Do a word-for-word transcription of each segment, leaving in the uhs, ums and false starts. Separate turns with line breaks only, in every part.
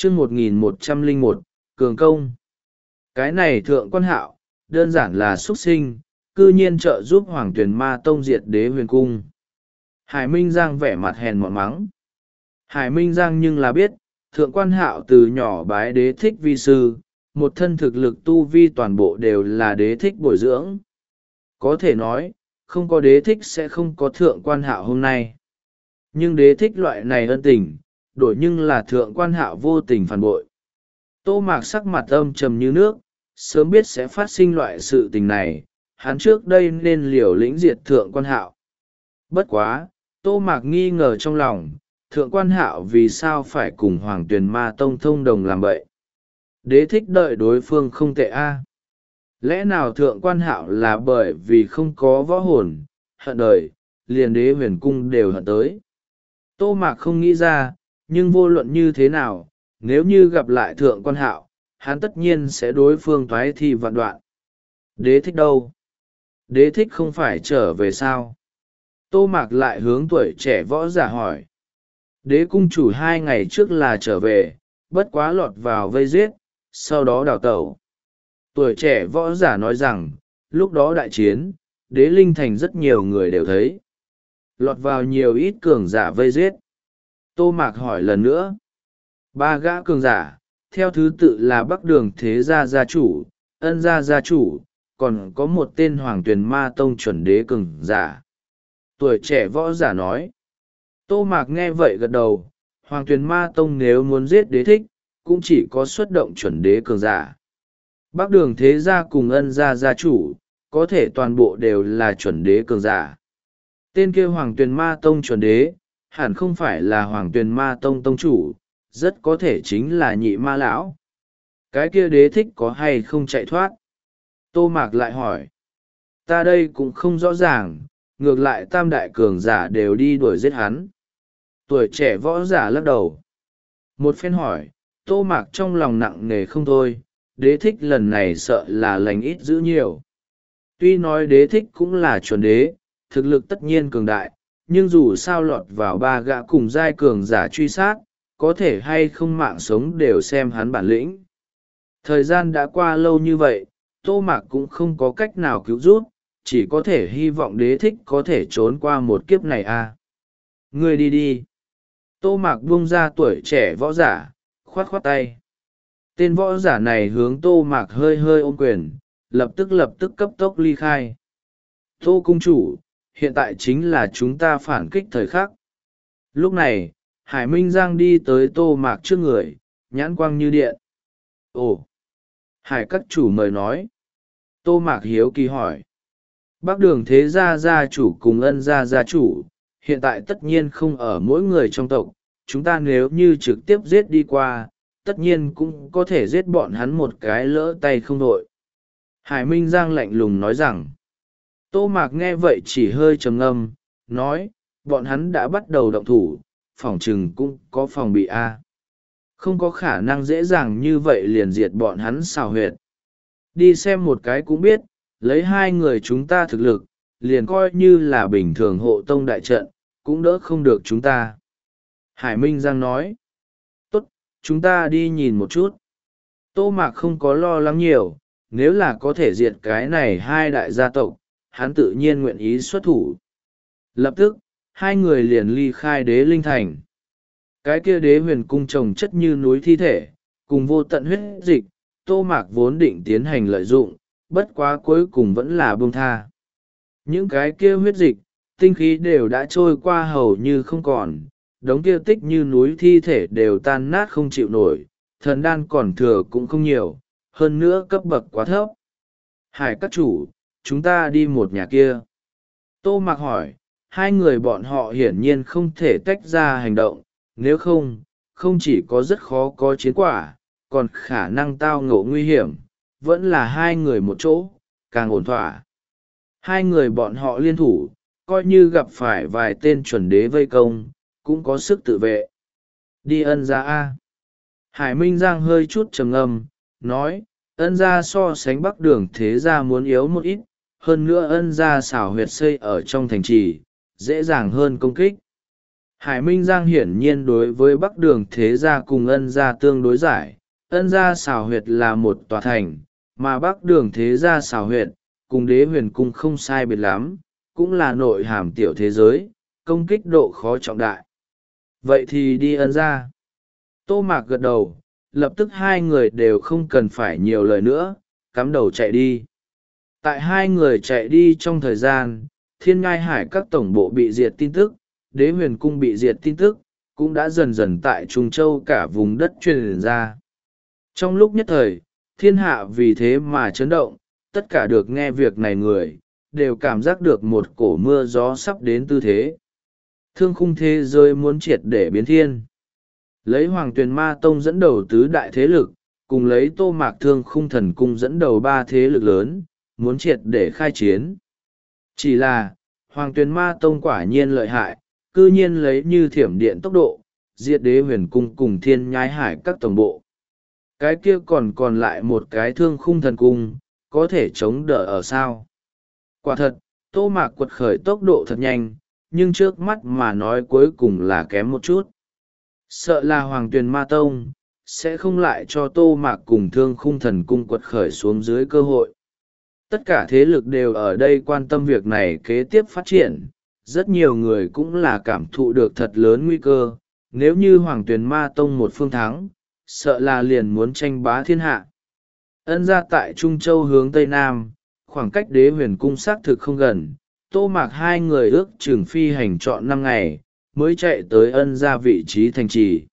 chương một nghìn một trăm lẻ một, cường công. Cái này thượng quan hạo, đơn giản là xuất sinh, cư nhiên trợ giúp Hoàng Tuyền Ma Tông diệt Đế Huyền Cung. Hải Minh Giang vẻ mặt hèn mọn mắng. Hải Minh Giang nhưng là biết, thượng quan hạo từ nhỏ bái Đế Thích vi sư, một thân thực lực tu vi toàn bộ đều là Đế Thích bồi dưỡng. Có thể nói, không có Đế Thích sẽ không có thượng quan hạo hôm nay. Nhưng Đế Thích loại này ân tình, đổi nhưng là thượng quan hạo vô tình phản bội. Tô Mạc sắc mặt âm trầm như nước, sớm biết sẽ phát sinh loại sự tình này, hắn trước đây nên liều lĩnh diệt thượng quan hạo. Bất quá, Tô Mạc nghi ngờ trong lòng, thượng quan hạo vì sao phải cùng Hoàng Tuyền Ma Tông thông đồng làm vậy. Đế Thích đợi đối phương không tệ a. Lẽ nào thượng quan hạo là bởi vì không có võ hồn, hận đời, liền Đế Huyền Cung đều hận tới. Tô Mạc không nghĩ ra, nhưng vô luận như thế nào, nếu như gặp lại thượng quan hạo, hắn tất nhiên sẽ đối phương toái thi vạn đoạn. Đế Thích đâu? Đế Thích không phải trở về sao? Tô Mạc lại hướng tuổi trẻ võ giả hỏi. Đế cung chủ hai ngày trước là trở về, bất quá lọt vào vây giết, sau đó đào tẩu. Tuổi trẻ võ giả nói rằng, lúc đó đại chiến, Đế Linh Thành rất nhiều người đều thấy. Lọt vào nhiều ít cường giả vây giết. Tô Mạc hỏi lần nữa. Ba gã cường giả, theo thứ tự là Bắc Đường Thế Gia Gia Chủ, Ân Gia Gia Chủ, còn có một tên Hoàng Tuyền Ma Tông chuẩn đế cường giả. Tuổi trẻ võ giả nói. Tô Mạc nghe vậy gật đầu, Hoàng Tuyền Ma Tông nếu muốn giết Đế Thích, cũng chỉ có xuất động chuẩn đế cường giả. Bắc Đường Thế Gia cùng Ân Gia Gia Chủ, có thể toàn bộ đều là chuẩn đế cường giả. Tên kia Hoàng Tuyền Ma Tông chuẩn đế, hẳn không phải là Hoàng Tuyền Ma Tông tông chủ, rất có thể chính là nhị ma lão. Cái kia Đế Thích có hay không chạy thoát? Tô Mạc lại hỏi. Ta đây cũng không rõ ràng, ngược lại tam đại cường giả đều đi đuổi giết hắn. Tuổi trẻ võ giả lắc đầu. Một phen hỏi, Tô Mạc trong lòng nặng nề không thôi, Đế Thích lần này sợ là lành ít dữ nhiều. Tuy nói Đế Thích cũng là chuẩn đế, thực lực tất nhiên cường đại, nhưng dù sao lọt vào ba gã cùng giai cường giả truy sát, có thể hay không mạng sống đều xem hắn bản lĩnh. Thời gian đã qua lâu như vậy, Tô Mạc cũng không có cách nào cứu giúp, chỉ có thể hy vọng Đế Thích có thể trốn qua một kiếp này a. À. Ngươi đi đi. Tô Mạc buông ra tuổi trẻ võ giả, khoát khoát tay. Tên võ giả này hướng Tô Mạc hơi hơi ôm quyền, lập tức lập tức cấp tốc ly khai. Tô cung chủ, hiện tại chính là chúng ta phản kích thời khắc. Lúc này, Hải Minh Giang đi tới Tô Mạc trước người, nhãn quang như điện. Ồ! Hải các chủ mời nói. Tô Mạc hiếu kỳ hỏi. Bắc Đường Thế Gia Gia Chủ cùng Ân Gia Gia Chủ, hiện tại tất nhiên không ở mỗi người trong tộc. Chúng ta nếu như trực tiếp giết đi qua, tất nhiên cũng có thể giết bọn hắn một cái lỡ tay không đội. Hải Minh Giang lạnh lùng nói rằng. Tô Mạc nghe vậy chỉ hơi trầm ngâm, nói, bọn hắn đã bắt đầu động thủ, phòng trừng cũng có phòng bị A. Không có khả năng dễ dàng như vậy liền diệt bọn hắn xào huyệt. Đi xem một cái cũng biết, lấy hai người chúng ta thực lực, liền coi như là bình thường hộ tông đại trận, cũng đỡ không được chúng ta. Hải Minh Giang nói, tốt, chúng ta đi nhìn một chút. Tô Mạc không có lo lắng nhiều, nếu là có thể diệt cái này hai đại gia tộc, hắn tự nhiên nguyện ý xuất thủ. Lập tức, hai người liền ly khai Đế Linh Thành. Cái kia Đế Huyền Cung trồng chất như núi thi thể, cùng vô tận huyết dịch, Tô Mạc vốn định tiến hành lợi dụng, bất quá cuối cùng vẫn là buông tha. Những cái kia huyết dịch, tinh khí đều đã trôi qua hầu như không còn, đống kia tích như núi thi thể đều tan nát không chịu nổi, thần đan còn thừa cũng không nhiều, hơn nữa cấp bậc quá thấp. Hải các chủ, chúng ta đi một nhà kia. Tô Mạc hỏi, hai người bọn họ hiển nhiên không thể tách ra hành động, nếu không, không chỉ có rất khó có chiến quả, còn khả năng tao ngộ nguy hiểm, vẫn là hai người một chỗ, càng ổn thỏa. Hai người bọn họ liên thủ, coi như gặp phải vài tên chuẩn đế vây công, cũng có sức tự vệ. Đi Ân gia A. Hải Minh Giang hơi chút trầm ngâm, nói, Ân gia so sánh Bắc Đường Thế Gia muốn yếu một ít, hơn nữa Ân gia xảo huyệt xây ở trong thành trì, dễ dàng hơn công kích. Hải Minh Giang hiển nhiên đối với Bắc Đường Thế Gia cùng Ân Gia tương đối giải. Ân Gia xào huyệt là một tòa thành, mà Bắc Đường Thế Gia xào huyệt, cùng Đế Huyền Cung không sai biệt lắm, cũng là nội hàm tiểu thế giới, công kích độ khó trọng đại. Vậy thì đi Ân Gia. Tô Mạc gật đầu, lập tức hai người đều không cần phải nhiều lời nữa, cắm đầu chạy đi. Tại hai người chạy đi trong thời gian, Thiên Ngai Hải các tổng bộ bị diệt tin tức, Đế Huyền Cung bị diệt tin tức, cũng đã dần dần tại Trung Châu cả vùng đất truyền ra. Trong lúc nhất thời, thiên hạ vì thế mà chấn động, tất cả được nghe việc này người, đều cảm giác được một cổ mưa gió sắp đến tư thế. Thương khung thế giới muốn triệt để biến thiên. Lấy Hoàng Tuyền Ma Tông dẫn đầu tứ đại thế lực, cùng lấy Tô Mạc Thương khung thần cung dẫn đầu ba thế lực lớn, muốn triệt để khai chiến. Chỉ là, Hoàng Tuyền Ma Tông quả nhiên lợi hại, cư nhiên lấy như thiểm điện tốc độ, diệt Đế Huyền Cung cùng Thiên Nhai Hải các tổng bộ. Cái kia còn còn lại một cái Thương khung thần cung, có thể chống đỡ ở sao? Quả thật, Tô Mạc quật khởi tốc độ thật nhanh, nhưng trước mắt mà nói cuối cùng là kém một chút. Sợ là Hoàng Tuyền Ma Tông sẽ không lại cho Tô Mạc cùng Thương khung thần cung quật khởi xuống dưới cơ hội. Tất cả thế lực đều ở đây quan tâm việc này kế tiếp phát triển, rất nhiều người cũng là cảm thụ được thật lớn nguy cơ. Nếu như Hoàng Tuyền Ma Tông một phương thắng, sợ là liền muốn tranh bá thiên hạ. Ân Gia tại Trung Châu hướng Tây Nam, khoảng cách Đế Huyền Cung xác thực không gần, Tô Mạc hai người ước chừng phi hành trọn năm ngày, mới chạy tới Ân Gia vị trí thành trì.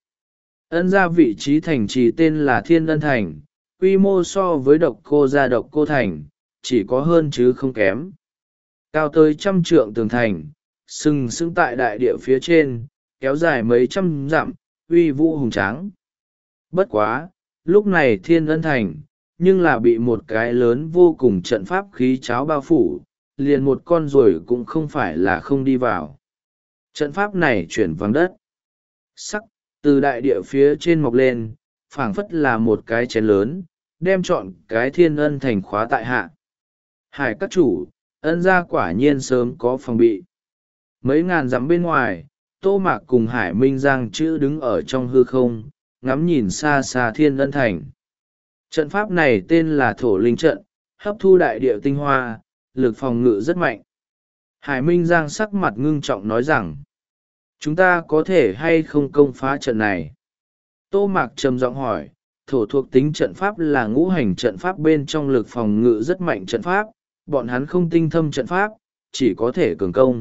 Ân Gia vị trí thành trì tên là Thiên Ân Thành, quy mô so với Độc Cô Gia Độc Cô Thành, chỉ có hơn chứ không kém. Cao tới trăm trượng tường thành, sừng sững tại đại địa phía trên, kéo dài mấy trăm dặm, uy vũ hùng tráng. Bất quá, lúc này Thiên Ân Thành, nhưng là bị một cái lớn vô cùng trận pháp khí cháo bao phủ, liền một con ruồi cũng không phải là không đi vào. Trận pháp này chuyển vắng đất. Sắc, từ đại địa phía trên mọc lên, phảng phất là một cái chén lớn, đem trọn cái Thiên Ân Thành khóa tại hạ. Hải các chủ, Ân Gia quả nhiên sớm có phòng bị. Mấy ngàn dặm bên ngoài, Tô Mạc cùng Hải Minh Giang chữ đứng ở trong hư không, ngắm nhìn xa xa Thiên Ân Thành. Trận pháp này tên là Thổ Linh Trận, hấp thu đại địa tinh hoa, lực phòng ngự rất mạnh. Hải Minh Giang sắc mặt ngưng trọng nói rằng, chúng ta có thể hay không công phá trận này? Tô Mạc trầm giọng hỏi, thổ thuộc tính trận pháp là ngũ hành trận pháp bên trong lực phòng ngự rất mạnh trận pháp, bọn hắn không tinh thâm trận pháp, chỉ có thể cường công.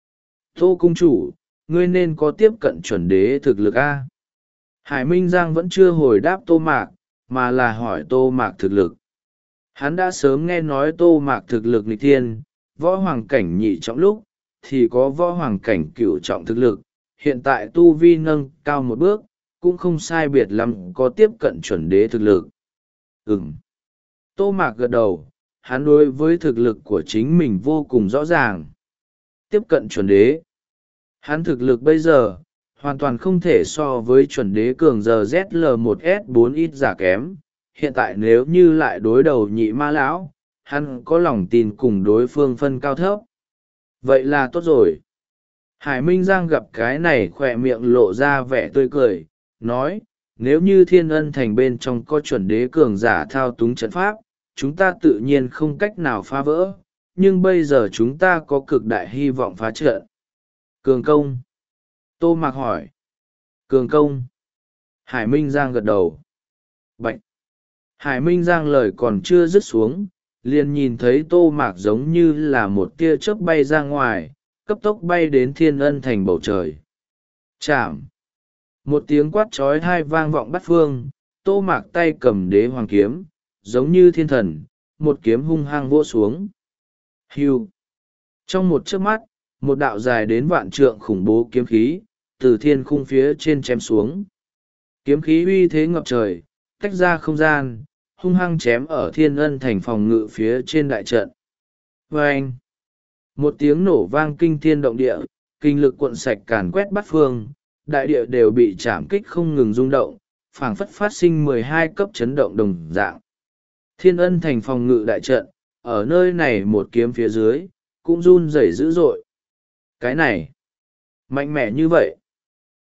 Tô cung chủ, ngươi nên có tiếp cận chuẩn đế thực lực A. Hải Minh Giang vẫn chưa hồi đáp Tô Mạc, mà là hỏi Tô Mạc thực lực. Hắn đã sớm nghe nói Tô Mạc thực lực nghịch thiên, võ hoàng cảnh nhị trọng lúc, thì có võ hoàng cảnh cửu trọng thực lực, hiện tại tu vi nâng cao một bước, cũng không sai biệt lắm có tiếp cận chuẩn đế thực lực. Ừm. Tô Mạc gật đầu, hắn đối với thực lực của chính mình vô cùng rõ ràng. Tiếp cận chuẩn đế. Hắn thực lực bây giờ, hoàn toàn không thể so với chuẩn đế cường giờ Z L một S bốn ít giả kém. Hiện tại nếu như lại đối đầu nhị ma lão, hắn có lòng tin cùng đối phương phân cao thấp. Vậy là tốt rồi. Hải Minh Giang gặp cái này khỏe miệng lộ ra vẻ tươi cười, nói, nếu như Thiên Ân Thành bên trong có chuẩn đế cường giả thao túng trận pháp, chúng ta tự nhiên không cách nào phá vỡ, nhưng bây giờ chúng ta có cực đại hy vọng phá trận. Cường công. Tô Mạc hỏi. Cường công. Hải Minh Giang gật đầu. Bạch. Hải Minh Giang lời còn chưa dứt xuống, liền nhìn thấy Tô Mạc giống như là một tia chớp bay ra ngoài, cấp tốc bay đến Thiên Ân Thành bầu trời. Chạm. Một tiếng quát trói hai vang vọng bát phương, Tô Mạc tay cầm đế hoàng kiếm, giống như thiên thần, một kiếm hung hăng vỗ xuống. Hưu. Trong một chớp mắt, một đạo dài đến vạn trượng khủng bố kiếm khí, từ thiên khung phía trên chém xuống. Kiếm khí uy thế ngập trời, tách ra không gian, hung hăng chém ở Thiên Ân Thành phòng ngự phía trên đại trận. Vâng! Một tiếng nổ vang kinh thiên động địa, kinh lực cuộn sạch càn quét bát phương, đại địa đều bị chạm kích không ngừng rung động, phảng phất phát sinh mười hai cấp chấn động đồng dạng. Thiên Ân Thành phòng ngự đại trận, ở nơi này một kiếm phía dưới, cũng run rẩy dữ dội. Cái này, mạnh mẽ như vậy.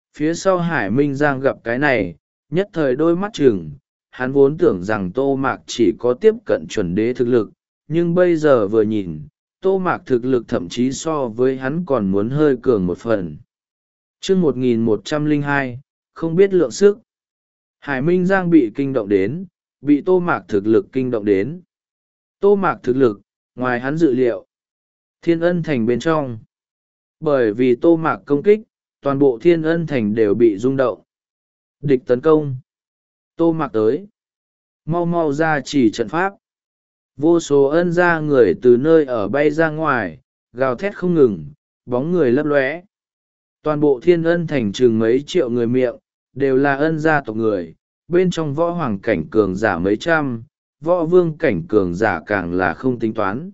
Phía sau Hải Minh Giang gặp cái này, nhất thời đôi mắt chừng, hắn vốn tưởng rằng Tô Mạc chỉ có tiếp cận chuẩn đế thực lực, nhưng bây giờ vừa nhìn, Tô Mạc thực lực thậm chí so với hắn còn muốn hơi cường một phần. chương một nghìn một trăm lẻ hai, không biết lượng sức. Hải Minh Giang bị kinh động đến, bị Tô Mạc thực lực kinh động đến. Tô Mạc thực lực, ngoài hắn dự liệu, Thiên Ân Thành bên trong. Bởi vì Tô Mạc công kích, toàn bộ Thiên Ân Thành đều bị rung động. Địch tấn công. Tô Mạc tới. Mau mau ra chỉ trận pháp. Vô số ân gia người từ nơi ở bay ra ngoài, gào thét không ngừng, bóng người lấp lóe. Toàn bộ Thiên Ân Thành chừng mấy triệu người miệng, đều là ân gia tộc người, bên trong võ hoàng cảnh cường giả mấy trăm, võ vương cảnh cường giả càng là không tính toán.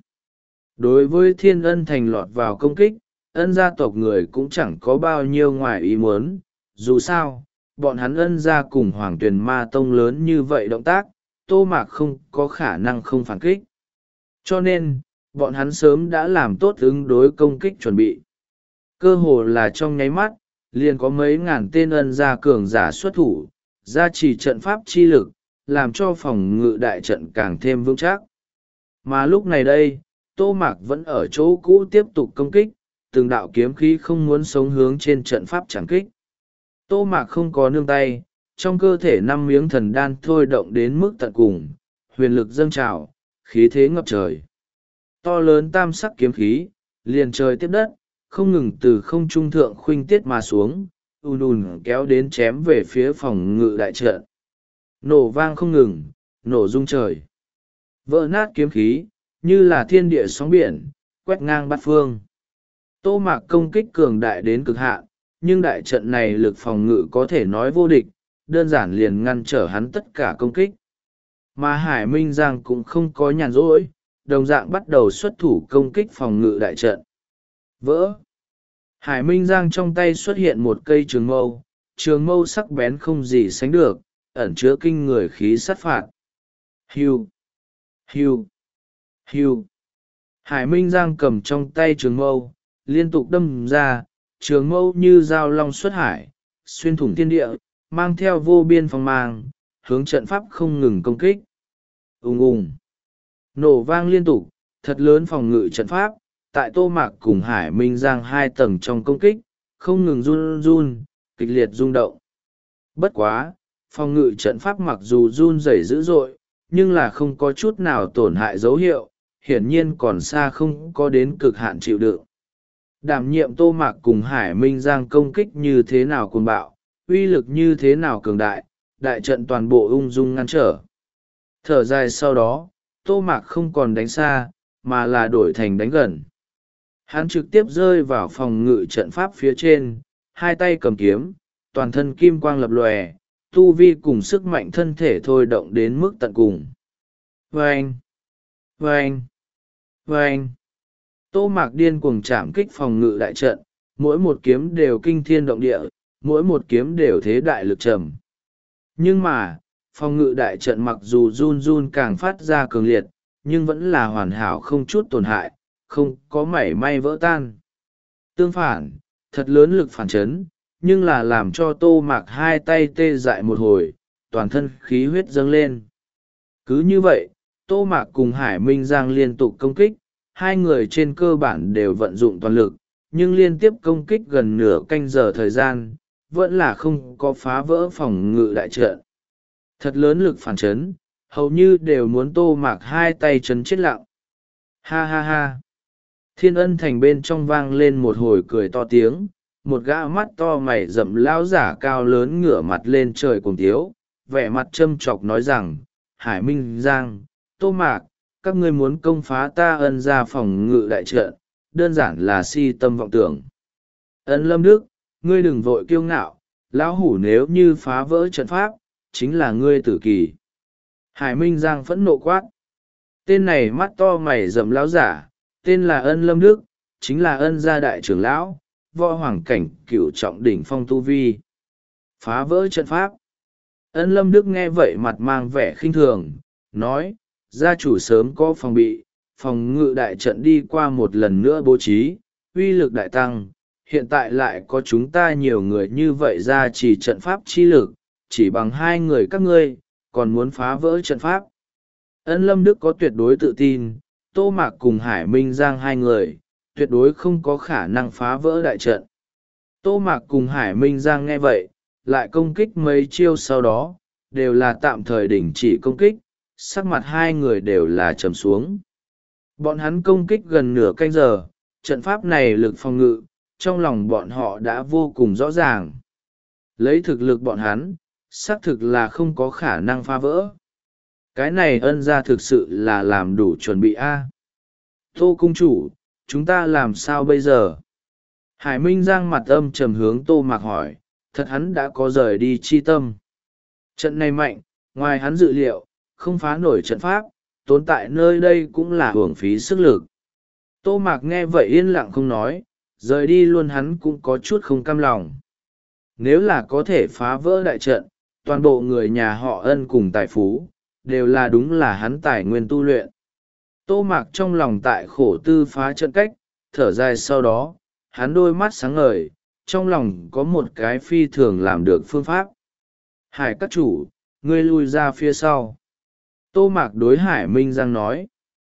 Đối với Thiên Ân Thành lọt vào công kích, ân gia tộc người cũng chẳng có bao nhiêu ngoài ý muốn, dù sao, bọn hắn ân gia cùng Hoàng Tuyền Ma Tông lớn như vậy động tác, Tô Mạc không có khả năng không phản kích. Cho nên, bọn hắn sớm đã làm tốt ứng đối công kích chuẩn bị. Cơ hồ là trong nháy mắt, liền có mấy ngàn tên ân gia cường giả xuất thủ, gia trì trận pháp chi lực, làm cho phòng ngự đại trận càng thêm vững chắc. Mà lúc này đây, Tô Mạc vẫn ở chỗ cũ tiếp tục công kích, từng đạo kiếm khí không muốn sống hướng trên trận pháp chẳng kích. Tô Mạc không có nương tay, trong cơ thể năm miếng thần đan thôi động đến mức tận cùng, huyền lực dâng trào, khí thế ngập trời. To lớn tam sắc kiếm khí, liền trời tiếp đất, không ngừng từ không trung thượng khuynh tiết mà xuống, ùn ùn kéo đến chém về phía phòng ngự đại trận. Nổ vang không ngừng, nổ rung trời. Vỡ nát kiếm khí, như là thiên địa sóng biển, quét ngang bát phương. Tô Mạc công kích cường đại đến cực hạn, nhưng đại trận này lực phòng ngự có thể nói vô địch, đơn giản liền ngăn trở hắn tất cả công kích. Mà Hải Minh Giang cũng không có nhàn rỗi, đồng dạng bắt đầu xuất thủ công kích phòng ngự đại trận. Vỡ! Hải Minh Giang trong tay xuất hiện một cây trường mâu, trường mâu sắc bén không gì sánh được, ẩn chứa kinh người khí sát phạt. Hiu! Hiu! Hiu! Hải Minh Giang cầm trong tay trường mâu, liên tục đâm ra, trường mâu như dao long xuất hải, xuyên thủng thiên địa, mang theo vô biên phong mang, hướng trận pháp không ngừng công kích. Ùng ùng! Nổ vang liên tục, thật lớn phòng ngự trận pháp, tại Tô Mạc cùng Hải Minh Giang hai tầng trong công kích, không ngừng run run, kịch liệt rung động. Bất quá, phòng ngự trận pháp mặc dù run rẩy dữ dội, nhưng là không có chút nào tổn hại dấu hiệu, hiển nhiên còn xa không có đến cực hạn chịu đựng. Đảm nhiệm Tô Mạc cùng Hải Minh Giang công kích như thế nào cuồng bạo, uy lực như thế nào cường đại, đại trận toàn bộ ung dung ngăn trở. Thở dài sau đó, Tô Mạc không còn đánh xa, mà là đổi thành đánh gần. Hắn trực tiếp rơi vào phòng ngự trận pháp phía trên, hai tay cầm kiếm, toàn thân kim quang lập lòe, tu vi cùng sức mạnh thân thể thôi động đến mức tận cùng. Vâng! Vâng! Vâng! Tô Mạc điên cuồng chạm kích phòng ngự đại trận, mỗi một kiếm đều kinh thiên động địa, mỗi một kiếm đều thế đại lực trầm. Nhưng mà, phòng ngự đại trận mặc dù run run càng phát ra cường liệt, nhưng vẫn là hoàn hảo không chút tổn hại, không có mảy may vỡ tan. Tương phản, thật lớn lực phản chấn, nhưng là làm cho Tô Mạc hai tay tê dại một hồi, toàn thân khí huyết dâng lên. Cứ như vậy, Tô Mạc cùng Hải Minh Giang liên tục công kích, hai người trên cơ bản đều vận dụng toàn lực, nhưng liên tiếp công kích gần nửa canh giờ thời gian, vẫn là không có phá vỡ phòng ngự đại trận. Thật lớn lực phản chấn, hầu như đều muốn Tô Mạc hai tay chấn chết lặng. Ha ha ha! Thiên Ân Thành bên trong vang lên một hồi cười to tiếng, một gã mắt to mày rậm lão giả cao lớn ngửa mặt lên trời cùng tiếu, vẻ mặt châm chọc nói rằng, Hải Minh Giang, Tô Mạc, các ngươi muốn công phá ta Ân gia phòng ngự đại trận, đơn giản là si tâm vọng tưởng. Ân Lâm Đức, ngươi đừng vội kiêu ngạo, lão hủ nếu như phá vỡ trận pháp, chính là ngươi tử kỳ. Hải Minh Giang phẫn nộ quát. Tên này mắt to mày rậm lão giả, tên là Ân Lâm Đức, chính là Ân gia đại trưởng lão, võ hoàng cảnh cửu trọng đỉnh phong tu vi. Phá vỡ trận pháp. Ân Lâm Đức nghe vậy mặt mang vẻ khinh thường, nói, gia chủ sớm có phòng bị, phòng ngự đại trận đi qua một lần nữa bố trí, uy lực đại tăng, hiện tại lại có chúng ta nhiều người như vậy ra chỉ trận pháp chi lực, chỉ bằng hai người các ngươi, còn muốn phá vỡ trận pháp. Ân Lâm Đức có tuyệt đối tự tin, Tô Mạc cùng Hải Minh Giang hai người, tuyệt đối không có khả năng phá vỡ đại trận. Tô Mạc cùng Hải Minh Giang nghe vậy, lại công kích mấy chiêu sau đó, đều là tạm thời đình chỉ công kích, sắc mặt hai người đều là trầm xuống. Bọn hắn công kích gần nửa canh giờ, trận pháp này lực phòng ngự, trong lòng bọn họ đã vô cùng rõ ràng. Lấy thực lực bọn hắn, xác thực là không có khả năng phá vỡ. Cái này Ân gia thực sự là làm đủ chuẩn bị a. Tô cung chủ, chúng ta làm sao bây giờ? Hải Minh Giang mặt âm trầm hướng Tô Mạc hỏi, thật hắn đã có rời đi chi tâm. Trận này mạnh, ngoài hắn dự liệu, không phá nổi trận pháp, tồn tại nơi đây cũng là hưởng phí sức lực. Tô Mạc nghe vậy yên lặng không nói, rời đi luôn hắn cũng có chút không cam lòng. Nếu là có thể phá vỡ đại trận, toàn bộ người nhà họ Ân cùng tài phú, đều là đúng là hắn tài nguyên tu luyện. Tô Mạc trong lòng tại khổ tư phá trận cách, thở dài sau đó, hắn đôi mắt sáng ngời, trong lòng có một cái phi thường làm được phương pháp. Hải các chủ, ngươi lui ra phía sau. Tô Mạc đối Hải Minh Giang nói.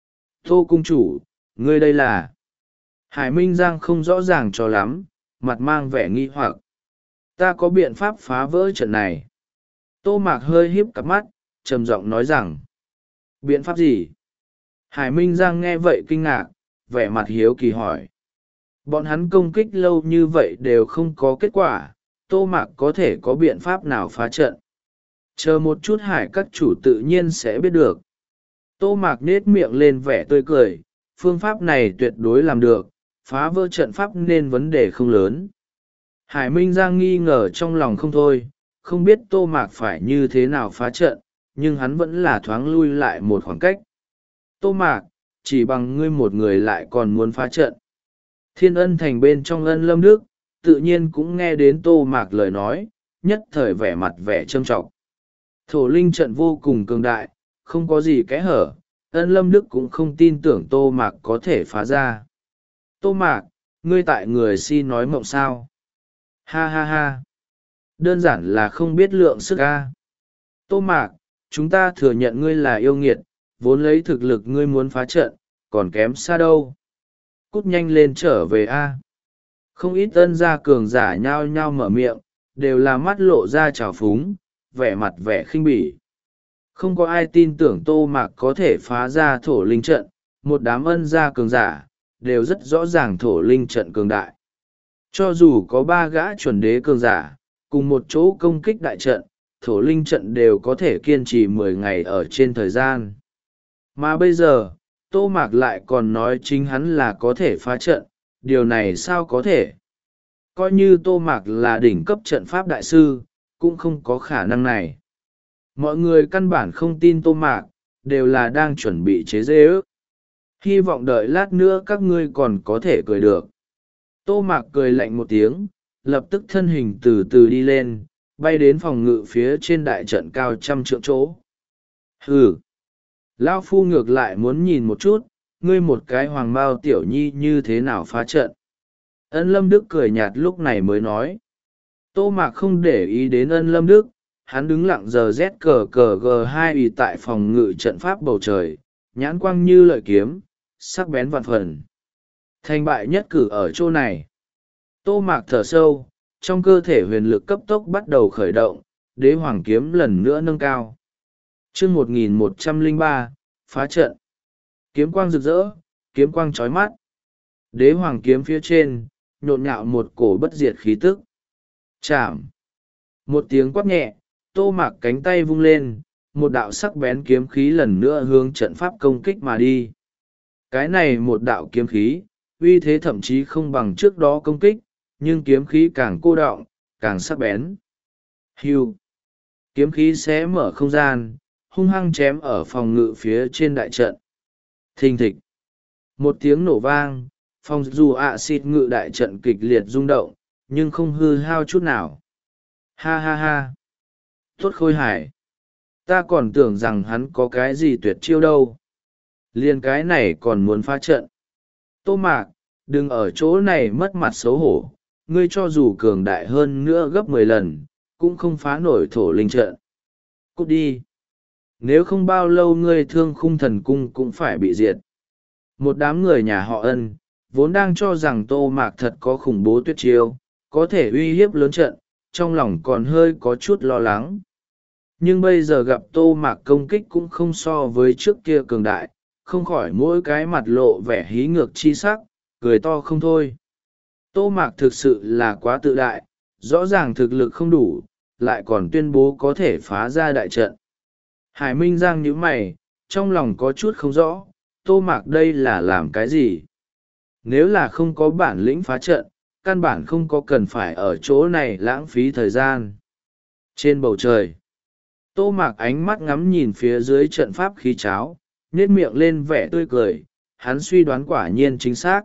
Tô cung chủ, ngươi đây là... Hải Minh Giang không rõ ràng cho lắm, mặt mang vẻ nghi hoặc. Ta có biện pháp phá vỡ trận này. Tô Mạc hơi híp cặp mắt, trầm giọng nói rằng. Biện pháp gì? Hải Minh Giang nghe vậy kinh ngạc, vẻ mặt hiếu kỳ hỏi. Bọn hắn công kích lâu như vậy đều không có kết quả, Tô Mạc có thể có biện pháp nào phá trận? Chờ một chút Hải các chủ tự nhiên sẽ biết được. Tô Mạc nết miệng lên vẻ tươi cười, phương pháp này tuyệt đối làm được, phá vỡ trận pháp nên vấn đề không lớn. Hải Minh Giang nghi ngờ trong lòng không thôi, không biết Tô Mạc phải như thế nào phá trận, nhưng hắn vẫn là thoáng lui lại một khoảng cách. Tô Mạc, chỉ bằng ngươi một người lại còn muốn phá trận. Thiên Ân thành bên trong Ân Lâm Đức, tự nhiên cũng nghe đến Tô Mạc lời nói, nhất thời vẻ mặt vẻ trâm trọng. Thổ linh trận vô cùng cường đại, không có gì kẽ hở, Ân Lâm Đức cũng không tin tưởng Tô Mạc có thể phá ra. Tô Mạc, ngươi tại người si nói mộng sao? Ha ha ha! Đơn giản là không biết lượng sức a. Tô Mạc, chúng ta thừa nhận ngươi là yêu nghiệt, vốn lấy thực lực ngươi muốn phá trận, còn kém xa đâu. Cút nhanh lên trở về a. Không ít Ân gia cường giả nhao nhao mở miệng, đều là mắt lộ ra trào phúng, vẻ mặt vẻ khinh bỉ. Không có ai tin tưởng Tô Mạc có thể phá ra thổ linh trận, một đám Ân gia cường giả, đều rất rõ ràng thổ linh trận cường đại. Cho dù có ba gã chuẩn đế cường giả, cùng một chỗ công kích đại trận, thổ linh trận đều có thể kiên trì mười ngày ở trên thời gian. Mà bây giờ, Tô Mạc lại còn nói chính hắn là có thể phá trận, điều này sao có thể? Coi như Tô Mạc là đỉnh cấp trận pháp đại sư, cũng không có khả năng này. Mọi người căn bản không tin Tô Mạc, đều là đang chuẩn bị chế giễu ước. Hy vọng đợi lát nữa các ngươi còn có thể cười được. Tô Mạc cười lạnh một tiếng, lập tức thân hình từ từ đi lên, bay đến phòng ngự phía trên đại trận cao trăm trượng chỗ. Hừ! Lao phu ngược lại muốn nhìn một chút, ngươi một cái hoàng bao tiểu nhi như thế nào phá trận. Ân Lâm Đức cười nhạt lúc này mới nói. Tô Mạc không để ý đến Ân Lâm Đức, hắn đứng lặng giờ rét cờ cờ g hai ủy tại phòng ngự trận pháp bầu trời, nhãn quang như lợi kiếm, sắc bén vạn phần. Thành bại nhất cử ở chỗ này. Tô Mạc thở sâu, trong cơ thể huyền lực cấp tốc bắt đầu khởi động, đế hoàng kiếm lần nữa nâng cao. Chương một nghìn một trăm lẻ ba, phá trận. Kiếm quang rực rỡ, kiếm quang chói mắt. Đế hoàng kiếm phía trên, nhộn nhạo một cổ bất diệt khí tức. Chạm. Một tiếng quát nhẹ, Tô Mạc cánh tay vung lên, một đạo sắc bén kiếm khí lần nữa hướng trận pháp công kích mà đi. Cái này một đạo kiếm khí, uy thế thậm chí không bằng trước đó công kích, nhưng kiếm khí càng cô đọng, càng sắc bén. Hưu. Kiếm khí xé mở không gian, hung hăng chém ở phòng ngự phía trên đại trận. Thình thịch. Một tiếng nổ vang, phòng dù ạ xịt ngự đại trận kịch liệt rung động, nhưng không hư hao chút nào. Ha ha ha. Tốt Khôi Hải. Ta còn tưởng rằng hắn có cái gì tuyệt chiêu đâu. Liên cái này còn muốn phá trận. Tô Mạc, đừng ở chỗ này mất mặt xấu hổ, ngươi cho dù cường đại hơn nữa gấp mười lần cũng không phá nổi thổ linh trận. Cút đi, nếu không bao lâu ngươi thương khung thần cung cũng phải bị diệt. Một đám người nhà họ Ân vốn đang cho rằng Tô Mạc thật có khủng bố tuyệt chiêu, có thể uy hiếp lớn trận, trong lòng còn hơi có chút lo lắng. Nhưng bây giờ gặp Tô Mạc công kích cũng không so với trước kia cường đại, không khỏi mỗi cái mặt lộ vẻ hí ngược chi sắc, cười to không thôi. Tô Mạc thực sự là quá tự đại, rõ ràng thực lực không đủ, lại còn tuyên bố có thể phá ra đại trận. Hải Minh Giang nhíu mày, trong lòng có chút không rõ, Tô Mạc đây là làm cái gì? Nếu là không có bản lĩnh phá trận, căn bản không có cần phải ở chỗ này lãng phí thời gian. Trên bầu trời, Tô Mạc ánh mắt ngắm nhìn phía dưới trận pháp khí cháo, nhếch miệng lên vẻ tươi cười, hắn suy đoán quả nhiên chính xác.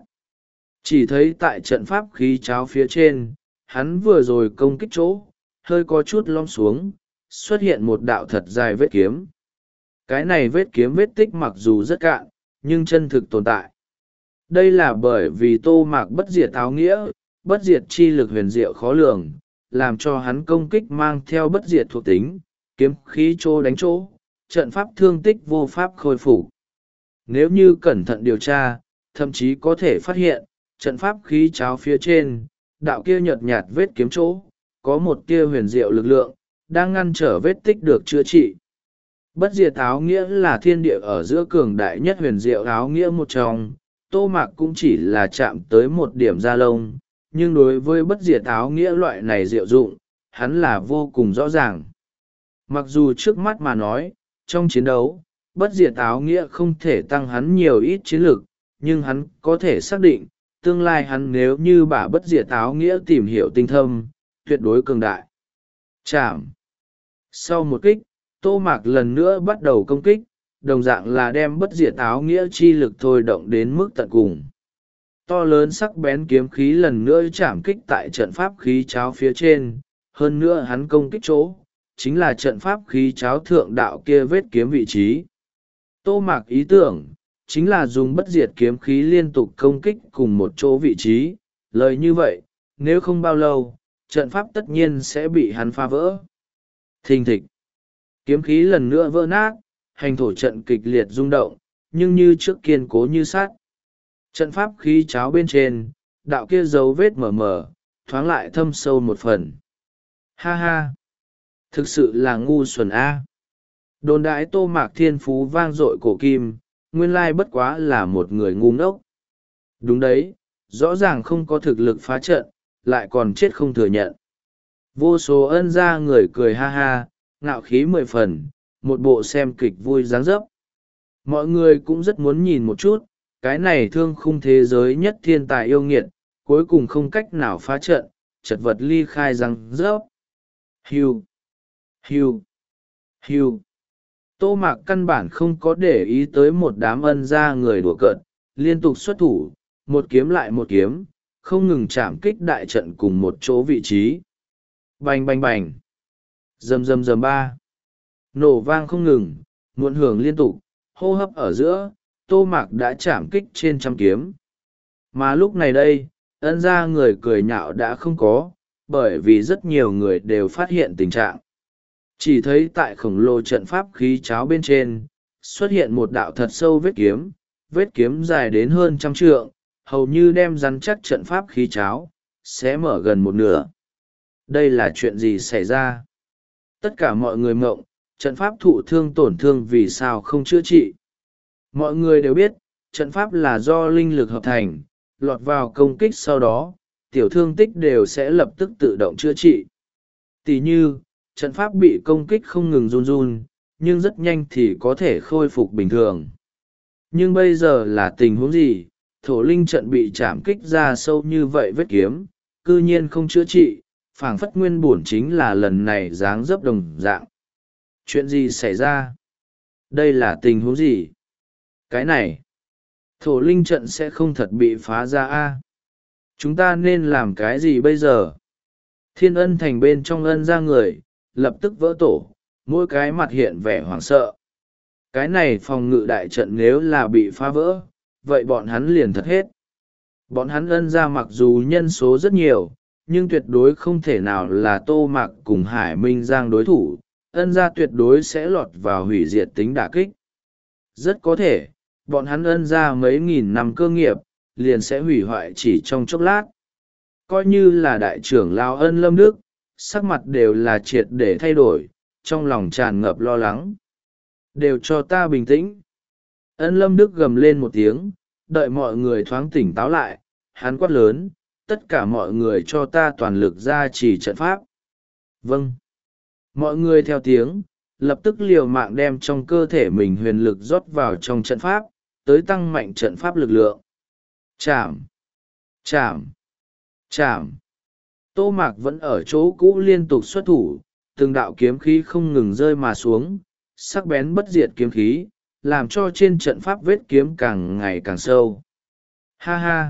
Chỉ thấy tại trận pháp khí cháo phía trên, hắn vừa rồi công kích chỗ, hơi có chút lom xuống, xuất hiện một đạo thật dài vết kiếm. Cái này vết kiếm vết tích mặc dù rất cạn, nhưng chân thực tồn tại. Đây là bởi vì Tô Mạc bất diệt áo nghĩa, bất diệt chi lực huyền diệu khó lường, làm cho hắn công kích mang theo bất diệt thuộc tính, kiếm khí chỗ đánh chỗ, trận pháp thương tích vô pháp khôi phục. Nếu như cẩn thận điều tra, thậm chí có thể phát hiện, trận pháp khí cháo phía trên, đạo kia nhợt nhạt vết kiếm chỗ, có một tia huyền diệu lực lượng, đang ngăn trở vết tích được chữa trị. Bất diệt áo nghĩa là thiên địa ở giữa cường đại nhất huyền diệu áo nghĩa một trong, Tô Mạc cũng chỉ là chạm tới một điểm da lông, nhưng đối với bất diệt áo nghĩa loại này diệu dụng, hắn là vô cùng rõ ràng. Mặc dù trước mắt mà nói, trong chiến đấu, bất diệt áo nghĩa không thể tăng hắn nhiều ít chiến lực, nhưng hắn có thể xác định, tương lai hắn nếu như bả bất diệt áo nghĩa tìm hiểu tinh thâm, tuyệt đối cường đại. Chạm. Sau một kích, Tô Mạc lần nữa bắt đầu công kích, đồng dạng là đem bất diệt áo nghĩa chi lực thôi động đến mức tận cùng. To lớn sắc bén kiếm khí lần nữa chạm kích tại trận pháp khí cháo phía trên, hơn nữa hắn công kích chỗ, chính là trận pháp khí cháo thượng đạo kia vết kiếm vị trí. Tô Mạc ý tưởng, chính là dùng bất diệt kiếm khí liên tục công kích cùng một chỗ vị trí, lời như vậy, nếu không bao lâu, trận pháp tất nhiên sẽ bị hắn phá vỡ. Thình thịch. Kiếm khí lần nữa vỡ nát, hành thổ trận kịch liệt rung động, nhưng như trước kiên cố như sắt. Trận pháp khí cháo bên trên, đạo kia dấu vết mờ mờ, thoáng lại thâm sâu một phần. Ha ha! Thực sự là ngu xuẩn a. Đồn đãi Tô Mạc thiên phú vang dội cổ kim, nguyên lai bất quá là một người ngu ngốc. Đúng đấy, rõ ràng không có thực lực phá trận, lại còn chết không thừa nhận. Vô số ân gia người cười ha ha, ngạo khí mười phần, một bộ xem kịch vui dáng dấp. Mọi người cũng rất muốn nhìn một chút, cái này thương khung thế giới nhất thiên tài yêu nghiệt, cuối cùng không cách nào phá trận, chật vật ly khai dáng dấp. Hiu, hiu, hiu. Tô Mạc căn bản không có để ý tới một đám ân gia người đùa cợt, liên tục xuất thủ, một kiếm lại một kiếm, không ngừng chạm kích đại trận cùng một chỗ vị trí. Bành bành bành. Rầm rầm rầm ba. Nổ vang không ngừng, muộn hưởng liên tục, hô hấp ở giữa, Tô Mạc đã chạm kích trên trăm kiếm. Mà lúc này đây, ân gia người cười nhạo đã không có, bởi vì rất nhiều người đều phát hiện tình trạng. Chỉ thấy tại khổng lồ trận pháp khí cháo bên trên, xuất hiện một đạo thật sâu vết kiếm, vết kiếm dài đến hơn trăm trượng, hầu như đem rắn chắc trận pháp khí cháo, sẽ mở gần một nửa. Đây là chuyện gì xảy ra? Tất cả mọi người mộng, trận pháp thụ thương tổn thương vì sao không chữa trị? Mọi người đều biết, trận pháp là do linh lực hợp thành, lọt vào công kích sau đó, tiểu thương tích đều sẽ lập tức tự động chữa trị. Tỷ như, trận pháp bị công kích không ngừng run run, nhưng rất nhanh thì có thể khôi phục bình thường. Nhưng bây giờ là tình huống gì? Thổ linh trận bị chạm kích ra sâu như vậy vết kiếm, cư nhiên không chữa trị, phảng phất nguyên bổn chính là lần này dáng dấp đồng dạng. Chuyện gì xảy ra? Đây là tình huống gì? Cái này, thổ linh trận sẽ không thật bị phá ra a? Chúng ta nên làm cái gì bây giờ? Thiên Ân thành bên trong ân ra người, lập tức vỡ tổ, mỗi cái mặt hiện vẻ hoảng sợ. Cái này phòng ngự đại trận nếu là bị phá vỡ, vậy bọn hắn liền thật hết. Bọn hắn ân ra mặc dù nhân số rất nhiều, nhưng tuyệt đối không thể nào là Tô Mạc cùng Hải Minh Giang đối thủ, ân gia tuyệt đối sẽ lọt vào hủy diệt tính đả kích. Rất có thể, bọn hắn ân gia mấy nghìn năm cơ nghiệp, liền sẽ hủy hoại chỉ trong chốc lát. Coi như là đại trưởng lão Ân Lâm Đức, sắc mặt đều là triệt để thay đổi, trong lòng tràn ngập lo lắng. Đều cho ta bình tĩnh. Ân Lâm Đức gầm lên một tiếng, đợi mọi người thoáng tỉnh táo lại, hắn quát lớn, tất cả mọi người cho ta toàn lực ra chỉ trận pháp. Vâng. Mọi người theo tiếng, lập tức liều mạng đem trong cơ thể mình huyền lực rót vào trong trận pháp, tới tăng mạnh trận pháp lực lượng. Chạm! Chạm! Chạm! Tô Mạc vẫn ở chỗ cũ liên tục xuất thủ, từng đạo kiếm khí không ngừng rơi mà xuống, sắc bén bất diệt kiếm khí, làm cho trên trận pháp vết kiếm càng ngày càng sâu. Ha ha!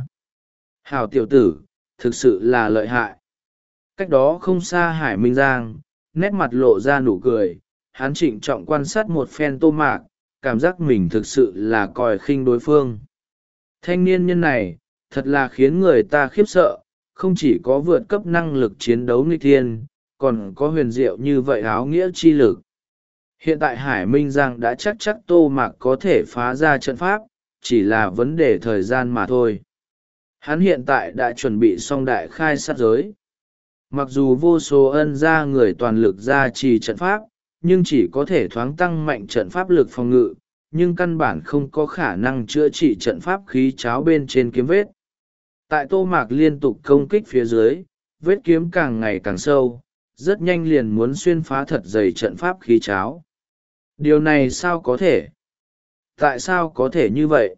Hảo tiểu tử, thực sự là lợi hại. Cách đó không xa Hải Minh Giang, nét mặt lộ ra nụ cười, hắn trịnh trọng quan sát một phen Tô Mạc, cảm giác mình thực sự là coi khinh đối phương. Thanh niên nhân này, thật là khiến người ta khiếp sợ, không chỉ có vượt cấp năng lực chiến đấu nghịch thiên, còn có huyền diệu như vậy áo nghĩa chi lực. Hiện tại Hải Minh Giang đã chắc chắc Tô Mạc có thể phá ra trận pháp, chỉ là vấn đề thời gian mà thôi. Hắn hiện tại đã chuẩn bị xong đại khai sát giới. Mặc dù vô số ân gia người toàn lực gia trì trận pháp, nhưng chỉ có thể thoáng tăng mạnh trận pháp lực phòng ngự, nhưng căn bản không có khả năng chữa trị trận pháp khí cháo bên trên kiếm vết. Tại Tô Mạc liên tục công kích phía dưới, vết kiếm càng ngày càng sâu, rất nhanh liền muốn xuyên phá thật dày trận pháp khí cháo. Điều này sao có thể? Tại sao có thể như vậy?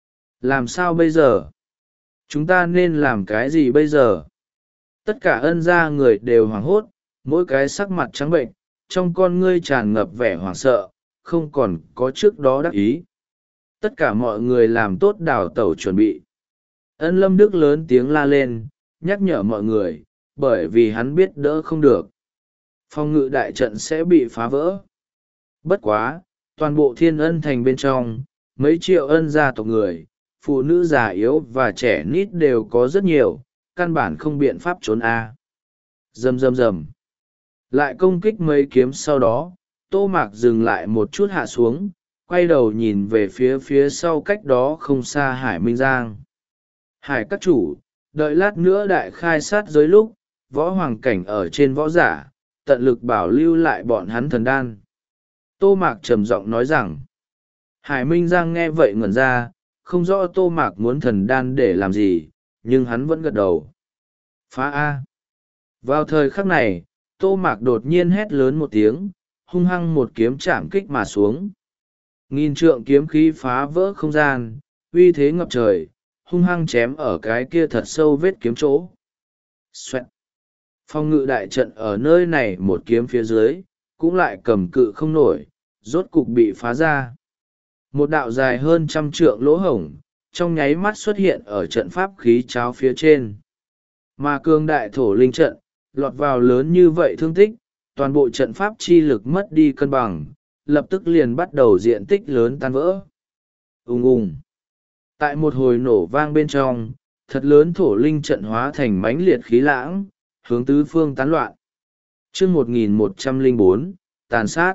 Làm sao bây giờ? Chúng ta nên làm cái gì bây giờ? Tất cả ân gia người đều hoảng hốt, mỗi cái sắc mặt trắng bệnh, trong con ngươi tràn ngập vẻ hoảng sợ, không còn có trước đó đắc ý. Tất cả mọi người làm tốt đào tẩu chuẩn bị. Ân Lâm Đức lớn tiếng la lên, nhắc nhở mọi người, bởi vì hắn biết đỡ không được. Phòng ngự đại trận sẽ bị phá vỡ. Bất quá, toàn bộ Thiên Ân thành bên trong, mấy triệu ân gia tộc người, phụ nữ già yếu và trẻ nít đều có rất nhiều, căn bản không biện pháp trốn a. Rầm rầm rầm. Lại công kích mấy kiếm sau đó, Tô Mạc dừng lại một chút hạ xuống, quay đầu nhìn về phía phía sau cách đó không xa Hải Minh Giang. Hải các chủ, đợi lát nữa đại khai sát giới lúc, võ hoàng cảnh ở trên võ giả, tận lực bảo lưu lại bọn hắn thần đan. Tô Mạc trầm giọng nói rằng, Hải Minh Giang nghe vậy ngẩn ra, không rõ Tô Mạc muốn thần đan để làm gì, nhưng hắn vẫn gật đầu. Phá A. Vào thời khắc này, Tô Mạc đột nhiên hét lớn một tiếng, hung hăng một kiếm chạm kích mà xuống. Nghìn trượng kiếm khí phá vỡ không gian, uy thế ngập trời, hung hăng chém ở cái kia thật sâu vết kiếm chỗ. Xoẹt. Phòng ngự đại trận ở nơi này một kiếm phía dưới, cũng lại cầm cự không nổi, rốt cục bị phá ra. Một đạo dài hơn trăm trượng lỗ hổng, trong nháy mắt xuất hiện ở trận pháp khí cháo phía trên. Mà cường đại thổ linh trận, lọt vào lớn như vậy thương tích, toàn bộ trận pháp chi lực mất đi cân bằng, lập tức liền bắt đầu diện tích lớn tan vỡ. Ùng ùng. Tại một hồi nổ vang bên trong, thật lớn thổ linh trận hóa thành mãnh liệt khí lãng, hướng tứ phương tán loạn. Chương một nghìn một trăm lẻ bốn, tàn sát.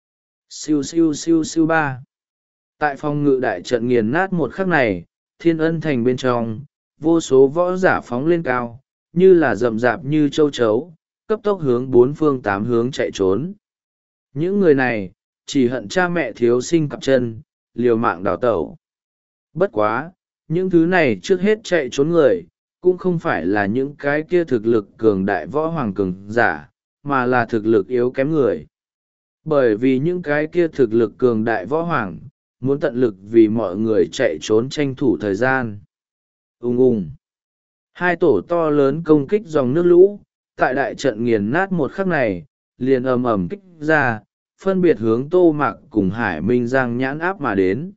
Siêu siêu siêu siêu ba. Tại phòng ngự đại trận nghiền nát một khắc này, Thiên Ân thành bên trong, vô số võ giả phóng lên cao, như là rậm rạp như châu chấu, cấp tốc hướng bốn phương tám hướng chạy trốn. Những người này, chỉ hận cha mẹ thiếu sinh cặp chân, liều mạng đào tẩu. Bất quá, những thứ này trước hết chạy trốn người, cũng không phải là những cái kia thực lực cường đại võ hoàng cường giả, mà là thực lực yếu kém người. Bởi vì những cái kia thực lực cường đại võ hoàng, muốn tận lực vì mọi người chạy trốn tranh thủ thời gian. Ùng ùng. Hai tổ to lớn công kích dòng nước lũ, tại đại trận nghiền nát một khắc này, liền ầm ầm kích ra, phân biệt hướng Tô Mạc cùng Hải Minh Giang nhãn áp mà đến.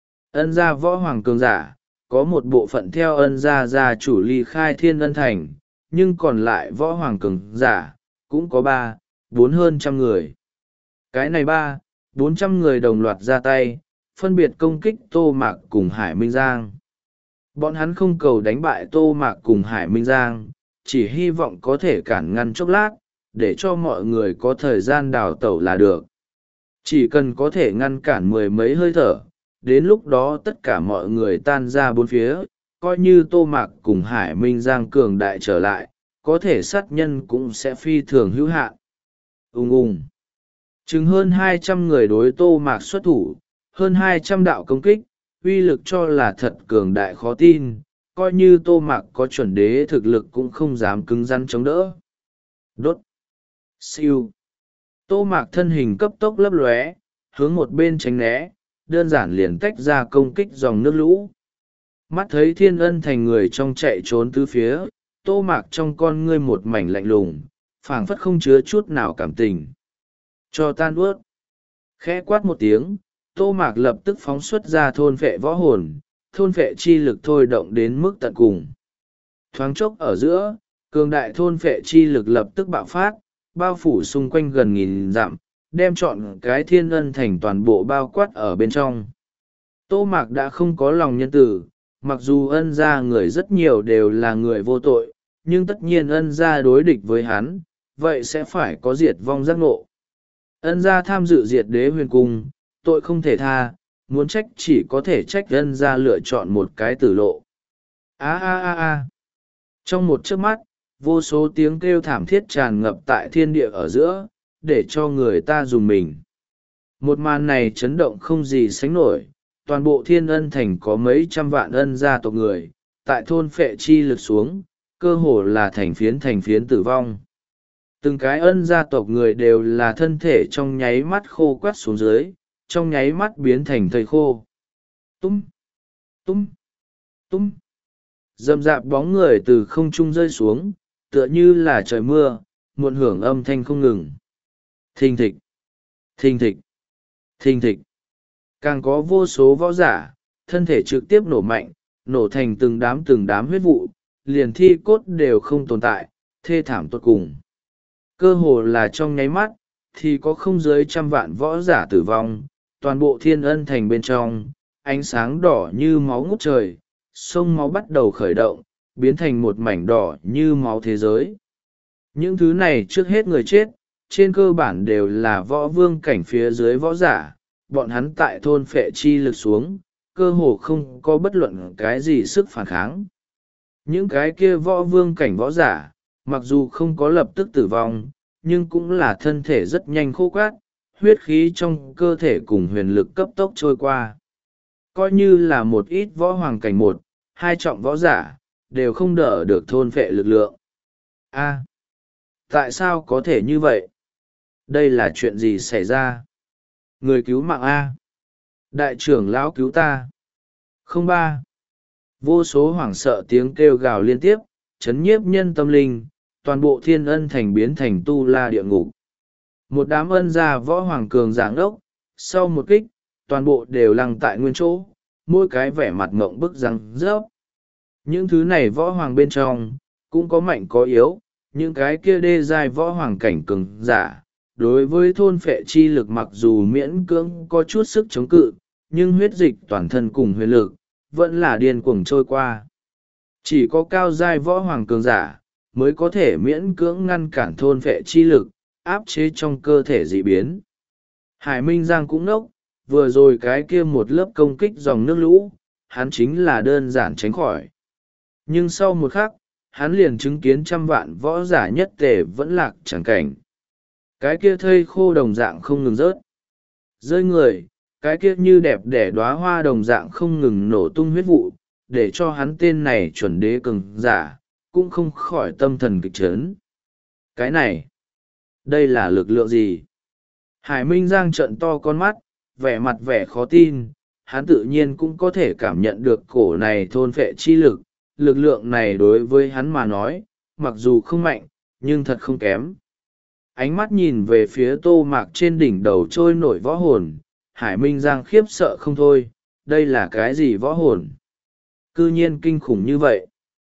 Ân gia võ hoàng cường giả, có một bộ phận theo ân gia gia chủ ly khai Thiên Ân thành, nhưng còn lại võ hoàng cường giả, cũng có ba, bốn hơn trăm người. Cái này ba, bốn trăm người đồng loạt ra tay, phân biệt công kích Tô Mạc cùng Hải Minh Giang. Bọn hắn không cầu đánh bại Tô Mạc cùng Hải Minh Giang, chỉ hy vọng có thể cản ngăn chốc lát, để cho mọi người có thời gian đào tẩu là được. Chỉ cần có thể ngăn cản mười mấy hơi thở, đến lúc đó tất cả mọi người tan ra bốn phía, coi như Tô Mạc cùng Hải Minh Giang cường đại trở lại, có thể sát nhân cũng sẽ phi thường hữu hạn. Ùng ùng. Chừng hơn hai trăm người đối Tô Mạc xuất thủ, hơn hai trăm đạo công kích, uy lực cho là thật cường đại khó tin, coi như Tô Mạc có chuẩn đế thực lực cũng không dám cứng rắn chống đỡ. Đốt. Siêu. Tô Mạc thân hình cấp tốc lấp lóe, hướng một bên tránh né, đơn giản liền tách ra công kích dòng nước lũ. Mắt thấy Thiên Ân Thành người trong chạy trốn tứ phía, Tô Mạc trong con ngươi một mảnh lạnh lùng, phảng phất không chứa chút nào cảm tình. Cho tan ướt. Khẽ quát một tiếng, Tô Mạc lập tức phóng xuất ra thôn vệ võ hồn, thôn vệ chi lực thôi động đến mức tận cùng. Thoáng chốc ở giữa, cường đại thôn vệ chi lực lập tức bạo phát, bao phủ xung quanh gần nghìn dặm, đem trọn cái Thiên Ân Thành toàn bộ bao quát ở bên trong. Tô Mạc đã không có lòng nhân tử, mặc dù ân gia người rất nhiều đều là người vô tội, nhưng tất nhiên ân gia đối địch với hắn, vậy sẽ phải có diệt vong giác ngộ. Ân gia tham dự diệt đế huyền cung, tội không thể tha, muốn trách chỉ có thể trách ân gia lựa chọn một cái tử lộ. A a a a. Trong một chớp mắt, vô số tiếng kêu thảm thiết tràn ngập tại thiên địa ở giữa, để cho người ta dùng mình. Một màn này chấn động không gì sánh nổi, toàn bộ Thiên Ân Thành có mấy trăm vạn ân gia tộc người, tại thôn phệ chi lực xuống, cơ hồ là thành phiến thành phiến tử vong. Từng cái ân gia tộc người đều là thân thể trong nháy mắt khô quắt xuống dưới, trong nháy mắt biến thành thây khô. Tum, tum, tum. Rậm rạp bóng người từ không trung rơi xuống, tựa như là trời mưa, muộn hưởng âm thanh không ngừng. Thình thịch, thình thịch, thình thịch. Càng có vô số võ giả, thân thể trực tiếp nổ mạnh, nổ thành từng đám từng đám huyết vụ, liền thi cốt đều không tồn tại, thê thảm tột cùng. Cơ hồ là trong nháy mắt, thì có không dưới trăm vạn võ giả tử vong, toàn bộ Thiên Ân Thành bên trong, ánh sáng đỏ như máu ngút trời, sông máu bắt đầu khởi động, biến thành một mảnh đỏ như máu thế giới. Những thứ này trước hết người chết, trên cơ bản đều là võ vương cảnh phía dưới võ giả, bọn hắn tại thôn phệ chi lực xuống, cơ hồ không có bất luận cái gì sức phản kháng. Những cái kia võ vương cảnh võ giả, mặc dù không có lập tức tử vong, nhưng cũng là thân thể rất nhanh khô cát, huyết khí trong cơ thể cùng huyền lực cấp tốc trôi qua. Coi như là một ít võ hoàng cảnh một, hai trọng võ giả, đều không đỡ được thôn phệ lực lượng. A, tại sao có thể như vậy? Đây là chuyện gì xảy ra? Người cứu mạng A. Đại trưởng lão cứu ta. Không ba. Vô số hoảng sợ tiếng kêu gào liên tiếp, chấn nhiếp nhân tâm linh, toàn bộ Thiên Ân Thành biến thành tu la địa ngục. Một đám ân gia võ hoàng cường giảng đốc, sau một kích, toàn bộ đều lăng tại nguyên chỗ, mỗi cái vẻ mặt ngộng bức răng rớp. Những thứ này võ hoàng bên trong, cũng có mạnh có yếu, những cái kia đê giai võ hoàng cảnh cường giả. Đối với thôn phệ chi lực mặc dù miễn cưỡng có chút sức chống cự, nhưng huyết dịch toàn thân cùng huyền lực, vẫn là điên cuồng trôi qua. Chỉ có cao giai võ hoàng cường giả, mới có thể miễn cưỡng ngăn cản thôn phệ chi lực, áp chế trong cơ thể dị biến. Hải Minh Giang cũng nốc, vừa rồi cái kia một lớp công kích dòng nước lũ, hắn chính là đơn giản tránh khỏi. Nhưng sau một khắc, hắn liền chứng kiến trăm vạn võ giả nhất tề vẫn lạc chẳng cảnh. Cái kia thây khô đồng dạng không ngừng rớt. Rơi người, cái kia như đẹp đẻ đóa hoa đồng dạng không ngừng nổ tung huyết vụ, để cho hắn tên này chuẩn đế cường giả, cũng không khỏi tâm thần kịch chấn. Cái này, đây là lực lượng gì? Hải Minh Giang trợn to con mắt, vẻ mặt vẻ khó tin, hắn tự nhiên cũng có thể cảm nhận được cổ này thôn phệ chi lực, lực lượng này đối với hắn mà nói, mặc dù không mạnh, nhưng thật không kém. Ánh mắt nhìn về phía Tô Mạc trên đỉnh đầu trôi nổi võ hồn, Hải Minh Giang khiếp sợ không thôi, đây là cái gì võ hồn? Cư nhiên kinh khủng như vậy.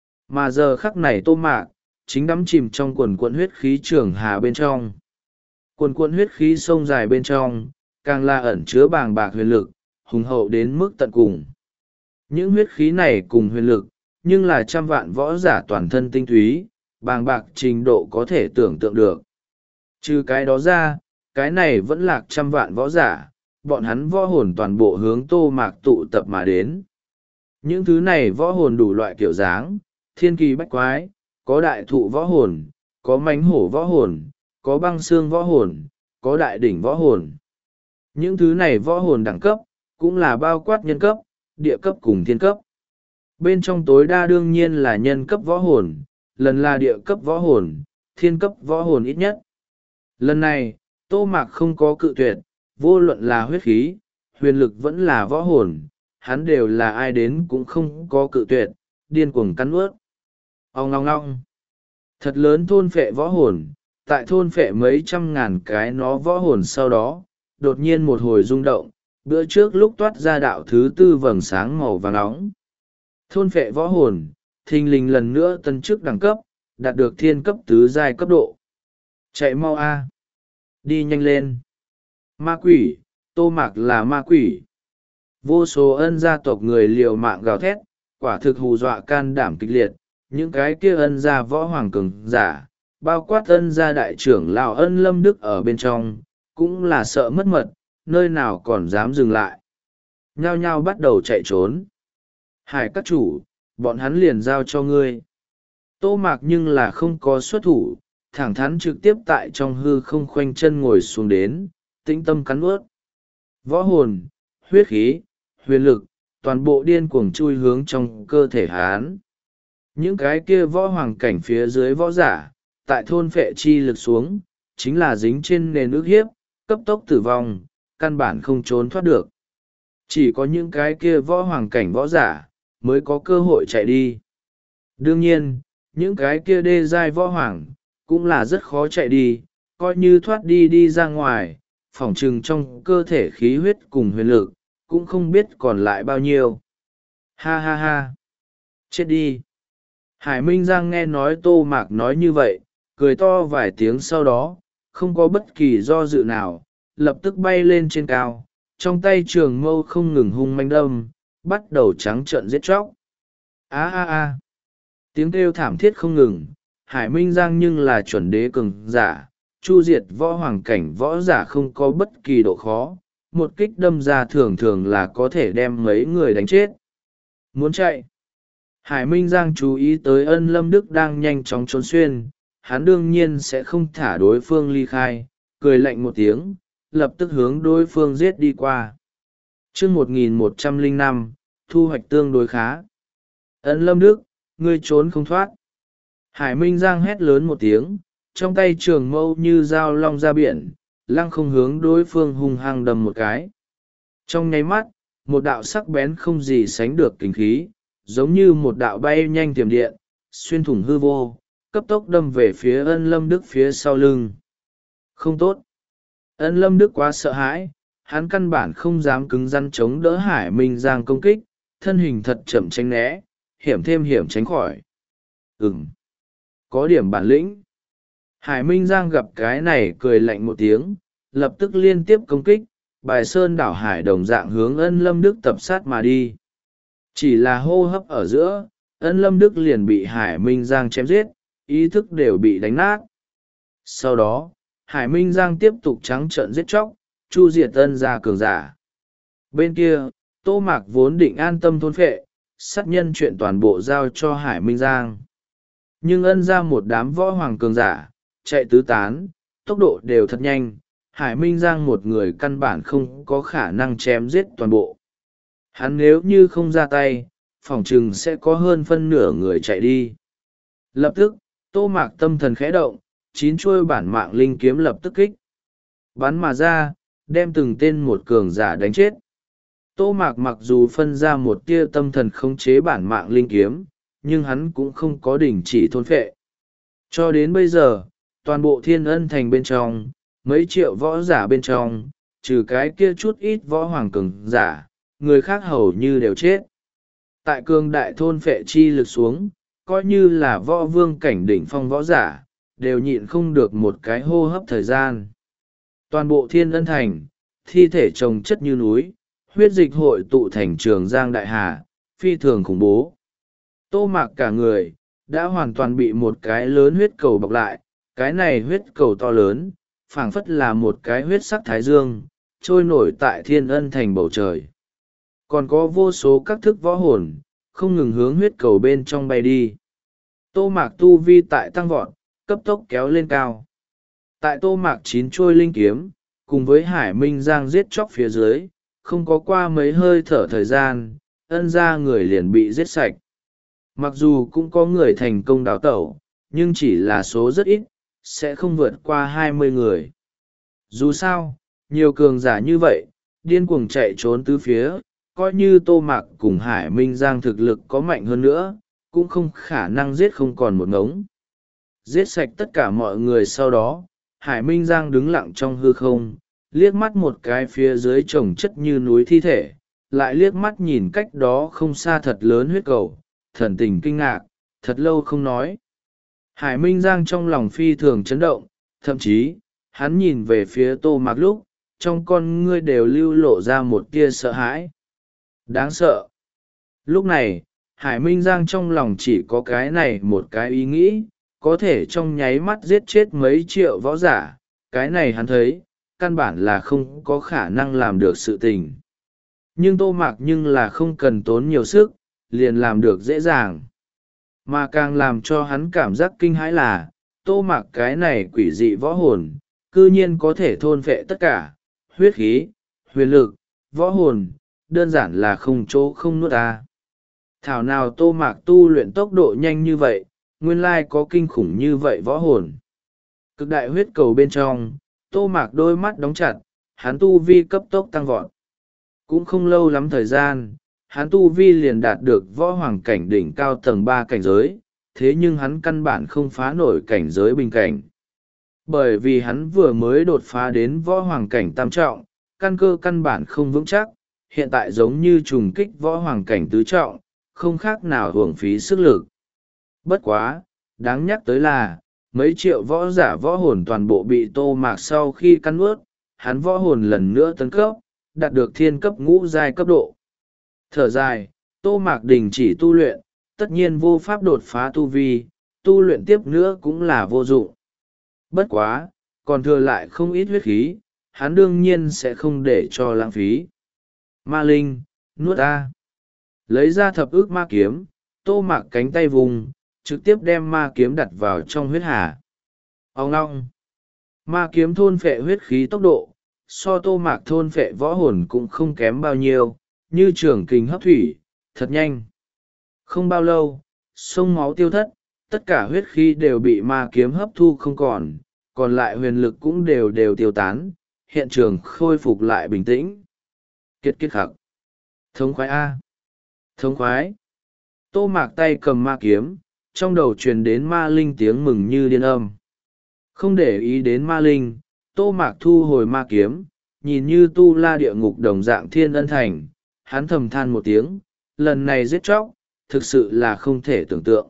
Mà giờ khắc này Tô Mạc, chính đắm chìm trong quần cuộn huyết khí trường hà bên trong. Quần cuộn huyết khí sông dài bên trong, càng là ẩn chứa bàng bạc huyền lực, hùng hậu đến mức tận cùng. Những huyết khí này cùng huyền lực, nhưng là trăm vạn võ giả toàn thân tinh túy, bàng bạc trình độ có thể tưởng tượng được. Trừ cái đó ra, cái này vẫn lạc trăm vạn võ giả, bọn hắn võ hồn toàn bộ hướng Tô Mạc tụ tập mà đến. Những thứ này võ hồn đủ loại kiểu dáng, thiên kỳ bách quái, có đại thụ võ hồn, có mánh hổ võ hồn, có băng xương võ hồn, có đại đỉnh võ hồn. Những thứ này võ hồn đẳng cấp, cũng là bao quát nhân cấp, địa cấp cùng thiên cấp. Bên trong tối đa đương nhiên là nhân cấp võ hồn, lần là địa cấp võ hồn, thiên cấp võ hồn ít nhất. Lần này, Tô Mạc không có cự tuyệt, vô luận là huyết khí, huyền lực vẫn là võ hồn, hắn đều là ai đến cũng không có cự tuyệt, điên cuồng cắn ướt. Ông ngong ngong. Thật lớn thôn phệ võ hồn, tại thôn phệ mấy trăm ngàn cái nó võ hồn sau đó, đột nhiên một hồi rung động, bữa trước lúc toát ra đạo thứ tư vầng sáng màu vàng nóng. Thôn phệ võ hồn, thình lình lần nữa tân chức đẳng cấp, đạt được thiên cấp tứ giai cấp độ. Chạy mau a, đi nhanh lên. Ma quỷ, Tô Mạc là ma quỷ. Vô số ân gia tộc người liều mạng gào thét, quả thực hù dọa can đảm kịch liệt. Những cái kia ân gia võ hoàng cường giả, bao quát ân gia đại trưởng lão Ân Lâm Đức ở bên trong, cũng là sợ mất mật, nơi nào còn dám dừng lại. Nhao nhao bắt đầu chạy trốn. Hải các chủ, bọn hắn liền giao cho ngươi. Tô Mạc nhưng là không có xuất thủ, thẳng thắn trực tiếp tại trong hư không khoanh chân ngồi xuống đến, tĩnh tâm cắn ướt. Võ hồn, huyết khí, huyền lực, toàn bộ điên cuồng chui hướng trong cơ thể hắn. Những cái kia võ hoàng cảnh phía dưới võ giả, tại thôn phệ chi lực xuống, chính là dính trên nền ức hiếp, cấp tốc tử vong, căn bản không trốn thoát được. Chỉ có những cái kia võ hoàng cảnh võ giả, mới có cơ hội chạy đi. Đương nhiên, những cái kia đê giai võ hoàng, cũng là rất khó chạy đi, coi như thoát đi đi ra ngoài, phỏng chừng trong cơ thể khí huyết cùng huyền lực, cũng không biết còn lại bao nhiêu. Ha ha ha! Chết đi! Hải Minh Giang nghe nói Tô Mạc nói như vậy, cười to vài tiếng sau đó, không có bất kỳ do dự nào, lập tức bay lên trên cao, trong tay trường mâu không ngừng hung manh đâm, bắt đầu trắng trợn giết chóc. Á á á! Tiếng kêu thảm thiết không ngừng, Hải Minh Giang nhưng là chuẩn đế cường giả, chu diệt võ hoàng cảnh võ giả không có bất kỳ độ khó, một kích đâm ra thường thường là có thể đem mấy người đánh chết. Muốn chạy? Hải Minh Giang chú ý tới Ân Lâm Đức đang nhanh chóng trốn xuyên, hắn đương nhiên sẽ không thả đối phương ly khai, cười lạnh một tiếng, lập tức hướng đối phương giết đi qua. chương một nghìn một trăm lẻ năm, thu hoạch tương đối khá. Ân Lâm Đức, ngươi trốn không thoát. Hải Minh Giang hét lớn một tiếng, trong tay trường mâu như dao long ra biển, lăng không hướng đối phương hung hăng đâm một cái. Trong nháy mắt, một đạo sắc bén không gì sánh được kinh khí, giống như một đạo bay nhanh tiềm điện, xuyên thủng hư vô, cấp tốc đâm về phía Ân Lâm Đức phía sau lưng. Không tốt. Ân Lâm Đức quá sợ hãi, hắn căn bản không dám cứng rắn chống đỡ Hải Minh Giang công kích, thân hình thật chậm tránh né, hiểm thêm hiểm tránh khỏi. Ừm, có điểm bản lĩnh. Hải Minh Giang gặp cái này cười lạnh một tiếng, lập tức liên tiếp công kích, bài sơn đảo hải đồng dạng hướng Ân Lâm Đức tập sát mà đi. Chỉ là hô hấp ở giữa, Ân Lâm Đức liền bị Hải Minh Giang chém giết, ý thức đều bị đánh nát. Sau đó, Hải Minh Giang tiếp tục trắng trợn giết chóc, chu diệt Ân gia cường giả. Bên kia, Tô Mạc vốn định an tâm thôn phệ, sát nhân chuyện toàn bộ giao cho Hải Minh Giang. Nhưng Ân gia một đám võ hoàng cường giả, chạy tứ tán, tốc độ đều thật nhanh, Hải Minh Giang một người căn bản không có khả năng chém giết toàn bộ. Hắn nếu như không ra tay, phỏng chừng sẽ có hơn phân nửa người chạy đi. Lập tức, Tô Mạc tâm thần khẽ động, chín chuôi bản mạng linh kiếm lập tức kích. Bắn mà ra, đem từng tên một cường giả đánh chết. Tô Mạc mặc dù phân ra một tia tâm thần khống chế bản mạng linh kiếm, nhưng hắn cũng không có đình chỉ thôn phệ. Cho đến bây giờ, toàn bộ Thiên Ân Thành bên trong, mấy triệu võ giả bên trong, trừ cái kia chút ít võ hoàng cường giả, người khác hầu như đều chết. Tại cường đại thôn phệ chi lực xuống, coi như là võ vương cảnh đỉnh phong võ giả, đều nhịn không được một cái hô hấp thời gian. Toàn bộ Thiên Ân Thành, thi thể chồng chất như núi, huyết dịch hội tụ thành Trường Giang Đại Hà, phi thường khủng bố. Tô Mạc cả người, đã hoàn toàn bị một cái lớn huyết cầu bọc lại. Cái này huyết cầu to lớn, phảng phất là một cái huyết sắc thái dương, trôi nổi tại thiên ân thành bầu trời. Còn có vô số các thức võ hồn, không ngừng hướng huyết cầu bên trong bay đi. Tô Mạc tu vi tại tăng vọt, cấp tốc kéo lên cao. Tại Tô Mạc chín trôi linh kiếm, cùng với Hải Minh Giang giết chóc phía dưới, không có qua mấy hơi thở thời gian, ân gia người liền bị giết sạch. Mặc dù cũng có người thành công đào tẩu, nhưng chỉ là số rất ít, sẽ không vượt qua hai mươi người. Dù sao, nhiều cường giả như vậy, điên cuồng chạy trốn tứ phía, coi như Tô Mạc cùng Hải Minh Giang thực lực có mạnh hơn nữa, cũng không khả năng giết không còn một ngống. Giết sạch tất cả mọi người sau đó, Hải Minh Giang đứng lặng trong hư không, liếc mắt một cái phía dưới chồng chất như núi thi thể, lại liếc mắt nhìn cách đó không xa thật lớn huyết cầu, thần tình kinh ngạc, thật lâu không nói. Hải Minh Giang trong lòng phi thường chấn động, thậm chí, hắn nhìn về phía Tô Mạc lúc, trong con ngươi đều lưu lộ ra một tia sợ hãi. Đáng sợ. Lúc này, Hải Minh Giang trong lòng chỉ có cái này một cái ý nghĩ, có thể trong nháy mắt giết chết mấy triệu võ giả, cái này hắn thấy, căn bản là không có khả năng làm được sự tình. Nhưng Tô Mạc nhưng là không cần tốn nhiều sức, liền làm được dễ dàng. Mà càng làm cho hắn cảm giác kinh hãi là, Tô Mạc cái này quỷ dị võ hồn, cư nhiên có thể thôn phệ tất cả, huyết khí, huyền lực, võ hồn, đơn giản là không chỗ không nuốt ta. Thảo nào Tô Mạc tu luyện tốc độ nhanh như vậy, nguyên lai có kinh khủng như vậy võ hồn. Cực đại huyết cầu bên trong, Tô Mạc đôi mắt đóng chặt, hắn tu vi cấp tốc tăng vọt. Cũng không lâu lắm thời gian, hắn tu vi liền đạt được võ hoàng cảnh đỉnh cao tầng ba cảnh giới, thế nhưng hắn căn bản không phá nổi cảnh giới bình cảnh. Bởi vì hắn vừa mới đột phá đến võ hoàng cảnh tam trọng, căn cơ căn bản không vững chắc, hiện tại giống như trùng kích võ hoàng cảnh tứ trọng, không khác nào hưởng phí sức lực. Bất quá, đáng nhắc tới là, mấy triệu võ giả võ hồn toàn bộ bị Tô Mạc sau khi cắn ướt, hắn võ hồn lần nữa tấn cấp, đạt được thiên cấp ngũ giai cấp độ. Thở dài, Tô Mạc đình chỉ tu luyện, tất nhiên vô pháp đột phá tu vi, tu luyện tiếp nữa cũng là vô dụng. Bất quá, còn thừa lại không ít huyết khí, hắn đương nhiên sẽ không để cho lãng phí. Ma Linh, nuốt ta. Lấy ra thập ức ma kiếm, Tô Mạc cánh tay vùng, trực tiếp đem ma kiếm đặt vào trong huyết hà. Ông ngong. Ma kiếm thôn phệ huyết khí tốc độ, so Tô Mạc thôn phệ võ hồn cũng không kém bao nhiêu, như trường kình hấp thủy, thật nhanh. Không bao lâu, sông máu tiêu thất, tất cả huyết khí đều bị ma kiếm hấp thu không còn, còn lại huyền lực cũng đều đều tiêu tán, hiện trường khôi phục lại bình tĩnh. Kiệt kiệt khắc. Thống khoái A. Thống khoái. Tô Mạc tay cầm ma kiếm, trong đầu truyền đến ma linh tiếng mừng như điên âm. Không để ý đến ma linh, Tô Mạc thu hồi ma kiếm, nhìn như tu la địa ngục đồng dạng thiên ân thành, hắn thầm than một tiếng, lần này giết chóc, thực sự là không thể tưởng tượng.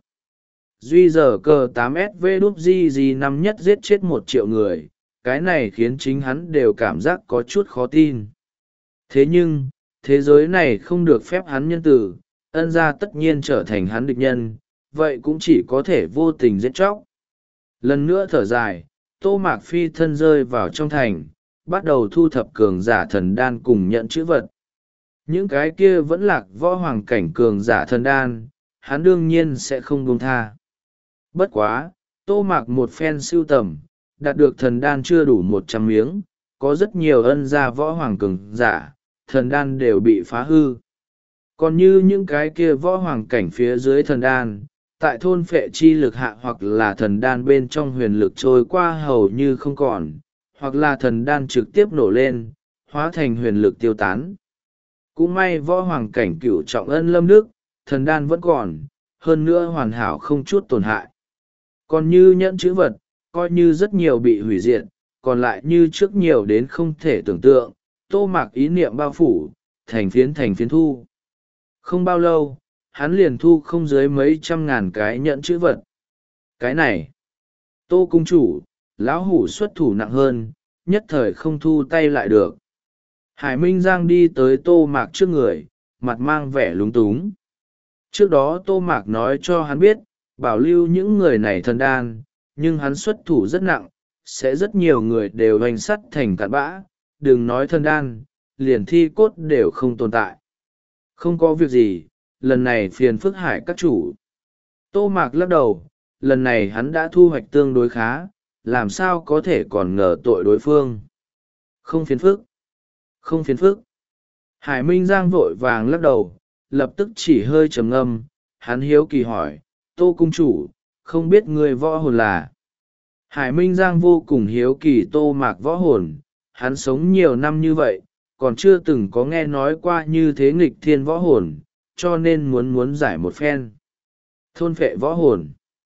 Duy giờ cờ tám S V đúp G G năm nhất giết chết một triệu người, cái này khiến chính hắn đều cảm giác có chút khó tin. Thế nhưng, thế giới này không được phép hắn nhân tử, ân gia tất nhiên trở thành hắn địch nhân, vậy cũng chỉ có thể vô tình giết chóc. Lần nữa thở dài, Tô Mạc phi thân rơi vào trong thành, bắt đầu thu thập cường giả thần đan cùng nhận chữ vật. Những cái kia vẫn lạc võ hoàng cảnh cường giả thần đan, hắn đương nhiên sẽ không buông tha. Bất quá, Tô Mạc một phen sưu tầm, đạt được thần đan chưa đủ một trăm miếng, có rất nhiều ân gia võ hoàng cường giả, thần đan đều bị phá hư. Còn như những cái kia võ hoàng cảnh phía dưới thần đan, tại thôn phệ chi lực hạ hoặc là thần đan bên trong huyền lực trôi qua hầu như không còn, hoặc là thần đan trực tiếp nổ lên, hóa thành huyền lực tiêu tán. Cũng may võ hoàng cảnh cửu trọng ân lâm đức, thần đan vẫn còn, hơn nữa hoàn hảo không chút tổn hại. Còn như nhẫn chữ vật, coi như rất nhiều bị hủy diệt, còn lại như trước nhiều đến không thể tưởng tượng, Tô Mạc ý niệm bao phủ, thành phiến thành phiến thu. Không bao lâu, hắn liền thu không dưới mấy trăm ngàn cái nhẫn chữ vật. Cái này, Tô cung chủ, lão hủ xuất thủ nặng hơn, nhất thời không thu tay lại được. Hải Minh Giang đi tới Tô Mạc trước người, mặt mang vẻ lúng túng. Trước đó Tô Mạc nói cho hắn biết, bảo lưu những người này thần đan, nhưng hắn xuất thủ rất nặng, sẽ rất nhiều người đều hoành sắt thành cặn bã, đừng nói thần đan, liền thi cốt đều không tồn tại. Không có việc gì, lần này phiền phức Hải các chủ. Tô Mạc lắc đầu, lần này hắn đã thu hoạch tương đối khá, làm sao có thể còn ngờ tội đối phương. Không phiền phức, không phiền phức. Hải Minh Giang vội vàng lắc đầu, lập tức chỉ hơi trầm ngâm, hắn hiếu kỳ hỏi, Tô cung chủ, không biết người võ hồn là. Hải Minh Giang vô cùng hiếu kỳ Tô Mạc võ hồn, hắn sống nhiều năm như vậy, còn chưa từng có nghe nói qua như thế nghịch thiên võ hồn, cho nên muốn muốn giải một phen. Thôn phệ võ hồn.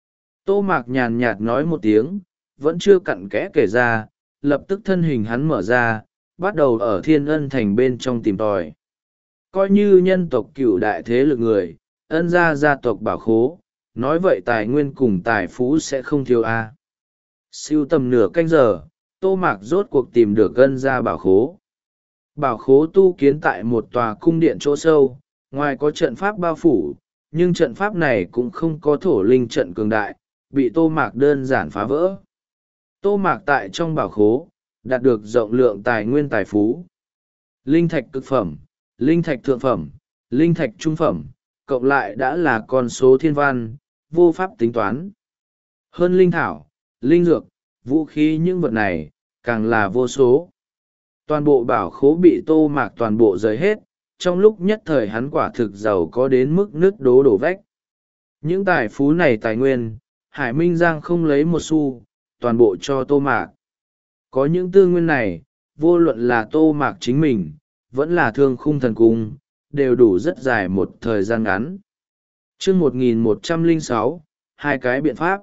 Tô Mạc nhàn nhạt nói một tiếng, vẫn chưa cặn kẽ kể ra, lập tức thân hình hắn mở ra, bắt đầu ở Thiên Ân Thành bên trong tìm tòi. Coi như nhân tộc cửu đại thế lực người, ân gia gia tộc bảo khố, nói vậy tài nguyên cùng tài phú sẽ không thiếu a. À. Siêu tầm nửa canh giờ, Tô Mạc rốt cuộc tìm được ân gia bảo khố. Bảo khố tu kiến tại một tòa cung điện chỗ sâu, ngoài có trận pháp bao phủ, nhưng trận pháp này cũng không có thổ linh trận cường đại, bị Tô Mạc đơn giản phá vỡ. Tô Mạc tại trong bảo khố, đạt được rộng lượng tài nguyên tài phú. Linh thạch cực phẩm, linh thạch thượng phẩm, linh thạch trung phẩm, cộng lại đã là con số thiên văn, vô pháp tính toán. Hơn linh thảo, linh dược, vũ khí những vật này, càng là vô số. Toàn bộ bảo khố bị Tô Mạc toàn bộ rời hết, trong lúc nhất thời hắn quả thực giàu có đến mức nứt đố đổ vách. Những tài phú này tài nguyên, Hải Minh Giang không lấy một xu, toàn bộ cho Tô Mạc. Có những tư nguyên này, vô luận là Tô Mạc chính mình, vẫn là Thương Khung Thần Cung, đều đủ rất dài một thời gian ngắn. Chương một nghìn một trăm lẻ sáu, hai cái biện pháp.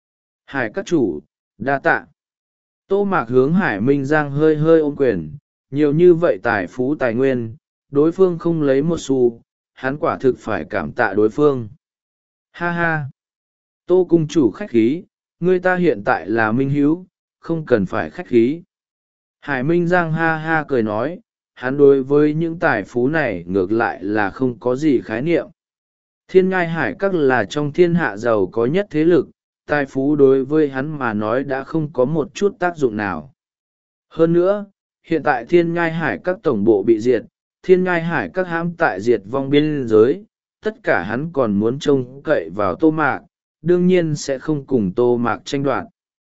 Hải các chủ, đa tạ. Tô Mạc hướng Hải Minh Giang hơi hơi ôm quyền, nhiều như vậy tài phú tài nguyên, đối phương không lấy một xu, hắn quả thực phải cảm tạ đối phương. Ha ha! Tô cung chủ khách khí, người ta hiện tại là minh hữu, không cần phải khách khí. Hải Minh Giang ha ha cười nói, hắn đối với những tài phú này ngược lại là không có gì khái niệm. Thiên Ngai Hải Các là trong thiên hạ giàu có nhất thế lực, tài phú đối với hắn mà nói đã không có một chút tác dụng nào. Hơn nữa, hiện tại Thiên Ngai Hải Các tổng bộ bị diệt, Thiên Ngai Hải Các hãm tại diệt vong biên giới, tất cả hắn còn muốn trông cậy vào Tô Mạc, đương nhiên sẽ không cùng Tô Mạc tranh đoạt.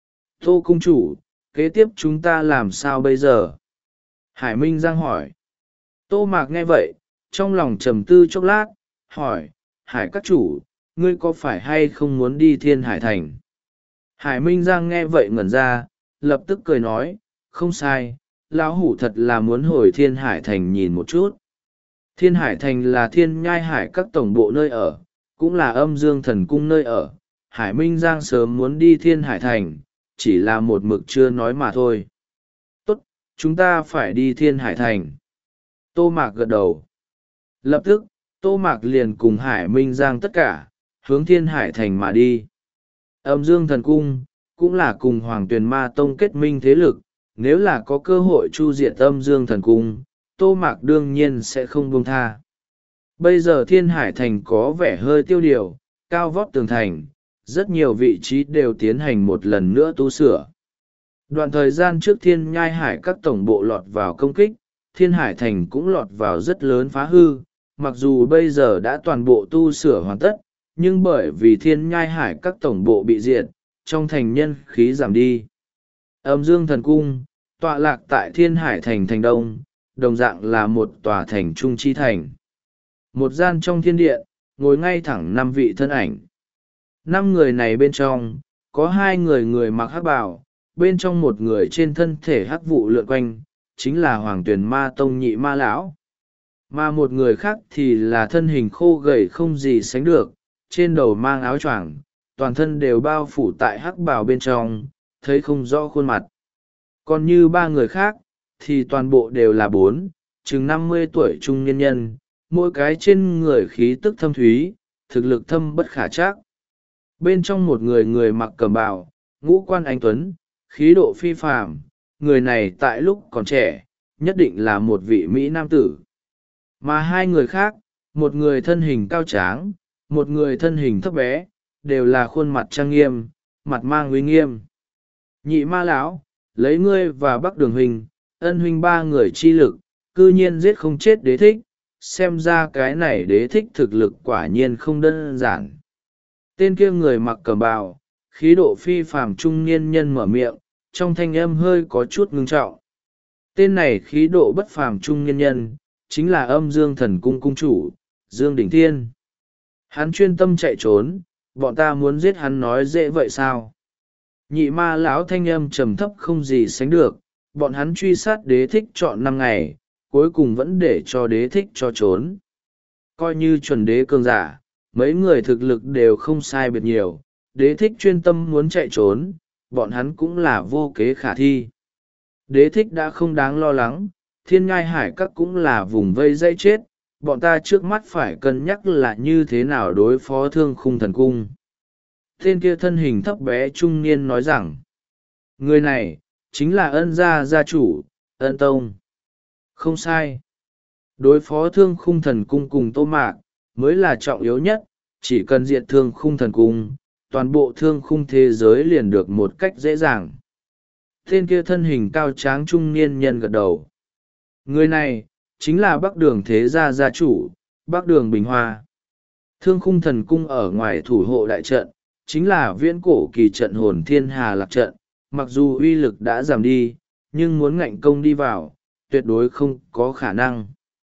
Tô cung chủ, kế tiếp chúng ta làm sao bây giờ? Hải Minh Giang hỏi. Tô Mạc nghe vậy, trong lòng trầm tư chốc lát, hỏi, Hải các chủ, ngươi có phải hay không muốn đi Thiên Hải Thành? Hải Minh Giang nghe vậy ngẩn ra, lập tức cười nói, không sai, lão hủ thật là muốn hồi Thiên Hải Thành nhìn một chút. Thiên Hải Thành là Thiên Nhai Hải Các tổng bộ nơi ở, cũng là Âm Dương Thần Cung nơi ở. Hải Minh Giang sớm muốn đi Thiên Hải Thành, chỉ là một mực chưa nói mà thôi. Tốt, chúng ta phải đi Thiên Hải Thành. Tô Mạc gật đầu. Lập tức, Tô Mạc liền cùng Hải Minh Giang tất cả, hướng Thiên Hải Thành mà đi. Âm Dương Thần Cung, cũng là cùng Hoàng Tuyền Ma Tông kết minh thế lực, nếu là có cơ hội chu diệt Âm Dương Thần Cung, Tô Mạc đương nhiên sẽ không buông tha. Bây giờ Thiên Hải Thành có vẻ hơi tiêu điều, cao vót tường thành, rất nhiều vị trí đều tiến hành một lần nữa tu sửa. Đoạn thời gian trước Thiên Nhai Hải Các tổng bộ lọt vào công kích, Thiên Hải Thành cũng lọt vào rất lớn phá hư, mặc dù bây giờ đã toàn bộ tu sửa hoàn tất, nhưng bởi vì Thiên Nhai Hải Các tổng bộ bị diệt, trong thành nhân khí giảm đi. Âm Dương Thần Cung, tọa lạc tại Thiên Hải Thành thành đông, đồng dạng là một tòa thành trung chi thành. Một gian trong thiên điện, ngồi ngay thẳng năm vị thân ảnh. Năm người này bên trong, có hai người người mặc hắc bào, bên trong một người trên thân thể hắc vụ lượn quanh, chính là Hoàng Tuyền Ma Tông nhị ma lão. Mà một người khác thì là thân hình khô gầy không gì sánh được, trên đầu mang áo choàng, toàn thân đều bao phủ tại hắc bào bên trong, thấy không rõ khuôn mặt. Còn như ba người khác, thì toàn bộ đều là bốn, chừng năm mươi tuổi trung niên nhân, mỗi cái trên người khí tức thâm thúy, thực lực thâm bất khả trắc. Bên trong một người người mặc cẩm bào, ngũ quan anh tuấn, khí độ phi phàm, người này tại lúc còn trẻ, nhất định là một vị Mỹ nam tử. Mà hai người khác, một người thân hình cao tráng, một người thân hình thấp bé, đều là khuôn mặt trang nghiêm, mặt mang uy nghiêm. Nhị ma lão, lấy ngươi và Bắc Đường huynh, Ân huynh ba người chi lực, cư nhiên giết không chết đế thích, xem ra cái này đế thích thực lực quả nhiên không đơn giản. Tên kia người mặc cẩm bào, khí độ phi phàm trung niên nhân mở miệng, trong thanh âm hơi có chút ngưng trọng. Tên này khí độ bất phàm trung niên nhân, chính là Âm Dương Thần Cung cung chủ, Dương Đỉnh Thiên. Hắn chuyên tâm chạy trốn, bọn ta muốn giết hắn nói dễ vậy sao? Nhị ma lão thanh âm trầm thấp không gì sánh được, bọn hắn truy sát đế thích trọn năm ngày, cuối cùng vẫn để cho đế thích cho trốn. Coi như chuẩn đế cường giả, mấy người thực lực đều không sai biệt nhiều, đế thích chuyên tâm muốn chạy trốn, bọn hắn cũng là vô kế khả thi. Đế thích đã không đáng lo lắng, thiên ngai hải các cũng là vùng vây dây chết, bọn ta trước mắt phải cân nhắc là như thế nào đối phó Thương Khung Thần Cung. Tên kia thân hình thấp bé trung niên nói rằng, người này, chính là Ân gia gia chủ, Ân Tông. Không sai. Đối phó Thương Khung Thần Cung cùng Tô Mạc, mới là trọng yếu nhất, chỉ cần diệt Thương Khung Thần Cung, toàn bộ thương khung thế giới liền được một cách dễ dàng. Tên kia thân hình cao tráng trung niên nhân gật đầu. Người này, chính là Bắc Đường Thế Gia gia chủ, Bắc Đường Bình Hoa. Thương Khung Thần Cung ở ngoài thủ hộ đại trận, chính là viễn cổ kỳ trận Hồn Thiên Hà Lạc trận, mặc dù uy lực đã giảm đi, nhưng muốn ngạnh công đi vào, tuyệt đối không có khả năng.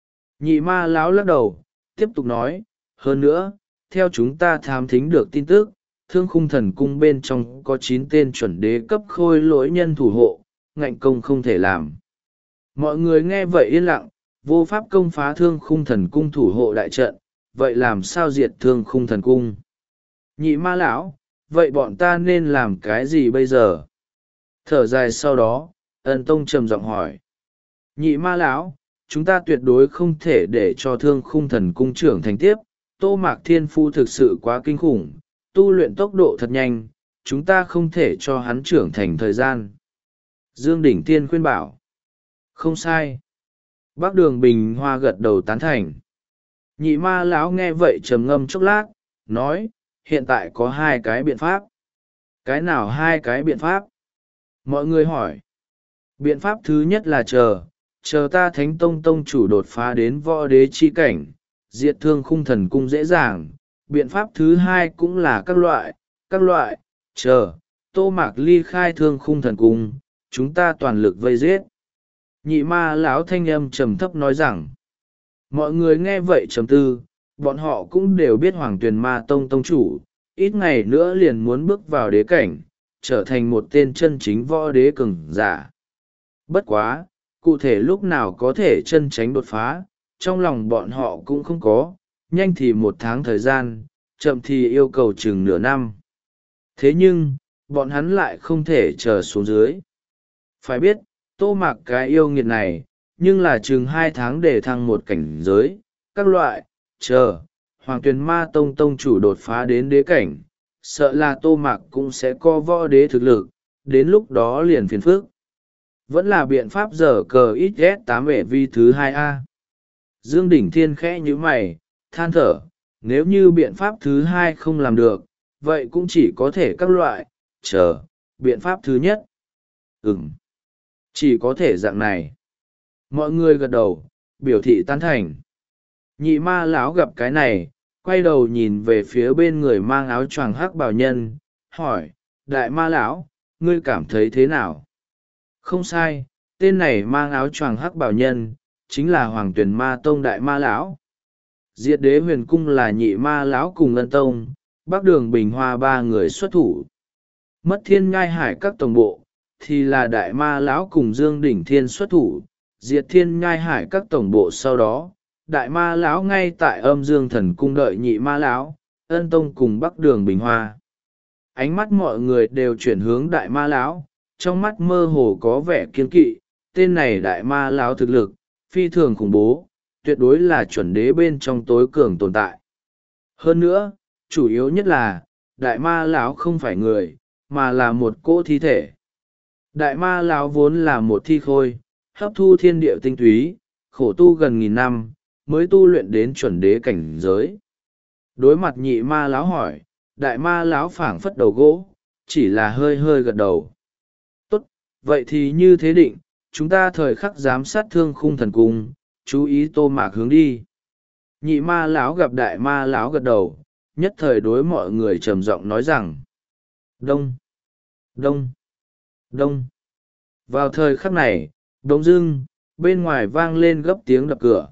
Nhị ma lão lắc đầu, tiếp tục nói, hơn nữa, theo chúng ta thám thính được tin tức, Thương Khung Thần Cung bên trong có chín tên chuẩn đế cấp khôi lỗi nhân thủ hộ, ngạnh công không thể làm. Mọi người nghe vậy yên lặng, vô pháp công phá Thương Khung Thần Cung thủ hộ đại trận, vậy làm sao diệt Thương Khung Thần Cung? Nhị ma lão, vậy bọn ta nên làm cái gì bây giờ? Thở dài sau đó, Ân Tông trầm giọng hỏi. Nhị ma lão, chúng ta tuyệt đối không thể để cho Thương Khung Thần Cung trưởng thành tiếp, Tô Mạc Thiên Phu thực sự quá kinh khủng, tu luyện tốc độ thật nhanh, chúng ta không thể cho hắn trưởng thành thời gian. Dương Đỉnh Thiên khuyên bảo. Không sai. Bắc Đường Bình Hoa gật đầu tán thành. Nhị ma lão nghe vậy trầm ngâm chốc lát, nói, hiện tại có hai cái biện pháp. Cái nào hai cái biện pháp? Mọi người hỏi. Biện pháp thứ nhất là chờ, chờ ta Thánh Tông Tông chủ đột phá đến võ đế chi cảnh, diệt Thương Khung Thần Cung dễ dàng. Biện pháp thứ hai cũng là các loại, các loại, chờ, Tô Mạc ly khai Thương Khung Thần Cung, chúng ta toàn lực vây giết. Nhị ma lão thanh âm trầm thấp nói rằng, mọi người nghe vậy trầm tư, bọn họ cũng đều biết Hoàng Tuyền Ma Tông Tông chủ, ít ngày nữa liền muốn bước vào đế cảnh, trở thành một tên chân chính võ đế cường giả. Bất quá, cụ thể lúc nào có thể chân tránh đột phá, trong lòng bọn họ cũng không có, nhanh thì một tháng thời gian, chậm thì yêu cầu chừng nửa năm. Thế nhưng, bọn hắn lại không thể chờ xuống dưới. Phải biết, Tô Mạc cái yêu nghiệt này, nhưng là chừng hai tháng để thăng một cảnh giới, các loại, chờ, Hoàng Tuyền Ma Tông Tông chủ đột phá đến đế cảnh, sợ là Tô Mạc cũng sẽ có võ đế thực lực, đến lúc đó liền phiền phức. Vẫn là biện pháp giờ cờ ít ghét tám vệ vi thứ hai a. Dương Đỉnh Thiên khẽ như mày, than thở, nếu như biện pháp thứ hai không làm được, vậy cũng chỉ có thể các loại, chờ, biện pháp thứ nhất. Ừm, chỉ có thể dạng này. Mọi người gật đầu, biểu thị tán thành. Nhị ma lão gặp cái này, quay đầu nhìn về phía bên người mang áo choàng hắc bào nhân, hỏi, đại ma lão, ngươi cảm thấy thế nào? Không sai, tên này mang áo choàng hắc bào nhân, chính là Hoàng Tuyền Ma Tông đại ma lão. Diệt Đế Huyền Cung là nhị ma lão cùng Ân Tông, Bắc Đường Bình Hoa ba người xuất thủ. Mất Thiên Nhai Hải các tổng bộ, thì là đại ma lão cùng Dương Đỉnh Thiên xuất thủ. Diệt Thiên Nhai Hải các tổng bộ sau đó, đại ma lão ngay tại Âm Dương Thần Cung đợi nhị ma lão, Ân Tông cùng Bắc Đường Bình Hoa. Ánh mắt mọi người đều chuyển hướng đại ma lão, trong mắt mơ hồ có vẻ kiên kỵ, tên này đại ma lão thực lực, phi thường khủng bố, tuyệt đối là chuẩn đế bên trong tối cường tồn tại. Hơn nữa, chủ yếu nhất là, đại ma lão không phải người, mà là một cỗ thi thể. Đại ma lão vốn là một thi khôi, hấp thu thiên địa tinh túy, khổ tu gần nghìn năm, mới tu luyện đến chuẩn đế cảnh giới. Đối mặt nhị ma lão hỏi, đại ma lão phảng phất đầu gỗ, chỉ là hơi hơi gật đầu. Tốt, vậy thì như thế định, chúng ta thời khắc giám sát thương khung thần cung, chú ý Tô Mạc hướng đi. Nhị ma lão gặp đại ma lão gật đầu, nhất thời đối mọi người trầm giọng nói rằng: Đông, đông, đông. Vào thời khắc này, đống dưng, bên ngoài vang lên gấp tiếng đập cửa.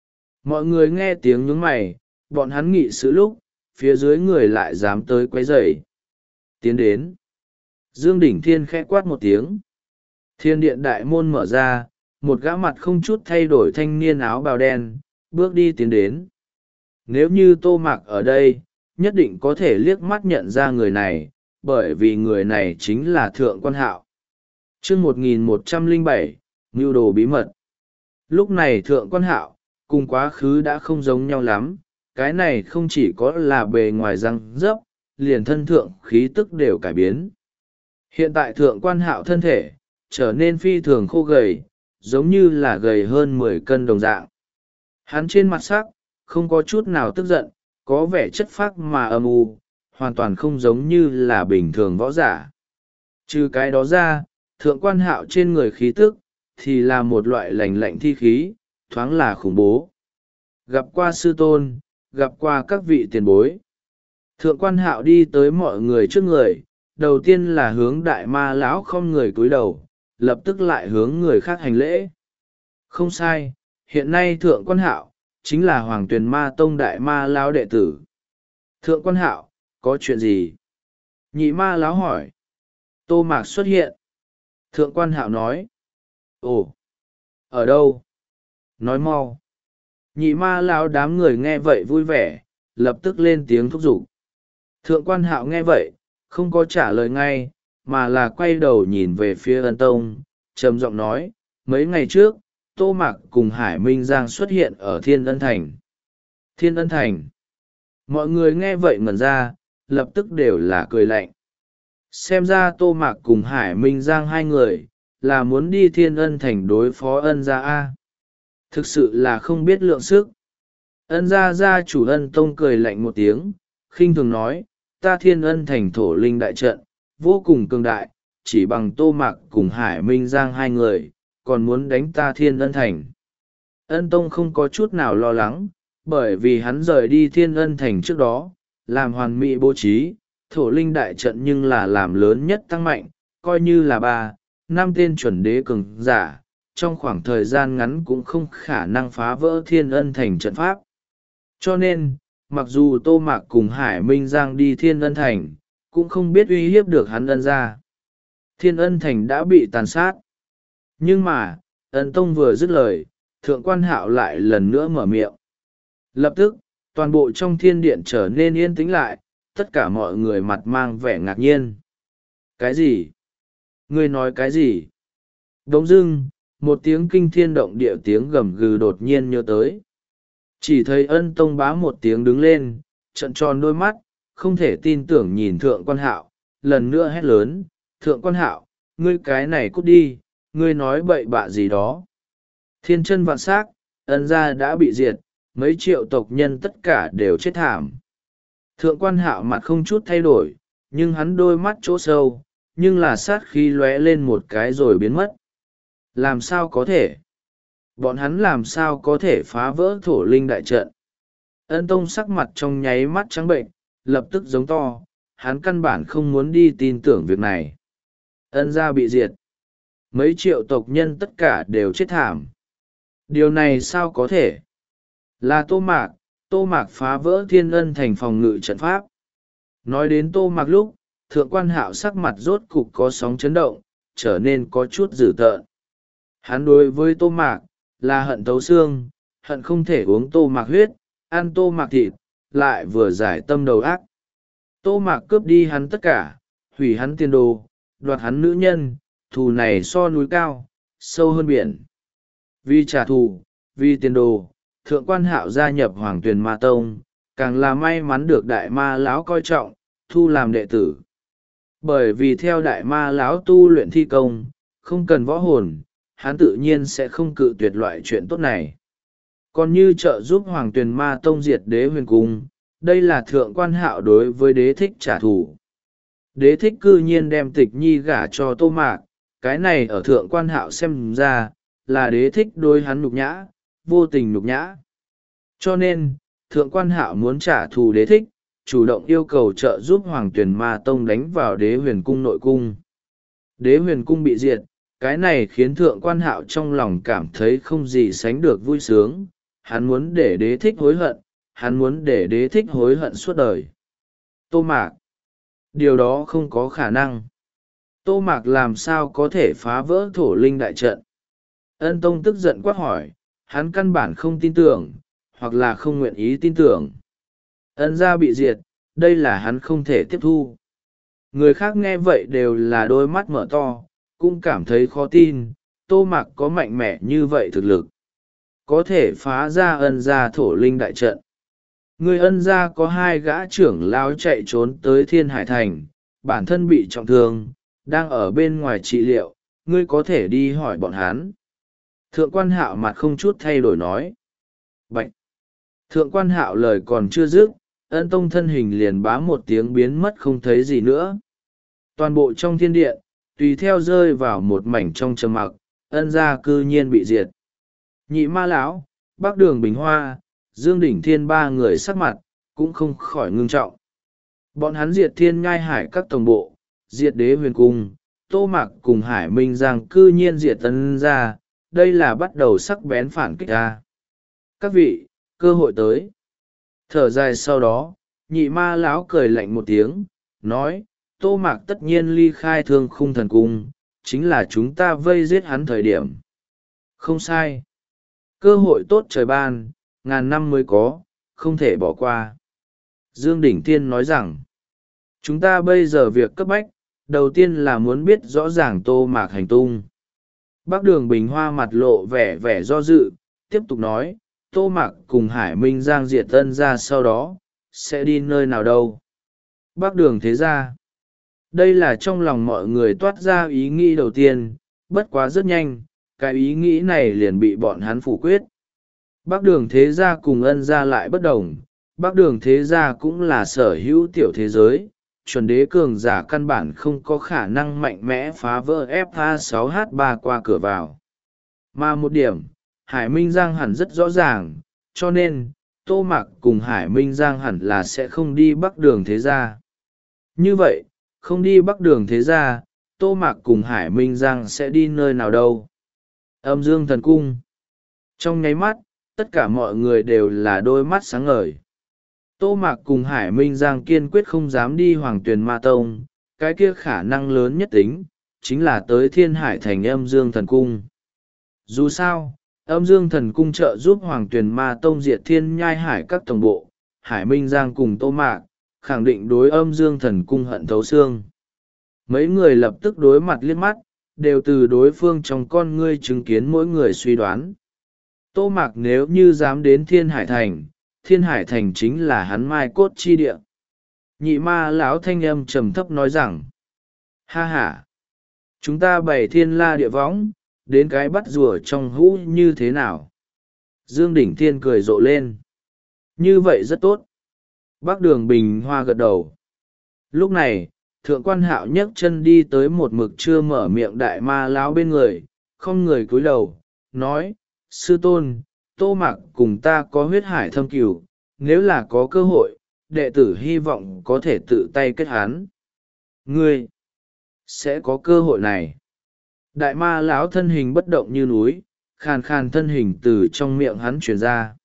Mọi người nghe tiếng nhướng mày, bọn hắn nghị sự lúc, phía dưới người lại dám tới quấy rầy. Tiến đến. Dương Đỉnh Thiên khẽ quát một tiếng. Thiên điện đại môn mở ra, một gã mặt không chút thay đổi thanh niên áo bào đen, bước đi tiến đến. Nếu như Tô Mạc ở đây, nhất định có thể liếc mắt nhận ra người này, bởi vì người này chính là Thượng Quan Hạo. Chương một nghìn một trăm lẻ bảy, mưu đồ bí mật. Lúc này Thượng Quan Hạo, cùng quá khứ đã không giống nhau lắm, cái này không chỉ có là bề ngoài răng rớp, liền thân thượng khí tức đều cải biến. Hiện tại Thượng Quan Hạo thân thể, trở nên phi thường khô gầy, giống như là gầy hơn mười cân đồng dạng. Hắn trên mặt sắc, không có chút nào tức giận, có vẻ chất phác mà âm u, hoàn toàn không giống như là bình thường võ giả. Trừ cái đó ra, Thượng Quan Hạo trên người khí tức, thì là một loại lạnh lạnh thi khí, thoáng là khủng bố. Gặp qua sư tôn, gặp qua các vị tiền bối. Thượng Quan Hạo đi tới mọi người trước người, đầu tiên là hướng đại ma lão không người cúi đầu, lập tức lại hướng người khác hành lễ. Không sai, hiện nay Thượng Quan Hạo chính là Hoàng Tuyền Ma Tông đại ma lão đệ tử. Thượng Quan Hạo, có chuyện gì? Nhị ma lão hỏi. Tô Mạc xuất hiện. Thượng Quan Hạo nói. Ồ, ở đâu? Nói mau. Nhị ma lão đám người nghe vậy vui vẻ, lập tức lên tiếng thúc giục. Thượng Quan Hạo nghe vậy, không có trả lời ngay, mà là quay đầu nhìn về phía Ân Tông, trầm giọng nói, mấy ngày trước, Tô Mạc cùng Hải Minh Giang xuất hiện ở Thiên Ân Thành. Thiên Ân Thành. Mọi người nghe vậy ngẩn ra, lập tức đều là cười lạnh. Xem ra Tô Mạc cùng Hải Minh Giang hai người, là muốn đi Thiên Ân Thành đối phó Ân gia A. Thực sự là không biết lượng sức. Ân gia gia chủ Ân Tông cười lạnh một tiếng, khinh thường nói, ta Thiên Ân Thành thổ linh đại trận, vô cùng cường đại, chỉ bằng Tô Mạc cùng Hải Minh Giang hai người, còn muốn đánh ta Thiên Ân Thành. Ân Tông không có chút nào lo lắng, bởi vì hắn rời đi Thiên Ân Thành trước đó, làm hoàn mỹ bố trí, thổ linh đại trận nhưng là làm lớn nhất tăng mạnh, coi như là ba, năm tên chuẩn đế cường giả, trong khoảng thời gian ngắn cũng không khả năng phá vỡ Thiên Ân Thành trận pháp. Cho nên, mặc dù Tô Mạc cùng Hải Minh Giang đi Thiên Ân Thành, cũng không biết uy hiếp được hắn Ân gia. Thiên Ân Thành đã bị tàn sát. Nhưng mà, Ân Tông vừa dứt lời, Thượng Quan Hạo lại lần nữa mở miệng. Lập tức, toàn bộ trong thiên điện trở nên yên tĩnh lại, tất cả mọi người mặt mang vẻ ngạc nhiên. Cái gì? Ngươi nói cái gì? Đống dưng, một tiếng kinh thiên động địa tiếng gầm gừ đột nhiên nhớ tới. Chỉ thấy Ân Tông bá một tiếng đứng lên, trợn tròn đôi mắt, không thể tin tưởng nhìn Thượng Quan Hạo, lần nữa hét lớn, Thượng Quan Hạo, ngươi cái này cút đi, ngươi nói bậy bạ gì đó. Thiên chân vạn sắc, Ân gia đã bị diệt, mấy triệu tộc nhân tất cả đều chết thảm. Thượng Quan Hạo mặt không chút thay đổi, nhưng hắn đôi mắt chỗ sâu, nhưng là sát khí lóe lên một cái rồi biến mất. Làm sao có thể? Bọn hắn làm sao có thể phá vỡ thổ linh đại trận? Ân Tông sắc mặt trong nháy mắt trắng bệnh, lập tức giống to, hắn căn bản không muốn đi tin tưởng việc này. Ân gia bị diệt. Mấy triệu tộc nhân tất cả đều chết thảm. Điều này sao có thể? Là Tô Mạc, Tô Mạc phá vỡ Thiên Ân Thành phòng ngự trận pháp. Nói đến Tô Mạc lúc, Thượng Quan Hạo sắc mặt rốt cục có sóng chấn động, trở nên có chút dữ tợn. Hắn đối với Tô Mạc, là hận thấu xương, hận không thể uống Tô Mạc huyết, ăn Tô Mạc thịt, lại vừa giải tâm đầu ác. Tô Mạc cướp đi hắn tất cả, hủy hắn tiền đồ, đoạt hắn nữ nhân, thù này so núi cao, sâu hơn biển. Vì trả thù, vì tiền đồ, Thượng Quan Hạo gia nhập Hoàng Tuyền Ma Tông, càng là may mắn được đại ma lão coi trọng, thu làm đệ tử. Bởi vì theo đại ma lão tu luyện thi công, không cần võ hồn, hắn tự nhiên sẽ không cự tuyệt loại chuyện tốt này. Còn như trợ giúp Hoàng Tuyền Ma Tông diệt đế huyền cung, đây là thượng quan hạo đối với đế thích trả thù. Đế thích cư nhiên đem tịch nhi gả cho Tô Mạc, cái này ở thượng quan hạo xem ra là đế thích đối hắn nhục nhã, vô tình nhục nhã. Cho nên thượng quan hạo muốn trả thù đế thích, chủ động yêu cầu trợ giúp Hoàng Tuyền Ma Tông đánh vào đế huyền cung nội cung. Đế huyền cung bị diệt, cái này khiến thượng quan hạo trong lòng cảm thấy không gì sánh được vui sướng. Hắn muốn để đế thích hối hận, hắn muốn để đế thích hối hận suốt đời. Tô Mạc, điều đó không có khả năng. Tô Mạc làm sao có thể phá vỡ thổ linh đại trận? Ân Tông tức giận quát hỏi, hắn căn bản không tin tưởng, hoặc là không nguyện ý tin tưởng. Ân gia bị diệt, đây là hắn không thể tiếp thu. Người khác nghe vậy đều là đôi mắt mở to, cũng cảm thấy khó tin, Tô Mạc có mạnh mẽ như vậy thực lực, có thể phá ra ân gia thổ linh đại trận. Người ân gia có hai gã trưởng lao chạy trốn tới Thiên Hải Thành, bản thân bị trọng thương, đang ở bên ngoài trị liệu, ngươi có thể đi hỏi bọn hắn. Thượng quan hạo mặt không chút thay đổi nói. Bạch! Thượng quan hạo lời còn chưa dứt, Ân Tông thân hình liền bá một tiếng biến mất không thấy gì nữa. Toàn bộ trong thiên điện, tùy theo rơi vào một mảnh trong trầm mặc, ân gia cư nhiên bị diệt. Nhị ma lão, Bắc Đường Bình Hoa, Dương Đỉnh Thiên ba người sắc mặt, cũng không khỏi ngưng trọng. Bọn hắn diệt thiên ngai hải các tổng bộ, diệt đế huyền cung, Tô Mạc cùng Hải Minh Giang cư nhiên diệt ân gia, đây là bắt đầu sắc bén phản kích ra. Các vị, cơ hội tới. Thở dài sau đó, nhị ma lão cười lạnh một tiếng, nói, Tô Mạc tất nhiên ly khai thương khung thần cung, chính là chúng ta vây giết hắn thời điểm. Không sai. Cơ hội tốt trời ban, ngàn năm mới có, không thể bỏ qua. Dương Đỉnh Thiên nói rằng, chúng ta bây giờ việc cấp bách, đầu tiên là muốn biết rõ ràng Tô Mạc hành tung. Bắc Đường Bình Hoa mặt lộ vẻ vẻ do dự, tiếp tục nói, Tô Mạc cùng Hải Minh Giang diệt ân ra sau đó, sẽ đi nơi nào đâu? Bắc Đường thế gia. Đây là trong lòng mọi người toát ra ý nghĩ đầu tiên, bất quá rất nhanh, cái ý nghĩ này liền bị bọn hắn phủ quyết. Bắc Đường thế gia cùng ân gia lại bất đồng, Bắc Đường thế gia cũng là sở hữu tiểu thế giới, chuẩn đế cường giả căn bản không có khả năng mạnh mẽ phá vỡ F A sáu H ba qua cửa vào. Mà một điểm, Hải Minh Giang hẳn rất rõ ràng, cho nên, Tô Mạc cùng Hải Minh Giang hẳn là sẽ không đi Bắc Đường thế gia. Như vậy, không đi Bắc Đường thế gia, Tô Mạc cùng Hải Minh Giang sẽ đi nơi nào đâu? Âm Dương Thần Cung. Trong nháy mắt, tất cả mọi người đều là đôi mắt sáng ngời. Tô Mạc cùng Hải Minh Giang kiên quyết không dám đi Hoàng Tuyền Ma Tông, cái kia khả năng lớn nhất tính, chính là tới Thiên Hải Thành Âm Dương Thần Cung. Dù sao, Âm Dương Thần Cung trợ giúp Hoàng Tuyền Ma Tông diệt thiên nhai hải các tổng bộ, Hải Minh Giang cùng Tô Mạc, khẳng định đối Âm Dương Thần Cung hận thấu xương. Mấy người lập tức đối mặt liếc mắt, đều từ đối phương trong con ngươi chứng kiến mỗi người suy đoán. Tô Mạc nếu như dám đến Thiên Hải Thành, Thiên Hải Thành chính là hắn mai cốt chi địa. Nhị ma lão thanh âm trầm thấp nói rằng, ha ha, chúng ta bày thiên la địa võng, đến cái bắt rùa trong hũ như thế nào? Dương Đỉnh Thiên cười rộ lên. Như vậy rất tốt. Bắc Đường Bình Hoa gật đầu. Lúc này, Thượng quan Hạo nhấc chân đi tới một mực chưa mở miệng đại ma lão bên người, không người cúi đầu, nói, sư tôn, Tô Mạc cùng ta có huyết hải thâm cửu, nếu là có cơ hội, đệ tử hy vọng có thể tự tay kết hắn. Ngươi, sẽ có cơ hội này. Đại ma lão thân hình bất động như núi, khàn khàn thân hình từ trong miệng hắn truyền ra.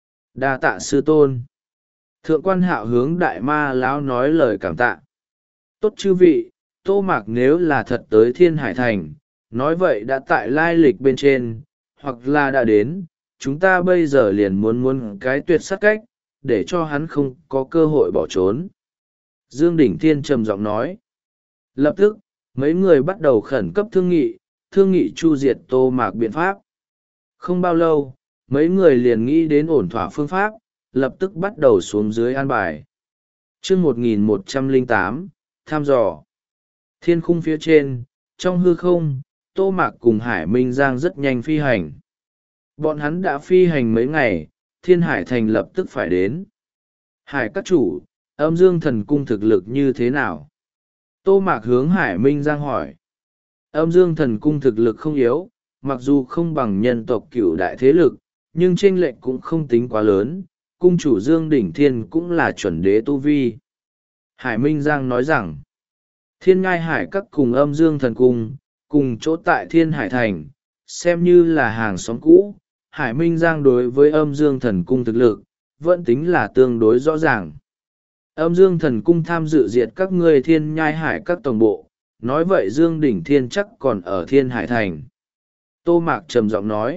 Đa tạ sư tôn. Thượng quan Hạo hướng đại ma lão nói lời cảm tạ. Tốt chư vị, Tô Mạc nếu là thật tới Thiên Hải Thành, nói vậy đã tại lai lịch bên trên, hoặc là đã đến, chúng ta bây giờ liền muốn muốn cái tuyệt sát cách, để cho hắn không có cơ hội bỏ trốn. Dương Đỉnh Thiên trầm giọng nói. Lập tức, mấy người bắt đầu khẩn cấp thương nghị, thương nghị chu diệt Tô Mạc biện pháp. Không bao lâu, mấy người liền nghĩ đến ổn thỏa phương pháp, lập tức bắt đầu xuống dưới an bài. Chương một nghìn một trăm lẻ tám, thăm dò. Thiên khung phía trên, trong hư không, Tô Mạc cùng Hải Minh Giang rất nhanh phi hành. Bọn hắn đã phi hành mấy ngày, Thiên Hải Thành lập tức phải đến. Hải các chủ, âm dương thần cung thực lực như thế nào? Tô Mạc hướng Hải Minh Giang hỏi. Âm dương thần cung thực lực không yếu, mặc dù không bằng nhân tộc cửu đại thế lực, nhưng chênh lệch cũng không tính quá lớn, cung chủ Dương Đỉnh Thiên cũng là chuẩn đế tu vi. Hải Minh Giang nói rằng, Thiên Ngai Hải các cùng âm dương thần cung, cùng chỗ tại Thiên Hải Thành, xem như là hàng xóm cũ. Hải Minh Giang đối với âm dương thần cung thực lực, vẫn tính là tương đối rõ ràng. Âm dương thần cung tham dự diệt các ngươi Thiên Nhai Hải các tổng bộ, nói vậy Dương Đỉnh Thiên chắc còn ở Thiên Hải Thành. Tô Mạc trầm giọng nói,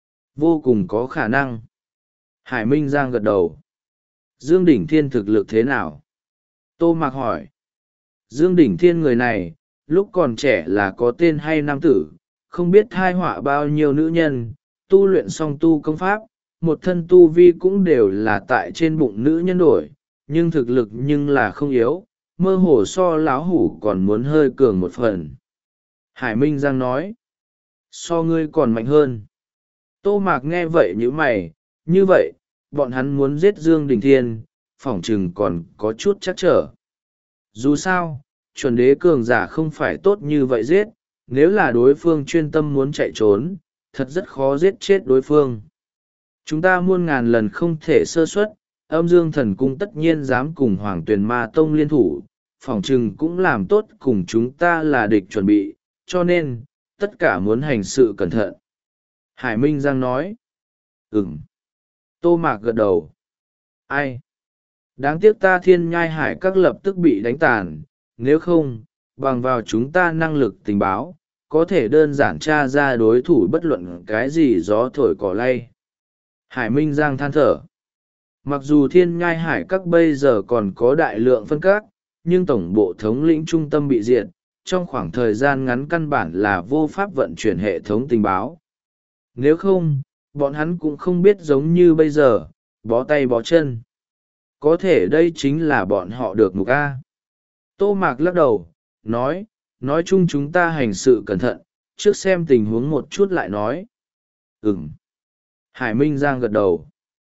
vô cùng có khả năng. Hải Minh Giang gật đầu. Dương Đỉnh Thiên thực lực thế nào? Tô Mạc hỏi. Dương Đỉnh Thiên người này, lúc còn trẻ là có tên hay nam tử, không biết thai họa bao nhiêu nữ nhân, tu luyện song tu công pháp, một thân tu vi cũng đều là tại trên bụng nữ nhân đổi, nhưng thực lực nhưng là không yếu, mơ hồ so láo hủ còn muốn hơi cường một phần. Hải Minh Giang nói, so ngươi còn mạnh hơn. Tô Mạc nghe vậy như mày, như vậy, bọn hắn muốn giết Dương Đỉnh Thiên, phỏng chừng còn có chút chắc trở. Dù sao, chuẩn đế cường giả không phải tốt như vậy giết, nếu là đối phương chuyên tâm muốn chạy trốn, thật rất khó giết chết đối phương. Chúng ta muôn ngàn lần không thể sơ suất, âm dương thần cung tất nhiên dám cùng Hoàng Tuyền Ma Tông liên thủ, phỏng chừng cũng làm tốt cùng chúng ta là địch chuẩn bị, cho nên, tất cả muốn hành sự cẩn thận. Hải Minh Giang nói, ừm. Tô Mạc gật đầu. Ai? Đáng tiếc ta Thiên Nhai Hải các lập tức bị đánh tàn, nếu không, bằng vào chúng ta năng lực tình báo, có thể đơn giản tra ra đối thủ bất luận cái gì gió thổi cỏ lay. Hải Minh Giang than thở. Mặc dù Thiên Nhai Hải các bây giờ còn có đại lượng phân các, nhưng tổng bộ thống lĩnh trung tâm bị diệt, trong khoảng thời gian ngắn căn bản là vô pháp vận chuyển hệ thống tình báo. Nếu không, bọn hắn cũng không biết giống như bây giờ, bó tay bó chân. Có thể đây chính là bọn họ được mục A. Tô Mạc lắc đầu, nói, nói chung chúng ta hành sự cẩn thận, trước xem tình huống một chút lại nói. Ừm. Hải Minh Giang gật đầu.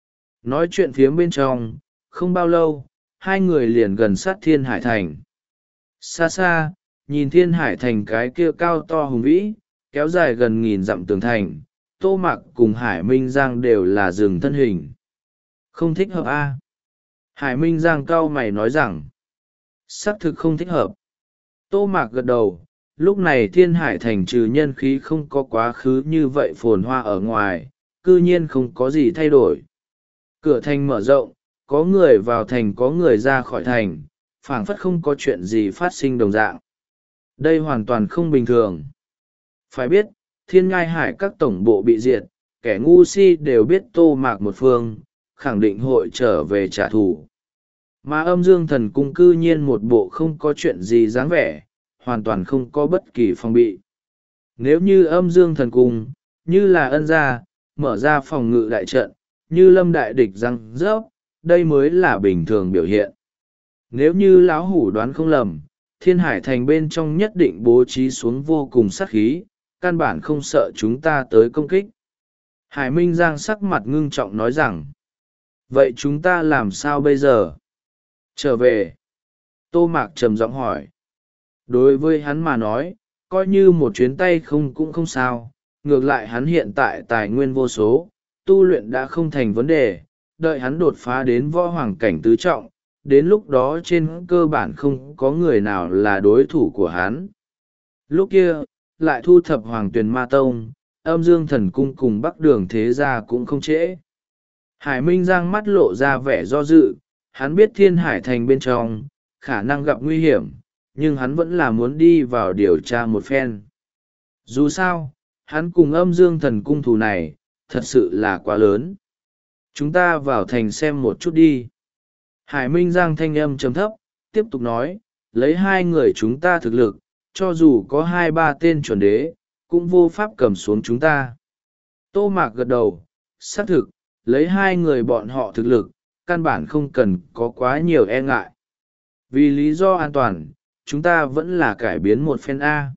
Nói chuyện phía bên trong, không bao lâu, hai người liền gần sát Thiên Hải Thành. Xa xa, nhìn Thiên Hải Thành cái kia cao to hùng vĩ, kéo dài gần nghìn dặm tường thành, Tô Mạc cùng Hải Minh Giang đều là dừng thân hình. Không thích hợp a. Hải Minh Giang cau mày nói rằng, xác thực không thích hợp. Tô Mạc gật đầu, lúc này Thiên Hải Thành trừ nhân khí không có quá khứ như vậy phồn hoa ở ngoài, cư nhiên không có gì thay đổi. Cửa thành mở rộng, có người vào thành có người ra khỏi thành, phảng phất không có chuyện gì phát sinh đồng dạng. Đây hoàn toàn không bình thường. Phải biết, Thiên Ngai Hải các tổng bộ bị diệt, kẻ ngu si đều biết Tô Mạc một phương, khẳng định hội trở về trả thù. Mà âm dương thần cung cư nhiên một bộ không có chuyện gì dáng vẻ, hoàn toàn không có bất kỳ phòng bị. Nếu như âm dương thần cung, như là ân gia, mở ra phòng ngự đại trận, như lâm đại địch răng rớp, đây mới là bình thường biểu hiện. Nếu như lão hủ đoán không lầm, Thiên Hải Thành bên trong nhất định bố trí xuống vô cùng sát khí, căn bản không sợ chúng ta tới công kích. Hải Minh Giang sắc mặt ngưng trọng nói rằng, vậy chúng ta làm sao bây giờ? Trở về. Tô Mạc trầm giọng hỏi. Đối với hắn mà nói, coi như một chuyến tay không cũng không sao, ngược lại hắn hiện tại tài nguyên vô số, tu luyện đã không thành vấn đề, đợi hắn đột phá đến võ hoàng cảnh tứ trọng, đến lúc đó trên cơ bản không có người nào là đối thủ của hắn. Lúc kia, lại thu thập Hoàng Tuyền Ma Tông, âm dương thần cung cùng Bắc Đường thế gia cũng không trễ. Hải Minh Giang mắt lộ ra vẻ do dự, hắn biết Thiên Hải Thành bên trong, khả năng gặp nguy hiểm, nhưng hắn vẫn là muốn đi vào điều tra một phen. Dù sao, hắn cùng âm dương thần cung thù này, thật sự là quá lớn. Chúng ta vào thành xem một chút đi. Hải Minh Giang thanh âm trầm thấp, tiếp tục nói, lấy hai người chúng ta thực lực, cho dù có hai ba tên chuẩn đế, cũng vô pháp cầm xuống chúng ta. Tô Mạc gật đầu, xác thực, lấy hai người bọn họ thực lực, căn bản không cần có quá nhiều e ngại. Vì lý do an toàn, chúng ta vẫn là cải biến một phen A.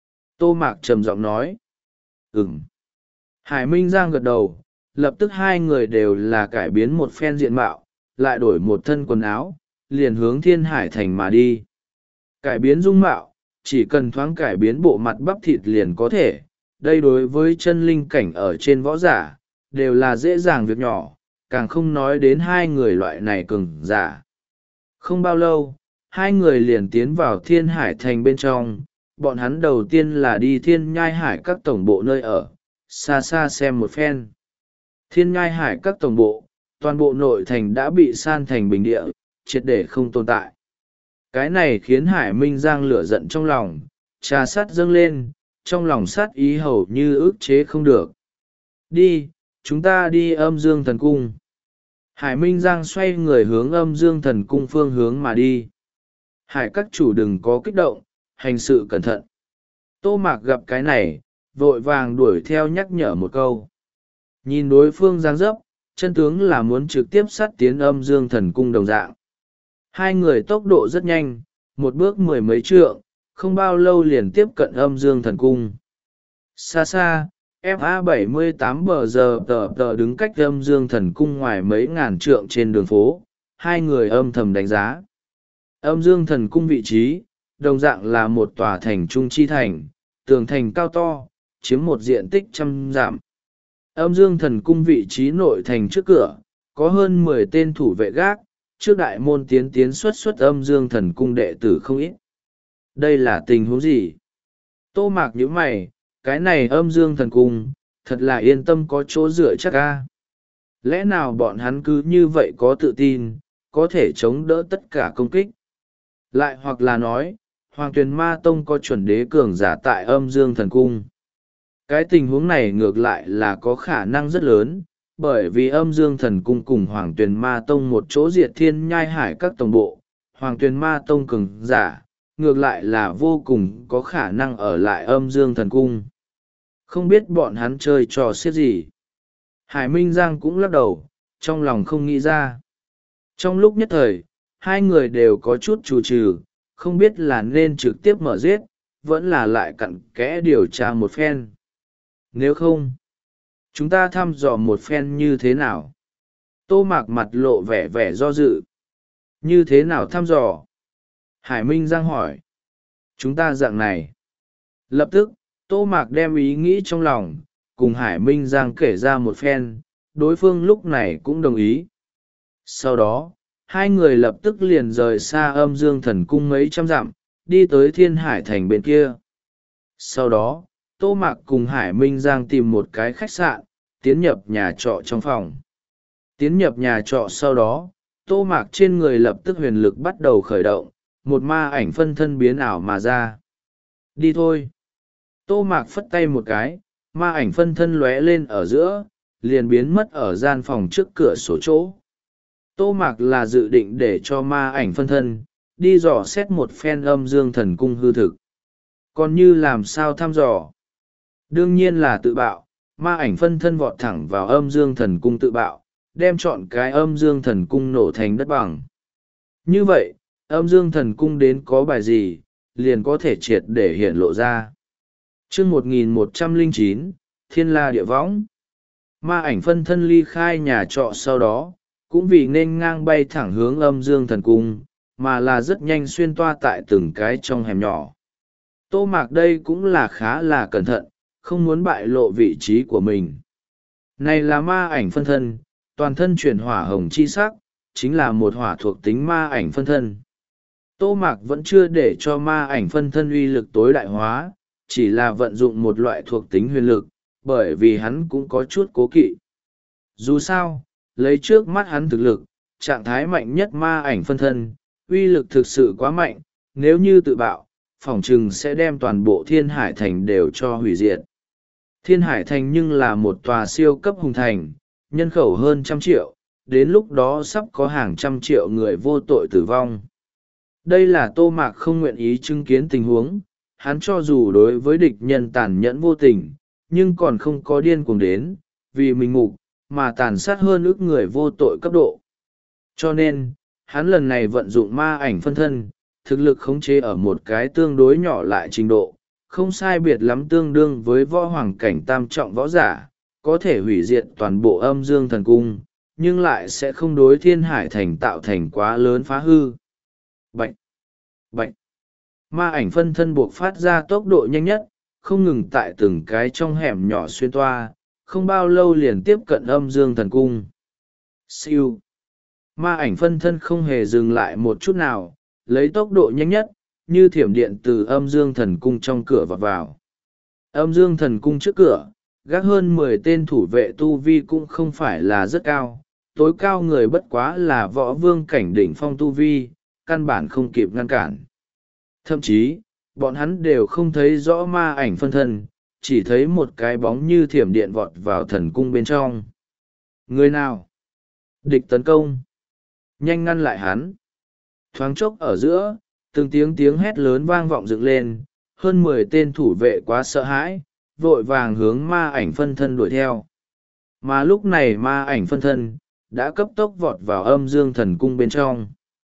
Tô Mạc trầm giọng nói. Ừm. Hải Minh Giang gật đầu, lập tức hai người đều là cải biến một phen diện mạo, lại đổi một thân quần áo, liền hướng Thiên Hải Thành mà đi. Cải biến dung mạo, chỉ cần thoáng cải biến bộ mặt bắp thịt liền có thể, đây đối với chân linh cảnh ở trên võ giả, đều là dễ dàng việc nhỏ, càng không nói đến hai người loại này cường giả. Không bao lâu, hai người liền tiến vào Thiên Hải Thành bên trong, bọn hắn đầu tiên là đi Thiên Nhai Hải các tổng bộ nơi ở, xa xa xem một phen. Thiên Nhai Hải các tổng bộ, toàn bộ nội thành đã bị san thành bình địa, triệt để không tồn tại. Cái này khiến Hải Minh Giang lửa giận trong lòng, trà sắt dâng lên, trong lòng sát ý hầu như ức chế không được. Đi, chúng ta đi Âm Dương Thần Cung. Hải Minh Giang xoay người hướng Âm Dương Thần Cung phương hướng mà đi. Hải các chủ đừng có kích động, hành sự cẩn thận. Tô Mạc gặp cái này, vội vàng đuổi theo nhắc nhở một câu. Nhìn đối phương giang dấp, chân tướng là muốn trực tiếp sát tiến Âm Dương Thần Cung đồng dạng. Hai người tốc độ rất nhanh, một bước mười mấy trượng, không bao lâu liền tiếp cận Âm Dương Thần Cung. Xa xa, ép a bảy mươi tám bờ giờ tờ tờ đứng cách Âm Dương Thần Cung ngoài mấy ngàn trượng trên đường phố, hai người âm thầm đánh giá. Âm Dương Thần Cung vị trí, đồng dạng là một tòa thành trung chi thành, tường thành cao to, chiếm một diện tích trăm dặm. Âm Dương Thần Cung vị trí nội thành trước cửa, có hơn mười tên thủ vệ gác, trước đại môn tiến tiến xuất xuất Âm Dương Thần Cung đệ tử không ít. Đây là tình huống gì? Tô Mạc nhíu mày, cái này Âm Dương Thần Cung, thật là yên tâm có chỗ dựa chắc ca. Lẽ nào bọn hắn cứ như vậy có tự tin, có thể chống đỡ tất cả công kích? Lại hoặc là nói, Hoàng Tuyền Ma Tông có chuẩn đế cường giả tại Âm Dương Thần Cung. Cái tình huống này ngược lại là có khả năng rất lớn, bởi vì Âm Dương Thần Cung cùng Hoàng Tuyền Ma Tông một chỗ diệt Thiên Nhai Hải các tổng bộ, Hoàng Tuyền Ma Tông cường giả, ngược lại là vô cùng có khả năng ở lại Âm Dương Thần Cung. Không biết bọn hắn chơi trò xiết gì. Hải Minh Giang cũng lắc đầu, trong lòng không nghĩ ra. Trong lúc nhất thời, hai người đều có chút chù trừ, không biết là nên trực tiếp mở giết, vẫn là lại cặn kẽ điều tra một phen. Nếu không, chúng ta thăm dò một phen như thế nào? Tô Mạc mặt lộ vẻ vẻ do dự. Như thế nào thăm dò? Hải Minh Giang hỏi. Chúng ta dạng này. Lập tức, Tô Mạc đem ý nghĩ trong lòng, cùng Hải Minh Giang kể ra một phen, đối phương lúc này cũng đồng ý. Sau đó, hai người lập tức liền rời xa Âm Dương Thần Cung mấy trăm dặm, đi tới Thiên Hải Thành bên kia. Sau đó, Tô Mạc cùng Hải Minh Giang tìm một cái khách sạn, tiến nhập nhà trọ trong phòng. Tiến nhập nhà trọ sau đó, Tô Mạc trên người lập tức huyền lực bắt đầu khởi động, một ma ảnh phân thân biến ảo mà ra. Đi thôi. Tô Mạc phất tay một cái, ma ảnh phân thân lóe lên ở giữa, liền biến mất ở gian phòng trước cửa sổ chỗ. Tô Mạc là dự định để cho ma ảnh phân thân, đi dò xét một phen Âm Dương Thần Cung hư thực. Còn như làm sao thăm dò? Đương nhiên là tự bạo, ma ảnh phân thân vọt thẳng vào Âm Dương Thần Cung tự bạo, đem chọn cái Âm Dương Thần Cung nổ thành đất bằng. Như vậy, Âm Dương Thần Cung đến có bài gì, liền có thể triệt để hiện lộ ra. Chương một nghìn một trăm lẻ chín, Thiên La Địa Võng. Ma ảnh phân thân ly khai nhà trọ sau đó, cũng vì nên ngang bay thẳng hướng Âm Dương Thần Cung, mà là rất nhanh xuyên toa tại từng cái trong hẻm nhỏ. Tô Mạc đây cũng là khá là cẩn thận, không muốn bại lộ vị trí của mình. Này là ma ảnh phân thân, toàn thân chuyển hỏa hồng chi sắc, chính là một hỏa thuộc tính ma ảnh phân thân. Tô Mạc vẫn chưa để cho ma ảnh phân thân uy lực tối đại hóa, chỉ là vận dụng một loại thuộc tính huyền lực, bởi vì hắn cũng có chút cố kỵ. Dù sao, lấy trước mắt hắn thực lực, trạng thái mạnh nhất ma ảnh phân thân, uy lực thực sự quá mạnh, nếu như tự bạo, phỏng chừng sẽ đem toàn bộ Thiên Hải Thành đều cho hủy diệt. Thiên Hải Thành nhưng là một tòa siêu cấp hùng thành, nhân khẩu hơn trăm triệu, đến lúc đó sắp có hàng trăm triệu người vô tội tử vong. Đây là Tô Mạc không nguyện ý chứng kiến tình huống, hắn cho dù đối với địch nhân tàn nhẫn vô tình, nhưng còn không có điên cuồng đến, vì mình mục, mà tàn sát hơn ước người vô tội cấp độ. Cho nên, hắn lần này vận dụng ma ảnh phân thân, thực lực khống chế ở một cái tương đối nhỏ lại trình độ, không sai biệt lắm tương đương với võ hoàng cảnh tam trọng võ giả, có thể hủy diệt toàn bộ Âm Dương Thần Cung, nhưng lại sẽ không đối thiên hải thành tạo thành quá lớn phá hư. Bạch! Bạch! Ma ảnh phân thân buộc phát ra tốc độ nhanh nhất, không ngừng tại từng cái trong hẻm nhỏ xuyên toa, không bao lâu liền tiếp cận âm dương thần cung. Siêu! Ma ảnh phân thân không hề dừng lại một chút nào, lấy tốc độ nhanh nhất, như thiểm điện từ âm dương thần cung trong cửa vọt vào. Âm dương thần cung trước cửa, gác hơn mười tên thủ vệ tu vi cũng không phải là rất cao, tối cao người bất quá là võ vương cảnh đỉnh phong tu vi, căn bản không kịp ngăn cản. Thậm chí, bọn hắn đều không thấy rõ ma ảnh phân thân, chỉ thấy một cái bóng như thiểm điện vọt vào thần cung bên trong. Người nào? Địch tấn công. Nhanh ngăn lại hắn. Thoáng chốc ở giữa, từng tiếng tiếng hét lớn vang vọng dựng lên, hơn mười tên thủ vệ quá sợ hãi, vội vàng hướng ma ảnh phân thân đuổi theo. Mà lúc này ma ảnh phân thân, đã cấp tốc vọt vào âm dương thần cung bên trong.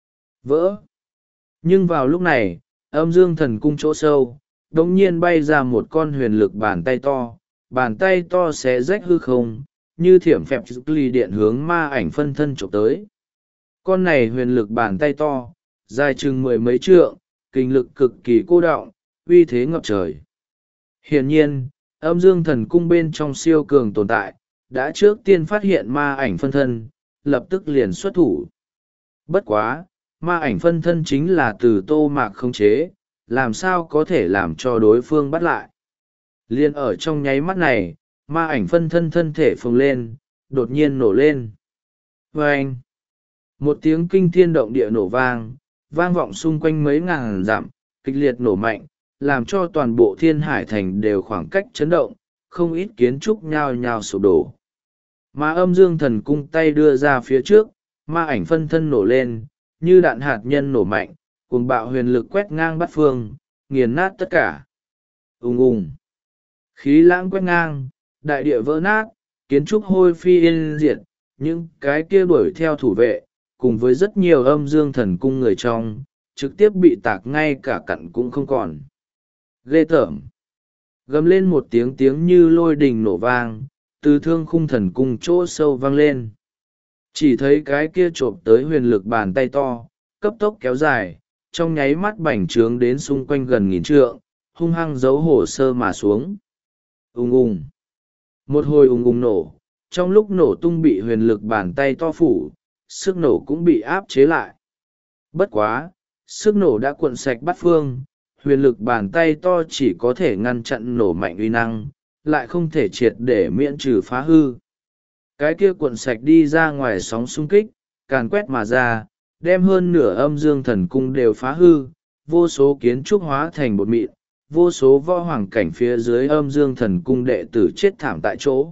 Vỡ! Nhưng vào lúc này, âm dương thần cung chỗ sâu, đột nhiên bay ra một con huyền lực bàn tay to, bàn tay to xé rách hư không, như thiểm phẹp ly điện hướng ma ảnh phân thân chụp tới. Con này huyền lực bàn tay to, dài chừng mười mấy trượng, kinh lực cực kỳ cô đọng, uy thế ngập trời. Hiển nhiên, âm dương thần cung bên trong siêu cường tồn tại, đã trước tiên phát hiện ma ảnh phân thân, lập tức liền xuất thủ. Bất quá, ma ảnh phân thân chính là từ Tô Mạc khống chế, làm sao có thể làm cho đối phương bắt lại. Liên ở trong nháy mắt này, ma ảnh phân thân thân thể phồng lên, đột nhiên nổ lên. Vâng! Một tiếng kinh thiên động địa nổ vang, vang vọng xung quanh mấy ngàn dặm, kịch liệt nổ mạnh, làm cho toàn bộ thiên hải thành đều khoảng cách chấn động, không ít kiến trúc nhao nhao sụp đổ. Mà âm dương thần cung tay đưa ra phía trước, ma ảnh phân thân nổ lên, như đạn hạt nhân nổ mạnh, cuồng bạo huyền lực quét ngang bát phương, nghiền nát tất cả. Ùng ùng! Khí lãng quét ngang, đại địa vỡ nát, kiến trúc hôi phi yên diệt, những cái kia đuổi theo thủ vệ, cùng với rất nhiều âm dương thần cung người trong, trực tiếp bị tạc ngay cả cặn cũng không còn. Ghê tởm! Gầm lên một tiếng tiếng như lôi đình nổ vang, từ thương khung thần cung chỗ sâu vang lên. Chỉ thấy cái kia trộm tới huyền lực bàn tay to, cấp tốc kéo dài, trong nháy mắt bành trướng đến xung quanh gần nghìn trượng, hung hăng giấu hồ sơ mà xuống. Ùng ùng! Một hồi ùng ùng nổ, trong lúc nổ tung bị huyền lực bàn tay to phủ, sức nổ cũng bị áp chế lại. Bất quá, sức nổ đã cuộn sạch bát phương, huyền lực bàn tay to chỉ có thể ngăn chặn nổ mạnh uy năng, lại không thể triệt để miễn trừ phá hư. Cái kia cuộn sạch đi ra ngoài sóng xung kích, càn quét mà ra, đem hơn nửa âm dương thần cung đều phá hư, vô số kiến trúc hóa thành bột mịn, vô số võ hoàng cảnh phía dưới âm dương thần cung đệ tử chết thảm tại chỗ.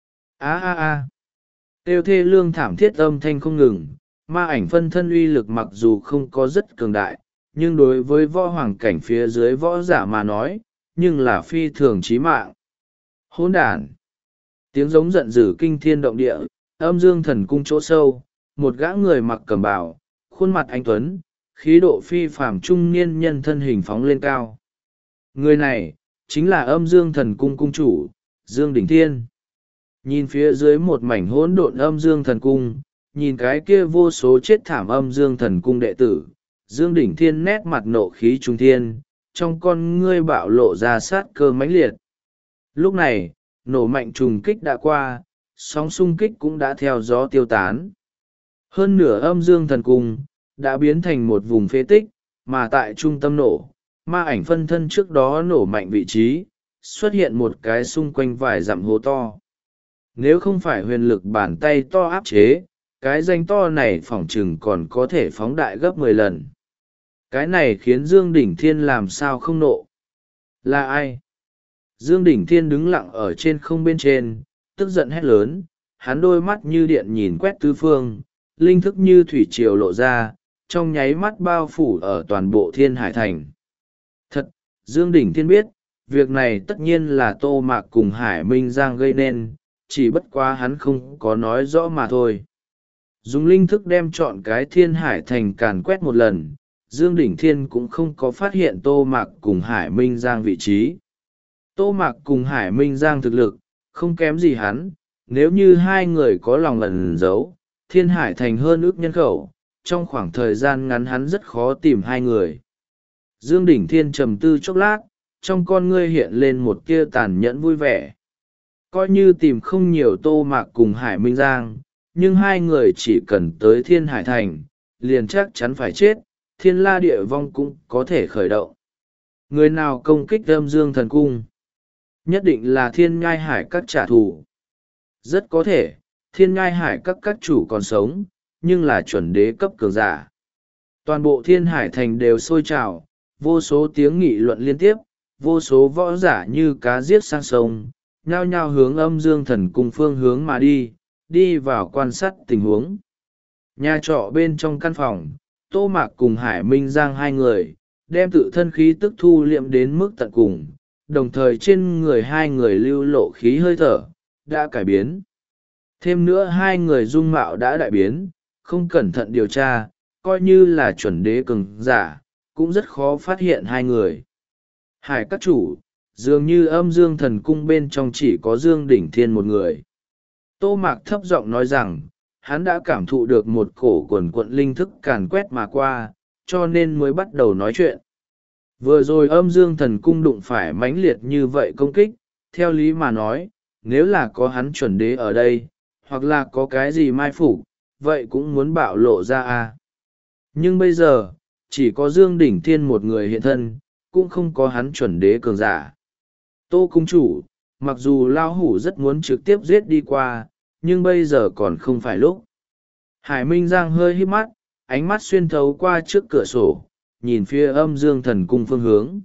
Á á á! Tiêu thê lương thảm thiết âm thanh không ngừng, ma ảnh phân thân uy lực mặc dù không có rất cường đại, nhưng đối với võ hoàng cảnh phía dưới võ giả mà nói, nhưng là phi thường chí mạng. Hỗn đản! Tiếng giống giận dữ kinh thiên động địa, âm dương thần cung chỗ sâu, một gã người mặc cẩm bào, khuôn mặt anh tuấn, khí độ phi phàm trung niên nhân thân hình phóng lên cao. Người này, chính là âm dương thần cung cung chủ, Dương Đỉnh Thiên. Nhìn phía dưới một mảnh hỗn độn âm dương thần cung, nhìn cái kia vô số chết thảm âm dương thần cung đệ tử, Dương Đỉnh Thiên nét mặt nộ khí trung thiên, trong con ngươi bạo lộ ra sát cơ mãnh liệt. Lúc này, nổ mạnh trùng kích đã qua, sóng xung kích cũng đã theo gió tiêu tán. Hơn nửa âm dương thần cung, đã biến thành một vùng phế tích, mà tại trung tâm nổ, ma ảnh phân thân trước đó nổ mạnh vị trí, xuất hiện một cái xung quanh vài dặm hố to. Nếu không phải huyền lực bàn tay to áp chế, cái danh to này phỏng chừng còn có thể phóng đại gấp mười lần. Cái này khiến Dương Đỉnh Thiên làm sao không nộ. Là ai? Dương Đỉnh Thiên đứng lặng ở trên không bên trên, tức giận hét lớn, hắn đôi mắt như điện nhìn quét tứ phương, linh thức như thủy triều lộ ra, trong nháy mắt bao phủ ở toàn bộ thiên hải thành. Thật, Dương Đỉnh Thiên biết, việc này tất nhiên là Tô Mạc cùng Hải Minh Giang gây nên, chỉ bất quá hắn không có nói rõ mà thôi. Dùng linh thức đem chọn cái thiên hải thành càn quét một lần, Dương Đỉnh Thiên cũng không có phát hiện Tô Mạc cùng Hải Minh Giang vị trí. Tô Mạc cùng Hải Minh Giang thực lực, không kém gì hắn, nếu như hai người có lòng lẩn giấu, thiên hải thành hơn ước nhân khẩu, trong khoảng thời gian ngắn hắn rất khó tìm hai người. Dương Đỉnh Thiên trầm tư chốc lát, trong con ngươi hiện lên một tia tàn nhẫn vui vẻ. Coi như tìm không nhiều Tô Mạc cùng Hải Minh Giang, nhưng hai người chỉ cần tới thiên hải thành, liền chắc chắn phải chết, thiên la địa vong cũng có thể khởi động. Người nào công kích âm dương thần cung? Nhất định là thiên nhai hải các trả thù. Rất có thể, thiên nhai hải các các chủ còn sống, nhưng là chuẩn đế cấp cường giả. Toàn bộ thiên hải thành đều sôi trào, vô số tiếng nghị luận liên tiếp, vô số võ giả như cá giết sang sông, nhao nhao hướng âm dương thần cung phương hướng mà đi, đi vào quan sát tình huống. Nhà trọ bên trong căn phòng, Tô Mạc cùng Hải Minh Giang hai người, đem tự thân khí tức thu liệm đến mức tận cùng, đồng thời trên người hai người lưu lộ khí hơi thở, đã cải biến. Thêm nữa hai người dung mạo đã đại biến, không cẩn thận điều tra, coi như là chuẩn đế cường giả, cũng rất khó phát hiện hai người. Hải các chủ, dường như âm dương thần cung bên trong chỉ có Dương Đỉnh Thiên một người. Tô Mạc thấp giọng nói rằng, hắn đã cảm thụ được một cổ quần quận linh thức càn quét mà qua, cho nên mới bắt đầu nói chuyện. Vừa rồi âm dương thần cung đụng phải mãnh liệt như vậy công kích, theo lý mà nói, nếu là có hắn chuẩn đế ở đây, hoặc là có cái gì mai phục, vậy cũng muốn bạo lộ ra à. Nhưng bây giờ, chỉ có Dương Đỉnh Thiên một người hiện thân, cũng không có hắn chuẩn đế cường giả. Tô cung chủ, mặc dù lao hủ rất muốn trực tiếp giết đi qua, nhưng bây giờ còn không phải lúc. Hải Minh Giang hơi híp mắt, ánh mắt xuyên thấu qua trước cửa sổ, nhìn phía âm dương thần cung phương hướng.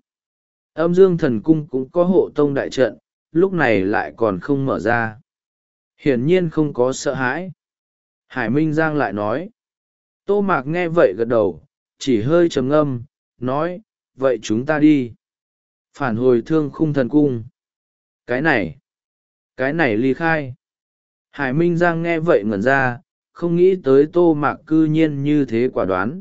Âm dương thần cung cũng có hộ tông đại trận, lúc này lại còn không mở ra. Hiển nhiên không có sợ hãi. Hải Minh Giang lại nói. Tô Mạc nghe vậy gật đầu, chỉ hơi trầm ngâm, nói, vậy chúng ta đi. Phản hồi thương khung thần cung. Cái này, cái này ly khai. Hải Minh Giang nghe vậy ngẩn ra, không nghĩ tới Tô Mạc cư nhiên như thế quả đoán.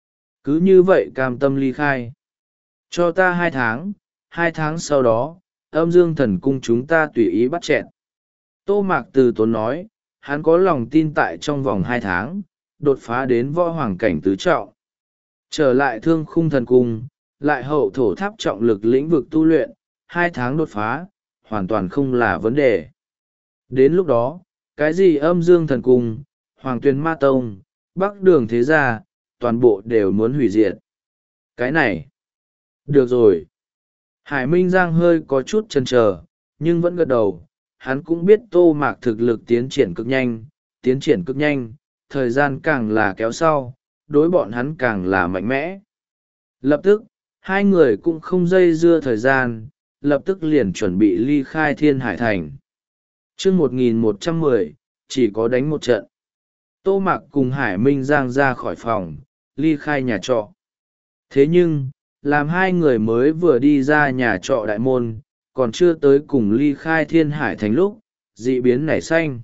Cứ như vậy cam tâm ly khai. Cho ta hai tháng, hai tháng sau đó, âm dương thần cung chúng ta tùy ý bắt chẹn. Tô Mạc từ tốn nói, hắn có lòng tin tại trong vòng hai tháng, đột phá đến võ hoàng cảnh tứ trọng. Trở lại thương khung thần cung, lại hậu thổ tháp trọng lực lĩnh vực tu luyện, hai tháng đột phá, hoàn toàn không là vấn đề. Đến lúc đó, cái gì âm dương thần cung, hoàng tuyền ma tông, bắc đường thế gia, toàn bộ đều muốn hủy diệt. Cái này, được rồi. Hải Minh Giang hơi có chút chần chờ, nhưng vẫn gật đầu. Hắn cũng biết Tô Mạc thực lực tiến triển cực nhanh, tiến triển cực nhanh, thời gian càng là kéo sau, đối bọn hắn càng là mạnh mẽ. Lập tức, hai người cũng không dây dưa thời gian, lập tức liền chuẩn bị ly khai thiên hải thành. chương một nghìn một trăm mười, chỉ có đánh một trận. Tô Mạc cùng Hải Minh Giang ra khỏi phòng, ly khai nhà trọ. Thế nhưng, làm hai người mới vừa đi ra nhà trọ đại môn, còn chưa tới cùng ly khai thiên hải thành lúc, dị biến nảy xanh.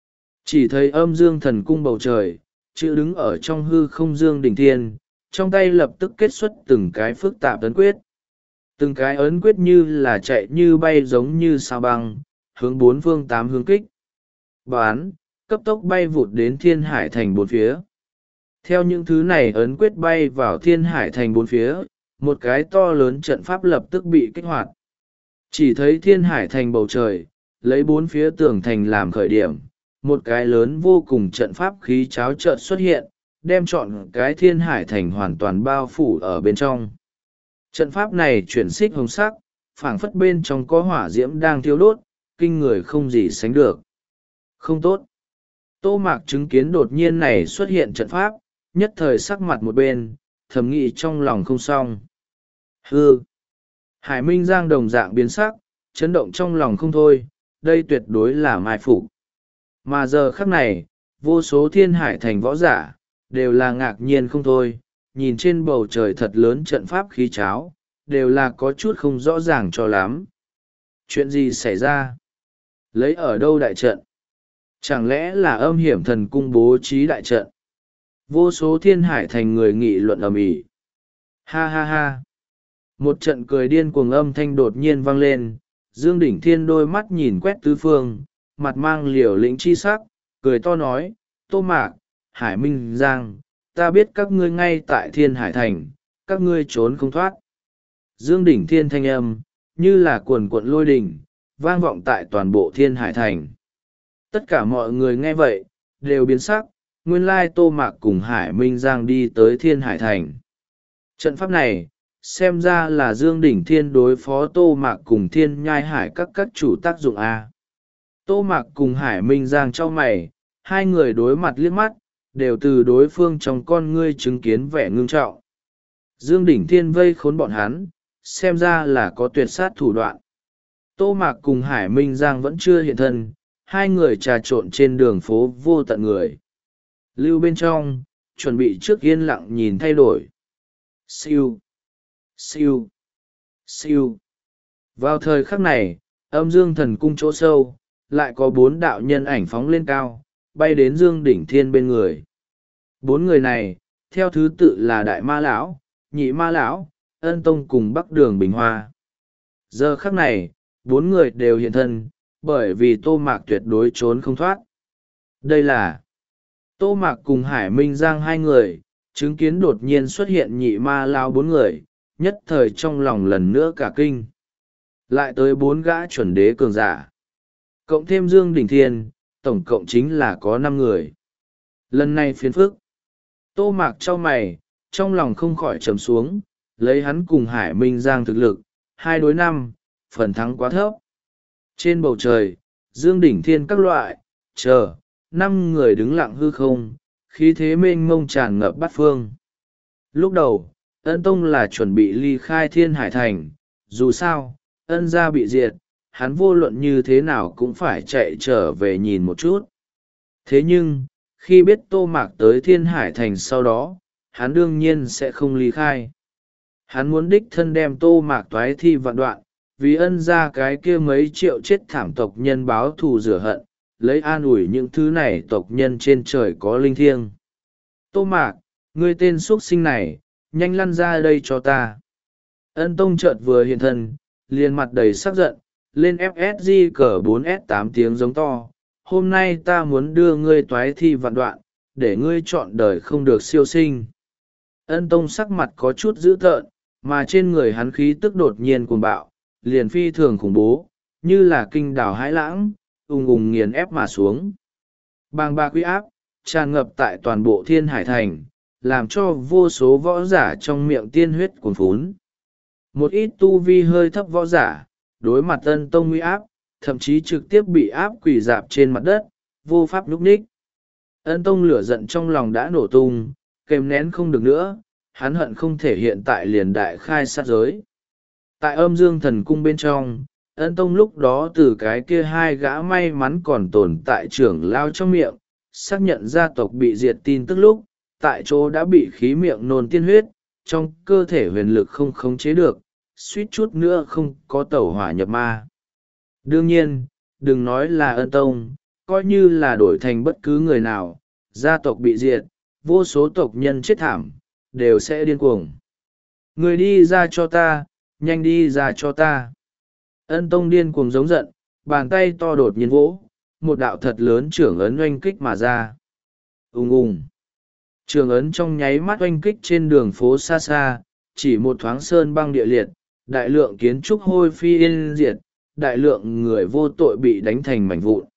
Chỉ thấy âm dương thần cung bầu trời, chữ đứng ở trong hư không Dương Đỉnh Thiên, trong tay lập tức kết xuất từng cái phức tạp ấn quyết. Từng cái ấn quyết như là chạy như bay giống như sao băng, hướng bốn phương tám hướng kích. Bán, cấp tốc bay vụt đến thiên hải thành bốn phía. Theo những thứ này ấn quyết bay vào thiên hải thành bốn phía, một cái to lớn trận pháp lập tức bị kích hoạt. Chỉ thấy thiên hải thành bầu trời, lấy bốn phía tường thành làm khởi điểm, một cái lớn vô cùng trận pháp khí cháo trợn xuất hiện, đem trọn cái thiên hải thành hoàn toàn bao phủ ở bên trong. Trận pháp này chuyển xích hồng sắc, phảng phất bên trong có hỏa diễm đang thiêu đốt, kinh người không gì sánh được. Không tốt. Tô Mạc chứng kiến đột nhiên này xuất hiện trận pháp, nhất thời sắc mặt một bên, thầm nghĩ trong lòng không xong. Hư! Hải Minh Giang đồng dạng biến sắc, chấn động trong lòng không thôi, đây tuyệt đối là mai phục. Mà giờ khắc này, vô số thiên hải thành võ giả, đều là ngạc nhiên không thôi, nhìn trên bầu trời thật lớn trận pháp khí cháo, đều là có chút không rõ ràng cho lắm. Chuyện gì xảy ra? Lấy ở đâu đại trận? Chẳng lẽ là âm hiểm thần cung bố trí đại trận? Vô số thiên hải thành người nghị luận ầm ĩ. Ha ha ha! Một trận cười điên cuồng âm thanh đột nhiên vang lên, Dương Đỉnh Thiên đôi mắt nhìn quét tứ phương, mặt mang liều lĩnh chi sắc, cười to nói, Tô Mạc, Hải Minh Giang, ta biết các ngươi ngay tại Thiên Hải Thành, các ngươi trốn không thoát. Dương đỉnh thiên thanh âm, như là cuồn cuộn lôi đình, vang vọng tại toàn bộ Thiên Hải Thành. Tất cả mọi người nghe vậy, đều biến sắc, nguyên lai Tô Mạc cùng Hải Minh Giang đi tới Thiên Hải Thành. Trận pháp này, xem ra là Dương đỉnh thiên đối phó Tô Mạc cùng Thiên Nhai Hải các các chủ tác dụng A. Tô Mạc cùng Hải Minh Giang trao mày, hai người đối mặt liếc mắt, đều từ đối phương trong con ngươi chứng kiến vẻ ngưng trọng. Dương đỉnh thiên vây khốn bọn hắn, xem ra là có tuyệt sát thủ đoạn. Tô Mạc cùng Hải Minh Giang vẫn chưa hiện thân, hai người trà trộn trên đường phố vô tận người. Lưu bên trong, chuẩn bị trước yên lặng nhìn thay đổi. Siêu, siêu, siêu. Vào thời khắc này, âm dương thần cung chỗ sâu, lại có bốn đạo nhân ảnh phóng lên cao, bay đến Dương đỉnh thiên bên người. Bốn người này, theo thứ tự là Đại Ma Lão, Nhị Ma Lão, Ân Tông cùng Bắc Đường Bình Hoa. Giờ khắc này, bốn người đều hiện thân, bởi vì Tô Mạc tuyệt đối trốn không thoát. Đây là Tô Mạc cùng Hải Minh Giang hai người, chứng kiến đột nhiên xuất hiện Nhị Ma Lão bốn người, nhất thời trong lòng lần nữa cả kinh. Lại tới bốn gã chuẩn đế cường giả. Cộng thêm Dương đỉnh thiên, tổng cộng chính là có năm người. Lần này phiền phức. Tô Mạc chau mày, trong lòng không khỏi trầm xuống, lấy hắn cùng Hải Minh Giang thực lực, hai đối năm, phần thắng quá thấp. Trên bầu trời, Dương đỉnh thiên các loại, chờ, năm người đứng lặng hư không, khí thế mênh mông tràn ngập bát phương. Lúc đầu, Ân Tông là chuẩn bị ly khai Thiên Hải Thành, dù sao, Ân gia bị diệt, hắn vô luận như thế nào cũng phải chạy trở về nhìn một chút. Thế nhưng, khi biết Tô Mạc tới Thiên Hải Thành sau đó, hắn đương nhiên sẽ không ly khai. Hắn muốn đích thân đem Tô Mạc toái thi vạn đoạn, vì Ân gia cái kia mấy triệu chết thảm tộc nhân báo thù rửa hận, lấy an ủi những thứ này tộc nhân trên trời có linh thiêng. Tô Mạc, ngươi tên xuất sinh này, nhanh lăn ra đây cho ta. Ân Tông chợt vừa hiện thân, liền mặt đầy sắc giận, lên ép ét giê cờ bốn S tám tiếng giống to. Hôm nay ta muốn đưa ngươi toái thi vạn đoạn, để ngươi chọn đời không được siêu sinh. Ân Tông sắc mặt có chút dữ tợn, mà trên người hắn khí tức đột nhiên cuồng bạo, liền phi thường khủng bố, như là kinh đảo hãi lãng, ùng ùng nghiền ép mà xuống. Bàng bạc uy áp, tràn ngập tại toàn bộ Thiên Hải Thành, làm cho vô số võ giả trong miệng tiên huyết cuồn phún. Một ít tu vi hơi thấp võ giả, đối mặt Ân Tông uy áp, thậm chí trực tiếp bị áp quỳ dạp trên mặt đất, vô pháp nhúc nhích. Ân Tông lửa giận trong lòng đã nổ tung, kềm nén không được nữa, hắn hận không thể hiện tại liền đại khai sát giới. Tại âm dương thần cung bên trong, Ân Tông lúc đó từ cái kia hai gã may mắn còn tồn tại trưởng lao trong miệng, xác nhận gia tộc bị diệt tin tức lúc, tại chỗ đã bị khí miệng nôn tiên huyết, trong cơ thể huyền lực không khống chế được, suýt chút nữa không có tẩu hỏa nhập ma. Đương nhiên, đừng nói là Ân Tông, coi như là đổi thành bất cứ người nào, gia tộc bị diệt, vô số tộc nhân chết thảm, đều sẽ điên cuồng. Người đi ra cho ta, nhanh đi ra cho ta. Ân Tông điên cuồng giống giận, bàn tay to đột nhiên vỗ, một đạo thật lớn trưởng ấn oanh kích mà ra. Ùng ùng. Trường ấn trong nháy mắt oanh kích trên đường phố xa xa, chỉ một thoáng sơn băng địa liệt, đại lượng kiến trúc hôi phi yên diệt, đại lượng người vô tội bị đánh thành mảnh vụn.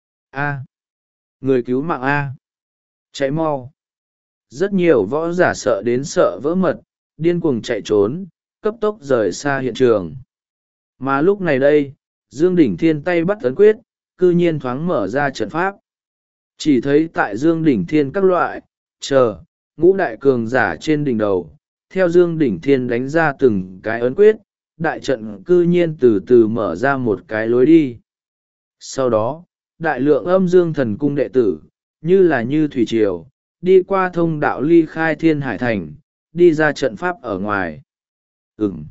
A. Người cứu mạng A. Chạy mau. Rất nhiều võ giả sợ đến sợ vỡ mật, điên cuồng chạy trốn, cấp tốc rời xa hiện trường. Mà lúc này đây, Dương đỉnh thiên tay bắt ấn quyết, cư nhiên thoáng mở ra trận pháp. Chỉ thấy tại Dương đỉnh thiên các loại, chờ, ngũ đại cường giả trên đỉnh đầu, theo Dương đỉnh thiên đánh ra từng cái ấn quyết, đại trận cư nhiên từ từ mở ra một cái lối đi. Sau đó, đại lượng âm dương thần cung đệ tử, như là như thủy triều, đi qua thông đạo ly khai Thiên Hải Thành, đi ra trận pháp ở ngoài. Ừm.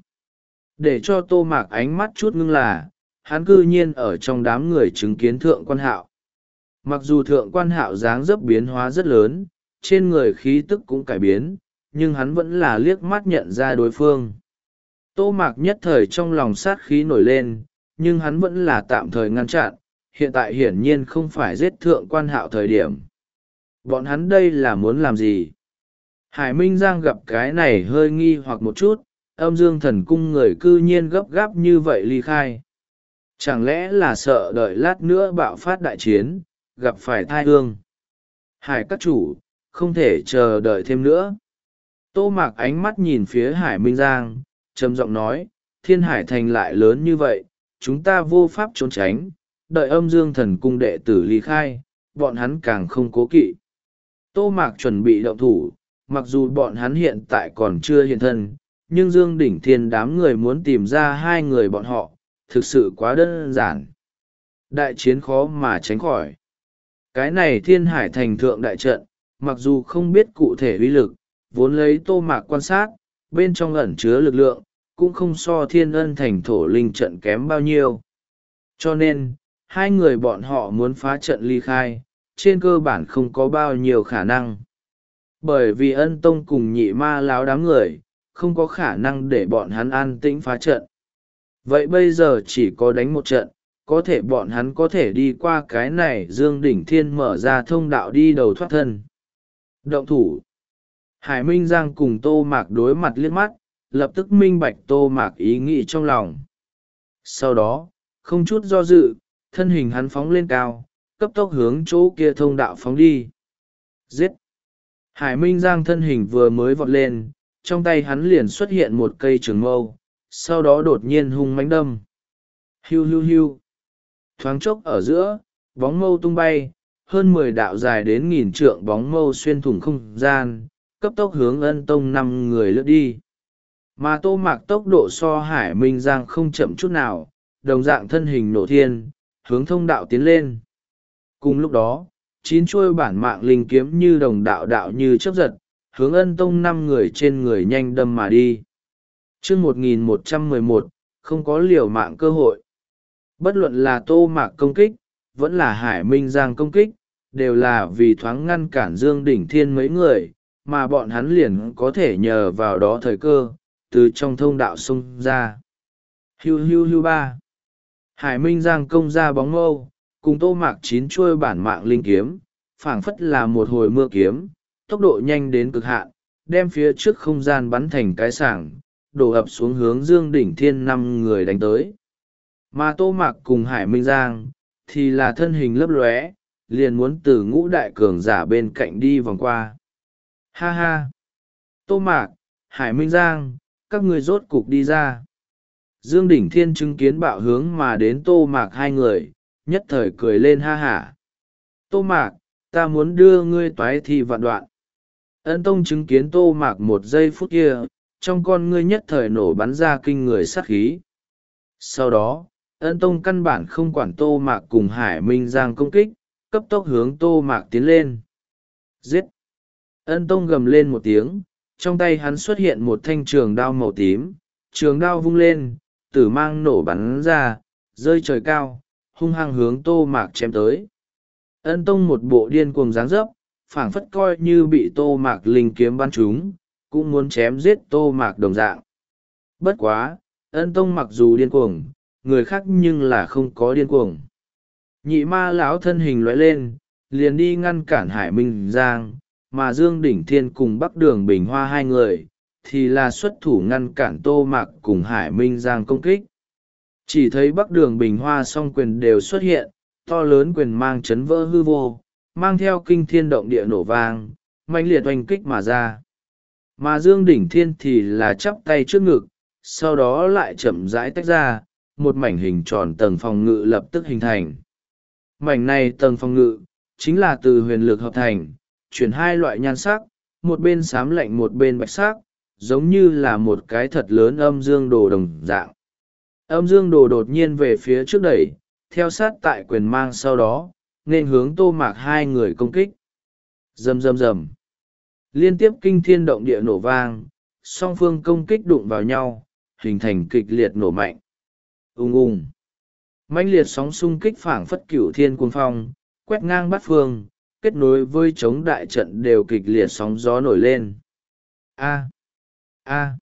Để cho Tô Mạc ánh mắt chút ngưng là, hắn cư nhiên ở trong đám người chứng kiến Thượng Quan Hạo. Mặc dù Thượng Quan Hạo dáng dấp biến hóa rất lớn, trên người khí tức cũng cải biến, nhưng hắn vẫn là liếc mắt nhận ra đối phương. Tô Mạc nhất thời trong lòng sát khí nổi lên, nhưng hắn vẫn là tạm thời ngăn chặn, hiện tại hiển nhiên không phải giết Thượng Quan Hạo thời điểm. Bọn hắn đây là muốn làm gì? Hải Minh Giang gặp cái này hơi nghi hoặc một chút, âm dương thần cung người cư nhiên gấp gáp như vậy ly khai. Chẳng lẽ là sợ đợi lát nữa bạo phát đại chiến, gặp phải thai hương? Hải các chủ, không thể chờ đợi thêm nữa. Tô Mạc ánh mắt nhìn phía Hải Minh Giang, trầm giọng nói, Thiên Hải thành lại lớn như vậy, chúng ta vô pháp trốn tránh, đợi âm dương thần cung đệ tử ly khai, bọn hắn càng không cố kỵ. Tô Mạc chuẩn bị động thủ, mặc dù bọn hắn hiện tại còn chưa hiện thân, nhưng Dương Đỉnh Thiên đám người muốn tìm ra hai người bọn họ, thực sự quá đơn giản. Đại chiến khó mà tránh khỏi. Cái này Thiên Hải thành thượng đại trận, mặc dù không biết cụ thể uy lực, vốn lấy Tô Mạc quan sát, bên trong ẩn chứa lực lượng, cũng không so Thiên Ân thành thổ linh trận kém bao nhiêu. Cho nên, hai người bọn họ muốn phá trận ly khai, trên cơ bản không có bao nhiêu khả năng. Bởi vì Ân tông cùng nhị ma láo đám người, không có khả năng để bọn hắn an tĩnh phá trận. Vậy bây giờ chỉ có đánh một trận, có thể bọn hắn có thể đi qua cái này Dương Đỉnh Thiên mở ra thông đạo đi đầu thoát thân. Động thủ. Hải Minh Giang cùng Tô Mạc đối mặt liếc mắt, lập tức minh bạch Tô Mạc ý nghĩ trong lòng. Sau đó, không chút do dự, thân hình hắn phóng lên cao, cấp tốc hướng chỗ kia thông đạo phóng đi. Giết! Hải Minh Giang thân hình vừa mới vọt lên, trong tay hắn liền xuất hiện một cây trường mâu, sau đó đột nhiên hung mãnh đâm. Hiu hiu hiu! Thoáng chốc ở giữa, bóng mâu tung bay, hơn mười đạo dài đến nghìn trượng bóng mâu xuyên thủng không gian, cấp tốc hướng Ân tông năm người lướt đi. Mà Tô Mạc tốc độ so Hải Minh Giang không chậm chút nào, đồng dạng thân hình nổ thiên, hướng thông đạo tiến lên. Cùng lúc đó, chín chuôi bản mạng linh kiếm như đồng đạo đạo như chớp giật, hướng Ân tông năm người trên người nhanh đâm mà đi. chương một nghìn một trăm mười một, không có liều mạng cơ hội. Bất luận là Tô Mạc công kích, vẫn là Hải Minh Giang công kích, đều là vì thoáng ngăn cản Dương Đỉnh Thiên mấy người, mà bọn hắn liền có thể nhờ vào đó thời cơ, từ trong thông đạo xông ra. Hiu hiu hiu ba. Hải Minh Giang công ra bóng mâu, cùng Tô Mạc chín chuôi bản mạng linh kiếm, phảng phất là một hồi mưa kiếm, tốc độ nhanh đến cực hạn, đem phía trước không gian bắn thành cái sảng, đổ ập xuống hướng Dương Đỉnh Thiên năm người đánh tới. Mà Tô Mạc cùng Hải Minh Giang, thì là thân hình lấp lóe, liền muốn từ ngũ đại cường giả bên cạnh đi vòng qua. Ha ha! Tô Mạc, Hải Minh Giang, các người rốt cục đi ra. Dương Đỉnh Thiên chứng kiến bạo hướng mà đến Tô Mạc hai người, nhất thời cười lên ha hả. Tô Mạc, ta muốn đưa ngươi toái thi vạn đoạn. Ân tông chứng kiến Tô Mạc một giây phút kia, trong con ngươi nhất thời nổ bắn ra kinh người sát khí. Sau đó, Ân tông căn bản không quản Tô Mạc cùng Hải Minh Giang công kích, cấp tốc hướng Tô Mạc tiến lên. Giết! Ân tông gầm lên một tiếng, trong tay hắn xuất hiện một thanh trường đao màu tím, trường đao vung lên, tử mang nổ bắn ra, rơi trời cao, hung hăng hướng Tô Mạc chém tới. Ân tông một bộ điên cuồng dáng dấp, phảng phất coi như bị Tô Mạc linh kiếm bắn trúng, cũng muốn chém giết Tô Mạc đồng dạng. Bất quá, Ân tông mặc dù điên cuồng, người khác nhưng là không có điên cuồng. Nhị ma lão thân hình lóe lên, liền đi ngăn cản Hải Minh Giang, mà Dương Đỉnh Thiên cùng Bắc Đường Bình Hoa hai người, thì là xuất thủ ngăn cản Tô Mạc cùng Hải Minh Giang công kích. Chỉ thấy Bắc Đường Bình Hoa song quyền đều xuất hiện, to lớn quyền mang chấn vỡ hư vô, mang theo kinh thiên động địa nổ vang, mạnh liệt oanh kích mà ra. Mà Dương Đỉnh Thiên thì là chắp tay trước ngực, sau đó lại chậm rãi tách ra, một mảnh hình tròn tầng phòng ngự lập tức hình thành. Mảnh này tầng phòng ngự, chính là từ huyền lực hợp thành, chuyển hai loại nhan sắc, một bên xám lạnh một bên bạch sắc, giống như là một cái thật lớn âm dương đồ đồng dạng. Âm dương đồ đột nhiên về phía trước đẩy, theo sát tại quyền mang sau đó, nên hướng Tô Mạc hai người công kích. Rầm rầm rầm. Liên tiếp kinh thiên động địa nổ vang, song phương công kích đụng vào nhau, hình thành kịch liệt nổ mạnh. Ung ung. Mãnh liệt sóng xung kích phảng phất cửu thiên cuồng phong, quét ngang bát phương, kết nối với chống đại trận đều kịch liệt sóng gió nổi lên. A. A.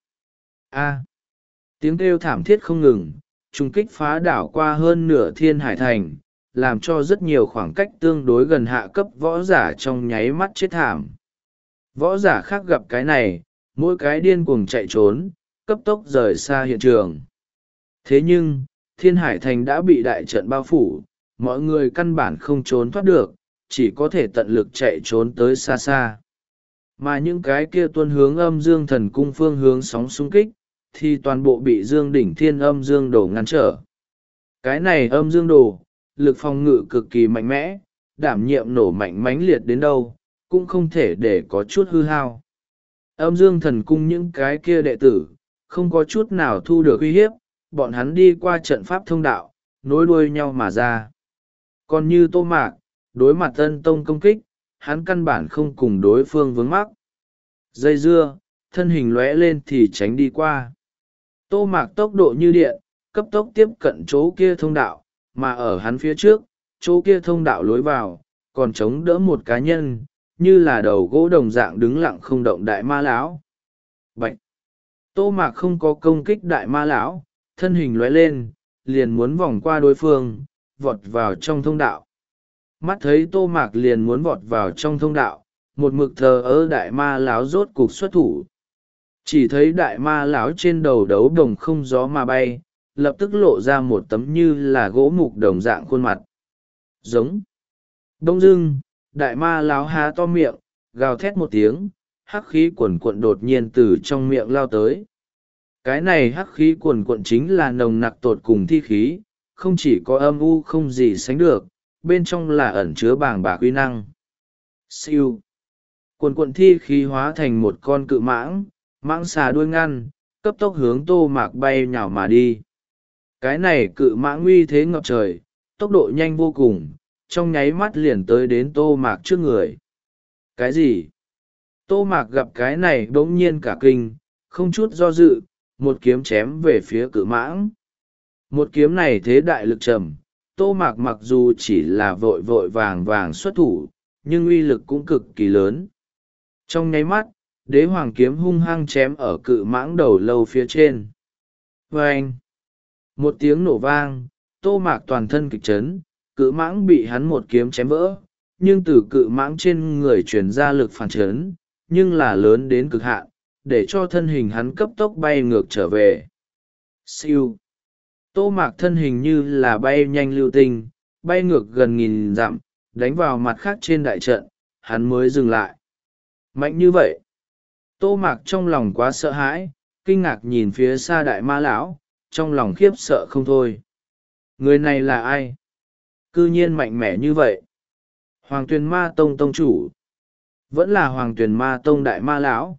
A. Tiếng kêu thảm thiết không ngừng, trùng kích phá đảo qua hơn nửa Thiên Hải thành, làm cho rất nhiều khoảng cách tương đối gần hạ cấp võ giả trong nháy mắt chết thảm. Võ giả khác gặp cái này, mỗi cái điên cuồng chạy trốn, cấp tốc rời xa hiện trường. Thế nhưng, Thiên Hải Thành đã bị đại trận bao phủ, mọi người căn bản không trốn thoát được, chỉ có thể tận lực chạy trốn tới xa xa. Mà những cái kia tuân hướng âm dương thần cung phương hướng sóng xung kích, thì toàn bộ bị dương đỉnh thiên âm dương đồ ngăn trở. Cái này âm dương đồ, lực phòng ngự cực kỳ mạnh mẽ, đảm nhiệm nổ mạnh mãnh liệt đến đâu, cũng không thể để có chút hư hao. Âm dương thần cung những cái kia đệ tử, không có chút nào thu được uy hiếp, bọn hắn đi qua trận pháp thông đạo, nối đuôi nhau mà ra. Còn như Tô Mạc, đối mặt Ân Tông công kích, hắn căn bản không cùng đối phương vướng mắc. Dây dưa, thân hình lóe lên thì tránh đi qua. Tô Mạc tốc độ như điện, cấp tốc tiếp cận chỗ kia thông đạo, mà ở hắn phía trước, chỗ kia thông đạo lối vào, còn chống đỡ một cá nhân, như là đầu gỗ đồng dạng đứng lặng không động đại ma lão. Bạch! Tô Mạc không có công kích đại ma lão, thân hình lóe lên, liền muốn vòng qua đối phương, vọt vào trong thông đạo. Mắt thấy Tô Mạc liền muốn vọt vào trong thông đạo, một mực thờ ơ đại ma lão rốt cục xuất thủ. Chỉ thấy đại ma lão trên đầu đấu đồng không gió mà bay, lập tức lộ ra một tấm như là gỗ mục đồng dạng khuôn mặt. Giống. Đông dưng, đại ma lão há to miệng, gào thét một tiếng, hắc khí cuồn cuộn đột nhiên từ trong miệng lao tới. Cái này hắc khí cuồn cuộn chính là nồng nặc tột cùng thi khí, không chỉ có âm u không gì sánh được, bên trong là ẩn chứa bàng bạc uy năng. Siêu. Cuồn cuộn thi khí hóa thành một con cự mãng, mãng xà đuôi ngăn, cấp tốc hướng Tô Mạc bay nhào mà đi. Cái này cự mãng uy thế ngập trời, tốc độ nhanh vô cùng, trong nháy mắt liền tới đến Tô Mạc trước người. Cái gì? Tô Mạc gặp cái này bỗng nhiên cả kinh, không chút do dự, một kiếm chém về phía cự mãng. Một kiếm này thế đại lực trầm, Tô Mạc mặc dù chỉ là vội vội vàng vàng xuất thủ, nhưng uy lực cũng cực kỳ lớn. Trong nháy mắt, đế hoàng kiếm hung hăng chém ở cự mãng đầu lâu phía trên. Vâng! Một tiếng nổ vang, Tô Mạc toàn thân kịch chấn, cự mãng bị hắn một kiếm chém vỡ, nhưng từ cự mãng trên người truyền ra lực phản chấn, nhưng là lớn đến cực hạn, để cho thân hình hắn cấp tốc bay ngược trở về. Siêu! Tô Mạc thân hình như là bay nhanh lưu tinh, bay ngược gần nghìn dặm, đánh vào mặt khác trên đại trận, hắn mới dừng lại. Mạnh như vậy! Tô Mạc trong lòng quá sợ hãi, kinh ngạc nhìn phía xa đại ma lão, trong lòng khiếp sợ không thôi. Người này là ai? Cư nhiên mạnh mẽ như vậy. Hoàng Tuyền Ma Tông tông chủ. Vẫn là Hoàng Tuyền Ma Tông đại ma lão.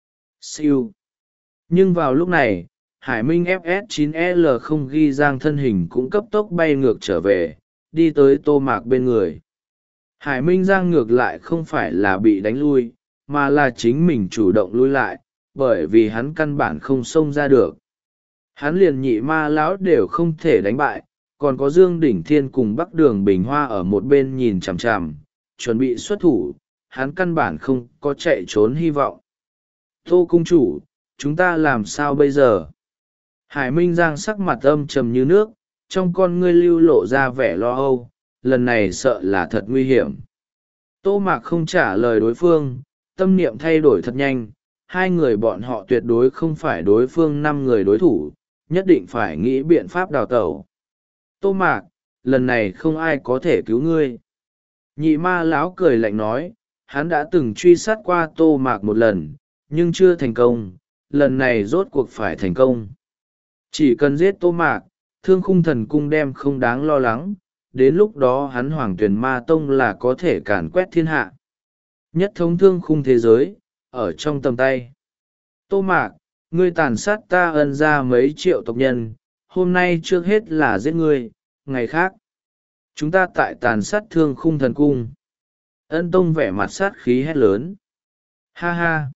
Siêu. Nhưng vào lúc này, Hải Minh F S chín L không ghi giang thân hình cũng cấp tốc bay ngược trở về, đi tới Tô Mạc bên người. Hải Minh Giang ngược lại không phải là bị đánh lui, mà là chính mình chủ động lui lại, bởi vì hắn căn bản không xông ra được. Hắn liền nhị ma lão đều không thể đánh bại, còn có Dương Đỉnh Thiên cùng Bắc Đường Bình Hoa ở một bên nhìn chằm chằm, chuẩn bị xuất thủ, hắn căn bản không có chạy trốn hy vọng. Tô cung chủ, chúng ta làm sao bây giờ? Hải Minh Giang sắc mặt âm trầm như nước, trong con ngươi lưu lộ ra vẻ lo âu, lần này sợ là thật nguy hiểm. Tô Mạc không trả lời đối phương, tâm niệm thay đổi thật nhanh, hai người bọn họ tuyệt đối không phải đối phương năm người đối thủ, nhất định phải nghĩ biện pháp đào tẩu. Tô Mạc, lần này không ai có thể cứu ngươi. Nhị ma lão cười lạnh nói, hắn đã từng truy sát qua Tô Mạc một lần, nhưng chưa thành công, lần này rốt cuộc phải thành công. Chỉ cần giết Tô Mạc, Thương Khung Thần Cung đem không đáng lo lắng, đến lúc đó hắn Hoàng Tuyền Ma Tông là có thể càn quét thiên hạ. Nhất thống thương khung thế giới, ở trong tầm tay. Tô Mạc, ngươi tàn sát ta ân ra mấy triệu tộc nhân, hôm nay trước hết là giết ngươi, ngày khác. Chúng ta tại tàn sát thương khung thần cung. Ân Tông vẻ mặt sát khí hét lớn. Ha ha!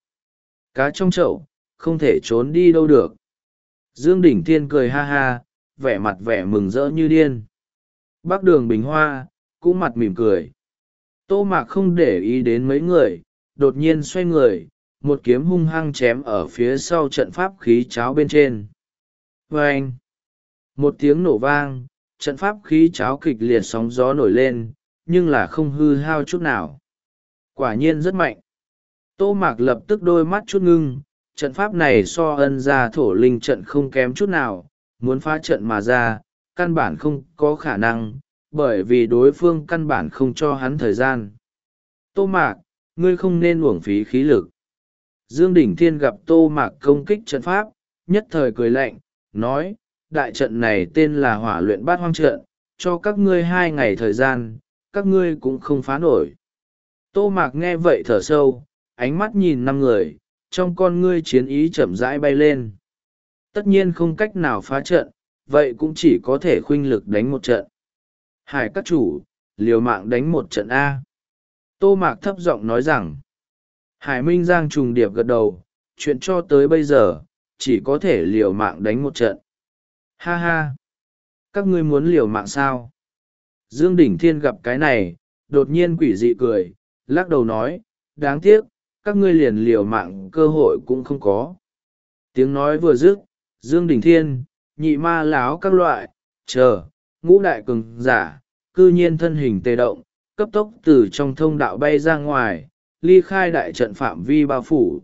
Cá trong chậu, không thể trốn đi đâu được. Dương Đỉnh Thiên cười ha ha, vẻ mặt vẻ mừng rỡ như điên. Bắc Đường Bình Hoa, cũng mặt mỉm cười. Tô Mạc không để ý đến mấy người, đột nhiên xoay người, một kiếm hung hăng chém ở phía sau trận pháp khí cháo bên trên. Vâng! Một tiếng nổ vang, trận pháp khí cháo kịch liệt sóng gió nổi lên, nhưng là không hư hao chút nào. Quả nhiên rất mạnh. Tô Mạc lập tức đôi mắt chút ngưng, trận pháp này so ân gia thổ linh trận không kém chút nào, muốn phá trận mà ra, căn bản không có khả năng, bởi vì đối phương căn bản không cho hắn thời gian. Tô Mạc, ngươi không nên uổng phí khí lực. Dương Đỉnh Thiên gặp Tô Mạc công kích trận pháp, nhất thời cười lạnh, nói, đại trận này tên là hỏa luyện bát hoang trận, cho các ngươi hai ngày thời gian, các ngươi cũng không phá nổi. Tô Mạc nghe vậy thở sâu, ánh mắt nhìn năm người, trong con ngươi chiến ý chậm rãi bay lên. Tất nhiên không cách nào phá trận, vậy cũng chỉ có thể khuynh lực đánh một trận. Hải các chủ, liều mạng đánh một trận A. Tô Mạc thấp giọng nói rằng, Hải Minh Giang trùng điệp gật đầu, chuyện cho tới bây giờ, chỉ có thể liều mạng đánh một trận. Ha ha! Các ngươi muốn liều mạng sao? Dương Đỉnh Thiên gặp cái này, đột nhiên quỷ dị cười, lắc đầu nói, đáng tiếc, các ngươi liền liều mạng cơ hội cũng không có. Tiếng nói vừa dứt, Dương Đỉnh Thiên, nhị ma láo các loại, chờ, ngũ đại cường giả, cư nhiên thân hình tê động, cấp tốc từ trong thông đạo bay ra ngoài, ly khai đại trận phạm vi bao phủ.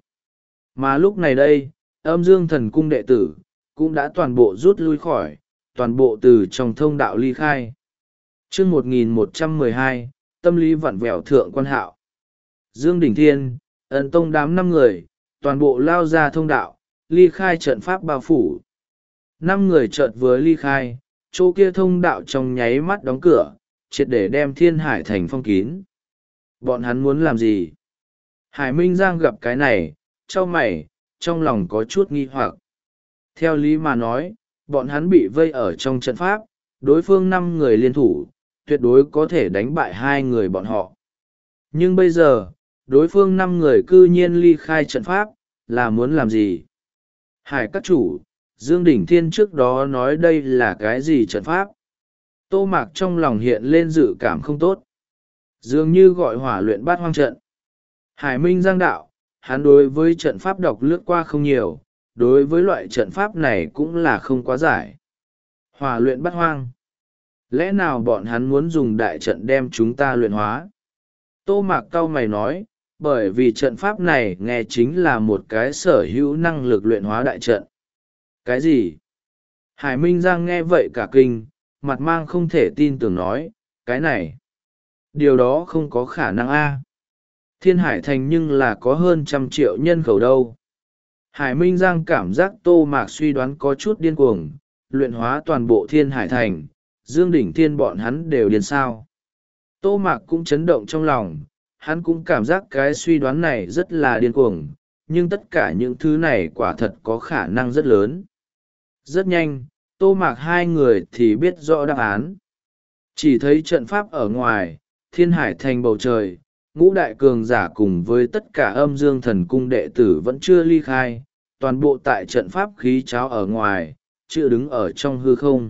Mà lúc này đây, âm dương thần cung đệ tử, cũng đã toàn bộ rút lui khỏi, toàn bộ từ trong thông đạo ly khai. chương một nghìn một trăm mười hai, tâm lý vặn vẹo thượng quan hạo. Dương Đỉnh Thiên, ấn tông đám năm người, toàn bộ lao ra thông đạo, ly khai trận pháp bao phủ. Năm người chợt vừa ly khai, chỗ kia thông đạo trong nháy mắt đóng cửa, triệt để đem Thiên Hải Thành phong kín. Bọn hắn muốn làm gì? Hải Minh Giang gặp cái này, chau mày, trong lòng có chút nghi hoặc. Theo lý mà nói, bọn hắn bị vây ở trong trận pháp, đối phương năm người liên thủ, tuyệt đối có thể đánh bại hai người bọn họ. Nhưng bây giờ, đối phương năm người cư nhiên ly khai trận pháp, là muốn làm gì? Hải các chủ, Dương Đỉnh Thiên trước đó nói đây là cái gì trận pháp? Tô Mạc trong lòng hiện lên dự cảm không tốt. Dường như gọi hỏa luyện bát hoang trận. Hải Minh Giang đạo, hắn đối với trận pháp đọc lướt qua không nhiều, đối với loại trận pháp này cũng là không quá giải. Hỏa luyện bát hoang. Lẽ nào bọn hắn muốn dùng đại trận đem chúng ta luyện hóa? Tô Mạc cau mày nói, bởi vì trận pháp này nghe chính là một cái sở hữu năng lực luyện hóa đại trận. Cái gì? Hải Minh Giang nghe vậy cả kinh, mặt mang không thể tin tưởng nói, cái này. Điều đó không có khả năng a. Thiên Hải Thành nhưng là có hơn trăm triệu nhân khẩu đâu. Hải Minh Giang cảm giác Tô Mạc suy đoán có chút điên cuồng, luyện hóa toàn bộ Thiên Hải Thành, Dương Đỉnh Thiên bọn hắn đều điên sao. Tô Mạc cũng chấn động trong lòng, hắn cũng cảm giác cái suy đoán này rất là điên cuồng, nhưng tất cả những thứ này quả thật có khả năng rất lớn. Rất nhanh, Tô Mạc hai người thì biết rõ đáp án. Chỉ thấy trận pháp ở ngoài, Thiên Hải Thành bầu trời, ngũ đại cường giả cùng với tất cả âm dương thần cung đệ tử vẫn chưa ly khai, toàn bộ tại trận pháp khí cháo ở ngoài, chưa đứng ở trong hư không.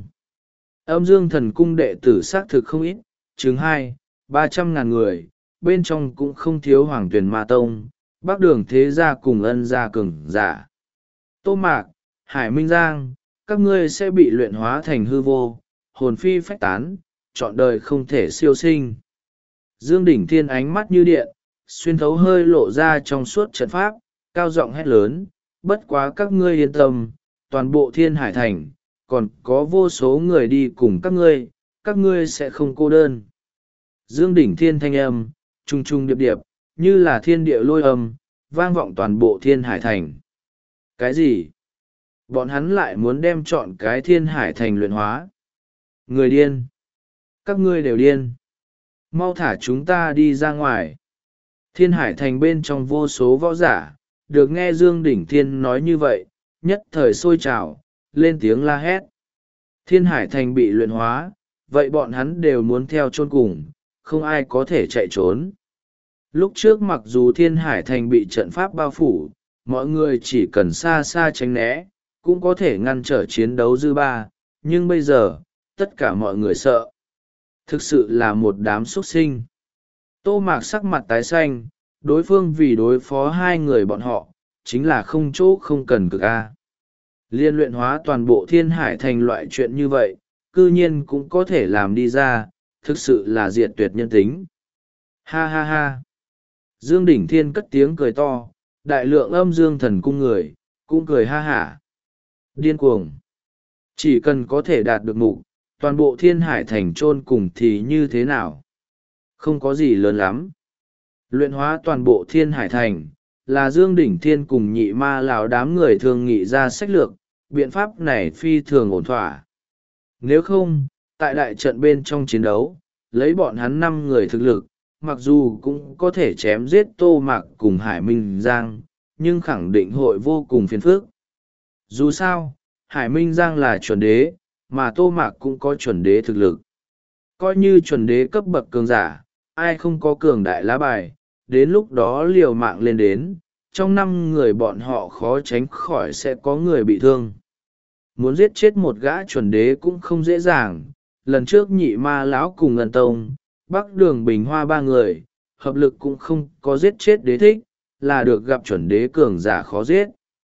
Âm dương thần cung đệ tử xác thực không ít, chừng hai, ba trăm ngàn người, bên trong cũng không thiếu Hoàng Tuyền Ma Tông, Bắc Đường Thế Gia cùng ân gia cường giả. Tô Mạc, Hải Minh Giang, các ngươi sẽ bị luyện hóa thành hư vô, hồn phi phách tán, trọn đời không thể siêu sinh. Dương Đỉnh Thiên ánh mắt như điện, xuyên thấu hơi lộ ra trong suốt trận pháp, cao giọng hét lớn, bất quá các ngươi yên tâm, toàn bộ Thiên Hải Thành, còn có vô số người đi cùng các ngươi, các ngươi sẽ không cô đơn. Dương Đỉnh Thiên thanh âm, trung trung điệp điệp, như là thiên địa lôi âm, vang vọng toàn bộ Thiên Hải Thành. Cái gì? Bọn hắn lại muốn đem chọn cái Thiên Hải Thành luyện hóa. Người điên. Các ngươi đều điên. Mau thả chúng ta đi ra ngoài. Thiên Hải Thành bên trong vô số võ giả, được nghe Dương Đỉnh Thiên nói như vậy, nhất thời sôi trào, lên tiếng la hét. Thiên Hải Thành bị luyện hóa, vậy bọn hắn đều muốn theo chôn cùng, không ai có thể chạy trốn. Lúc trước mặc dù Thiên Hải Thành bị trận pháp bao phủ, mọi người chỉ cần xa xa tránh né, cũng có thể ngăn trở chiến đấu dư ba, nhưng bây giờ, tất cả mọi người sợ. Thực sự là một đám xuất sinh. Tô Mạc sắc mặt tái xanh, đối phương vì đối phó hai người bọn họ, chính là không chỗ không cần cực a. Liên luyện hóa toàn bộ Thiên Hải Thành loại chuyện như vậy, cư nhiên cũng có thể làm đi ra, thực sự là diệt tuyệt nhân tính. Ha ha ha. Dương Đỉnh Thiên cất tiếng cười to, đại lượng âm dương thần cung người, cũng cười ha hả. Điên cuồng. Chỉ cần có thể đạt được mục, toàn bộ thiên hải thành chôn cùng thì như thế nào? Không có gì lớn lắm. Luyện hóa toàn bộ thiên hải thành, là Dương Đỉnh Thiên cùng nhị ma lão đám người thường nghị ra sách lược, biện pháp này phi thường ổn thỏa. Nếu không, tại đại trận bên trong chiến đấu, lấy bọn hắn năm người thực lực, mặc dù cũng có thể chém giết Tô Mạc cùng Hải Minh Giang, nhưng khẳng định hội vô cùng phiền phức. Dù sao, Hải Minh Giang là chuẩn đế, mà Tô Mạc cũng có chuẩn đế thực lực. Coi như chuẩn đế cấp bậc cường giả, ai không có cường đại lá bài, đến lúc đó liều mạng lên đến, trong năm người bọn họ khó tránh khỏi sẽ có người bị thương. Muốn giết chết một gã chuẩn đế cũng không dễ dàng. Lần trước nhị ma lão cùng Ân Tông, Bắc Đường Bình Hoa ba người, hợp lực cũng không có giết chết đế thích, là được gặp chuẩn đế cường giả khó giết.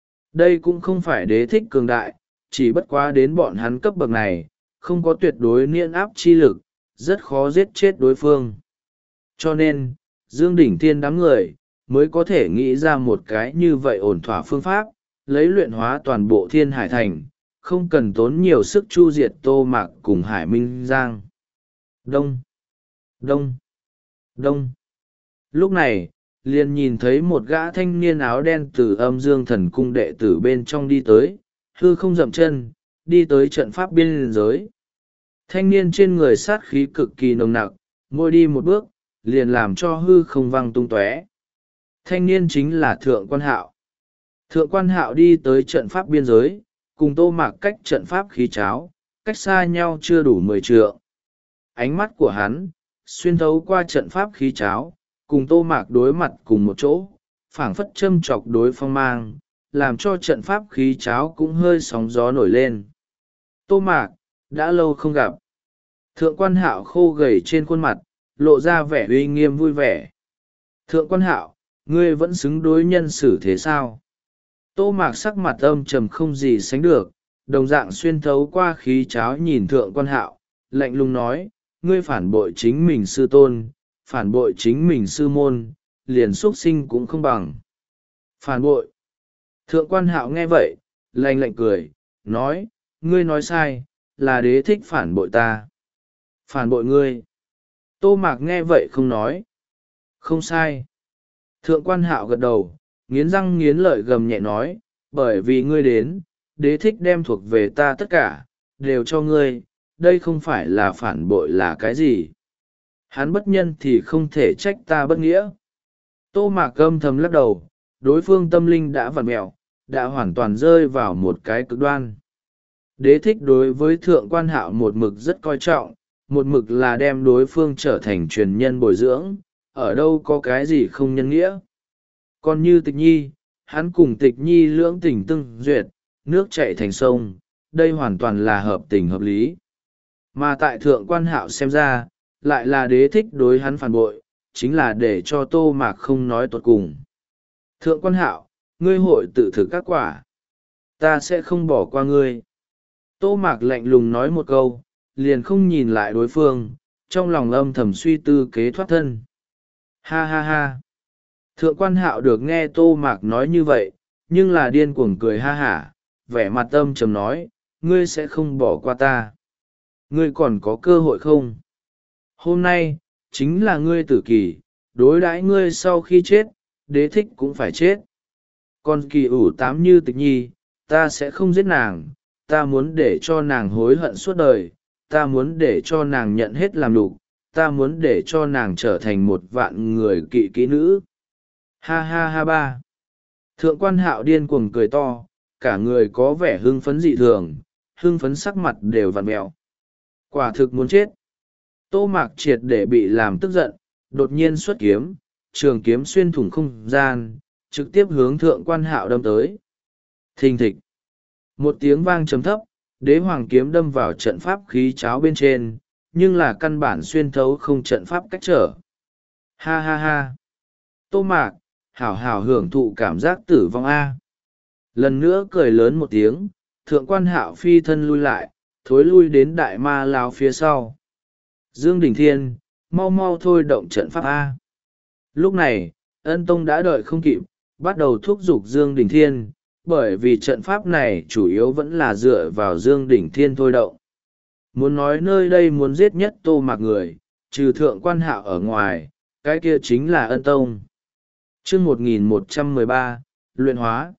Đây cũng không phải đế thích cường đại, chỉ bất quá đến bọn hắn cấp bậc này, không có tuyệt đối niên áp chi lực, rất khó giết chết đối phương. Cho nên, Dương Đỉnh Thiên đám người, mới có thể nghĩ ra một cái như vậy ổn thỏa phương pháp, lấy luyện hóa toàn bộ thiên hải thành, không cần tốn nhiều sức chu diệt Tô Mạc cùng Hải Minh Giang. Đông, đông, đông. Lúc này, liền nhìn thấy một gã thanh niên áo đen từ âm dương thần cung đệ tử bên trong đi tới, hư không dậm chân, đi tới trận pháp biên giới. Thanh niên trên người sát khí cực kỳ nồng nặc, mỗi đi một bước, liền làm cho hư không văng tung tóe. Thanh niên chính là Thượng Quan Hạo. Thượng Quan Hạo đi tới trận pháp biên giới, cùng Tô Mạc cách trận pháp khí cháo, cách xa nhau chưa đủ mười trượng. Ánh mắt của hắn, xuyên thấu qua trận pháp khí cháo, cùng Tô Mạc đối mặt cùng một chỗ, phảng phất châm chọc đối phong mang, làm cho trận pháp khí cháo cũng hơi sóng gió nổi lên. Tô Mạc, đã lâu không gặp. Thượng Quan Hạo khô gầy trên khuôn mặt, lộ ra vẻ uy nghiêm vui vẻ. Thượng Quan Hạo, ngươi vẫn xứng đối nhân xử thế sao? Tô Mạc sắc mặt âm trầm không gì sánh được, đồng dạng xuyên thấu qua khí cháo nhìn Thượng Quan Hạo, lạnh lùng nói, ngươi phản bội chính mình sư tôn, phản bội chính mình sư môn, liền xuất sinh cũng không bằng. Phản bội. Thượng Quan Hạo nghe vậy, lạnh lạnh cười, nói, ngươi nói sai, là đế thích phản bội ta. Phản bội ngươi. Tô Mạc nghe vậy không nói. Không sai. Thượng Quan Hạo gật đầu, nghiến răng nghiến lợi gầm nhẹ nói, bởi vì ngươi đến, đế thích đem thuộc về ta tất cả, đều cho ngươi, đây không phải là phản bội là cái gì. Hắn bất nhân thì không thể trách ta bất nghĩa. Tô Mạc âm thầm lắc đầu, đối phương tâm linh đã vặn mẹo, đã hoàn toàn rơi vào một cái cực đoan. Đế thích đối với Thượng Quan Hạo một mực rất coi trọng, một mực là đem đối phương trở thành truyền nhân bồi dưỡng, ở đâu có cái gì không nhân nghĩa. Còn như Tịch Nhi, hắn cùng Tịch Nhi lưỡng tình tương duyệt, nước chảy thành sông, đây hoàn toàn là hợp tình hợp lý. Mà tại Thượng Quan Hạo xem ra, lại là đế thích đối hắn phản bội, chính là để cho Tô Mạc không nói tuột cùng. Thượng Quan Hạo, ngươi hội tự thực các quả. Ta sẽ không bỏ qua ngươi. Tô Mạc lạnh lùng nói một câu, liền không nhìn lại đối phương, trong lòng âm thầm suy tư kế thoát thân. Ha ha ha. Thượng Quan Hạo được nghe Tô Mạc nói như vậy, nhưng là điên cuồng cười ha hả, vẻ mặt âm trầm nói, ngươi sẽ không bỏ qua ta. Ngươi còn có cơ hội không? Hôm nay, chính là ngươi tử kỳ, đối đãi ngươi sau khi chết, đế thích cũng phải chết. Còn kỳ ủ tám như Tịch Nhi, ta sẽ không giết nàng, ta muốn để cho nàng hối hận suốt đời, ta muốn để cho nàng nhận hết làm đủ, ta muốn để cho nàng trở thành một vạn người kỵ kỹ nữ. Ha ha ha ba. Thượng Quan Hạo điên cuồng cười to, cả người có vẻ hưng phấn dị thường, hưng phấn sắc mặt đều vặn mẹo. Quả thực muốn chết. Tô Mạc triệt để bị làm tức giận, đột nhiên xuất kiếm, trường kiếm xuyên thủng không gian, trực tiếp hướng Thượng Quan Hạo đâm tới. Thình thịch. Một tiếng vang trầm thấp, đế hoàng kiếm đâm vào trận pháp khí cháo bên trên, nhưng là căn bản xuyên thấu không trận pháp cách trở. Ha ha ha. Tô Mạc, hảo hảo hưởng thụ cảm giác tử vong A. Lần nữa cười lớn một tiếng, Thượng Quan Hạo phi thân lui lại, thối lui đến đại ma lão phía sau. Dương Đình Thiên, mau mau thôi động trận pháp A. Lúc này, Ân Tông đã đợi không kịp, bắt đầu thúc giục Dương Đình Thiên, bởi vì trận pháp này chủ yếu vẫn là dựa vào Dương Đình Thiên thôi động. Muốn nói nơi đây muốn giết nhất Tô Mạc người, trừ thượng quan hạo ở ngoài, cái kia chính là Ân Tông. Chương một nghìn một trăm mười ba, luyện hóa.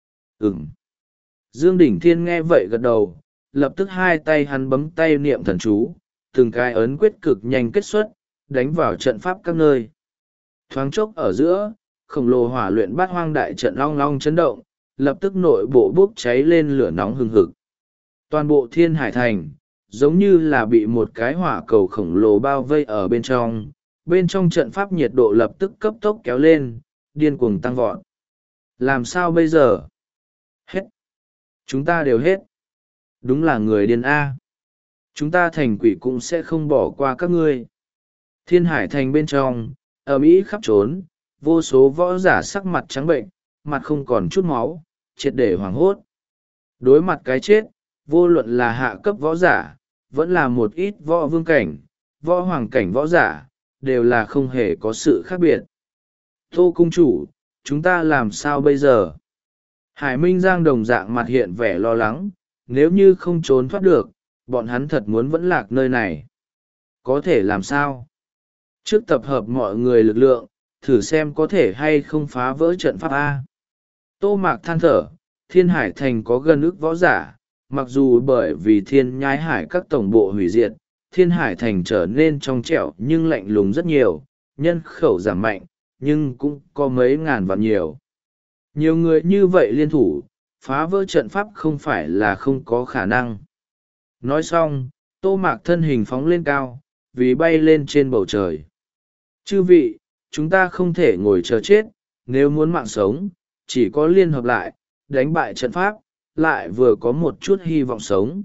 Ừm. Dương Đình Thiên nghe vậy gật đầu, lập tức hai tay hắn bấm tay niệm thần chú, từng cái ấn quyết cực nhanh kết xuất, đánh vào trận pháp các nơi. Thoáng chốc ở giữa, khổng lồ hỏa luyện bát hoang đại trận long long chấn động, lập tức nội bộ bốc cháy lên lửa nóng hừng hực. Toàn bộ Thiên Hải Thành, giống như là bị một cái hỏa cầu khổng lồ bao vây ở bên trong, bên trong trận pháp nhiệt độ lập tức cấp tốc kéo lên, điên cuồng tăng vọt. Làm sao bây giờ? Hết. Chúng ta đều hết. Đúng là người điên A. Chúng ta thành quỷ cũng sẽ không bỏ qua các ngươi. Thiên Hải Thành bên trong, ở Mỹ khắp trốn, vô số võ giả sắc mặt trắng bệnh, mặt không còn chút máu, triệt để hoảng hốt. Đối mặt cái chết, vô luận là hạ cấp võ giả, vẫn là một ít võ vương cảnh, võ hoàng cảnh võ giả, đều là không hề có sự khác biệt. Tô cung chủ, chúng ta làm sao bây giờ? Hải Minh Giang đồng dạng mặt hiện vẻ lo lắng, nếu như không trốn thoát được, bọn hắn thật muốn vẫn lạc nơi này. Có thể làm sao? Trước tập hợp mọi người lực lượng, thử xem có thể hay không phá vỡ trận pháp A. Tô Mạc than thở, Thiên Hải Thành có gần ức võ giả, mặc dù bởi vì thiên nhái hải các tổng bộ hủy diệt, Thiên Hải Thành trở nên trong trẻo nhưng lạnh lùng rất nhiều, nhân khẩu giảm mạnh, nhưng cũng có mấy ngàn vạn nhiều. Nhiều người như vậy liên thủ, phá vỡ trận pháp không phải là không có khả năng. Nói xong, Tô Mạc thân hình phóng lên cao, vì bay lên trên bầu trời. Chư vị, chúng ta không thể ngồi chờ chết, nếu muốn mạng sống, chỉ có liên hợp lại, đánh bại trận pháp, lại vừa có một chút hy vọng sống.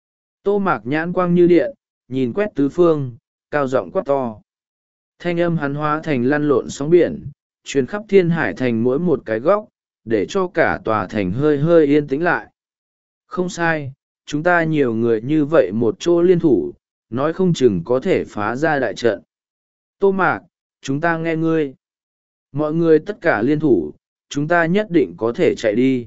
Tô Mạc nhãn quang như điện, nhìn quét tứ phương, cao giọng quát to. Thanh âm hắn hóa thành lăn lộn sóng biển, truyền khắp Thiên Hải Thành mỗi một cái góc, để cho cả tòa thành hơi hơi yên tĩnh lại. Không sai, chúng ta nhiều người như vậy một chỗ liên thủ, nói không chừng có thể phá ra đại trận. Tô Mạc, chúng ta nghe ngươi. Mọi người tất cả liên thủ, chúng ta nhất định có thể chạy đi.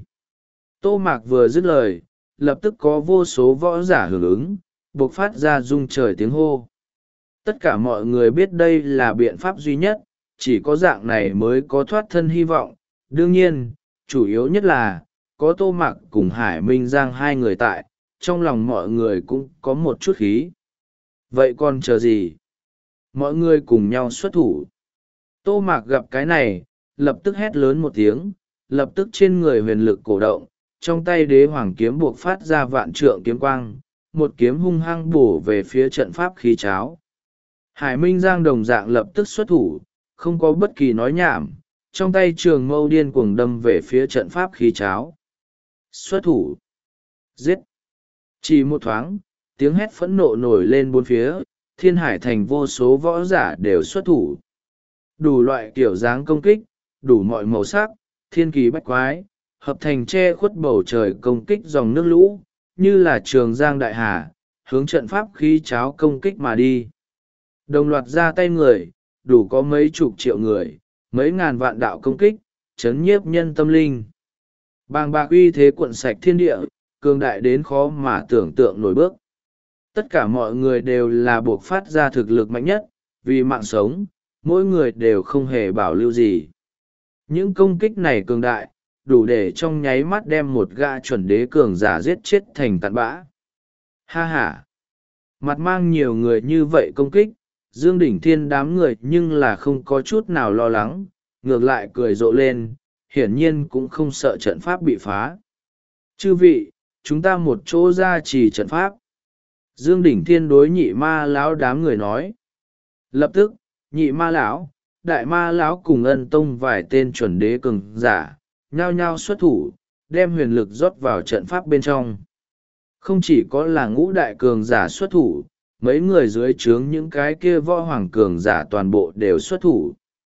Tô Mạc vừa dứt lời, lập tức có vô số võ giả hưởng ứng, bộc phát ra rung trời tiếng hô. Tất cả mọi người biết đây là biện pháp duy nhất, chỉ có dạng này mới có thoát thân hy vọng. Đương nhiên, chủ yếu nhất là, có Tô Mạc cùng Hải Minh Giang hai người tại, trong lòng mọi người cũng có một chút khí. Vậy còn chờ gì? Mọi người cùng nhau xuất thủ. Tô Mạc gặp cái này, lập tức hét lớn một tiếng, lập tức trên người huyền lực cổ động, trong tay đế hoàng kiếm buộc phát ra vạn trượng kiếm quang, một kiếm hung hăng bổ về phía trận pháp khí cháo. Hải Minh Giang đồng dạng lập tức xuất thủ, không có bất kỳ nói nhảm, trong tay trường mâu điên cuồng đâm về phía trận pháp khí cháo. Xuất thủ. Giết. Chỉ một thoáng, tiếng hét phẫn nộ nổi lên bốn phía, Thiên Hải Thành vô số võ giả đều xuất thủ. Đủ loại kiểu dáng công kích, đủ mọi màu sắc, thiên kỳ bách quái, hợp thành che khuất bầu trời công kích dòng nước lũ, như là trường giang đại hà, hướng trận pháp khí cháo công kích mà đi. Đồng loạt ra tay người, đủ có mấy chục triệu người, mấy ngàn vạn đạo công kích, chấn nhiếp nhân tâm linh. Bàng bạc uy thế cuộn sạch thiên địa, cường đại đến khó mà tưởng tượng nổi bước. Tất cả mọi người đều là buộc phát ra thực lực mạnh nhất, vì mạng sống, mỗi người đều không hề bảo lưu gì. Những công kích này cường đại, đủ để trong nháy mắt đem một gã chuẩn đế cường giả giết chết thành tàn bã. Ha ha! Mặt mang nhiều người như vậy công kích, Dương Đỉnh Thiên đám người nhưng là không có chút nào lo lắng, ngược lại cười rộ lên, hiển nhiên cũng không sợ trận pháp bị phá. Chư vị, chúng ta một chỗ ra trì trận pháp. Dương Đỉnh Thiên đối nhị ma lão đám người nói. Lập tức, nhị ma lão, đại ma lão cùng Ân Tông vài tên chuẩn đế cường giả, nhao nhao xuất thủ, đem huyền lực rót vào trận pháp bên trong. Không chỉ có là ngũ đại cường giả xuất thủ, mấy người dưới trướng những cái kia võ hoàng cường giả toàn bộ đều xuất thủ.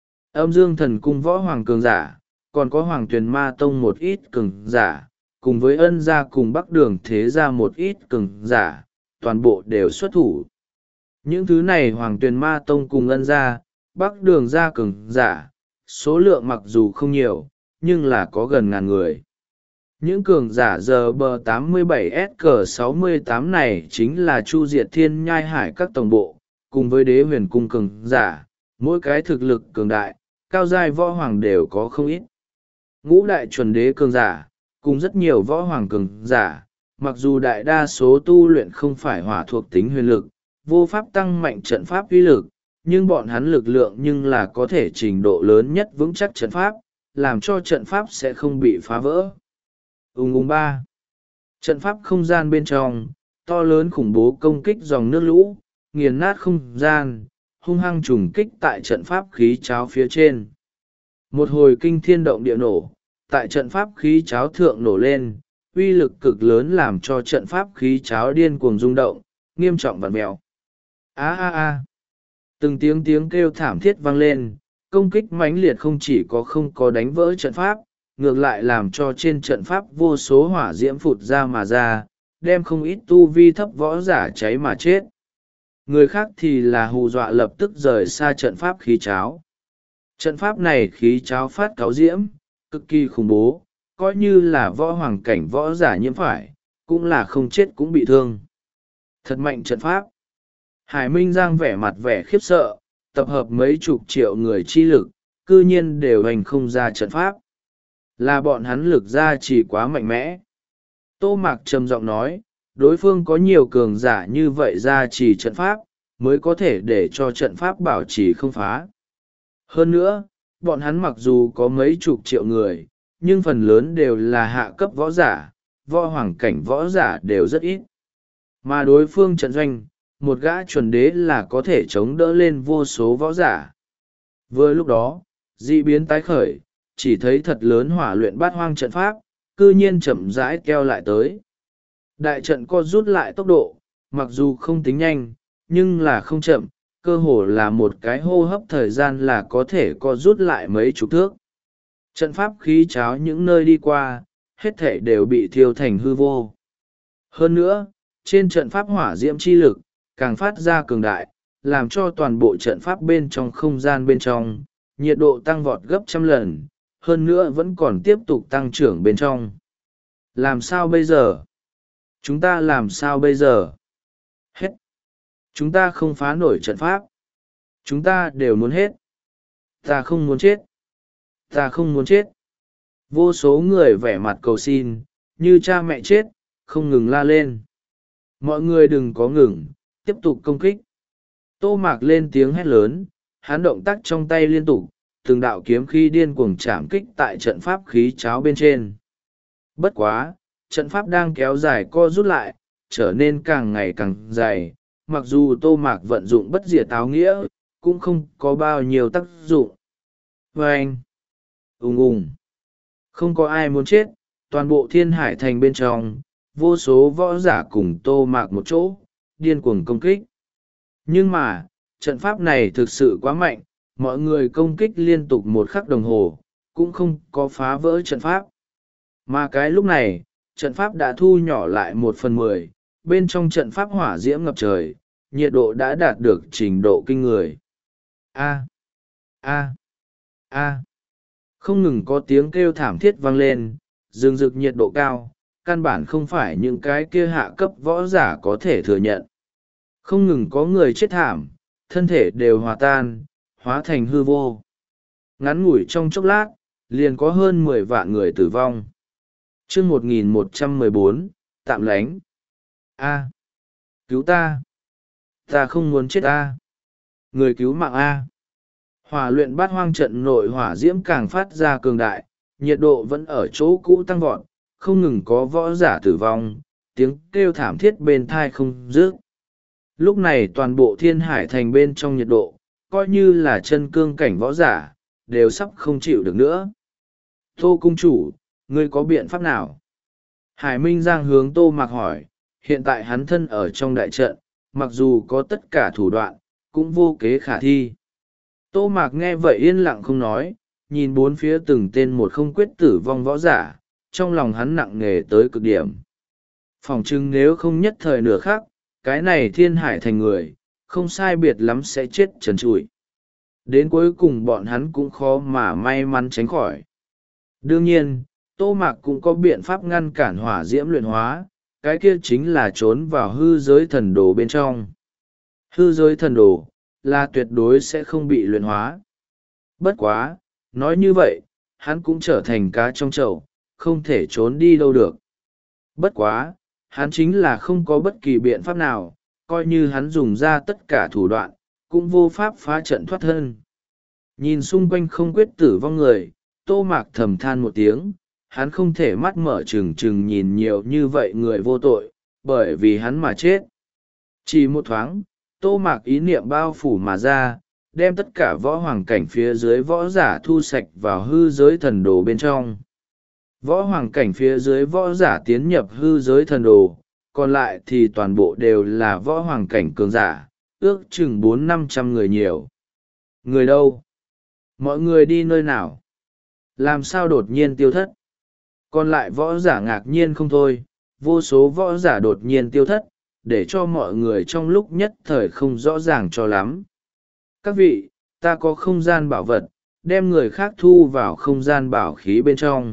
Âm Dương Thần Cung võ hoàng cường giả, còn có Hoàng Tuyền Ma Tông một ít cường giả, cùng với Ân gia cùng Bắc Đường Thế gia một ít cường giả, toàn bộ đều xuất thủ. Những thứ này Hoàng Tuyền Ma Tông cùng Ân gia, Bắc Đường gia cường giả, số lượng mặc dù không nhiều, nhưng là có gần ngàn người. Những cường giả giờ bờ tám mươi bảy S cờ sáu mươi tám này chính là Chu Diệt Thiên Nhai Hải các tổng bộ, cùng với Đế Huyền Cung cường giả, mỗi cái thực lực cường đại, cao giai võ hoàng đều có không ít. Ngũ đại chuẩn đế cường giả, cùng rất nhiều võ hoàng cường giả, mặc dù đại đa số tu luyện không phải hỏa thuộc tính huyền lực, vô pháp tăng mạnh trận pháp uy lực, nhưng bọn hắn lực lượng nhưng là có thể trình độ lớn nhất vững chắc trận pháp, làm cho trận pháp sẽ không bị phá vỡ. Ung ung ba. Trận pháp không gian bên trong, to lớn khủng bố công kích dòng nước lũ, nghiền nát không gian, hung hăng trùng kích tại trận pháp khí cháo phía trên. Một hồi kinh thiên động địa nổ, tại trận pháp khí cháo thượng nổ lên, uy lực cực lớn làm cho trận pháp khí cháo điên cuồng rung động, nghiêm trọng vặn mèo. A a a. Từng tiếng tiếng kêu thảm thiết vang lên, công kích mãnh liệt không chỉ có không có đánh vỡ trận pháp, ngược lại làm cho trên trận pháp vô số hỏa diễm phụt ra mà ra, đem không ít tu vi thấp võ giả cháy mà chết. Người khác thì là hù dọa lập tức rời xa trận pháp khí cháo. Trận pháp này khí cháo phát cáo diễm, cực kỳ khủng bố, coi như là võ hoàng cảnh võ giả nhiễm phải, cũng là không chết cũng bị thương. Thật mạnh trận pháp. Hải Minh Giang vẻ mặt vẻ khiếp sợ, tập hợp mấy chục triệu người chi lực, cư nhiên đều hành không ra trận pháp. Là bọn hắn lực ra chỉ quá mạnh mẽ. Tô Mạc trầm giọng nói, đối phương có nhiều cường giả như vậy ra chỉ trận pháp, mới có thể để cho trận pháp bảo trì không phá. Hơn nữa, bọn hắn mặc dù có mấy chục triệu người, nhưng phần lớn đều là hạ cấp võ giả, võ hoàng cảnh võ giả đều rất ít. Mà đối phương trận doanh, một gã chuẩn đế là có thể chống đỡ lên vô số võ giả. Vừa lúc đó, dị biến tái khởi, chỉ thấy thật lớn hỏa luyện bát hoang trận pháp, cư nhiên chậm rãi keo lại tới. Đại trận co rút lại tốc độ, mặc dù không tính nhanh, nhưng là không chậm, cơ hồ là một cái hô hấp thời gian là có thể co rút lại mấy chục thước. Trận pháp khí cháo những nơi đi qua, hết thể đều bị thiêu thành hư vô. Hơn nữa, trên trận pháp hỏa diễm chi lực, càng phát ra cường đại, làm cho toàn bộ trận pháp bên trong không gian bên trong, nhiệt độ tăng vọt gấp trăm lần, hơn nữa vẫn còn tiếp tục tăng trưởng bên trong. Làm sao bây giờ? Chúng ta làm sao bây giờ? Hết. Chúng ta không phá nổi trận pháp. Chúng ta đều muốn hết. Ta không muốn chết. Ta không muốn chết. Vô số người vẻ mặt cầu xin, như cha mẹ chết, không ngừng la lên. Mọi người đừng có ngừng, tiếp tục công kích. Tô Mạc lên tiếng hét lớn, hắn động tác trong tay liên tục, từng đạo kiếm khí điên cuồng chạm kích tại trận pháp khí cháo bên trên. Bất quá, trận pháp đang kéo dài co rút lại, trở nên càng ngày càng dày, mặc dù Tô Mạc vận dụng bất diệt áo nghĩa, cũng không có bao nhiêu tác dụng. Vâng! Ùng ùng! Không có ai muốn chết, toàn bộ Thiên Hải Thành bên trong, vô số võ giả cùng Tô Mạc một chỗ, điên cuồng công kích. Nhưng mà, trận pháp này thực sự quá mạnh, mọi người công kích liên tục một khắc đồng hồ, cũng không có phá vỡ trận pháp. Mà cái lúc này, trận pháp đã thu nhỏ lại một phần mười, bên trong trận pháp hỏa diễm ngập trời, nhiệt độ đã đạt được trình độ kinh người. A, a, a, không ngừng có tiếng kêu thảm thiết vang lên, rừng rực nhiệt độ cao, căn bản không phải những cái kia hạ cấp võ giả có thể thừa nhận. Không ngừng có người chết thảm, thân thể đều hòa tan, hóa thành hư vô. Ngắn ngủi trong chốc lát, liền có hơn mười vạn người tử vong. Chương một nghìn một trăm mười bốn, tạm lánh. A. Cứu ta. Ta không muốn chết a. Người cứu mạng a. Hỏa luyện bát hoang trận nội hỏa diễm càng phát ra cường đại, nhiệt độ vẫn ở chỗ cũ tăng vọt, không ngừng có võ giả tử vong, tiếng kêu thảm thiết bên thai không dứt. Lúc này toàn bộ Thiên Hải Thành bên trong nhiệt độ, coi như là chân cương cảnh võ giả, đều sắp không chịu được nữa. Tô cung chủ, ngươi có biện pháp nào? Hải Minh Giang hướng Tô Mạc hỏi, hiện tại hắn thân ở trong đại trận, mặc dù có tất cả thủ đoạn, cũng vô kế khả thi. Tô Mạc nghe vậy yên lặng không nói, nhìn bốn phía từng tên một không quyết tử vong võ giả, trong lòng hắn nặng nề tới cực điểm. Phòng chừng nếu không nhất thời nửa khác, cái này thiên hải thành người không sai biệt lắm sẽ chết trần trụi. Đến cuối cùng bọn hắn cũng khó mà may mắn tránh khỏi. Đương nhiên, Tô Mạc cũng có biện pháp ngăn cản hỏa diễm luyện hóa, cái kia chính là trốn vào hư giới thần đồ bên trong. Hư giới thần đồ là tuyệt đối sẽ không bị luyện hóa. Bất quá, nói như vậy, hắn cũng trở thành cá trong chậu, không thể trốn đi đâu được. Bất quá, hắn chính là không có bất kỳ biện pháp nào, coi như hắn dùng ra tất cả thủ đoạn, cũng vô pháp phá trận thoát thân. Nhìn xung quanh không quyết tử vong người, Tô Mạc thầm than một tiếng, hắn không thể mắt mở trừng trừng nhìn nhiều như vậy người vô tội, bởi vì hắn mà chết. Chỉ một thoáng, Tô Mạc ý niệm bao phủ mà ra, đem tất cả võ hoàng cảnh phía dưới võ giả thu sạch vào hư giới thần đồ bên trong. Võ hoàng cảnh phía dưới võ giả tiến nhập hư giới thần đồ, còn lại thì toàn bộ đều là võ hoàng cảnh cường giả, ước chừng bốn năm trăm người nhiều. Người đâu? Mọi người đi nơi nào? Làm sao đột nhiên tiêu thất? Còn lại võ giả ngạc nhiên không thôi, vô số võ giả đột nhiên tiêu thất, để cho mọi người trong lúc nhất thời không rõ ràng cho lắm. Các vị, ta có không gian bảo vật, đem người khác thu vào không gian bảo khí bên trong.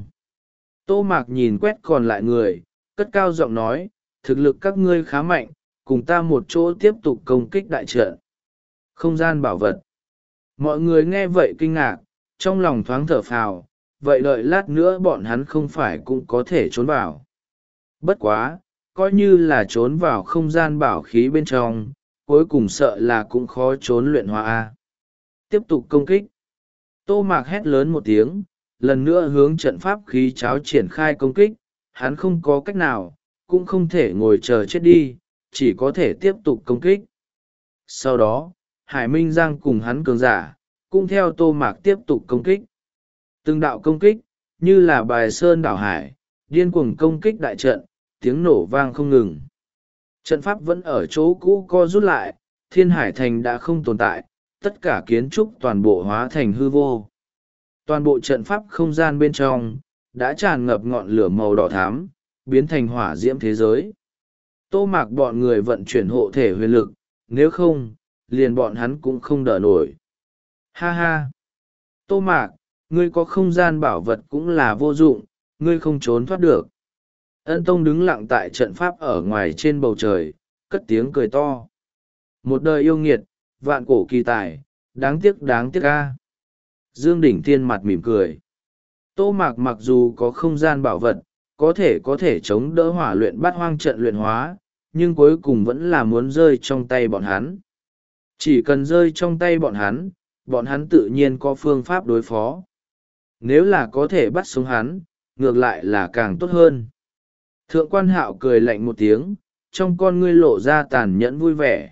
Tô Mạc nhìn quét còn lại người, cất cao giọng nói, thực lực các ngươi khá mạnh, cùng ta một chỗ tiếp tục công kích đại trận. Không gian bảo vật. Mọi người nghe vậy kinh ngạc, trong lòng thoáng thở phào, vậy đợi lát nữa bọn hắn không phải cũng có thể trốn vào. Bất quá, coi như là trốn vào không gian bảo khí bên trong, cuối cùng sợ là cũng khó trốn luyện hóa A. Tiếp tục công kích. Tô Mạc hét lớn một tiếng, lần nữa hướng trận pháp khí cháo triển khai công kích, hắn không có cách nào, cũng không thể ngồi chờ chết đi, chỉ có thể tiếp tục công kích. Sau đó, Hải Minh Giang cùng hắn cường giả, cũng theo Tô Mạc tiếp tục công kích. Từng đạo công kích, như là bài sơn đảo hải, điên cuồng công kích đại trận, tiếng nổ vang không ngừng. Trận pháp vẫn ở chỗ cũ co rút lại, thiên hải thành đã không tồn tại, tất cả kiến trúc toàn bộ hóa thành hư vô. Toàn bộ trận pháp không gian bên trong, đã tràn ngập ngọn lửa màu đỏ thắm, biến thành hỏa diễm thế giới. Tô Mạc bọn người vận chuyển hộ thể huyền lực, nếu không, liền bọn hắn cũng không đỡ nổi. Ha ha! Tô Mạc, ngươi có không gian bảo vật cũng là vô dụng, ngươi không trốn thoát được. Ân Tông đứng lặng tại trận pháp ở ngoài trên bầu trời, cất tiếng cười to. Một đời yêu nghiệt, vạn cổ kỳ tài, đáng tiếc đáng tiếc ca. Dương Đỉnh Thiên mặt mỉm cười. Tô Mạc mặc dù có không gian bảo vật, có thể có thể chống đỡ hỏa luyện bát hoang trận luyện hóa, nhưng cuối cùng vẫn là muốn rơi trong tay bọn hắn. Chỉ cần rơi trong tay bọn hắn, bọn hắn tự nhiên có phương pháp đối phó. Nếu là có thể bắt sống hắn, ngược lại là càng tốt hơn. Thượng quan Hạo cười lạnh một tiếng, trong con ngươi lộ ra tàn nhẫn vui vẻ.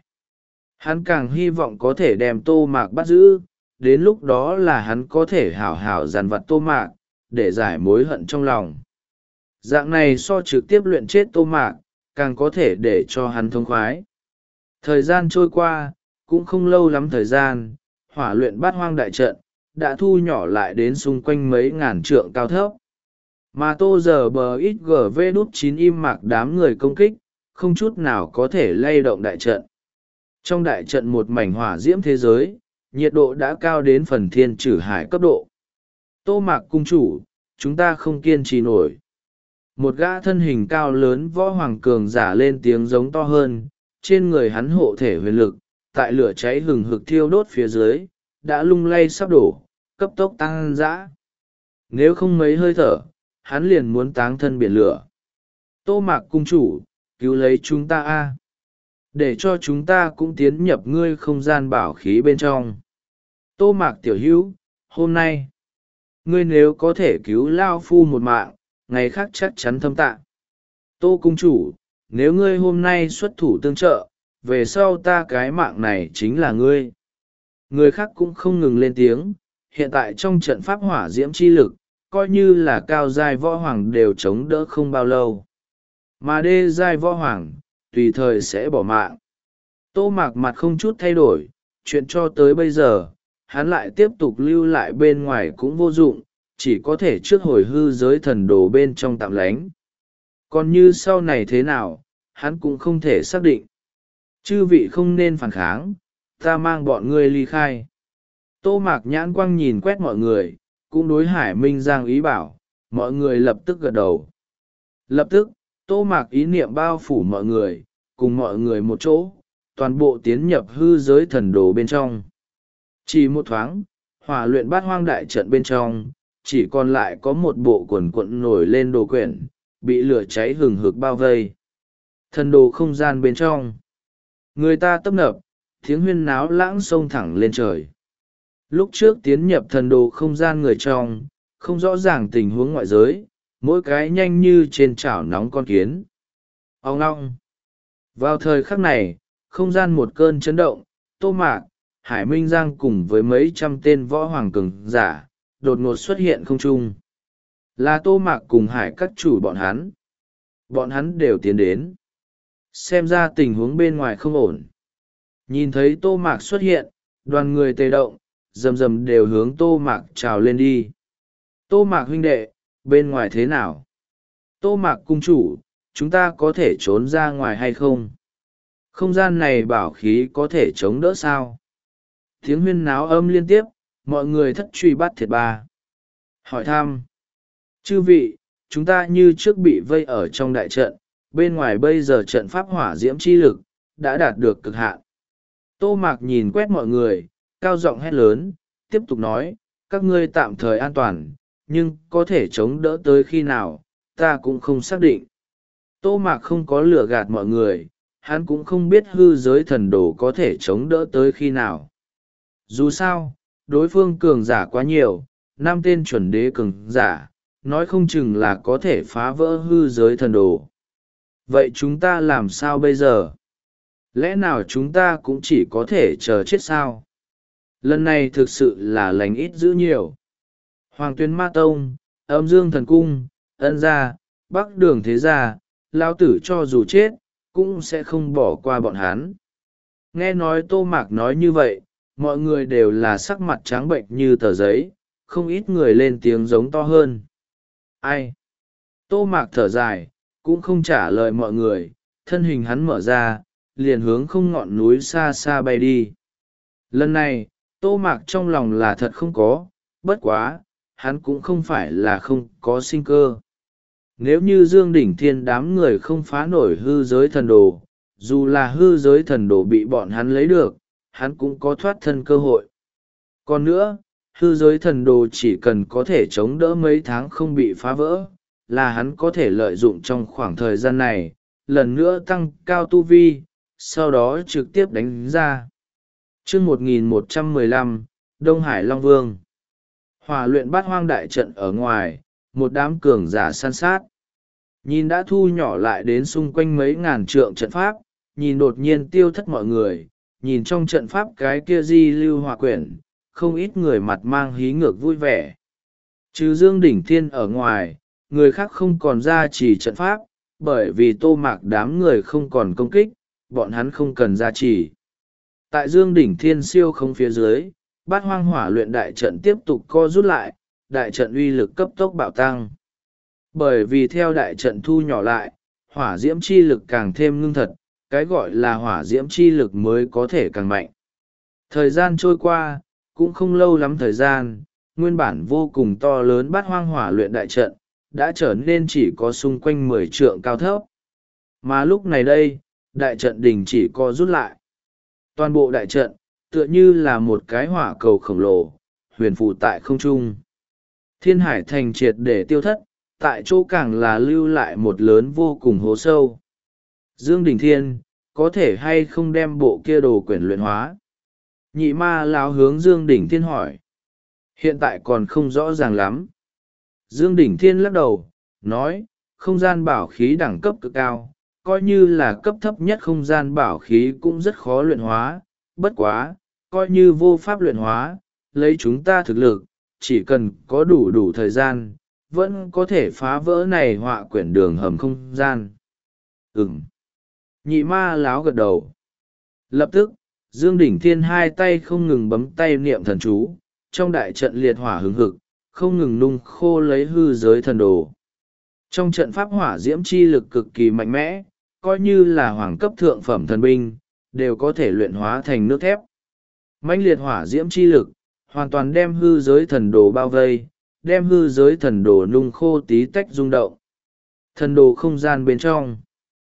Hắn càng hy vọng có thể đem Tô Mạc bắt giữ, đến lúc đó là hắn có thể hảo hảo dằn vặt Tô Mạc, để giải mối hận trong lòng. Dạng này so trực tiếp luyện chết Tô Mạc, càng có thể để cho hắn thông khoái. Thời gian trôi qua, cũng không lâu lắm thời gian, hỏa luyện bát hoang đại trận, đã thu nhỏ lại đến xung quanh mấy ngàn trượng cao thấp. Mà tô giờ bờ ít gv đút chín im mặc đám người công kích, không chút nào có thể lay động đại trận. Trong đại trận một mảnh hỏa diễm thế giới, nhiệt độ đã cao đến phần thiên trừ hải cấp độ. Tô Mạc cung chủ, chúng ta không kiên trì nổi. Một gã thân hình cao lớn võ hoàng cường giả lên tiếng giống to hơn, trên người hắn hộ thể huyền lực, tại lửa cháy hừng hực thiêu đốt phía dưới, đã lung lay sắp đổ, cấp tốc tăng dã. Nếu không mấy hơi thở, hắn liền muốn táng thân biển lửa. Tô Mạc cung chủ, cứu lấy chúng ta a, để cho chúng ta cũng tiến nhập ngươi không gian bảo khí bên trong. Tô Mạc tiểu hữu, hôm nay, ngươi nếu có thể cứu Lao Phu một mạng, ngày khác chắc chắn thâm tạ. Tô cung chủ, nếu ngươi hôm nay xuất thủ tương trợ, về sau ta cái mạng này chính là ngươi. Người khác cũng không ngừng lên tiếng, hiện tại trong trận pháp hỏa diễm chi lực, coi như là cao giai võ hoàng đều chống đỡ không bao lâu. Mà đê giai võ hoàng, tùy thời sẽ bỏ mạng. Tô Mạc mặt không chút thay đổi, chuyện cho tới bây giờ, hắn lại tiếp tục lưu lại bên ngoài cũng vô dụng, chỉ có thể trước hồi hư giới thần đồ bên trong tạm lánh. Còn như sau này thế nào, hắn cũng không thể xác định. Chư vị không nên phản kháng, ta mang bọn ngươi ly khai. Tô Mạc nhãn quang nhìn quét mọi người, cũng đối Hải Minh Giang ý bảo, mọi người lập tức gật đầu. Lập tức, Tô Mạc ý niệm bao phủ mọi người, cùng mọi người một chỗ, toàn bộ tiến nhập hư giới thần đồ bên trong. Chỉ một thoáng, hỏa luyện bát hoang đại trận bên trong, chỉ còn lại có một bộ quần quận nổi lên đồ quyển, bị lửa cháy hừng hực bao vây. Thần đồ không gian bên trong. Người ta tấp nập, tiếng huyên náo lãng xông thẳng lên trời. Lúc trước tiến nhập thần đồ không gian người trong, không rõ ràng tình huống ngoại giới, mỗi cái nhanh như trên chảo nóng con kiến. Ông ngong. Vào thời khắc này, không gian một cơn chấn động, Tô Mạc, Hải Minh Giang cùng với mấy trăm tên võ hoàng cường giả, đột ngột xuất hiện không trung. Là Tô Mạc cùng Hải các chủ bọn hắn. Bọn hắn đều tiến đến. Xem ra tình huống bên ngoài không ổn. Nhìn thấy Tô Mạc xuất hiện, đoàn người tề động, rầm rầm đều hướng Tô Mạc trào lên đi. Tô Mạc huynh đệ, bên ngoài thế nào? Tô Mạc cung chủ, chúng ta có thể trốn ra ngoài hay không? Không gian này bảo khí có thể chống đỡ sao? Tiếng huyên náo âm liên tiếp, mọi người thất truy bắt thiệt ba. Hỏi thăm. Chư vị, chúng ta như trước bị vây ở trong đại trận, bên ngoài bây giờ trận pháp hỏa diễm chi lực, đã đạt được cực hạn. Tô Mạc nhìn quét mọi người, cao giọng hét lớn, tiếp tục nói, các ngươi tạm thời an toàn, nhưng có thể chống đỡ tới khi nào, ta cũng không xác định. Tô Mạc không có lừa gạt mọi người, hắn cũng không biết hư giới thần đồ có thể chống đỡ tới khi nào. Dù sao, đối phương cường giả quá nhiều, năm tên chuẩn đế cường giả, nói không chừng là có thể phá vỡ hư giới thần đồ. Vậy chúng ta làm sao bây giờ? Lẽ nào chúng ta cũng chỉ có thể chờ chết sao? Lần này thực sự là lành ít giữ nhiều. Hoàng Tuyên Ma Tông, Âm Dương Thần Cung, Ân Gia, Bắc Đường Thế Gia, Lão Tử cho dù chết, cũng sẽ không bỏ qua bọn hắn. Nghe nói Tô Mạc nói như vậy, mọi người đều là sắc mặt trắng bệnh như tờ giấy, không ít người lên tiếng giống to hơn. Ai? Tô Mạc thở dài, cũng không trả lời mọi người, thân hình hắn mở ra, liền hướng không ngọn núi xa xa bay đi. Lần này, Tô Mạc trong lòng là thật không có, bất quá, hắn cũng không phải là không có sinh cơ. Nếu như Dương Đỉnh Thiên đám người không phá nổi hư giới thần đồ, dù là hư giới thần đồ bị bọn hắn lấy được, hắn cũng có thoát thân cơ hội. Còn nữa, hư giới thần đồ chỉ cần có thể chống đỡ mấy tháng không bị phá vỡ, là hắn có thể lợi dụng trong khoảng thời gian này, lần nữa tăng cao tu vi, sau đó trực tiếp đánh ra. Chương một nghìn một trăm mười lăm, Đông Hải Long Vương. Hỏa luyện bát hoang đại trận ở ngoài, một đám cường giả săn sát. Nhìn đã thu nhỏ lại đến xung quanh mấy ngàn trượng trận pháp, nhìn đột nhiên tiêu thất mọi người, nhìn trong trận pháp cái kia di lưu hỏa quyển, không ít người mặt mang hí ngược vui vẻ. Trừ Dương Đỉnh Thiên ở ngoài, người khác không còn ra chỉ trận pháp, bởi vì Tô Mạc đám người không còn công kích, bọn hắn không cần ra chỉ. Tại Dương Đỉnh Thiên siêu không phía dưới, bát hoang hỏa luyện đại trận tiếp tục co rút lại, đại trận uy lực cấp tốc bạo tăng. Bởi vì theo đại trận thu nhỏ lại, hỏa diễm chi lực càng thêm ngưng thật, cái gọi là hỏa diễm chi lực mới có thể càng mạnh. Thời gian trôi qua, cũng không lâu lắm thời gian, nguyên bản vô cùng to lớn bát hoang hỏa luyện đại trận, đã trở nên chỉ có xung quanh mười trượng cao thấp. Mà lúc này đây, đại trận đình chỉ co rút lại. Toàn bộ đại trận, tựa như là một cái hỏa cầu khổng lồ, huyền phù tại không trung. Thiên hải thành triệt để tiêu thất, tại chỗ càng là lưu lại một lớn vô cùng hố sâu. Dương Đình Thiên, có thể hay không đem bộ kia đồ quyển luyện hóa? Nhị ma lão hướng Dương Đỉnh Thiên hỏi. Hiện tại còn không rõ ràng lắm. Dương Đỉnh Thiên lắc đầu, nói, không gian bảo khí đẳng cấp cực cao, coi như là cấp thấp nhất không gian bảo khí cũng rất khó luyện hóa, bất quá, coi như vô pháp luyện hóa, lấy chúng ta thực lực, chỉ cần có đủ đủ thời gian, vẫn có thể phá vỡ này họa quyển đường hầm không gian. Ừm. Nhị ma láo gật đầu. Lập tức, Dương Đỉnh Thiên hai tay không ngừng bấm tay niệm thần chú, trong đại trận liệt hỏa hứng hực, không ngừng nung khô lấy hư giới thần đồ. Trong trận pháp hỏa diễm chi lực cực kỳ mạnh mẽ, coi như là hoàng cấp thượng phẩm thần binh, đều có thể luyện hóa thành nước thép. Mãnh liệt hỏa diễm chi lực hoàn toàn đem hư giới thần đồ bao vây, đem hư giới thần đồ nung khô tí tách rung động. Thần đồ không gian bên trong,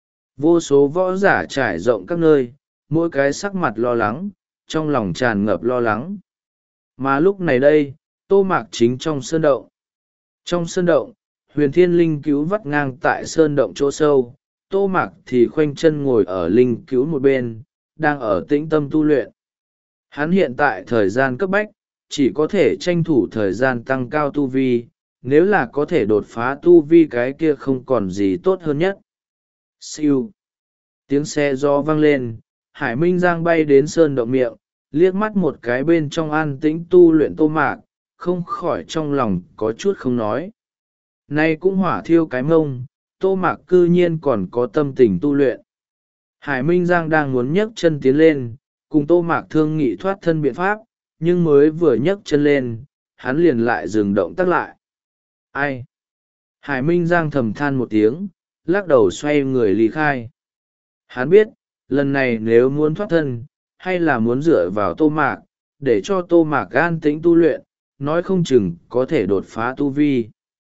vô số võ giả trải rộng các nơi, mỗi cái sắc mặt lo lắng, trong lòng tràn ngập lo lắng. Mà lúc này đây, Tô Mạc chính trong sơn động. Trong sơn động, Huyền Thiên Linh Cứu vắt ngang tại sơn động chỗ sâu, Tô Mạc thì khoanh chân ngồi ở Linh Cứu một bên, đang ở tĩnh tâm tu luyện. Hắn hiện tại thời gian cấp bách, chỉ có thể tranh thủ thời gian tăng cao tu vi, nếu là có thể đột phá tu vi cái kia không còn gì tốt hơn nhất. Siêu. Tiếng xe gió vang lên, Hải Minh Giang bay đến sơn động miệng, liếc mắt một cái bên trong an tĩnh tu luyện Tô Mạc, không khỏi trong lòng có chút không nói. Nay cũng hỏa thiêu cái mông, Tô Mạc cư nhiên còn có tâm tình tu luyện. Hải Minh Giang đang muốn nhấc chân tiến lên, cùng Tô Mạc thương nghị thoát thân biện pháp, nhưng mới vừa nhấc chân lên, hắn liền lại dừng động tác lại. Ai? Hải Minh Giang thầm than một tiếng, lắc đầu xoay người ly khai. Hắn biết, lần này nếu muốn thoát thân, hay là muốn dựa vào Tô Mạc, để cho Tô Mạc an tĩnh tu luyện, nói không chừng có thể đột phá tu vi.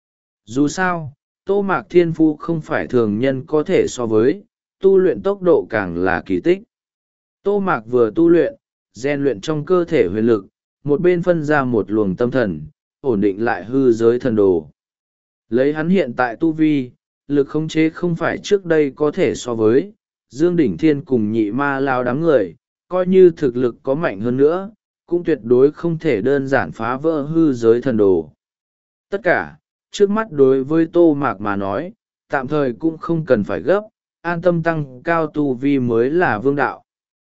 Dù sao, Tô Mạc thiên phu không phải thường nhân có thể so với, tu luyện tốc độ càng là kỳ tích. Tô Mạc vừa tu luyện, rèn luyện trong cơ thể huyền lực, một bên phân ra một luồng tâm thần, ổn định lại hư giới thần đồ. Lấy hắn hiện tại tu vi, lực khống chế không phải trước đây có thể so với, Dương Đỉnh Thiên cùng nhị ma lao đám người, coi như thực lực có mạnh hơn nữa, cũng tuyệt đối không thể đơn giản phá vỡ hư giới thần đồ. Tất cả, trước mắt đối với Tô Mạc mà nói, tạm thời cũng không cần phải gấp, an tâm tăng cao tu vi mới là vương đạo.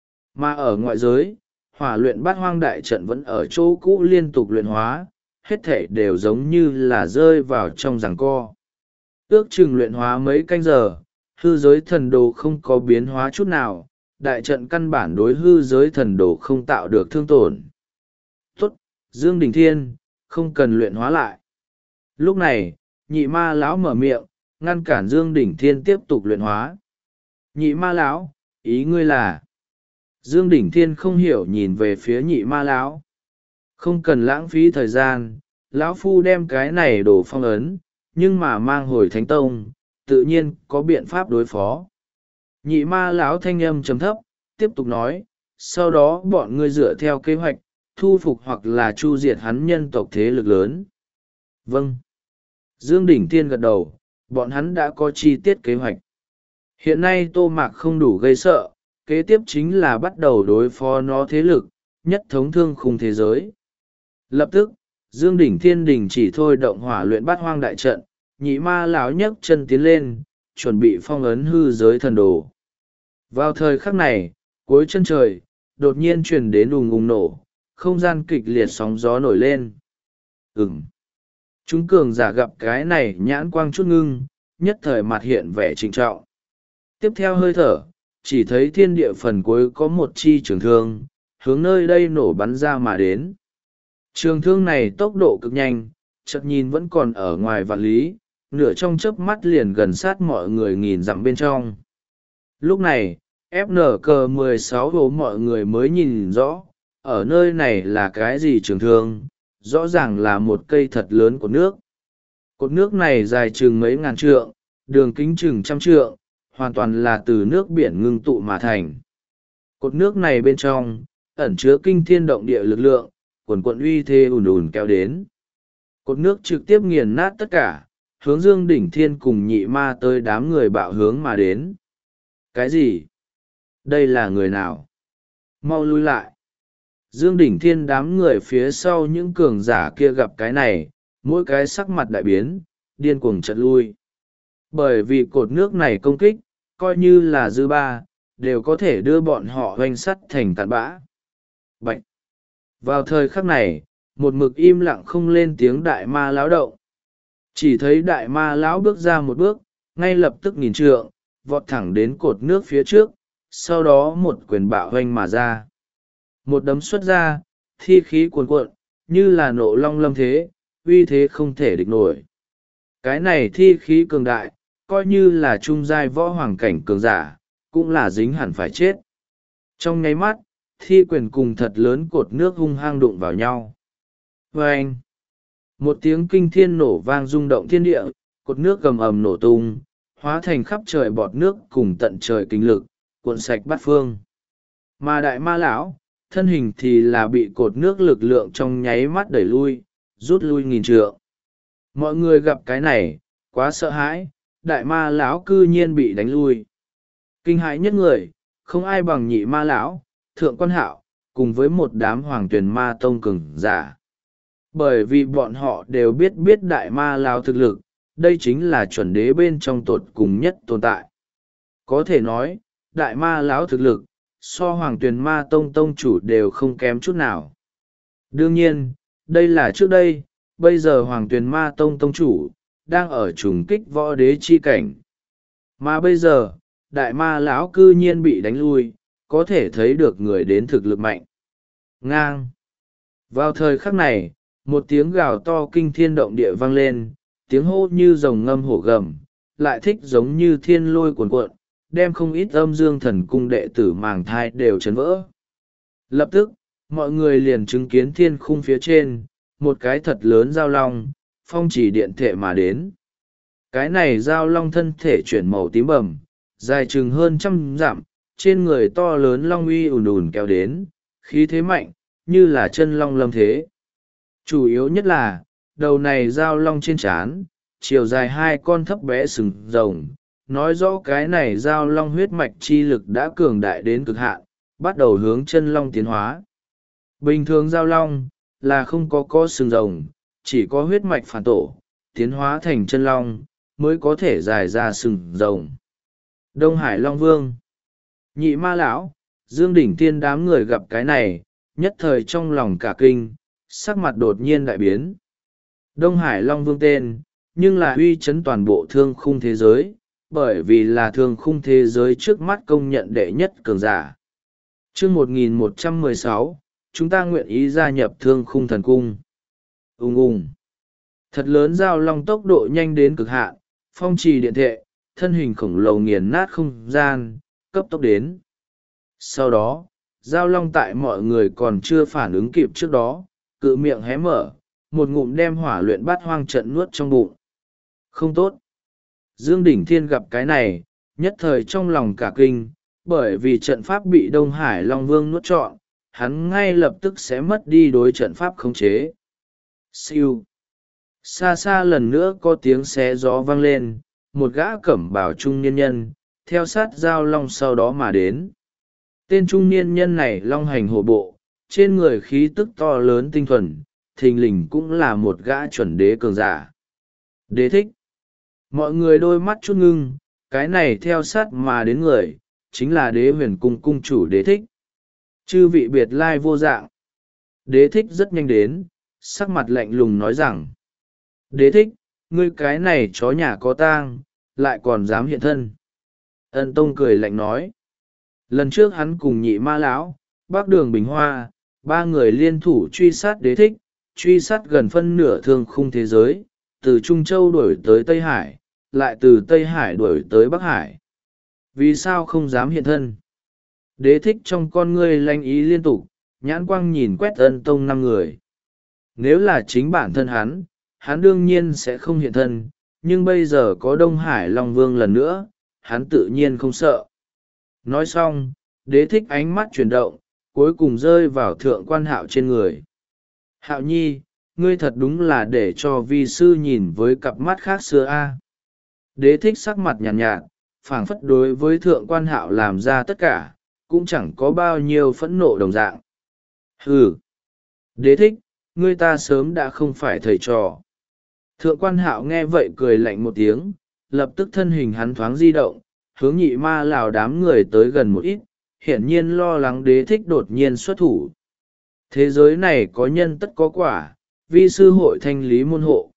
Mà ở ngoại giới, hỏa luyện bát hoang đại trận vẫn ở chỗ cũ liên tục luyện hóa, hết thể đều giống như là rơi vào trong giằng co. Ước chừng luyện hóa mấy canh giờ, hư giới thần đồ không có biến hóa chút nào, đại trận căn bản đối hư giới thần đồ không tạo được thương tổn. Tốt, Dương Đình Thiên, không cần luyện hóa lại. Lúc này, nhị ma lão mở miệng, ngăn cản Dương Đỉnh Thiên tiếp tục luyện hóa. Nhị ma lão, ý ngươi là... Dương Đỉnh Thiên không hiểu nhìn về phía nhị ma lão. Không cần lãng phí thời gian, lão phu đem cái này đổ phong ấn, nhưng mà mang hồi thánh tông, tự nhiên có biện pháp đối phó. Nhị ma lão thanh âm trầm thấp, tiếp tục nói, sau đó bọn ngươi dựa theo kế hoạch, thu phục hoặc là chu diệt hắn nhân tộc thế lực lớn. Vâng. Dương Đỉnh Thiên gật đầu, bọn hắn đã có chi tiết kế hoạch. Hiện nay Tô Mạc không đủ gây sợ, kế tiếp chính là bắt đầu đối phó nó thế lực, nhất thống thương khung thế giới. Lập tức, Dương Đỉnh Thiên đình chỉ thôi động hỏa luyện bát hoang đại trận, nhị ma lão nhấc chân tiến lên, chuẩn bị phong ấn hư giới thần đồ. Vào thời khắc này, cuối chân trời, đột nhiên truyền đến ùng ùng nổ, không gian kịch liệt sóng gió nổi lên. Ừm. Chúng cường giả gặp cái này nhãn quang chút ngưng, nhất thời mặt hiện vẻ trịnh trọng. Tiếp theo hơi thở, chỉ thấy thiên địa phần cuối có một chi trường thương, hướng nơi đây nổ bắn ra mà đến. Trường thương này tốc độ cực nhanh, chợt nhìn vẫn còn ở ngoài vạn lý, nửa trong chớp mắt liền gần sát mọi người nghìn dặm bên trong. Lúc này, ép en ca mười sáu hồ mọi người mới nhìn rõ, ở nơi này là cái gì trường thương, rõ ràng là một cây thật lớn của nước. Cột nước này dài chừng mấy ngàn trượng, đường kính chừng trăm trượng, hoàn toàn là từ nước biển ngưng tụ mà thành. Cột nước này bên trong, ẩn chứa kinh thiên động địa lực lượng, quần quận uy thế ùn ùn kéo đến. Cột nước trực tiếp nghiền nát tất cả, hướng Dương Đỉnh Thiên cùng nhị ma tới đám người bạo hướng mà đến. Cái gì? Đây là người nào? Mau lui lại. Dương Đỉnh Thiên đám người phía sau những cường giả kia gặp cái này, mỗi cái sắc mặt đại biến, điên cuồng chật lui. Bởi vì cột nước này công kích, coi như là dư ba, đều có thể đưa bọn họ hoành sắt thành tàn bã. Bạch! Vào thời khắc này, một mực im lặng không lên tiếng đại ma lão động. Chỉ thấy đại ma lão bước ra một bước, ngay lập tức nghìn trượng, vọt thẳng đến cột nước phía trước, sau đó một quyền bạo hoành mà ra. Một đấm xuất ra, thi khí cuồn cuộn, như là nộ long lâm thế, uy thế không thể địch nổi. Cái này thi khí cường đại, coi như là trung giai võ hoàng cảnh cường giả, cũng là dính hẳn phải chết. Trong nháy mắt, thi quyền cùng thật lớn cột nước hung hăng đụng vào nhau. Và anh, một tiếng kinh thiên nổ vang rung động thiên địa, cột nước gầm ầm nổ tung, hóa thành khắp trời bọt nước cùng tận trời kinh lực, cuộn sạch bát phương. Mà đại ma lão, thân hình thì là bị cột nước lực lượng trong nháy mắt đẩy lui, rút lui nghìn trượng. Mọi người gặp cái này, quá sợ hãi, đại ma lão cư nhiên bị đánh lui. Kinh hãi nhất người, không ai bằng nhị ma lão, thượng quan hạo, cùng với một đám hoàng tuyền ma tông cường giả. Bởi vì bọn họ đều biết biết đại ma lão thực lực, đây chính là chuẩn đế bên trong tột cùng nhất tồn tại. Có thể nói, đại ma lão thực lực, so hoàng tuyền ma tông tông chủ đều không kém chút nào. Đương nhiên, đây là trước đây, bây giờ hoàng tuyền ma tông tông chủ, đang ở trùng kích võ đế chi cảnh. Mà bây giờ, đại ma lão cư nhiên bị đánh lui, có thể thấy được người đến thực lực mạnh. Ngang! Vào thời khắc này, một tiếng gào to kinh thiên động địa vang lên, tiếng hô như rồng ngâm hổ gầm, lại thích giống như thiên lôi cuồn cuộn, đem không ít âm dương thần cung đệ tử màng thai đều chấn vỡ. Lập tức, mọi người liền chứng kiến thiên khung phía trên, một cái thật lớn giao long, phong chỉ điện thệ mà đến. Cái này giao long thân thể chuyển màu tím bầm, dài chừng hơn trăm dặm, trên người to lớn long uy ùn ùn kéo đến, khí thế mạnh, như là chân long lâm thế. Chủ yếu nhất là, đầu này giao long trên trán, chiều dài hai con thấp bé sừng rồng, nói rõ cái này giao long huyết mạch chi lực đã cường đại đến cực hạn, bắt đầu hướng chân long tiến hóa. Bình thường giao long, là không có có sừng rồng, chỉ có huyết mạch phản tổ, tiến hóa thành chân long, mới có thể dài ra sừng rồng. Đông Hải Long Vương, nhị ma lão, Dương Đỉnh Thiên đám người gặp cái này, nhất thời trong lòng cả kinh, sắc mặt đột nhiên đại biến. Đông Hải Long Vương tên, nhưng là uy chấn toàn bộ thương khung thế giới, bởi vì là thương khung thế giới trước mắt công nhận đệ nhất cường giả. Chương một nghìn một trăm mười sáu, chúng ta nguyện ý gia nhập thương khung thần cung. Ung ung. Thật lớn giao long tốc độ nhanh đến cực hạn, phong trì điện thệ, thân hình khổng lồ nghiền nát không gian, cấp tốc đến. Sau đó, giao long tại mọi người còn chưa phản ứng kịp trước đó, cự miệng hé mở, một ngụm đem hỏa luyện bát hoang trận nuốt trong bụng. Không tốt. Dương Đỉnh Thiên gặp cái này, nhất thời trong lòng cả kinh, bởi vì trận pháp bị Đông Hải Long Vương nuốt trọn, hắn ngay lập tức sẽ mất đi đối trận pháp khống chế. Siêu. Xa xa lần nữa có tiếng xé gió vang lên, một gã cẩm bào trung niên nhân, theo sát giao long sau đó mà đến. Tên trung niên nhân này long hành hổ bộ, trên người khí tức to lớn tinh thuần, thình lình cũng là một gã chuẩn đế cường giả. Đế thích. Mọi người đôi mắt chút ngưng, cái này theo sát mà đến người, chính là đế huyền cung cung chủ đế thích. Chư vị biệt lai vô dạng. Đế thích rất nhanh đến, sắc mặt lạnh lùng nói rằng. Đế thích, ngươi cái này chó nhà có tang, lại còn dám hiện thân. Ân Tông cười lạnh nói. Lần trước hắn cùng nhị ma lão, bác đường bình hoa, ba người liên thủ truy sát đế thích, truy sát gần phân nửa thương khung thế giới, từ Trung Châu đuổi tới Tây Hải, lại từ Tây Hải đuổi tới Bắc Hải. Vì sao không dám hiện thân? Đế thích trong con ngươi lanh ý liên tục, nhãn quang nhìn quét Ân Tông năm người. Nếu là chính bản thân hắn, hắn đương nhiên sẽ không hiện thân, nhưng bây giờ có Đông Hải Long Vương lần nữa, hắn tự nhiên không sợ. Nói xong, đế thích ánh mắt chuyển động, cuối cùng rơi vào thượng quan hạo trên người. Hạo nhi, ngươi thật đúng là để cho vi sư nhìn với cặp mắt khác xưa a. Đế thích sắc mặt nhàn nhạt, nhạt phảng phất đối với thượng quan hạo làm ra tất cả, cũng chẳng có bao nhiêu phẫn nộ đồng dạng. Hừ! Đế thích, ngươi ta sớm đã không phải thầy trò. Thượng quan hạo nghe vậy cười lạnh một tiếng, lập tức thân hình hắn thoáng di động, hướng nhị ma lào đám người tới gần một ít, hiển nhiên lo lắng đế thích đột nhiên xuất thủ. Thế giới này có nhân tất có quả, vi sư hội thanh lý môn hộ.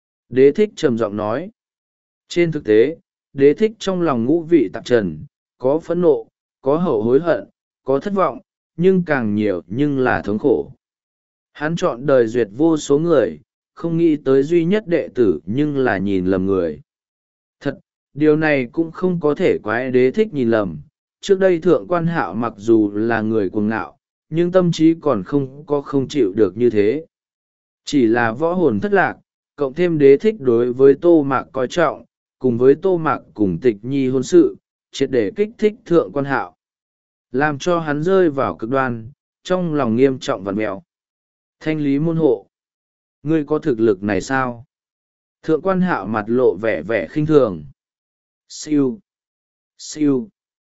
Đế thích trầm giọng nói. Trên thực tế, đế thích trong lòng ngũ vị tạp trần, có phẫn nộ, có hậu hối hận, có thất vọng, nhưng càng nhiều nhưng là thống khổ. Hắn chọn đời duyệt vô số người, không nghĩ tới duy nhất đệ tử nhưng là nhìn lầm người. Thật, điều này cũng không có thể quái đế thích nhìn lầm, trước đây thượng quan hạo mặc dù là người cuồng ngạo, nhưng tâm trí còn không có không chịu được như thế. Chỉ là võ hồn thất lạc, cộng thêm đế thích đối với tô mạc coi trọng, cùng với tô mạc cùng tịch nhi hôn sự, triệt để kích thích thượng quan hạo, làm cho hắn rơi vào cực đoan, trong lòng nghiêm trọng vặn mẹo. Thanh lý môn hộ, ngươi có thực lực này sao? Thượng quan hạo mặt lộ vẻ vẻ khinh thường. Siêu, siêu,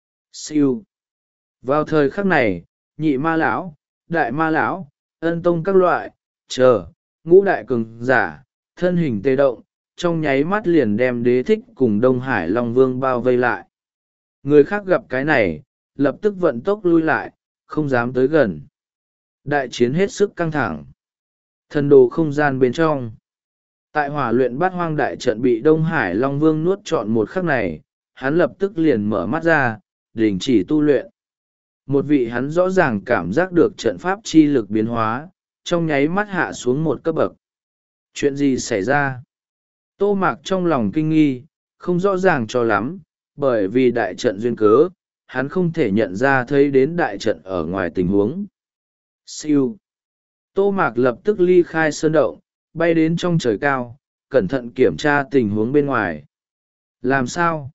siêu. Vào thời khắc này, nhị ma lão, đại ma lão, ân tông các loại, chờ, ngũ đại cường giả, thân hình tê động, trong nháy mắt liền đem đế thích cùng Đông Hải Long Vương bao vây lại. Người khác gặp cái này, lập tức vận tốc lui lại, không dám tới gần. Đại chiến hết sức căng thẳng. Thần đồ không gian bên trong. Tại hỏa luyện bát hoang đại trận bị Đông Hải Long Vương nuốt trọn một khắc này, hắn lập tức liền mở mắt ra, đình chỉ tu luyện. Một vị hắn rõ ràng cảm giác được trận pháp chi lực biến hóa, trong nháy mắt hạ xuống một cấp bậc. Chuyện gì xảy ra? Tô Mạc trong lòng kinh nghi, không rõ ràng cho lắm, bởi vì đại trận duyên cớ, hắn không thể nhận ra thấy đến đại trận ở ngoài tình huống. Siêu. Tô Mạc lập tức ly khai sơn động, bay đến trong trời cao, cẩn thận kiểm tra tình huống bên ngoài. Làm sao?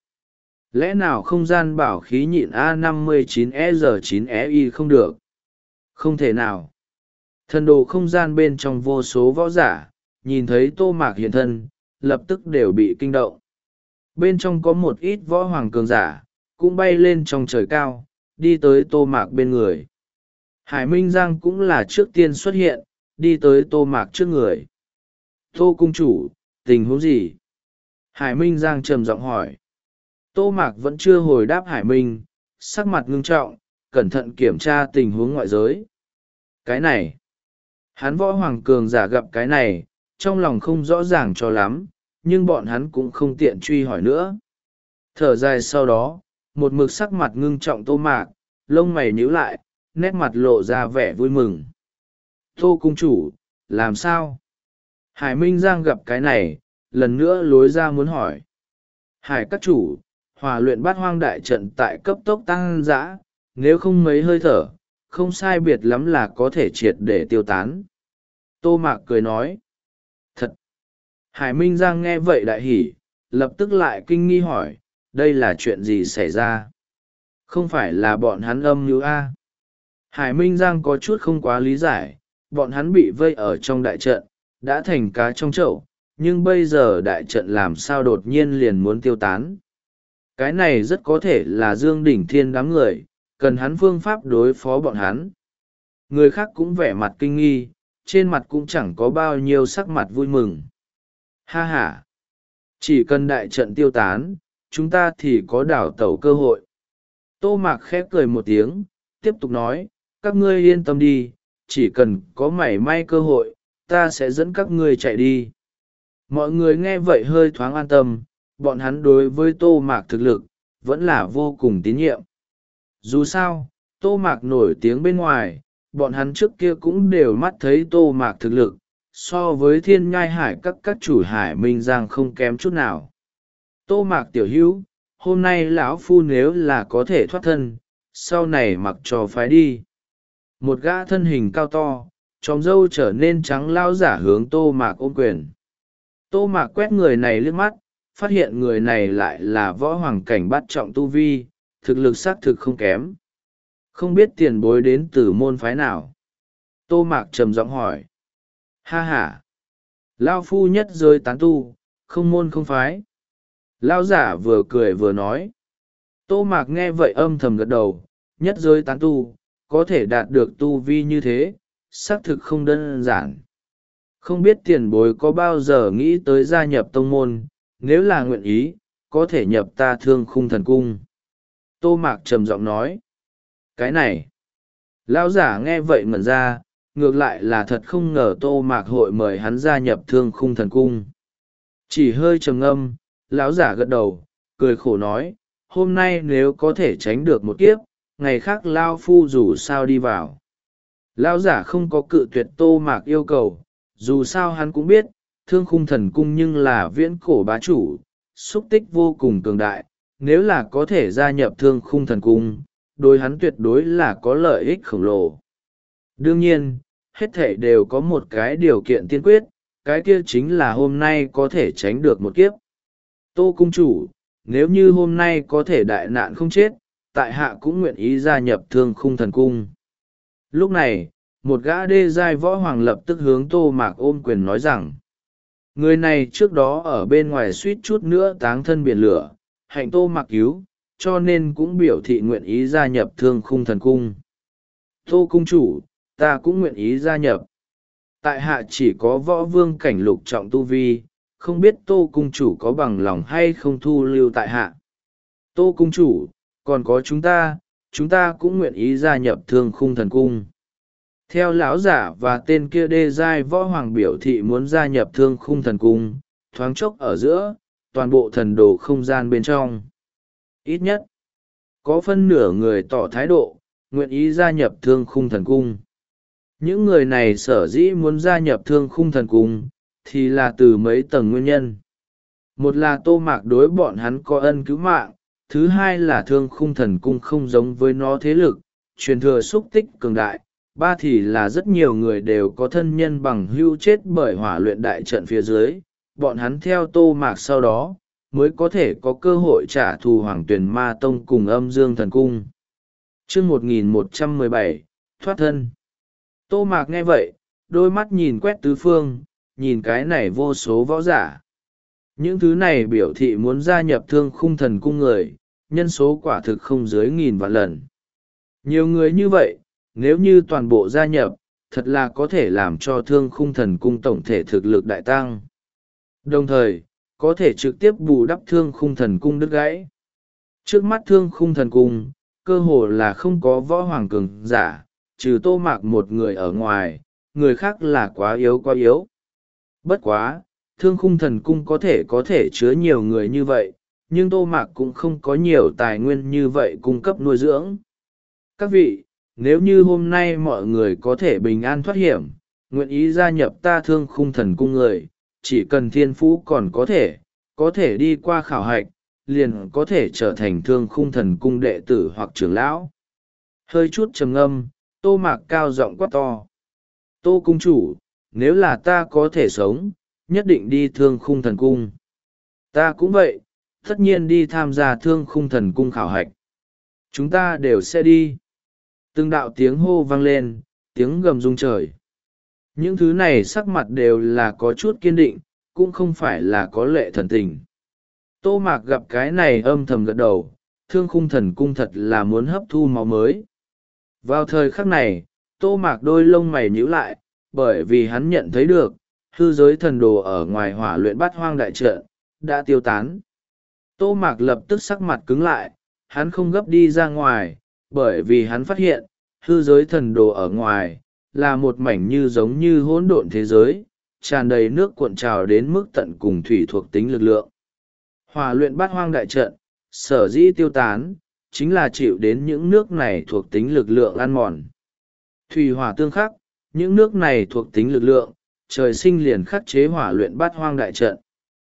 Lẽ nào không gian bảo khí nhịn A năm mươi chín E R chín E I không được? Không thể nào. Thần đồ không gian bên trong vô số võ giả, nhìn thấy Tô Mạc hiện thân, lập tức đều bị kinh động. Bên trong có một ít võ hoàng cường giả, cũng bay lên trong trời cao, đi tới Tô Mạc bên người. Hải Minh Giang cũng là trước tiên xuất hiện, đi tới Tô Mạc trước người. Tô cung chủ, tình huống gì? Hải Minh Giang trầm giọng hỏi. Tô Mạc vẫn chưa hồi đáp Hải Minh, sắc mặt ngưng trọng, cẩn thận kiểm tra tình huống ngoại giới. Cái này, hắn võ hoàng cường giả gặp cái này, trong lòng không rõ ràng cho lắm, nhưng bọn hắn cũng không tiện truy hỏi nữa. Thở dài sau đó, một mực sắc mặt ngưng trọng Tô Mạc, lông mày nhíu lại, nét mặt lộ ra vẻ vui mừng. Tô cung chủ, làm sao? Hải Minh Giang gặp cái này, lần nữa lối ra muốn hỏi. Hải các chủ, hỏa luyện bát hoang đại trận tại cấp tốc tăng dã, nếu không mấy hơi thở, không sai biệt lắm là có thể triệt để tiêu tán. Tô Mạc cười nói. Thật! Hải Minh Giang nghe vậy đại hỉ, lập tức lại kinh nghi hỏi, đây là chuyện gì xảy ra? Không phải là bọn hắn âm mưu a? Hải Minh Giang có chút không quá lý giải, bọn hắn bị vây ở trong đại trận, đã thành cá trong chậu, nhưng bây giờ đại trận làm sao đột nhiên liền muốn tiêu tán. Cái này rất có thể là Dương Đỉnh Thiên đám người, cần hắn phương pháp đối phó bọn hắn. Người khác cũng vẻ mặt kinh nghi, trên mặt cũng chẳng có bao nhiêu sắc mặt vui mừng. Ha ha! Chỉ cần đại trận tiêu tán, chúng ta thì có đảo tẩu cơ hội. Tô Mạc khép cười một tiếng, tiếp tục nói, các ngươi yên tâm đi, chỉ cần có mảy may cơ hội, ta sẽ dẫn các ngươi chạy đi. Mọi người nghe vậy hơi thoáng an tâm, bọn hắn đối với Tô Mạc thực lực, vẫn là vô cùng tín nhiệm. Dù sao, Tô Mạc nổi tiếng bên ngoài, bọn hắn trước kia cũng đều mắt thấy Tô Mạc thực lực, so với thiên nhai hải các các chủ Hải Minh Giang không kém chút nào. Tô Mạc tiểu hữu, hôm nay lão phu nếu là có thể thoát thân, sau này mặc cho phái đi. Một gã thân hình cao to, tròm râu trở nên trắng lao giả hướng Tô Mạc ôm quyền. Tô Mạc quét người này liếc mắt, phát hiện người này lại là võ hoàng cảnh bát trọng tu vi, thực lực xác thực không kém. Không biết tiền bối đến từ môn phái nào? Tô Mạc trầm giọng hỏi. Ha ha! Lao phu nhất giới tán tu, không môn không phái. Lao giả vừa cười vừa nói. Tô Mạc nghe vậy âm thầm gật đầu, nhất giới tán tu, có thể đạt được tu vi như thế, xác thực không đơn giản. Không biết tiền bối có bao giờ nghĩ tới gia nhập tông môn, nếu là nguyện ý, có thể nhập ta Thương Khung Thần Cung. Tô Mạc trầm giọng nói. Cái này, lão giả nghe vậy ngẩn ra, ngược lại là thật không ngờ Tô Mạc hội mời hắn gia nhập Thương Khung Thần Cung. Chỉ hơi trầm ngâm, lão giả gật đầu, cười khổ nói, hôm nay nếu có thể tránh được một kiếp, ngày khác lao phu dù sao đi vào. Lão giả không có cự tuyệt Tô Mạc yêu cầu, dù sao hắn cũng biết, Thương Khung Thần Cung nhưng là viễn cổ bá chủ, xúc tích vô cùng cường đại, nếu là có thể gia nhập thương khung thần cung, đối hắn tuyệt đối là có lợi ích khổng lồ. Đương nhiên, hết thảy đều có một cái điều kiện tiên quyết, cái kia chính là hôm nay có thể tránh được một kiếp. Tô cung chủ, nếu như hôm nay có thể đại nạn không chết, tại hạ cũng nguyện ý gia nhập thương khung thần cung. Lúc này, một gã đê giai võ hoàng lập tức hướng Tô Mạc ôm quyền nói rằng, người này trước đó ở bên ngoài suýt chút nữa táng thân biển lửa, hạnh Tô Mạc cứu, cho nên cũng biểu thị nguyện ý gia nhập thương khung thần cung. Tô cung chủ, ta cũng nguyện ý gia nhập. Tại hạ chỉ có võ vương cảnh lục trọng tu vi, không biết Tô cung chủ có bằng lòng hay không thu lưu tại hạ. Tô cung chủ, còn có chúng ta, chúng ta cũng nguyện ý gia nhập thương khung thần cung. Theo lão giả và tên kia đê giai võ hoàng biểu thị muốn gia nhập thương khung thần cung, thoáng chốc ở giữa, toàn bộ thần đồ không gian bên trong. Ít nhất, có phân nửa người tỏ thái độ, nguyện ý gia nhập thương khung thần cung. Những người này sở dĩ muốn gia nhập thương khung thần cung, thì là từ mấy tầng nguyên nhân. Một là Tô Mạc đối bọn hắn có ân cứu mạng, thứ hai là thương khung thần cung không giống với nó thế lực, truyền thừa xúc tích cường đại, ba thì là rất nhiều người đều có thân nhân bằng hưu chết bởi hỏa luyện đại trận phía dưới, bọn hắn theo Tô Mạc sau đó, mới có thể có cơ hội trả thù Hoàng Tuyền Ma Tông cùng Âm Dương Thần Cung. Chương một nghìn một trăm mười bảy, thoát thân. Tô Mạc nghe vậy, đôi mắt nhìn quét tứ phương, nhìn cái này vô số võ giả. Những thứ này biểu thị muốn gia nhập thương khung thần cung người, nhân số quả thực không dưới nghìn vạn lần. Nhiều người như vậy, nếu như toàn bộ gia nhập, thật là có thể làm cho thương khung thần cung tổng thể thực lực đại tăng. Đồng thời, có thể trực tiếp bù đắp thương khung thần cung đứt gãy. Trước mắt thương khung thần cung, cơ hồ là không có võ hoàng cường giả, trừ Tô Mạc một người ở ngoài, người khác là quá yếu quá yếu. Bất quá, thương khung thần cung có thể có thể chứa nhiều người như vậy, nhưng Tô Mạc cũng không có nhiều tài nguyên như vậy cung cấp nuôi dưỡng. Các vị, nếu như hôm nay mọi người có thể bình an thoát hiểm, nguyện ý gia nhập ta thương khung thần cung người, chỉ cần thiên phú còn có thể, có thể đi qua khảo hạch, liền có thể trở thành thương khung thần cung đệ tử hoặc trưởng lão. Hơi chút trầm ngâm, Tô Mạc cao giọng quát to. Tô cung chủ, nếu là ta có thể sống, nhất định đi thương khung thần cung. Ta cũng vậy, tất nhiên đi tham gia thương khung thần cung khảo hạch. Chúng ta đều sẽ đi. Từng đạo tiếng hô vang lên, tiếng gầm rung trời. Những thứ này sắc mặt đều là có chút kiên định, cũng không phải là có lệ thần tình. Tô Mạc gặp cái này âm thầm gật đầu, thương khung thần cung thật là muốn hấp thu máu mới. Vào thời khắc này, Tô Mạc đôi lông mày nhíu lại, bởi vì hắn nhận thấy được, hư giới thần đồ ở ngoài hỏa luyện bát hoang đại trận, đã tiêu tán. Tô Mạc lập tức sắc mặt cứng lại, hắn không gấp đi ra ngoài, bởi vì hắn phát hiện, hư giới thần đồ ở ngoài, là một mảnh như giống như hỗn độn thế giới, tràn đầy nước cuộn trào đến mức tận cùng thủy thuộc tính lực lượng. Hỏa luyện bát hoang đại trận, sở dĩ tiêu tán, chính là chịu đến những nước này thuộc tính lực lượng ăn mòn. Thủy hỏa tương khắc, những nước này thuộc tính lực lượng, trời sinh liền khắc chế hỏa luyện bát hoang đại trận.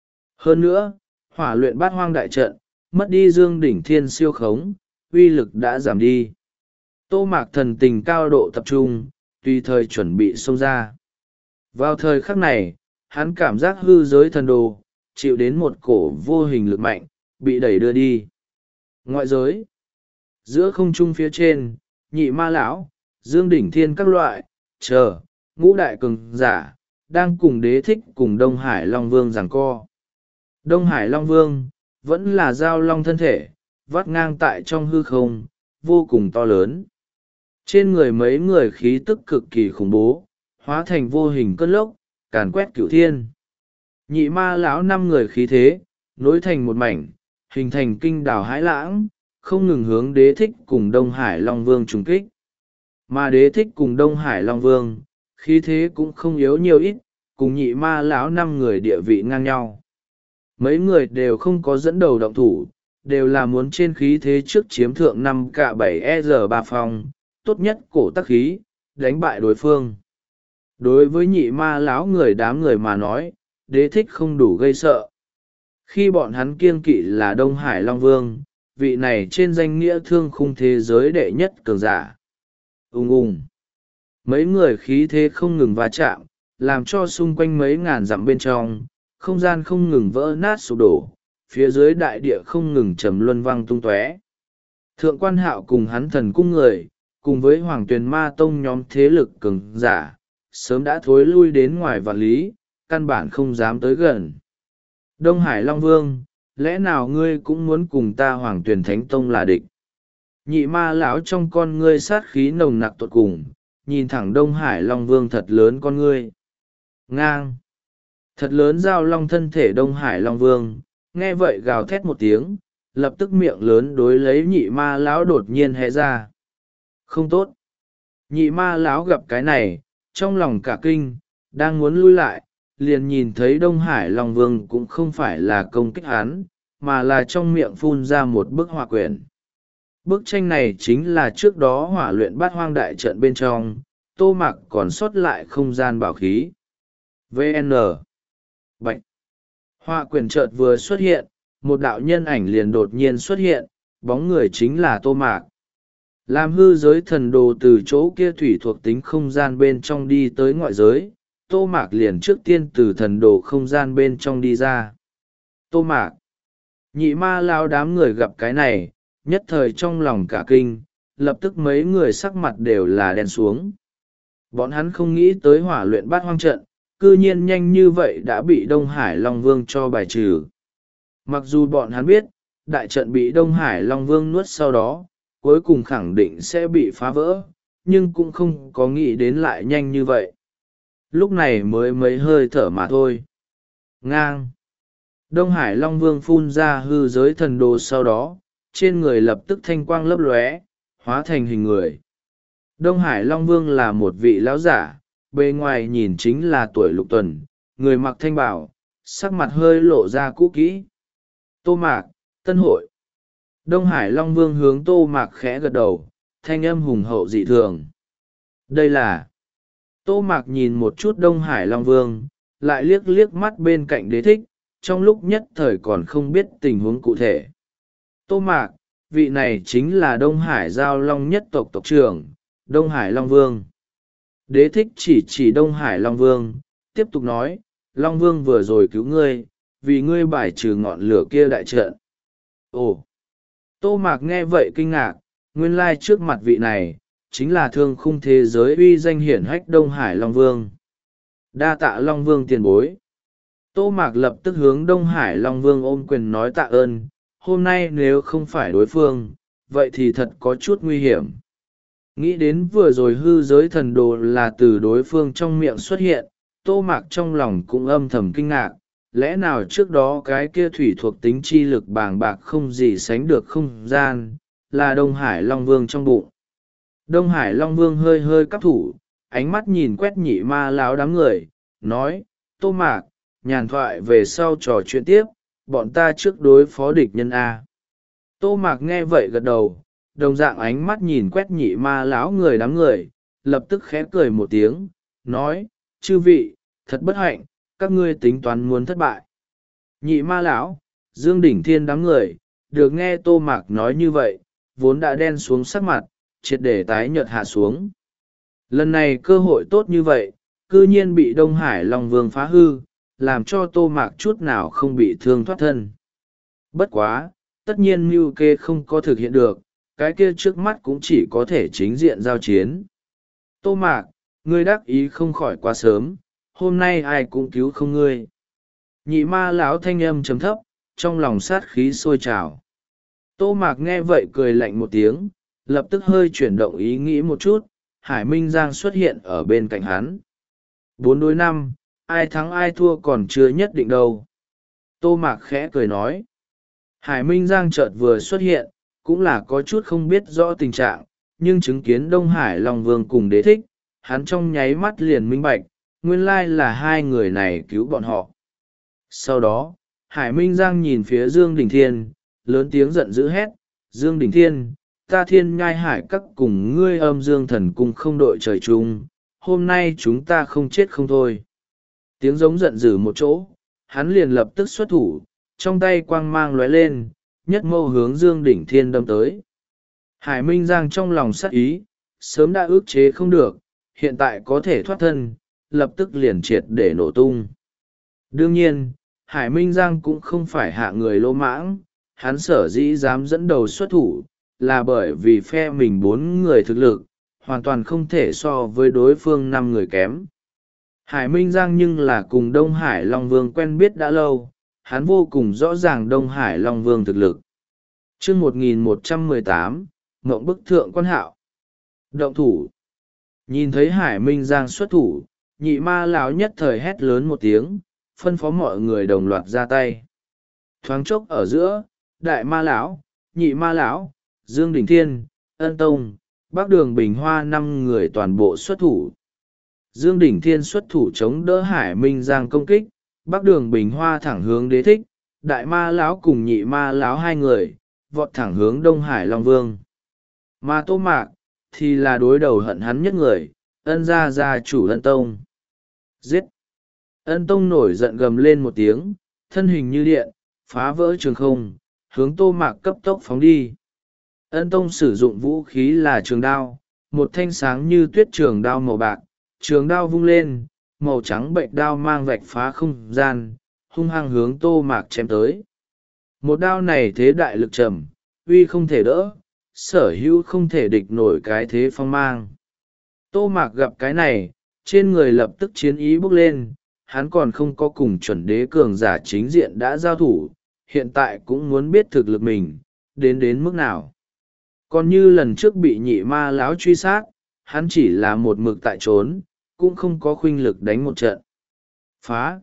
Hơn nữa, hỏa luyện bát hoang đại trận, mất đi dương đỉnh thiên siêu khống, uy lực đã giảm đi. Tô Mạc thần tình cao độ tập trung, tùy thời chuẩn bị xông ra. Vào thời khắc này, hắn cảm giác hư giới thần đồ, chịu đến một cổ vô hình lực mạnh, bị đẩy đưa đi. Ngoại giới, giữa không trung phía trên, nhị ma lão, dương đỉnh thiên các loại, chờ, ngũ đại cường giả, đang cùng đế thích cùng Đông Hải Long Vương giằng co. Đông Hải Long Vương, vẫn là giao long thân thể, vắt ngang tại trong hư không, vô cùng to lớn. Trên người mấy người khí tức cực kỳ khủng bố, hóa thành vô hình cơn lốc, càn quét cửu thiên. Nhị ma lão năm người khí thế, nối thành một mảnh, hình thành kinh đảo hãi lãng, không ngừng hướng đế thích cùng Đông Hải Long Vương trùng kích. Mà đế thích cùng Đông Hải Long Vương, khí thế cũng không yếu nhiều ít, cùng nhị ma lão năm người địa vị ngang nhau. Mấy người đều không có dẫn đầu động thủ, đều là muốn trên khí thế trước chiếm thượng năm cả bảy e giờ ba phong, tốt nhất cổ tắc khí, đánh bại đối phương. Đối với nhị ma lão người đám người mà nói, đế thích không đủ gây sợ. Khi bọn hắn kiêng kỵ là Đông Hải Long Vương, vị này trên danh nghĩa thương khung thế giới đệ nhất cường giả. Ùng ùng, mấy người khí thế không ngừng va chạm, làm cho xung quanh mấy ngàn dặm bên trong không gian không ngừng vỡ nát sụp đổ, phía dưới đại địa không ngừng trầm luân văng tung tóe. Thượng quan hạo cùng hắn thần cung người, cùng với hoàng tuyền ma tông nhóm thế lực cường giả, sớm đã thối lui đến ngoài vạn lý, căn bản không dám tới gần. Đông Hải Long Vương, lẽ nào ngươi cũng muốn cùng ta hoàng tuyền thánh tông là địch? Nhị ma lão trong con ngươi sát khí nồng nặc tột cùng, nhìn thẳng Đông Hải Long Vương thật lớn con ngươi. Ngang! Thật lớn giao long thân thể Đông Hải Long Vương, nghe vậy gào thét một tiếng, lập tức miệng lớn đối lấy nhị ma lão đột nhiên hé ra. Không tốt! Nhị ma lão gặp cái này, trong lòng cả kinh, đang muốn lui lại, liền nhìn thấy Đông Hải Long Vương cũng không phải là công kích hắn, mà là trong miệng phun ra một bức họa quyển. Bức tranh này chính là trước đó hỏa luyện bát hoang đại trận bên trong, Tô Mạc còn sót lại không gian bảo khí. vê en Bạch. Họa quyển chợt vừa xuất hiện, một đạo nhân ảnh liền đột nhiên xuất hiện, bóng người chính là Tô Mạc. Làm hư giới thần đồ từ chỗ kia thủy thuộc tính không gian bên trong đi tới ngoại giới, Tô Mạc liền trước tiên từ thần đồ không gian bên trong đi ra. Tô Mạc. Nhị ma lao đám người gặp cái này, nhất thời trong lòng cả kinh, lập tức mấy người sắc mặt đều là đen xuống. Bọn hắn không nghĩ tới hỏa luyện bát hoang trận, cư nhiên nhanh như vậy đã bị Đông Hải Long Vương cho bài trừ. Mặc dù bọn hắn biết, đại trận bị Đông Hải Long Vương nuốt sau đó, cuối cùng khẳng định sẽ bị phá vỡ, nhưng cũng không có nghĩ đến lại nhanh như vậy. Lúc này mới mấy hơi thở mà thôi. Ngang! Đông Hải Long Vương phun ra hư giới thần đồ sau đó, trên người lập tức thanh quang lấp lóe, hóa thành hình người. Đông Hải Long Vương là một vị lão giả, bề ngoài nhìn chính là tuổi lục tuần, người mặc thanh bào, sắc mặt hơi lộ ra cũ kỹ. Tô Mạc, Tân Hội. Đông Hải Long Vương hướng Tô Mạc khẽ gật đầu, thanh âm hùng hậu dị thường. Đây là... Tô Mạc nhìn một chút Đông Hải Long Vương, lại liếc liếc mắt bên cạnh Đế Thích, trong lúc nhất thời còn không biết tình huống cụ thể. Tô Mạc, vị này chính là Đông Hải Giao Long nhất tộc tộc trưởng, Đông Hải Long Vương. Đế Thích chỉ chỉ Đông Hải Long Vương, tiếp tục nói, Long Vương vừa rồi cứu ngươi, vì ngươi bài trừ ngọn lửa kia đại trận. Ồ! Tô Mạc nghe vậy kinh ngạc, nguyên lai trước mặt vị này, chính là thương khung thế giới uy danh hiển hách Đông Hải Long Vương. Đa tạ Long Vương tiền bối. Tô Mạc lập tức hướng Đông Hải Long Vương ôm quyền nói tạ ơn, hôm nay nếu không phải đối phương, vậy thì thật có chút nguy hiểm. Nghĩ đến vừa rồi hư giới thần đồ là từ đối phương trong miệng xuất hiện, Tô Mạc trong lòng cũng âm thầm kinh ngạc, lẽ nào trước đó cái kia thủy thuộc tính chi lực bàng bạc không gì sánh được không gian, là Đông Hải Long Vương trong bụng. Đông Hải Long Vương hơi hơi cắp thủ, ánh mắt nhìn quét nhị ma láo đám người, nói, Tô Mạc, nhàn thoại về sau trò chuyện tiếp, bọn ta trước đối phó địch nhân A. Tô Mạc nghe vậy gật đầu, đồng dạng ánh mắt nhìn quét nhị ma láo người đám người, lập tức khẽ cười một tiếng, nói, chư vị, thật bất hạnh, các ngươi tính toán muốn thất bại. Nhị ma lão, Dương Đỉnh Thiên đám người, được nghe Tô Mạc nói như vậy, vốn đã đen xuống sắc mặt, triệt để tái nhợt hạ xuống. Lần này cơ hội tốt như vậy, cư nhiên bị Đông Hải Long Vương phá hư, làm cho Tô Mạc chút nào không bị thương thoát thân. Bất quá, tất nhiên mưu kê không có thực hiện được, cái kia trước mắt cũng chỉ có thể chính diện giao chiến. Tô Mạc, ngươi đắc ý không khỏi quá sớm, hôm nay ai cũng cứu không ngươi. Nhị ma lão thanh âm chấm thấp, trong lòng sát khí sôi trào. Tô Mạc nghe vậy cười lạnh một tiếng, lập tức hơi chuyển động ý nghĩ một chút, Hải Minh Giang xuất hiện ở bên cạnh hắn. Bốn đối năm, ai thắng ai thua còn chưa nhất định đâu. Tô Mạc khẽ cười nói. Hải Minh Giang chợt vừa xuất hiện, cũng là có chút không biết rõ tình trạng, nhưng chứng kiến Đông Hải Long Vương cùng Đế Thích, hắn trong nháy mắt liền minh bạch, nguyên lai là hai người này cứu bọn họ. Sau đó, Hải Minh Giang nhìn phía Dương Đình Thiên, lớn tiếng giận dữ hét, Dương Đình Thiên, ta Thiên Nhai Hải các cùng ngươi âm Dương Thần Cung không đội trời chung, hôm nay chúng ta không chết không thôi. Tiếng giống giận dữ một chỗ, hắn liền lập tức xuất thủ, trong tay quang mang lóe lên, nhất mâu hướng Dương Đỉnh Thiên đâm tới. Hải Minh Giang trong lòng sắc ý, sớm đã ước chế không được, hiện tại có thể thoát thân, lập tức liền triệt để nổ tung. Đương nhiên, Hải Minh Giang cũng không phải hạ người lỗ mãng, hắn sở dĩ dám dẫn đầu xuất thủ, là bởi vì phe mình bốn người thực lực, hoàn toàn không thể so với đối phương năm người kém. Hải Minh Giang nhưng là cùng Đông Hải Long Vương quen biết đã lâu, hắn vô cùng rõ ràng Đông Hải Long Vương thực lực. Chương một nghìn một trăm mười tám, Ngộng bức thượng quan hạo. Động thủ. Nhìn thấy Hải Minh Giang xuất thủ, nhị ma lão nhất thời hét lớn một tiếng, phân phó mọi người đồng loạt ra tay. Thoáng chốc ở giữa, đại ma lão, nhị ma lão, Dương Đỉnh Thiên, Ân Tông, Bắc Đường Bình Hoa năm người toàn bộ xuất thủ. Dương Đỉnh Thiên xuất thủ chống đỡ Hải Minh Giang công kích, Bắc Đường Bình Hoa thẳng hướng Đế Thích, đại ma lão cùng nhị ma lão hai người, vọt thẳng hướng Đông Hải Long Vương. Mà Tô Mạc, thì là đối đầu hận hắn nhất người, Ân gia gia chủ Ân Tông. Giết! Ân Tông nổi giận gầm lên một tiếng, thân hình như điện, phá vỡ trường không, hướng Tô Mạc cấp tốc phóng đi. Ân Tông sử dụng vũ khí là trường đao, một thanh sáng như tuyết trường đao màu bạc, trường đao vung lên, màu trắng bệnh đao mang vạch phá không gian, hung hăng hướng Tô Mạc chém tới. Một đao này thế đại lực trầm, uy không thể đỡ, sở hữu không thể địch nổi cái thế phong mang. Tô Mạc gặp cái này, trên người lập tức chiến ý bốc lên, hắn còn không có cùng chuẩn đế cường giả chính diện đã giao thủ, hiện tại cũng muốn biết thực lực mình, đến đến mức nào. Còn như lần trước bị nhị ma lão truy sát, hắn chỉ là một mực tại trốn, cũng không có khuynh lực đánh một trận. Phá!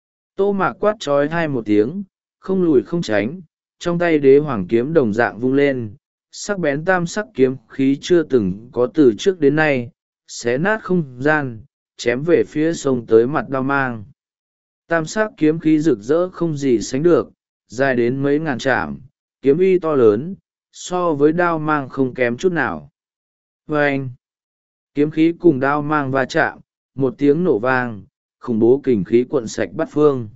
Tô Mạc quát trói thai một tiếng, không lùi không tránh, trong tay đế hoàng kiếm đồng dạng vung lên, sắc bén tam sắc kiếm khí chưa từng có từ trước đến nay, xé nát không gian, chém về phía sông tới mặt đao mang. Tam sắc kiếm khí rực rỡ không gì sánh được, dài đến mấy ngàn trảm, kiếm uy to lớn, so với đao mang không kém chút nào. Vâng! Kiếm khí cùng đao mang va chạm, một tiếng nổ vang, khủng bố kình khí cuộn sạch bát phương.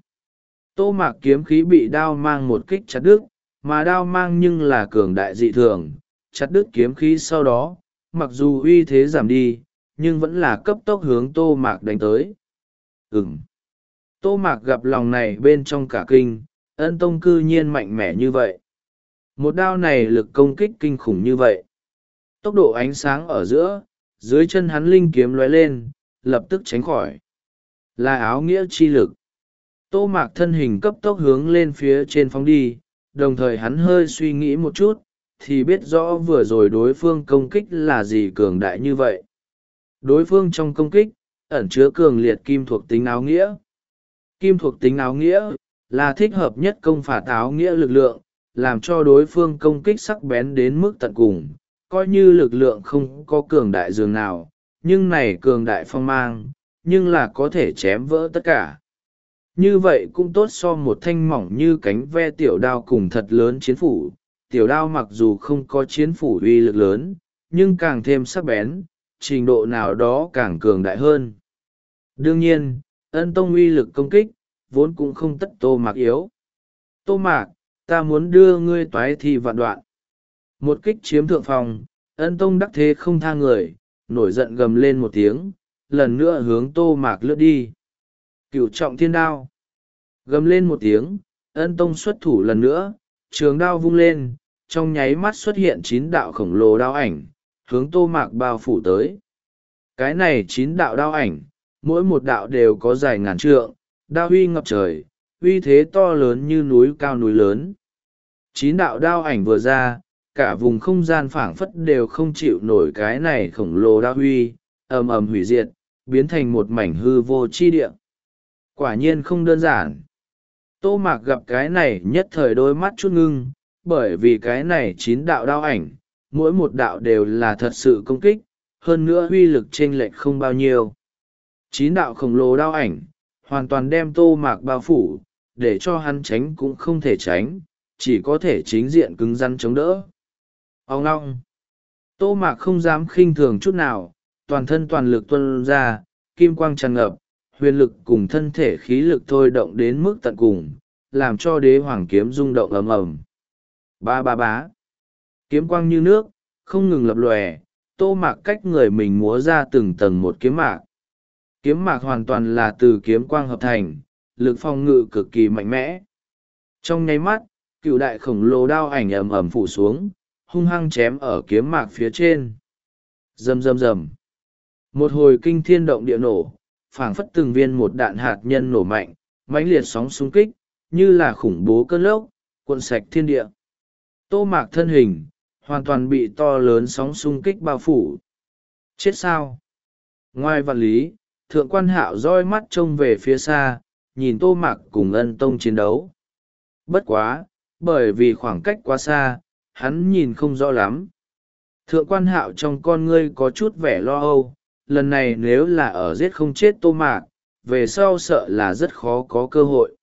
Tô Mạc kiếm khí bị đao mang một kích chặt đứt, mà đao mang nhưng là cường đại dị thường, chặt đứt kiếm khí sau đó, mặc dù uy thế giảm đi, nhưng vẫn là cấp tốc hướng Tô Mạc đánh tới. Ừm. Tô Mạc gặp lòng này bên trong cả kinh, Ân Tông cư nhiên mạnh mẽ như vậy. Một đao này lực công kích kinh khủng như vậy. Tốc độ ánh sáng ở giữa, dưới chân hắn linh kiếm lóe lên, lập tức tránh khỏi. Là áo nghĩa chi lực. Tô Mạc thân hình cấp tốc hướng lên phía trên phóng đi, đồng thời hắn hơi suy nghĩ một chút, thì biết rõ vừa rồi đối phương công kích là gì cường đại như vậy. Đối phương trong công kích, ẩn chứa cường liệt kim thuộc tính áo nghĩa. Kim thuộc tính áo nghĩa, là thích hợp nhất công phạt áo nghĩa lực lượng, làm cho đối phương công kích sắc bén đến mức tận cùng, coi như lực lượng không có cường đại dường nào, nhưng này cường đại phong mang, nhưng là có thể chém vỡ tất cả. Như vậy cũng tốt so một thanh mỏng như cánh ve tiểu đao cùng thật lớn chiến phủ. Tiểu đao mặc dù không có chiến phủ uy lực lớn, nhưng càng thêm sắc bén, trình độ nào đó càng cường đại hơn. Đương nhiên, Ân Tông uy lực công kích, vốn cũng không tất Tô Mạc yếu. Tô Mạc, ta muốn đưa ngươi toái thi vạn đoạn. Một kích chiếm thượng phòng, Ân Tông đắc thế không tha người, nổi giận gầm lên một tiếng, lần nữa hướng Tô Mạc lướt đi. Cửu trọng thiên đao. Gầm lên một tiếng, Ân Tông xuất thủ lần nữa, trường đao vung lên, trong nháy mắt xuất hiện chín đạo khổng lồ đao ảnh, hướng Tô Mạc bao phủ tới. Cái này chín đạo đao ảnh, mỗi một đạo đều có dài ngàn trượng, đao uy ngập trời, uy thế to lớn như núi cao núi lớn. Chín đạo đao ảnh vừa ra, cả vùng không gian phảng phất đều không chịu nổi cái này khổng lồ đao uy, ầm ầm hủy diệt, biến thành một mảnh hư vô chi địa. Quả nhiên không đơn giản. Tô Mạc gặp cái này nhất thời đôi mắt chút ngưng, bởi vì cái này chín đạo đao ảnh, mỗi một đạo đều là thật sự công kích, hơn nữa uy lực chênh lệch không bao nhiêu. Chín đạo khổng lồ đao ảnh, hoàn toàn đem Tô Mạc bao phủ, để cho hắn tránh cũng không thể tránh, chỉ có thể chính diện cứng rắn chống đỡ. Ông ngong! Tô Mạc không dám khinh thường chút nào, toàn thân toàn lực tuôn ra, kim quang tràn ngập, huyền lực cùng thân thể khí lực thôi động đến mức tận cùng, làm cho đế hoàng kiếm rung động ầm ầm. Ba ba bá. Kiếm quang như nước, không ngừng lập lòe, Tô Mạc cách người mình múa ra từng tầng một kiếm mạc. Kiếm mạc hoàn toàn là từ kiếm quang hợp thành, lực phòng ngự cực kỳ mạnh mẽ. Trong nháy mắt, cựu đại khổng lồ đao ảnh ầm ầm phủ xuống, hung hăng chém ở kiếm mạc phía trên. Rầm rầm rầm. Một hồi kinh thiên động địa nổ, phảng phất từng viên một đạn hạt nhân nổ mạnh, mãnh liệt sóng xung kích, như là khủng bố cơn lốc, cuộn sạch thiên địa. Tô Mạc thân hình, hoàn toàn bị to lớn sóng xung kích bao phủ. Chết sao? Ngoài vạn lý, thượng quan hạo roi mắt trông về phía xa, nhìn Tô Mạc cùng Ân Tông chiến đấu. Bất quá, bởi vì khoảng cách quá xa, hắn nhìn không rõ lắm. Thượng quan hạo trong con ngươi có chút vẻ lo âu, lần này nếu là ở giết không chết Tô Mạc, về sau sợ là rất khó có cơ hội.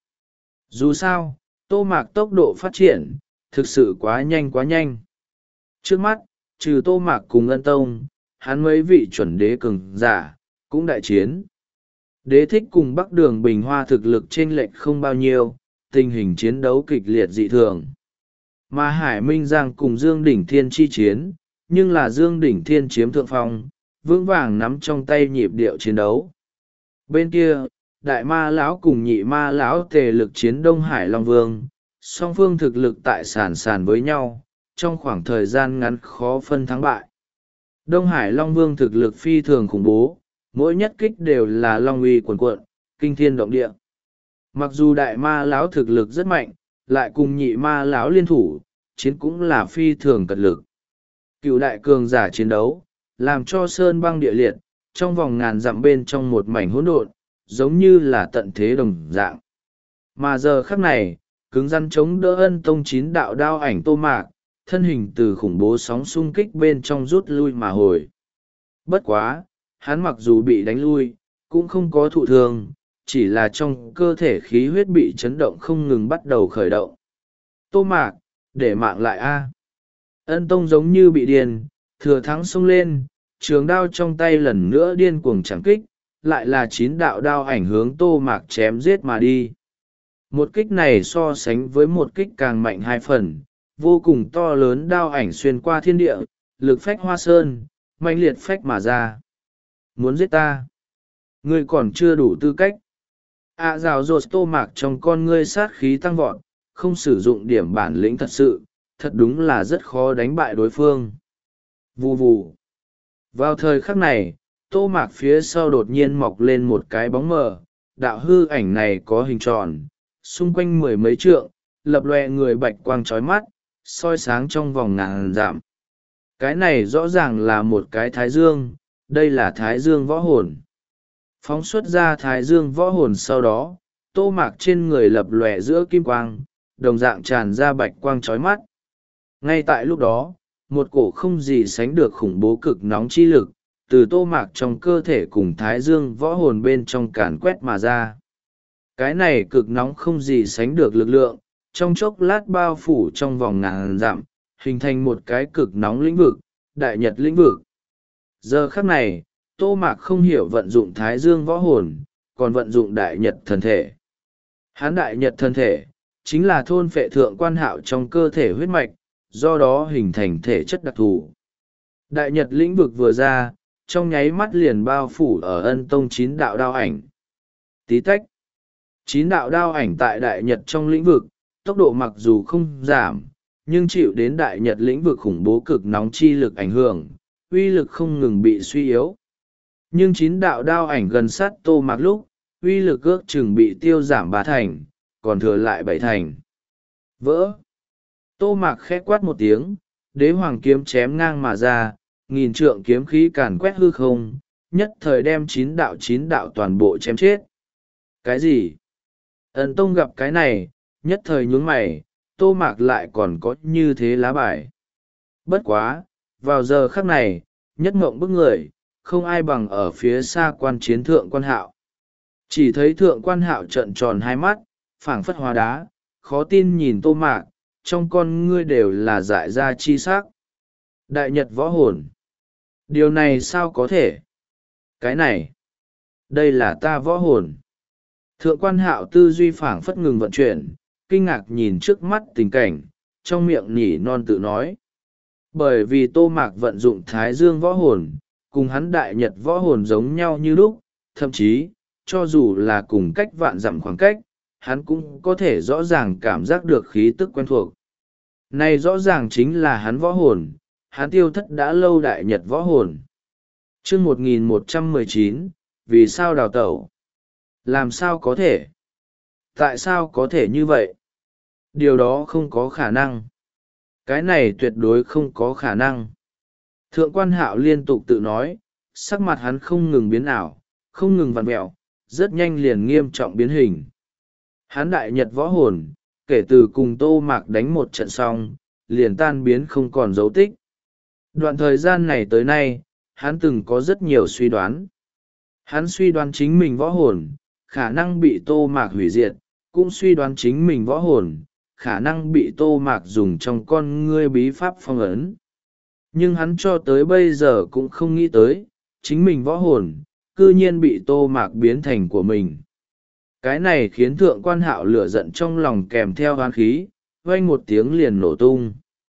Dù sao, Tô Mạc tốc độ phát triển, thực sự quá nhanh quá nhanh. Trước mắt, trừ Tô Mạc cùng Ân Tông, hắn mấy vị chuẩn đế cường giả, cũng đại chiến. Đế thích cùng Bắc Đường Bình Hoa thực lực chênh lệch không bao nhiêu, tình hình chiến đấu kịch liệt dị thường. Mà Hải Minh Giang cùng Dương Đỉnh Thiên chi chiến, nhưng là Dương Đỉnh Thiên chiếm thượng phong, vững vàng nắm trong tay nhịp điệu chiến đấu. Bên kia, Đại Ma Lão cùng Nhị Ma Lão tề lực chiến Đông Hải Long Vương, song phương thực lực tại sàn sàn với nhau, trong khoảng thời gian ngắn khó phân thắng bại. Đông Hải Long Vương thực lực phi thường khủng bố, mỗi nhất kích đều là long uy cuồn cuộn, kinh thiên động địa. Mặc dù Đại Ma Lão thực lực rất mạnh, lại cùng Nhị Ma Lão liên thủ, chiến cũng là phi thường cật lực. Cựu đại cường giả chiến đấu, làm cho sơn băng địa liệt, trong vòng ngàn dặm bên trong một mảnh hỗn độn, giống như là tận thế đồng dạng. Mà giờ khắc này, cứng rắn chống đỡ Ân Tông chín đạo đao ảnh Tô Mạc, thân hình từ khủng bố sóng xung kích bên trong rút lui mà hồi. Bất quá, hắn mặc dù bị đánh lui, cũng không có thụ thương, chỉ là trong cơ thể khí huyết bị chấn động không ngừng bắt đầu khởi động. Tô Mạc, để mạng lại a! Ân Tông giống như bị điên, thừa thắng xông lên, trường đao trong tay lần nữa điên cuồng chẳng kích, lại là chín đạo đao ảnh hướng Tô Mạc chém giết mà đi. Một kích này so sánh với một kích càng mạnh hai phần, vô cùng to lớn đao ảnh xuyên qua thiên địa, lực phách hoa sơn, mạnh liệt phách mà ra. Muốn giết ta? Ngươi còn chưa đủ tư cách. À rào rột Tô Mạc trong con ngươi sát khí tăng vọt, không sử dụng điểm bản lĩnh thật sự, thật đúng là rất khó đánh bại đối phương. Vù vù. Vào thời khắc này, Tô Mạc phía sau đột nhiên mọc lên một cái bóng mờ, đạo hư ảnh này có hình tròn, xung quanh mười mấy trượng, lập lòe người bạch quang trói mắt, soi sáng trong vòng ngàn dặm. Cái này rõ ràng là một cái thái dương, đây là thái dương võ hồn. Phóng xuất ra thái dương võ hồn sau đó, Tô Mạc trên người lập lòe giữa kim quang, đồng dạng tràn ra bạch quang trói mắt. Ngay tại lúc đó, một cổ không gì sánh được khủng bố cực nóng chi lực, từ Tô Mạc trong cơ thể cùng thái dương võ hồn bên trong càn quét mà ra. Cái này cực nóng không gì sánh được lực lượng, trong chốc lát bao phủ trong vòng ngàn dặm, hình thành một cái cực nóng lĩnh vực, đại nhật lĩnh vực. Giờ khắc này, Tô Mạc không hiểu vận dụng thái dương võ hồn, còn vận dụng đại nhật thần thể. Hán đại nhật thần thể, chính là thôn phệ thượng quan hạo trong cơ thể huyết mạch, do đó hình thành thể chất đặc thù. Đại nhật lĩnh vực vừa ra, trong nháy mắt liền bao phủ ở Ân Tông chín đạo đao ảnh. Tí tách. Chín đạo đao ảnh tại đại nhật trong lĩnh vực, tốc độ mặc dù không giảm, nhưng chịu đến đại nhật lĩnh vực khủng bố cực nóng chi lực ảnh hưởng, uy lực không ngừng bị suy yếu. Nhưng chín đạo đao ảnh gần sát Tô Mạc lúc, uy lực ước chừng bị tiêu giảm ba thành, còn thừa lại bảy thành. Vỡ. Tô Mạc khẽ quát một tiếng, đế hoàng kiếm chém ngang mà ra, nghìn trượng kiếm khí càn quét hư không, nhất thời đem chín đạo chín đạo toàn bộ chém chết. Cái gì? Ân Tông gặp cái này, nhất thời nhướng mày, Tô Mạc lại còn có như thế lá bài. Bất quá, vào giờ khắc này, nhất mộng bức người, không ai bằng ở phía xa quan chiến thượng quan hạo. Chỉ thấy thượng quan hạo trợn tròn hai mắt, phảng phất hóa đá, khó tin nhìn Tô Mạc, trong con ngươi đều là dại ra chi sắc. Đại nhật võ hồn. Điều này sao có thể? Cái này, đây là ta võ hồn. Thượng quan hạo tư duy phảng phất ngừng vận chuyển, kinh ngạc nhìn trước mắt tình cảnh, trong miệng nhỉ non tự nói. Bởi vì Tô Mạc vận dụng Thái Dương võ hồn, cùng hắn Đại Nhật võ hồn giống nhau như lúc, thậm chí, cho dù là cùng cách vạn dặm khoảng cách, hắn cũng có thể rõ ràng cảm giác được khí tức quen thuộc. Này rõ ràng chính là hắn võ hồn, hắn tiêu thất đã lâu Đại Nhật võ hồn. chương một nghìn một trăm mười chín, vì sao đào tẩu? Làm sao có thể? Tại sao có thể như vậy? Điều đó không có khả năng. Cái này tuyệt đối không có khả năng. Thượng quan Hạo liên tục tự nói, sắc mặt hắn không ngừng biến ảo, không ngừng vặn mẹo, rất nhanh liền nghiêm trọng biến hình. Hắn Đại Nhật võ hồn, kể từ cùng Tô Mạc đánh một trận xong, liền tan biến không còn dấu tích. Đoạn thời gian này tới nay, hắn từng có rất nhiều suy đoán. Hắn suy đoán chính mình võ hồn, khả năng bị Tô Mạc hủy diệt, cũng suy đoán chính mình võ hồn, khả năng bị Tô Mạc dùng trong con ngươi bí pháp phong ấn. Nhưng hắn cho tới bây giờ cũng không nghĩ tới, chính mình võ hồn, cư nhiên bị Tô Mạc biến thành của mình. Cái này khiến Thượng quan Hạo lửa giận trong lòng kèm theo hoán khí, vang một tiếng liền nổ tung.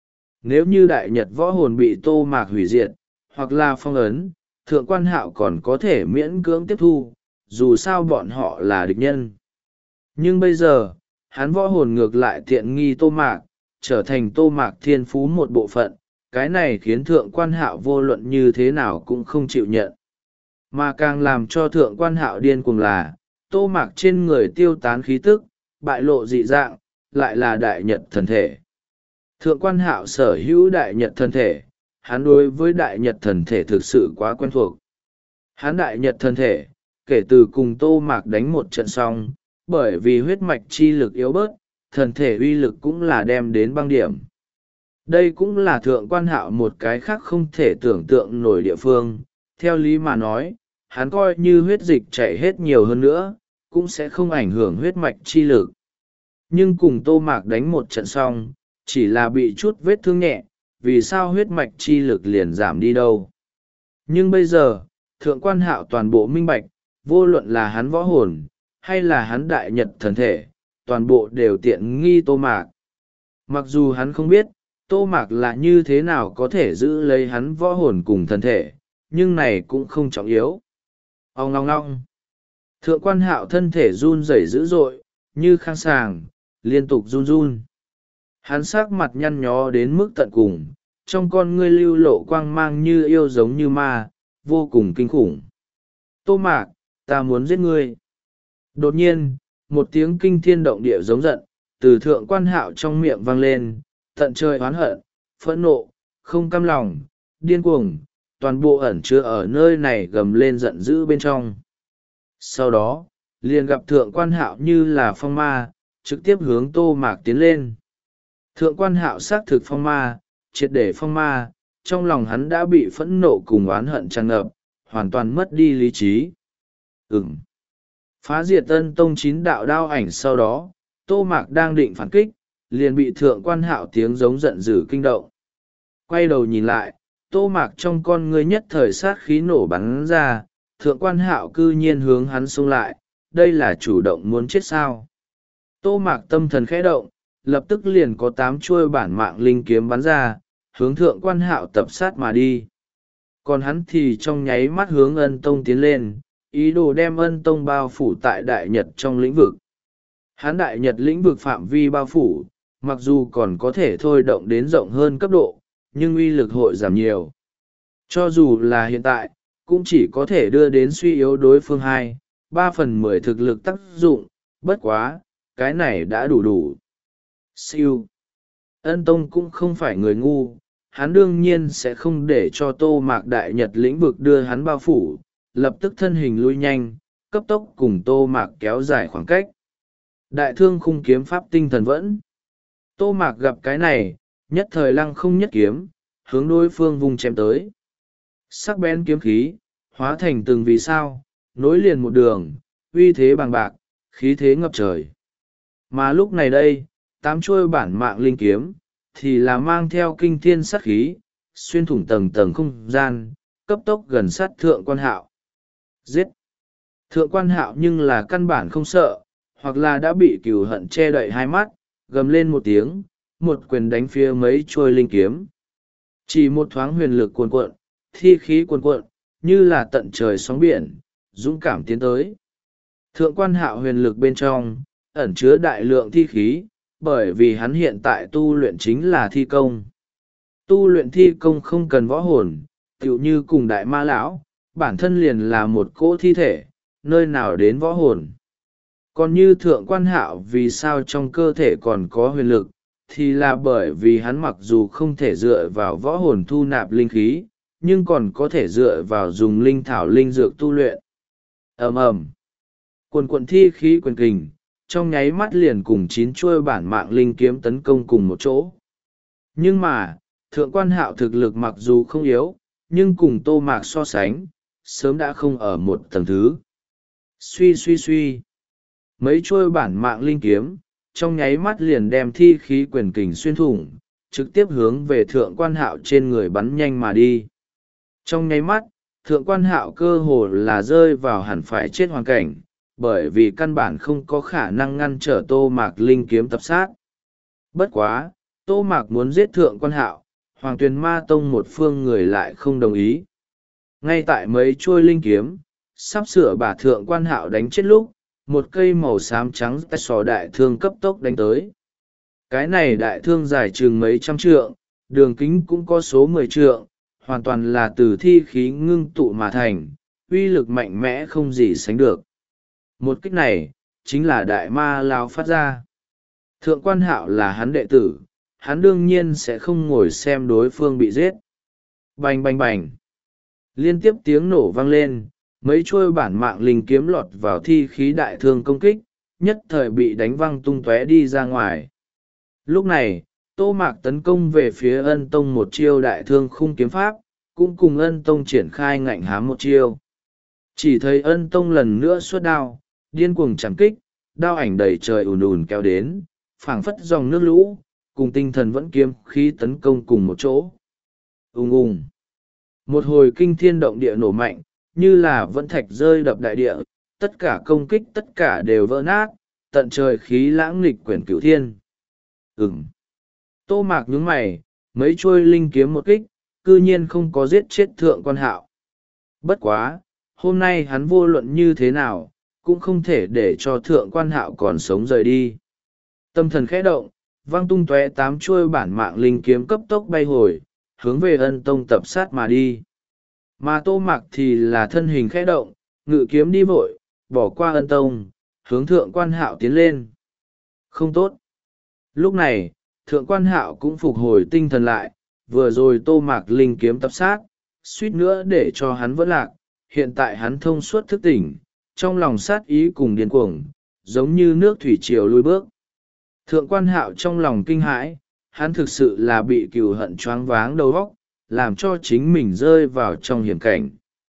Nếu như Đại Nhật võ hồn bị Tô Mạc hủy diệt, hoặc là phong ấn, Thượng quan Hạo còn có thể miễn cưỡng tiếp thu, dù sao bọn họ là địch nhân. Nhưng bây giờ, hắn võ hồn ngược lại tiện nghi Tô Mạc, trở thành Tô Mạc thiên phú một bộ phận, cái này khiến Thượng quan Hạo vô luận như thế nào cũng không chịu nhận. Mà càng làm cho Thượng quan Hạo điên cuồng là, Tô Mạc trên người tiêu tán khí tức, bại lộ dị dạng, lại là Đại Nhật thần thể. Thượng quan Hạo sở hữu Đại Nhật thần thể, hắn đối với Đại Nhật thần thể thực sự quá quen thuộc. Hắn Đại Nhật thần thể, kể từ cùng Tô Mạc đánh một trận xong, bởi vì huyết mạch chi lực yếu bớt, thần thể uy lực cũng là đem đến băng điểm. Đây cũng là Thượng quan Hạo một cái khác không thể tưởng tượng nổi địa phương. Theo lý mà nói, hắn coi như huyết dịch chảy hết nhiều hơn nữa, cũng sẽ không ảnh hưởng huyết mạch chi lực. Nhưng cùng Tô Mạc đánh một trận xong, chỉ là bị chút vết thương nhẹ, vì sao huyết mạch chi lực liền giảm đi đâu. Nhưng bây giờ, Thượng quan Hạo toàn bộ minh bạch, vô luận là hắn võ hồn, hay là hắn Đại Nhật thần thể, toàn bộ đều tiện nghi Tô Mạc. Mặc dù hắn không biết, Tô Mạc là như thế nào có thể giữ lấy hắn võ hồn cùng thần thể, nhưng này cũng không trọng yếu. Ông ngong ngong. Thượng quan Hạo thân thể run rẩy dữ dội, như khang sàng, liên tục run run. Hắn sắc mặt nhăn nhó đến mức tận cùng, trong con ngươi lưu lộ quang mang như yêu giống như ma, vô cùng kinh khủng. Tô Mạc, ta muốn giết ngươi. Đột nhiên, một tiếng kinh thiên động địa giống giận, từ Thượng quan Hạo trong miệng vang lên, tận trời oán hận, phẫn nộ, không cam lòng, điên cuồng, toàn bộ ẩn chứa ở nơi này gầm lên giận dữ bên trong. Sau đó, liền gặp Thượng quan Hạo như là phong ma, trực tiếp hướng Tô Mạc tiến lên. Thượng quan Hạo xác thực phong ma, triệt để phong ma, trong lòng hắn đã bị phẫn nộ cùng oán hận tràn ngập, hoàn toàn mất đi lý trí. Ừm. Phá diệt Ân Tông chín đạo đao ảnh sau đó, Tô Mạc đang định phản kích, liền bị Thượng quan Hạo tiếng giống giận dữ kinh động. Quay đầu nhìn lại, Tô Mạc trong con ngươi nhất thời sát khí nổ bắn ra, Thượng quan Hạo cư nhiên hướng hắn xông lại, đây là chủ động muốn chết sao. Tô Mạc tâm thần khẽ động, lập tức liền có tám chuôi bản mạng linh kiếm bắn ra, hướng Thượng quan Hạo tập sát mà đi. Còn hắn thì trong nháy mắt hướng Ân Tông tiến lên, ý đồ đem Ân Tông bao phủ tại Đại Nhật trong lĩnh vực. Hắn Đại Nhật lĩnh vực phạm vi bao phủ, mặc dù còn có thể thôi động đến rộng hơn cấp độ, nhưng uy lực hội giảm nhiều. Cho dù là hiện tại, cũng chỉ có thể đưa đến suy yếu đối phương hai, ba phần mười thực lực tác dụng, bất quá, cái này đã đủ đủ. Siêu. Ân Tông cũng không phải người ngu, hắn đương nhiên sẽ không để cho Tô Mạc Đại Nhật lĩnh vực đưa hắn bao phủ, lập tức thân hình lui nhanh, cấp tốc cùng Tô Mạc kéo dài khoảng cách. Đại thương khung kiếm pháp tinh thần vẫn. Tô Mạc gặp cái này, nhất thời lăng không nhất kiếm, hướng đối phương vùng chém tới. Sắc bén kiếm khí, hóa thành từng vì sao, nối liền một đường, uy thế bằng bạc, khí thế ngập trời. Mà lúc này đây, tám chuôi bản mạng linh kiếm, thì là mang theo kinh thiên sát khí, xuyên thủng tầng tầng không gian, cấp tốc gần sát Thượng quan Hạo. Giết! Thượng quan Hạo nhưng là căn bản không sợ, hoặc là đã bị cừu hận che đậy hai mắt, gầm lên một tiếng, một quyền đánh phía mấy chuôi linh kiếm. Chỉ một thoáng huyền lực cuồn cuộn, thi khí cuồn cuộn, như là tận trời sóng biển, dũng cảm tiến tới. Thượng quan hạo huyền lực bên trong, ẩn chứa đại lượng thi khí, bởi vì hắn hiện tại tu luyện chính là thi công. Tu luyện thi công không cần võ hồn, tựu như cùng đại ma lão, bản thân liền là một cỗ thi thể, nơi nào đến võ hồn. Còn như thượng quan hạo vì sao trong cơ thể còn có huyền lực, thì là bởi vì hắn mặc dù không thể dựa vào võ hồn thu nạp linh khí, nhưng còn có thể dựa vào dùng linh thảo linh dược tu luyện. ầm ầm, quần quận thi khí quyền kình, trong nháy mắt liền cùng chín chuôi bản mạng linh kiếm tấn công cùng một chỗ. Nhưng mà, thượng quan hạo thực lực mặc dù không yếu, nhưng cùng Tô Mạc so sánh, sớm đã không ở một tầng thứ. Suy suy suy, mấy chuôi bản mạng linh kiếm, trong nháy mắt liền đem thi khí quyền kình xuyên thủng, trực tiếp hướng về thượng quan hạo trên người bắn nhanh mà đi. Trong nháy mắt, thượng quan hạo cơ hồ là rơi vào hẳn phải chết hoàn cảnh, bởi vì căn bản không có khả năng ngăn trở Tô Mạc linh kiếm tập sát. Bất quá, Tô Mạc muốn giết thượng quan hạo, Hoàng Tuyền Ma Tông một phương người lại không đồng ý. Ngay tại mấy chuôi linh kiếm, sắp sửa bà thượng quan hạo đánh chết lúc, một cây màu xám trắng tay sò đại thương cấp tốc đánh tới. Cái này đại thương dài chừng mấy trăm trượng, đường kính cũng có số mười trượng, hoàn toàn là từ thi khí ngưng tụ mà thành, uy lực mạnh mẽ không gì sánh được. Một kích này, chính là đại ma lao phát ra. Thượng quan hạo là hắn đệ tử, hắn đương nhiên sẽ không ngồi xem đối phương bị giết. Bành bành bành. Liên tiếp tiếng nổ vang lên, mấy chuôi bản mạng linh kiếm lọt vào thi khí đại thương công kích, nhất thời bị đánh văng tung tóe đi ra ngoài. Lúc này, Tô Mạc tấn công về phía Ân Tông một chiêu đại thương khung kiếm pháp, cũng cùng Ân Tông triển khai ngạnh hám một chiêu. Chỉ thấy Ân Tông lần nữa xuất đao, điên cuồng chẳng kích, đao ảnh đầy trời ùn ùn kéo đến, phảng phất dòng nước lũ, cùng tinh thần vẫn kiếm khí tấn công cùng một chỗ. Ùng ùng. Một hồi kinh thiên động địa nổ mạnh, như là vẫn thạch rơi đập đại địa, tất cả công kích tất cả đều vỡ nát, tận trời khí lãng nghịch quyển cửu thiên. Ừm. Tô Mạc nhướng mày, mấy chuôi linh kiếm một kích, cư nhiên không có giết chết thượng quan hạo. Bất quá, hôm nay hắn vô luận như thế nào, cũng không thể để cho thượng quan hạo còn sống rời đi. Tâm thần khẽ động, văng tung tóe tám chuôi bản mạng linh kiếm cấp tốc bay hồi, hướng về Ân Tông tập sát mà đi. Mà Tô Mạc thì là thân hình khẽ động, ngự kiếm đi vội, bỏ qua Ân Tông, hướng thượng quan hạo tiến lên. Không tốt. Lúc này, thượng quan hạo cũng phục hồi tinh thần lại, vừa rồi Tô Mạc linh kiếm tập sát, suýt nữa để cho hắn vỡ lạc, hiện tại hắn thông suốt thức tỉnh, trong lòng sát ý cùng điên cuồng, giống như nước thủy triều lui bước. Thượng quan hạo trong lòng kinh hãi, hắn thực sự là bị cừu hận choáng váng đầu óc, làm cho chính mình rơi vào trong hiểm cảnh.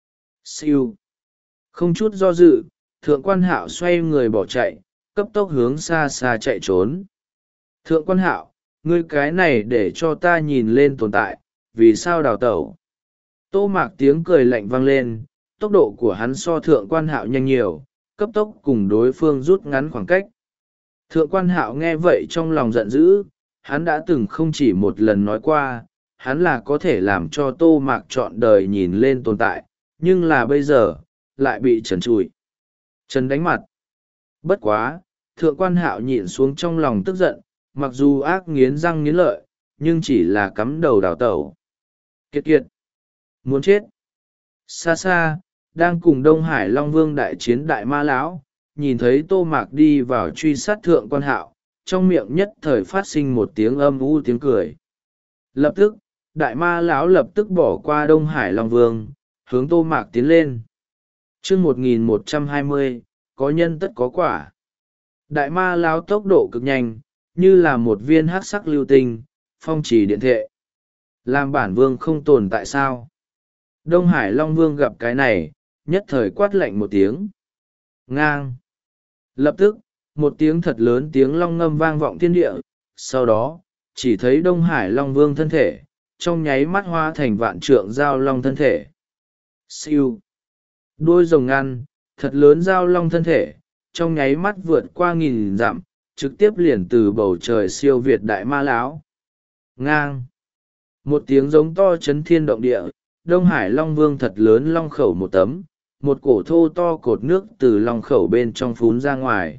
Siêu. Không chút do dự, thượng quan hạo xoay người bỏ chạy, cấp tốc hướng xa xa chạy trốn. Thượng quan hạo, ngươi cái này để cho ta nhìn lên tồn tại, vì sao đào tẩu? Tô Mạc tiếng cười lạnh vang lên, tốc độ của hắn so thượng quan hạo nhanh nhiều, cấp tốc cùng đối phương rút ngắn khoảng cách. Thượng quan hạo nghe vậy trong lòng giận dữ, hắn đã từng không chỉ một lần nói qua, hắn là có thể làm cho Tô Mạc trọn đời nhìn lên tồn tại, nhưng là bây giờ, lại bị trần trụi. Trần đánh mặt. Bất quá, thượng quan hạo nhịn xuống trong lòng tức giận, mặc dù ác nghiến răng nghiến lợi, nhưng chỉ là cắm đầu đào tẩu. Kiệt kiệt. Muốn chết. Xa xa, đang cùng Đông Hải Long Vương đại chiến đại ma lão, nhìn thấy Tô Mạc đi vào truy sát thượng quan hạo, trong miệng nhất thời phát sinh một tiếng âm u tiếng cười. Lập tức, đại ma lão lập tức bỏ qua Đông Hải Long Vương, hướng Tô Mạc tiến lên. chương một nghìn một trăm hai mươi, có nhân tất có quả. Đại ma lão tốc độ cực nhanh, như là một viên hắc sắc lưu tinh, phong trì điện thệ. Làm bản vương không tồn tại sao? Đông Hải Long Vương gặp cái này, nhất thời quát lạnh một tiếng. Ngang. Lập tức, một tiếng thật lớn tiếng long ngâm vang vọng thiên địa, sau đó, chỉ thấy Đông Hải Long Vương thân thể, trong nháy mắt hóa thành vạn trượng giao long thân thể. Siêu. Đuôi rồng ngăn, thật lớn giao long thân thể, trong nháy mắt vượt qua nghìn dặm, trực tiếp liền từ bầu trời siêu việt đại ma lão. Ngang! Một tiếng giống to chấn thiên động địa, Đông Hải Long Vương thật lớn long khẩu một tấm, một cổ thô to cột nước từ long khẩu bên trong phún ra ngoài.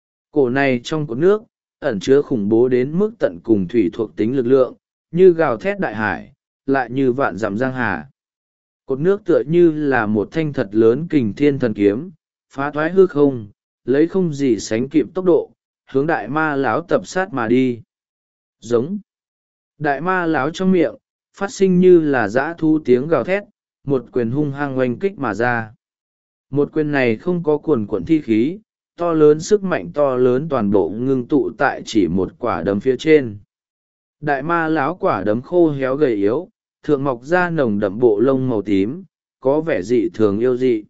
Cổ này trong cột nước, ẩn chứa khủng bố đến mức tận cùng thủy thuộc tính lực lượng, như gào thét đại hải, lại như vạn dặm giang hà. Cột nước tựa như là một thanh thật lớn kình thiên thần kiếm, phá thoái hư không, lấy không gì sánh kịp tốc độ, hướng đại ma lão tập sát mà đi. Giống. Đại ma lão trong miệng, phát sinh như là dã thu tiếng gào thét, một quyền hung hăng oanh kích mà ra. Một quyền này không có cuồn cuộn thi khí, to lớn sức mạnh to lớn toàn bộ ngưng tụ tại chỉ một quả đấm phía trên. Đại ma lão quả đấm khô héo gầy yếu, thượng mọc ra nồng đậm bộ lông màu tím, có vẻ dị thường yêu dị.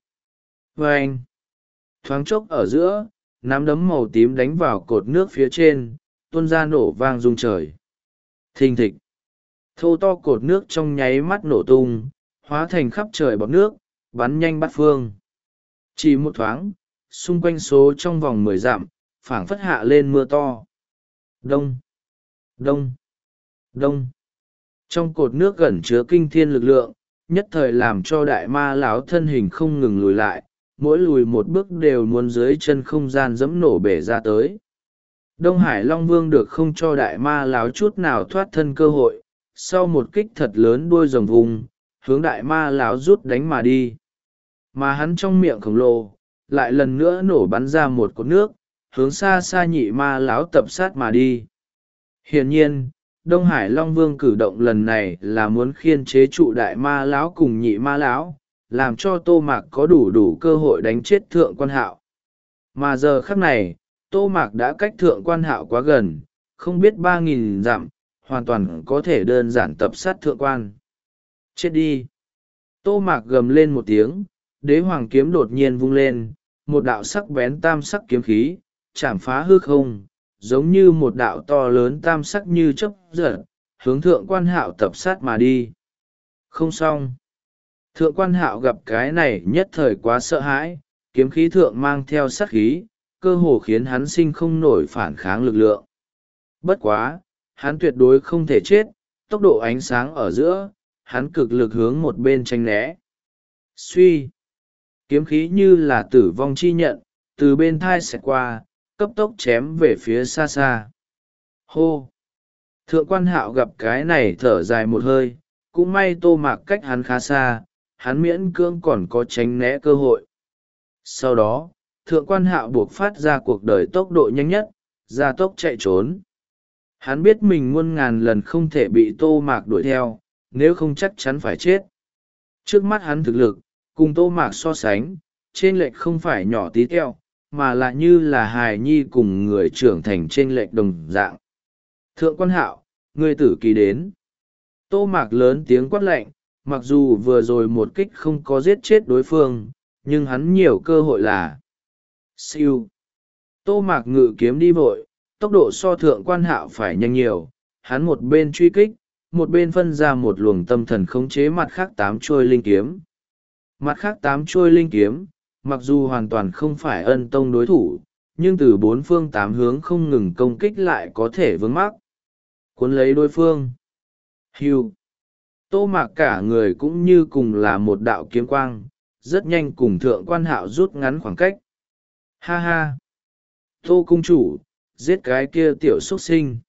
Vâng! Thoáng chốc ở giữa, nắm đấm màu tím đánh vào cột nước phía trên, tuôn ra nổ vang rung trời. Thình thịch! Thô to cột nước trong nháy mắt nổ tung, hóa thành khắp trời bọt nước, bắn nhanh bát phương. Chỉ một thoáng, xung quanh số trong vòng mười dặm, phảng phất hạ lên mưa to. Đông! Đông! Đông! Trong cột nước gần chứa kinh thiên lực lượng, nhất thời làm cho đại ma lão thân hình không ngừng lùi lại, mỗi lùi một bước đều muốn dưới chân không gian dẫm nổ bể ra tới. Đông Hải Long Vương được không cho đại ma lão chút nào thoát thân cơ hội, sau một kích thật lớn đuôi rồng vùng, hướng đại ma lão rút đánh mà đi. Mà hắn trong miệng khổng lồ, lại lần nữa nổ bắn ra một cột nước, hướng xa xa nhị ma lão tập sát mà đi. Hiển nhiên, Đông Hải Long Vương cử động lần này là muốn khiên chế trụ đại ma lão cùng nhị ma lão, làm cho Tô Mạc có đủ đủ cơ hội đánh chết Thượng Quan Hạo. Mà giờ khắc này, Tô Mạc đã cách Thượng Quan Hạo quá gần, không biết ba nghìn dặm, hoàn toàn có thể đơn giản tập sát Thượng Quan. Chết đi! Tô Mạc gầm lên một tiếng, đế hoàng kiếm đột nhiên vung lên, một đạo sắc bén tam sắc kiếm khí, chảm phá hư không, giống như một đạo to lớn tam sắc như chớp giật, hướng Thượng Quan Hạo tập sát mà đi. Không xong. Thượng Quan Hạo gặp cái này nhất thời quá sợ hãi, kiếm khí thượng mang theo sát khí, cơ hồ khiến hắn sinh không nổi phản kháng lực lượng. Bất quá, hắn tuyệt đối không thể chết, tốc độ ánh sáng ở giữa, hắn cực lực hướng một bên tránh né. Suy! Kiếm khí như là tử vong chi nhận, từ bên thai xẹt qua, cấp tốc chém về phía xa xa. Hô! Thượng Quan Hạo gặp cái này thở dài một hơi, cũng may Tô Mạc cách hắn khá xa, hắn miễn cưỡng còn có tránh né cơ hội. Sau đó, Thượng Quan Hạo buộc phát ra cuộc đời tốc độ nhanh nhất, ra tốc chạy trốn. Hắn biết mình muôn ngàn lần không thể bị Tô Mạc đuổi theo, nếu không chắc chắn phải chết. Trước mắt hắn thực lực, cùng Tô Mạc so sánh, trên lệch không phải nhỏ tí teo, mà là như là hài nhi cùng người trưởng thành trên lệch đồng dạng. Thượng Quan Hạo, ngươi tử kỳ đến. Tô Mạc lớn tiếng quát lệnh, mặc dù vừa rồi một kích không có giết chết đối phương, nhưng hắn nhiều cơ hội là siêu. Tô Mạc ngự kiếm đi vội, tốc độ so Thượng Quan Hạo phải nhanh nhiều, hắn một bên truy kích, một bên phân ra một luồng tâm thần khống chế mặt khác tám chuôi linh kiếm. Mặt khác tám chuôi linh kiếm, mặc dù hoàn toàn không phải Ân Tông đối thủ, nhưng từ bốn phương tám hướng không ngừng công kích lại có thể vướng mắc. Cuốn lấy đối phương. Hưu. Tô Mạc cả người cũng như cùng là một đạo kiếm quang, rất nhanh cùng Thượng Quan Hạo rút ngắn khoảng cách. Ha ha! Tô cung chủ, giết cái kia tiểu xuất sinh.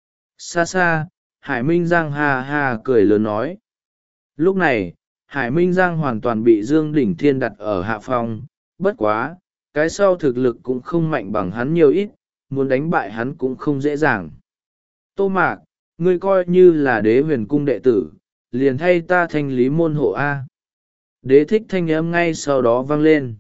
Xa xa, Hải Minh Giang ha ha cười lớn nói. Lúc này, Hải Minh Giang hoàn toàn bị Dương Đỉnh Thiên đặt ở hạ phong, bất quá, cái sau thực lực cũng không mạnh bằng hắn nhiều ít, muốn đánh bại hắn cũng không dễ dàng. Tô Mạc, ngươi coi như là đế huyền cung đệ tử, liền thay ta thanh lý môn hộ A. Đế thích thanh âm ngay sau đó vang lên.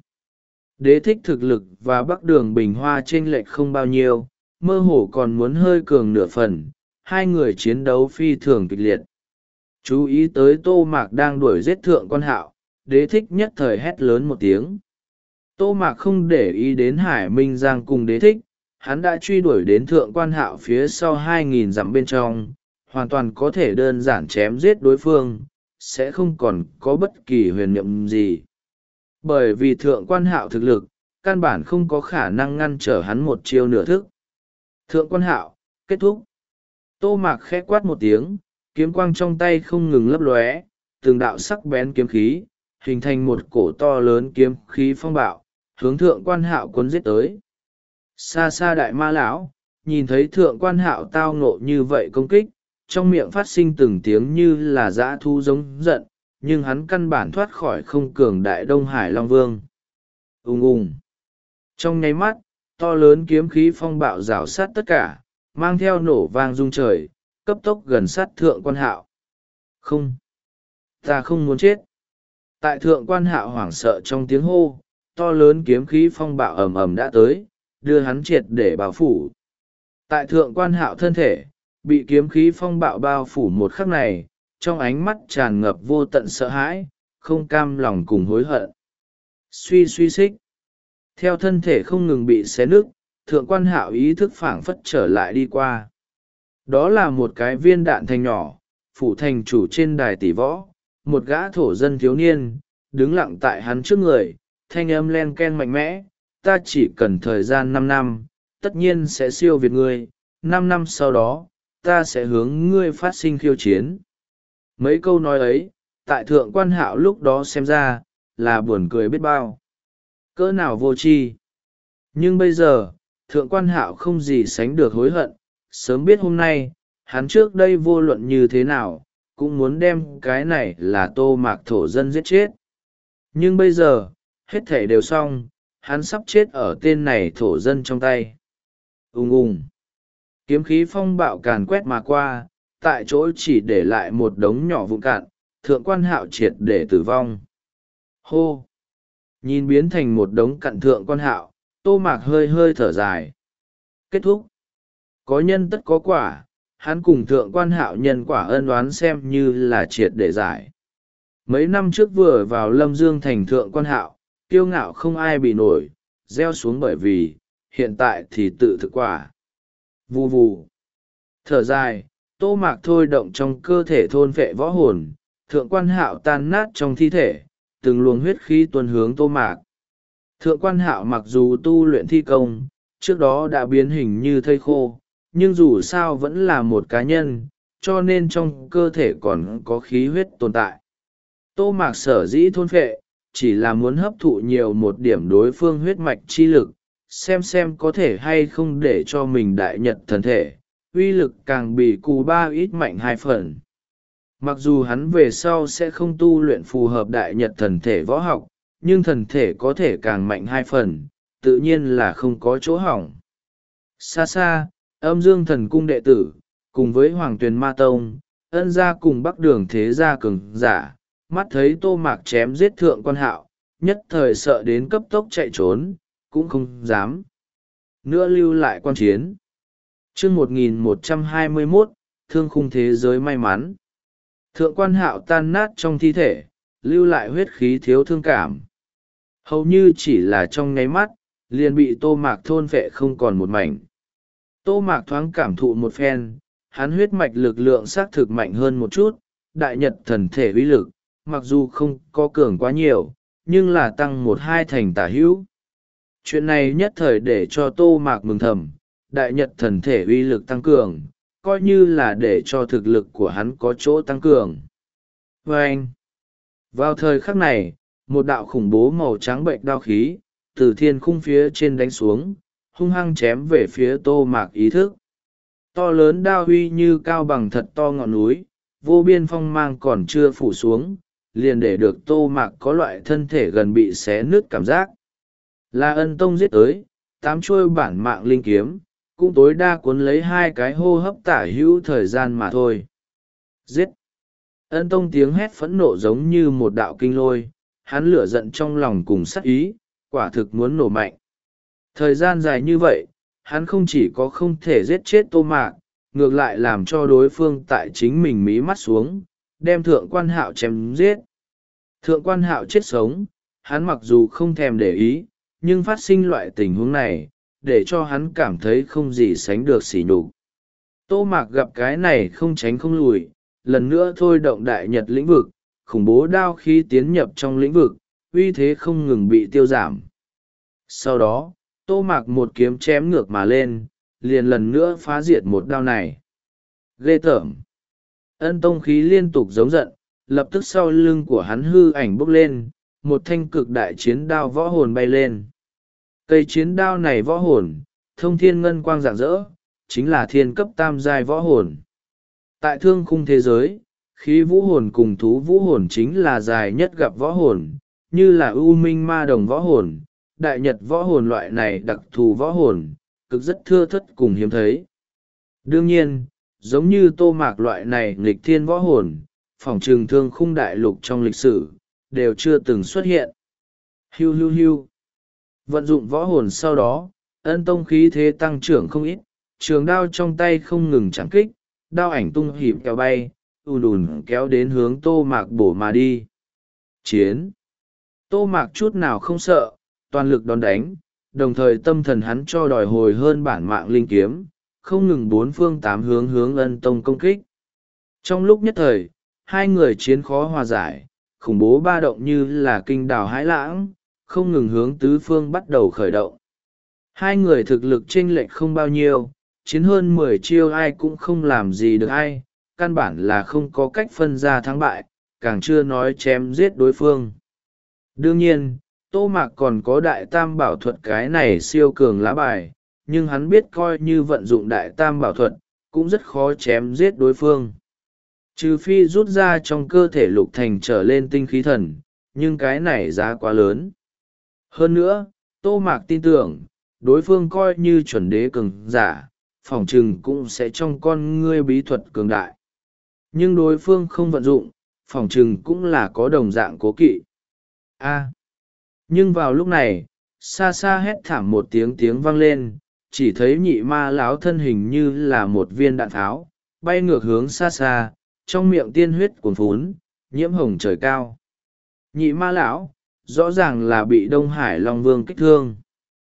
Đế thích thực lực và bắc đường bình hoa chênh lệch không bao nhiêu, mơ hồ còn muốn hơi cường nửa phần, hai người chiến đấu phi thường kịch liệt. Chú ý tới Tô Mạc đang đuổi giết Thượng Quan Hạo, đế thích nhất thời hét lớn một tiếng. Tô Mạc không để ý đến Hải Minh Giang cùng đế thích, hắn đã truy đuổi đến Thượng Quan Hạo phía sau hai nghìn dặm bên trong, hoàn toàn có thể đơn giản chém giết đối phương, sẽ không còn có bất kỳ huyền niệm gì. Bởi vì Thượng Quan Hạo thực lực, căn bản không có khả năng ngăn trở hắn một chiêu nửa thức. Thượng quan hạo, kết thúc. Tô Mạc khẽ quát một tiếng, kiếm quang trong tay không ngừng lấp lóe, từng đạo sắc bén kiếm khí, hình thành một cổ to lớn kiếm khí phong bạo, hướng thượng quan hạo cuốn giết tới. Xa xa đại ma lão, nhìn thấy thượng quan hạo tao ngộ như vậy công kích, trong miệng phát sinh từng tiếng như là dã thu giống giận, nhưng hắn căn bản thoát khỏi không cường đại Đông Hải Long Vương. Ùng ùng. Trong nháy mắt, to lớn kiếm khí phong bạo rảo sát tất cả, mang theo nổ vang rung trời, cấp tốc gần sát thượng quan hạo. Không. Ta không muốn chết. Tại thượng quan hạo hoảng sợ trong tiếng hô, to lớn kiếm khí phong bạo ầm ầm đã tới, đưa hắn triệt để bao phủ. Tại thượng quan hạo thân thể, bị kiếm khí phong bạo bao phủ một khắc này, trong ánh mắt tràn ngập vô tận sợ hãi, không cam lòng cùng hối hận. Suy suy xích. Theo thân thể không ngừng bị xé nứt, thượng quan hạo ý thức phảng phất trở lại đi qua. Đó là một cái viên đạn thành nhỏ, phủ thành chủ trên đài tỷ võ, một gã thổ dân thiếu niên, đứng lặng tại hắn trước người, thanh âm len ken mạnh mẽ, ta chỉ cần thời gian năm năm, tất nhiên sẽ siêu việt ngươi, năm năm sau đó, ta sẽ hướng ngươi phát sinh khiêu chiến. Mấy câu nói ấy, tại thượng quan hạo lúc đó xem ra, là buồn cười biết bao. Cỡ nào vô tri. Nhưng bây giờ, thượng quan hạo không gì sánh được hối hận, sớm biết hôm nay, hắn trước đây vô luận như thế nào, cũng muốn đem cái này là Tô Mạc thổ dân giết chết. Nhưng bây giờ, hết thể đều xong, hắn sắp chết ở tên này thổ dân trong tay. Ùng ùng. Kiếm khí phong bạo càn quét mà qua, tại chỗ chỉ để lại một đống nhỏ vụn cạn, thượng quan hạo triệt để tử vong. Hô! Nhìn biến thành một đống cặn thượng quan hạo, Tô Mạc hơi hơi thở dài. Kết thúc. Có nhân tất có quả, hắn cùng thượng quan hạo nhân quả ân oán xem như là triệt để giải. Mấy năm trước vừa vào Lâm Dương thành thượng quan hạo, kiêu ngạo không ai bị nổi, gieo xuống bởi vì, hiện tại thì tự thực quả. Vù vù. Thở dài, Tô Mạc thôi động trong cơ thể thôn vệ võ hồn, thượng quan hạo tan nát trong thi thể, từng luồng huyết khí tuôn hướng Tô Mạc. Thượng quan hạo mặc dù tu luyện thi công, trước đó đã biến hình như thây khô, nhưng dù sao vẫn là một cá nhân, cho nên trong cơ thể còn có khí huyết tồn tại. Tô Mạc sở dĩ thôn phệ, chỉ là muốn hấp thụ nhiều một điểm đối phương huyết mạch chi lực, xem xem có thể hay không để cho mình đại nhật thần thể, uy lực càng bị cù ba ít mạnh hai phần. Mặc dù hắn về sau sẽ không tu luyện phù hợp đại nhật thần thể võ học, nhưng thần thể có thể càng mạnh hai phần, tự nhiên là không có chỗ hỏng. Xa xa, âm dương thần cung đệ tử, cùng với Hoàng Tuyền Ma Tông, ân gia cùng Bắc Đường thế gia cường giả, mắt thấy Tô Mạc chém giết thượng quan hạo, nhất thời sợ đến cấp tốc chạy trốn, cũng không dám nữa lưu lại quan chiến. Chương một nghìn một trăm hai mươi mốt, thương khung thế giới may mắn. Thượng quan hạo tan nát trong thi thể, lưu lại huyết khí thiếu thương cảm. Hầu như chỉ là trong nháy mắt, liền bị Tô Mạc thôn phệ không còn một mảnh. Tô Mạc thoáng cảm thụ một phen, hắn huyết mạch lực lượng xác thực mạnh hơn một chút, đại nhật thần thể uy lực, mặc dù không có cường quá nhiều, nhưng là tăng một hai thành tả hữu. Chuyện này nhất thời để cho Tô Mạc mừng thầm, đại nhật thần thể uy lực tăng cường, coi như là để cho thực lực của hắn có chỗ tăng cường. Và anh, vào thời khắc này, một đạo khủng bố màu trắng bệnh đao khí, từ thiên khung phía trên đánh xuống, hung hăng chém về phía Tô Mạc ý thức. To lớn đao huy như cao bằng thật to ngọn núi, vô biên phong mang còn chưa phủ xuống, liền để được Tô Mạc có loại thân thể gần bị xé nứt cảm giác. Là Ân Tông giết tới, tám chuôi bản mạng linh kiếm, cũng tối đa cuốn lấy hai cái hô hấp tả hữu thời gian mà thôi. Giết! Ân Tông tiếng hét phẫn nộ giống như một đạo kinh lôi, hắn lửa giận trong lòng cùng sắc ý, quả thực muốn nổ mạnh. Thời gian dài như vậy, hắn không chỉ có không thể giết chết Tô Mạc, ngược lại làm cho đối phương tại chính mình mí mắt xuống, đem thượng quan hạo chém giết. Thượng quan hạo chết sống, hắn mặc dù không thèm để ý, nhưng phát sinh loại tình huống này, để cho hắn cảm thấy không gì sánh được sỉ nhục. Tô Mạc gặp cái này không tránh không lùi, lần nữa thôi động đại nhật lĩnh vực, khủng bố đao khí tiến nhập trong lĩnh vực, uy thế không ngừng bị tiêu giảm. Sau đó, Tô Mạc một kiếm chém ngược mà lên, liền lần nữa phá diệt một đao này. Ghê tởm! Ân tông khí liên tục giống giận, lập tức sau lưng của hắn hư ảnh bốc lên, một thanh cực đại chiến đao võ hồn bay lên. Cây chiến đao này võ hồn, thông thiên ngân quang rạng rỡ, chính là thiên cấp tam giai võ hồn. Tại thương khung thế giới, khí vũ hồn cùng thú vũ hồn chính là dài nhất gặp võ hồn, như là ưu minh ma đồng võ hồn, đại nhật võ hồn loại này đặc thù võ hồn, cực rất thưa thất cùng hiếm thấy. Đương nhiên, giống như Tô Mạc loại này nghịch thiên võ hồn, phỏng trừng thương khung đại lục trong lịch sử, đều chưa từng xuất hiện. Hiu hiu hiu. Vận dụng võ hồn sau đó, ân tông khí thế tăng trưởng không ít, trường đao trong tay không ngừng chạm kích, đao ảnh tung hịp kéo bay, ùn ùn kéo đến hướng Tô Mạc bổ mà đi. Chiến! Tô Mạc chút nào không sợ, toàn lực đón đánh, đồng thời tâm thần hắn cho đòi hồi hơn bản mạng linh kiếm, không ngừng bốn phương tám hướng hướng ân tông công kích. Trong lúc nhất thời, hai người chiến khó hòa giải, khủng bố ba động như là kinh đào hãi lãng, không ngừng hướng tứ phương bắt đầu khởi động. Hai người thực lực chênh lệch không bao nhiêu, chiến hơn mười chiêu ai cũng không làm gì được ai, căn bản là không có cách phân ra thắng bại, càng chưa nói chém giết đối phương. Đương nhiên, Tô Mạc còn có đại tam bảo thuật cái này siêu cường lá bài, nhưng hắn biết coi như vận dụng đại tam bảo thuật, cũng rất khó chém giết đối phương. Trừ phi rút ra trong cơ thể lục thành trở lên tinh khí thần, nhưng cái này giá quá lớn. Hơn nữa, Tô Mạc tin tưởng, đối phương coi như chuẩn đế cường giả, phỏng chừng cũng sẽ trong con ngươi bí thuật cường đại. Nhưng đối phương không vận dụng, phỏng chừng cũng là có đồng dạng cố kỵ. A. Nhưng vào lúc này, xa xa hét thảm một tiếng tiếng vang lên, chỉ thấy nhị ma lão thân hình như là một viên đạn tháo, bay ngược hướng xa xa, trong miệng tiên huyết cuồn phún, nhiễm hồng trời cao. Nhị ma lão, rõ ràng là bị Đông Hải Long Vương kích thương.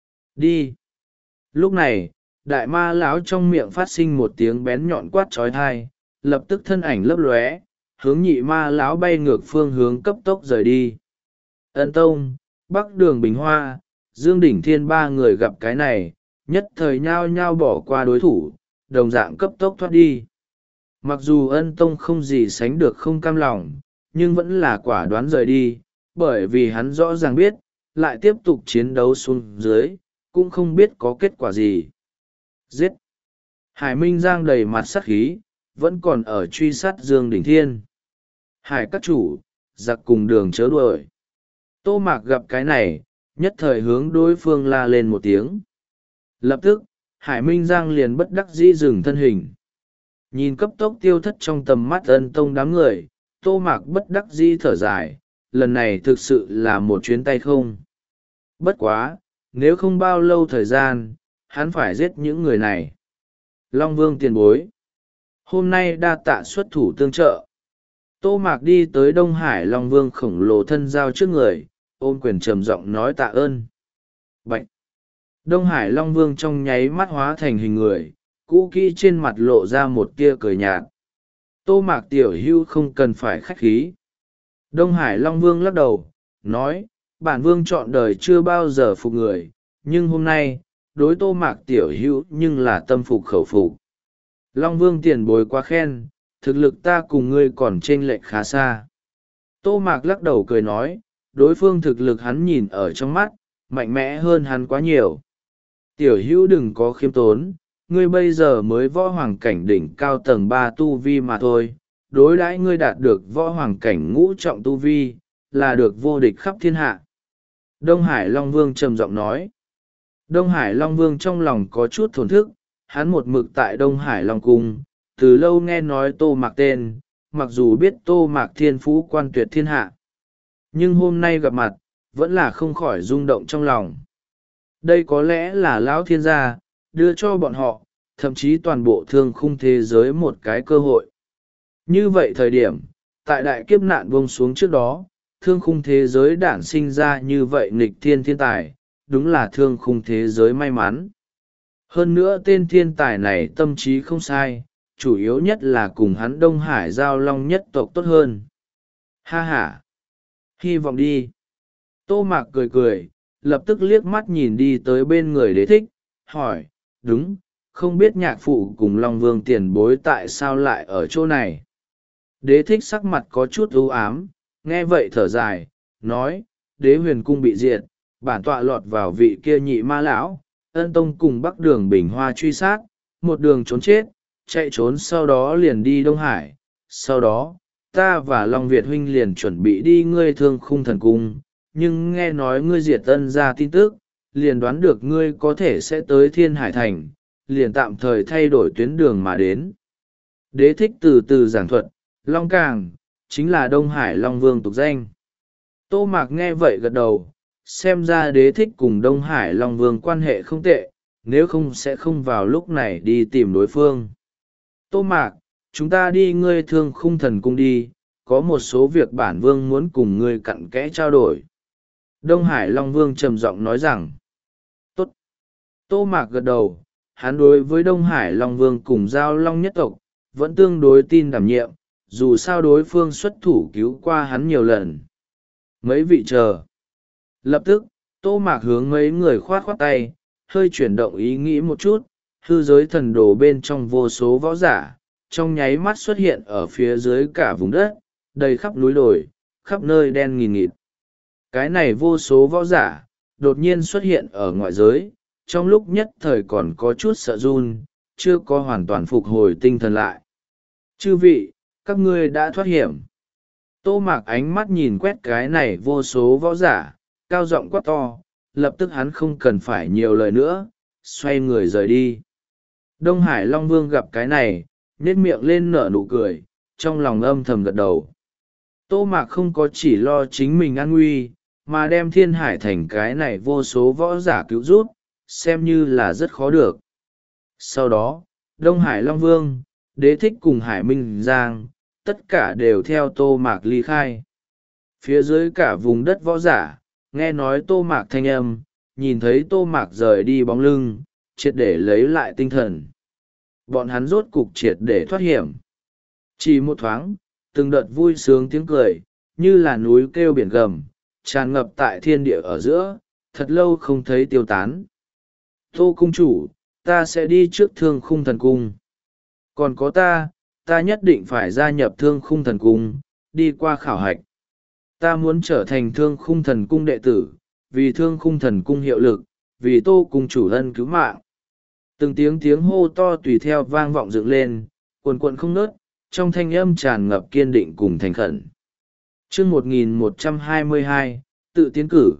Đi! Lúc này, đại ma lão trong miệng phát sinh một tiếng bén nhọn quát trói thai, lập tức thân ảnh lấp lóe, hướng nhị ma lão bay ngược phương hướng cấp tốc rời đi. Ân Tông, Bắc Đường Bình Hoa, Dương Đỉnh Thiên ba người gặp cái này, nhất thời nhao nhao bỏ qua đối thủ, đồng dạng cấp tốc thoát đi. Mặc dù Ân Tông không gì sánh được không cam lòng, nhưng vẫn là quả đoán rời đi, bởi vì hắn rõ ràng biết, lại tiếp tục chiến đấu xuống dưới, cũng không biết có kết quả gì. Giết! Hải Minh Giang đầy mặt sát khí, vẫn còn ở truy sát Dương Đỉnh Thiên. Hải các chủ, giặc cùng đường chớ đuổi. Tô Mạc gặp cái này, nhất thời hướng đối phương la lên một tiếng. Lập tức, Hải Minh Giang liền bất đắc dĩ dừng thân hình. Nhìn cấp tốc tiêu thất trong tầm mắt Ân Tông đám người, Tô Mạc bất đắc dĩ thở dài, lần này thực sự là một chuyến tay không. Bất quá, nếu không bao lâu thời gian, hắn phải giết những người này. Long Vương tiền bối. Hôm nay đa tạ xuất thủ tương trợ. Tô Mạc đi tới Đông Hải Long Vương khổng lồ thân giao trước người, ôm quyền trầm giọng nói tạ ơn. Bạch! Đông Hải Long Vương trong nháy mắt hóa thành hình người, cũ kỹ trên mặt lộ ra một tia cười nhạt. Tô Mạc tiểu hưu không cần phải khách khí. Đông Hải Long Vương lắc đầu, nói, bản vương chọn đời chưa bao giờ phục người, nhưng hôm nay, đối Tô Mạc tiểu hưu nhưng là tâm phục khẩu phục. Long Vương tiền bối quá khen, thực lực ta cùng ngươi còn chênh lệch khá xa. Tô Mạc lắc đầu cười nói, đối phương thực lực hắn nhìn ở trong mắt, mạnh mẽ hơn hắn quá nhiều. Tiểu hữu đừng có khiêm tốn, ngươi bây giờ mới võ hoàng cảnh đỉnh cao tầng ba tu vi mà thôi, đối đãi ngươi đạt được võ hoàng cảnh ngũ trọng tu vi, là được vô địch khắp thiên hạ. Đông Hải Long Vương trầm giọng nói. Đông Hải Long Vương trong lòng có chút thổn thức, hắn một mực tại Đông Hải Long Cung, từ lâu nghe nói Tô Mạc tên, mặc dù biết Tô Mạc thiên phú quan tuyệt thiên hạ. Nhưng hôm nay gặp mặt, vẫn là không khỏi rung động trong lòng. Đây có lẽ là Lão Thiên gia, đưa cho bọn họ, thậm chí toàn bộ thương khung thế giới một cái cơ hội. Như vậy thời điểm, tại đại kiếp nạn buông xuống trước đó, thương khung thế giới đản sinh ra như vậy nghịch thiên thiên tài, đúng là thương khung thế giới may mắn. Hơn nữa tên thiên tài này tâm trí không sai, chủ yếu nhất là cùng hắn Đông Hải giao long nhất tộc tốt hơn. Ha ha! Hy vọng đi. Tô Mạc cười cười, lập tức liếc mắt nhìn đi tới bên người đế thích, hỏi, đúng, không biết nhạc phụ cùng long vương tiền bối tại sao lại ở chỗ này. Đế thích sắc mặt có chút ưu ám, nghe vậy thở dài, nói, đế huyền cung bị diệt, bản tọa lọt vào vị kia nhị ma lão, ân tông cùng bắc đường bình hoa truy sát, một đường trốn chết, chạy trốn sau đó liền đi Đông Hải. Sau đó, ta và Long Việt huynh liền chuẩn bị đi ngươi thương khung thần cung, nhưng nghe nói ngươi diệt ân ra tin tức, liền đoán được ngươi có thể sẽ tới Thiên Hải Thành, liền tạm thời thay đổi tuyến đường mà đến. Đế thích từ từ giảng thuật, Long Càng, chính là Đông Hải Long Vương tục danh. Tô Mạc nghe vậy gật đầu, xem ra đế thích cùng Đông Hải Long Vương quan hệ không tệ, nếu không sẽ không vào lúc này đi tìm đối phương. Tô Mạc, chúng ta đi ngươi thương khung thần cung đi, có một số việc bản vương muốn cùng ngươi cặn kẽ trao đổi. Đông Hải Long Vương trầm giọng nói rằng, tốt. Tô Mạc gật đầu, hắn đối với Đông Hải Long Vương cùng Giao Long nhất tộc, vẫn tương đối tin đảm nhiệm, dù sao đối phương xuất thủ cứu qua hắn nhiều lần. Mấy vị chờ. Lập tức, Tô Mạc hướng mấy người khoát khoát tay, hơi chuyển động ý nghĩ một chút, hư giới thần đồ bên trong vô số võ giả, trong nháy mắt xuất hiện ở phía dưới cả vùng đất, đầy khắp núi đồi, khắp nơi đen nghìn nghịt. Cái này vô số võ giả, đột nhiên xuất hiện ở ngoại giới, trong lúc nhất thời còn có chút sợ run, chưa có hoàn toàn phục hồi tinh thần lại. Chư vị, các ngươi đã thoát hiểm. Tô Mạc ánh mắt nhìn quét cái này vô số võ giả, cao giọng quát to, lập tức hắn không cần phải nhiều lời nữa, xoay người rời đi. Đông Hải Long Vương gặp cái này, nhếch miệng lên nở nụ cười, trong lòng âm thầm gật đầu. Tô Mạc không có chỉ lo chính mình an nguy, mà đem Thiên Hải Thành cái này vô số võ giả cứu rút, xem như là rất khó được. Sau đó, Đông Hải Long Vương, Đế Thích cùng Hải Minh Giang, tất cả đều theo Tô Mạc ly khai. Phía dưới cả vùng đất võ giả, nghe nói Tô Mạc thanh âm, nhìn thấy Tô Mạc rời đi bóng lưng, triệt để lấy lại tinh thần. Bọn hắn rốt cục triệt để thoát hiểm. Chỉ một thoáng, từng đợt vui sướng tiếng cười, như là núi kêu biển gầm, tràn ngập tại thiên địa ở giữa, thật lâu không thấy tiêu tán. Tô cung chủ, ta sẽ đi trước thương khung thần cung. Còn có ta, ta nhất định phải gia nhập thương khung thần cung, đi qua khảo hạch. Ta muốn trở thành thương khung thần cung đệ tử, vì thương khung thần cung hiệu lực, vì tô cung chủ ân cứu mạng. Từng tiếng tiếng hô to tùy theo vang vọng dựng lên, quần quần không ngớt, trong thanh âm tràn ngập kiên định cùng thành khẩn. Chương một nghìn một trăm hai mươi hai, tự tiến cử.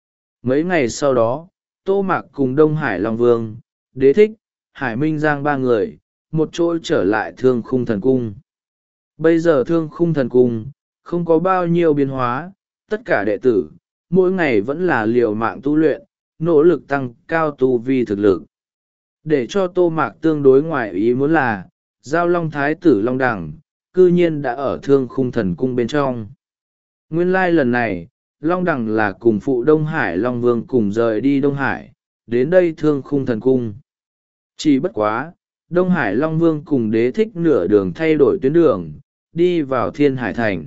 Mấy ngày sau đó, Tô Mạc cùng Đông Hải Long Vương, Đế Thích, Hải Minh Giang ba người, một chỗ trở lại thương khung thần cung. Bây giờ thương khung thần cung, không có bao nhiêu biến hóa, tất cả đệ tử, mỗi ngày vẫn là liều mạng tu luyện, nỗ lực tăng cao tu vi thực lực. Để cho Tô Mạc tương đối ngoài ý muốn là, Giao Long Thái tử Long Đằng, cư nhiên đã ở thương khung thần cung bên trong. Nguyên lai lần này, Long Đằng là cùng phụ Đông Hải Long Vương cùng rời đi Đông Hải, đến đây thương khung thần cung. Chỉ bất quá, Đông Hải Long Vương cùng Đế Thích nửa đường thay đổi tuyến đường, đi vào Thiên Hải Thành.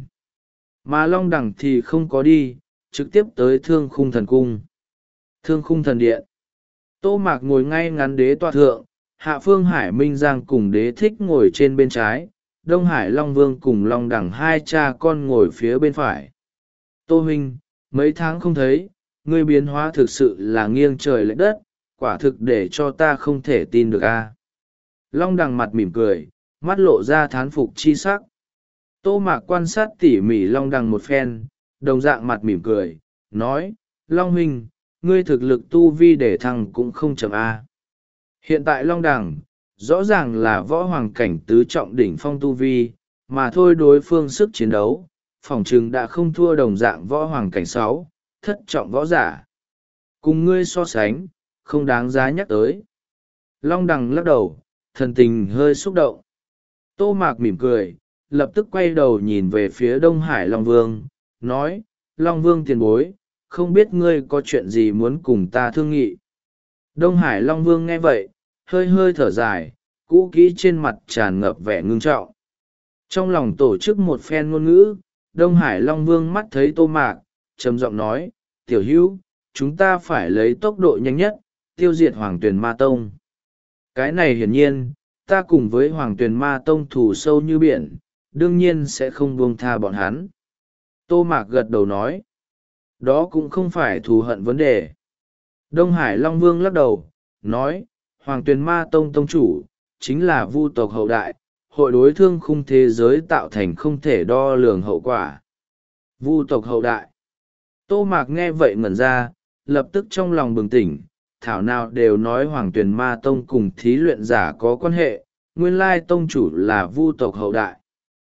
Mà Long Đằng thì không có đi, trực tiếp tới thương khung thần cung. Thương khung thần điện. Tô Mạc ngồi ngay ngắn đế tọa thượng, Hạ Phương Hải Minh Giang cùng Đế Thích ngồi trên bên trái, Đông Hải Long Vương cùng Long Đằng hai cha con ngồi phía bên phải. Tô huynh, mấy tháng không thấy, ngươi biến hóa thực sự là nghiêng trời lệch đất, quả thực để cho ta không thể tin được a. Long Đằng mặt mỉm cười, mắt lộ ra thán phục chi sắc. Tô Mạc quan sát tỉ mỉ Long Đằng một phen, đồng dạng mặt mỉm cười, nói, Long huynh, ngươi thực lực tu vi để thăng cũng không chậm a. Hiện tại Long Đằng, rõ ràng là võ hoàng cảnh tứ trọng đỉnh phong tu vi, mà thôi đối phương sức chiến đấu, phỏng chừng đã không thua đồng dạng võ hoàng cảnh sáu, thất trọng võ giả. Cùng ngươi so sánh, không đáng giá nhắc tới. Long Đằng lắc đầu, thần tình hơi xúc động. Tô Mạc mỉm cười, lập tức quay đầu nhìn về phía Đông Hải Long Vương, nói, Long Vương tiền bối, không biết ngươi có chuyện gì muốn cùng ta thương nghị. Đông Hải Long Vương nghe vậy, hơi hơi thở dài, cũ kỹ trên mặt tràn ngập vẻ ngưng trọng. Trong lòng tổ chức một phen ngôn ngữ, Đông Hải Long Vương mắt thấy Tô Mạc, trầm giọng nói, tiểu hữu, chúng ta phải lấy tốc độ nhanh nhất, tiêu diệt Hoàng Tuyền Ma Tông. Cái này hiển nhiên, ta cùng với Hoàng Tuyền Ma Tông thù sâu như biển, đương nhiên sẽ không buông tha bọn hắn. Tô Mạc gật đầu nói, đó cũng không phải thù hận vấn đề. Đông Hải Long Vương lắc đầu, nói, Hoàng Tuyền Ma Tông Tông chủ, chính là vu tộc hậu đại, hội đối thương khung thế giới tạo thành không thể đo lường hậu quả. Vu tộc hậu đại. Tô Mạc nghe vậy ngẩn ra, lập tức trong lòng bừng tỉnh, thảo nào đều nói Hoàng Tuyền Ma Tông cùng thí luyện giả có quan hệ, nguyên lai tông chủ là vu tộc hậu đại.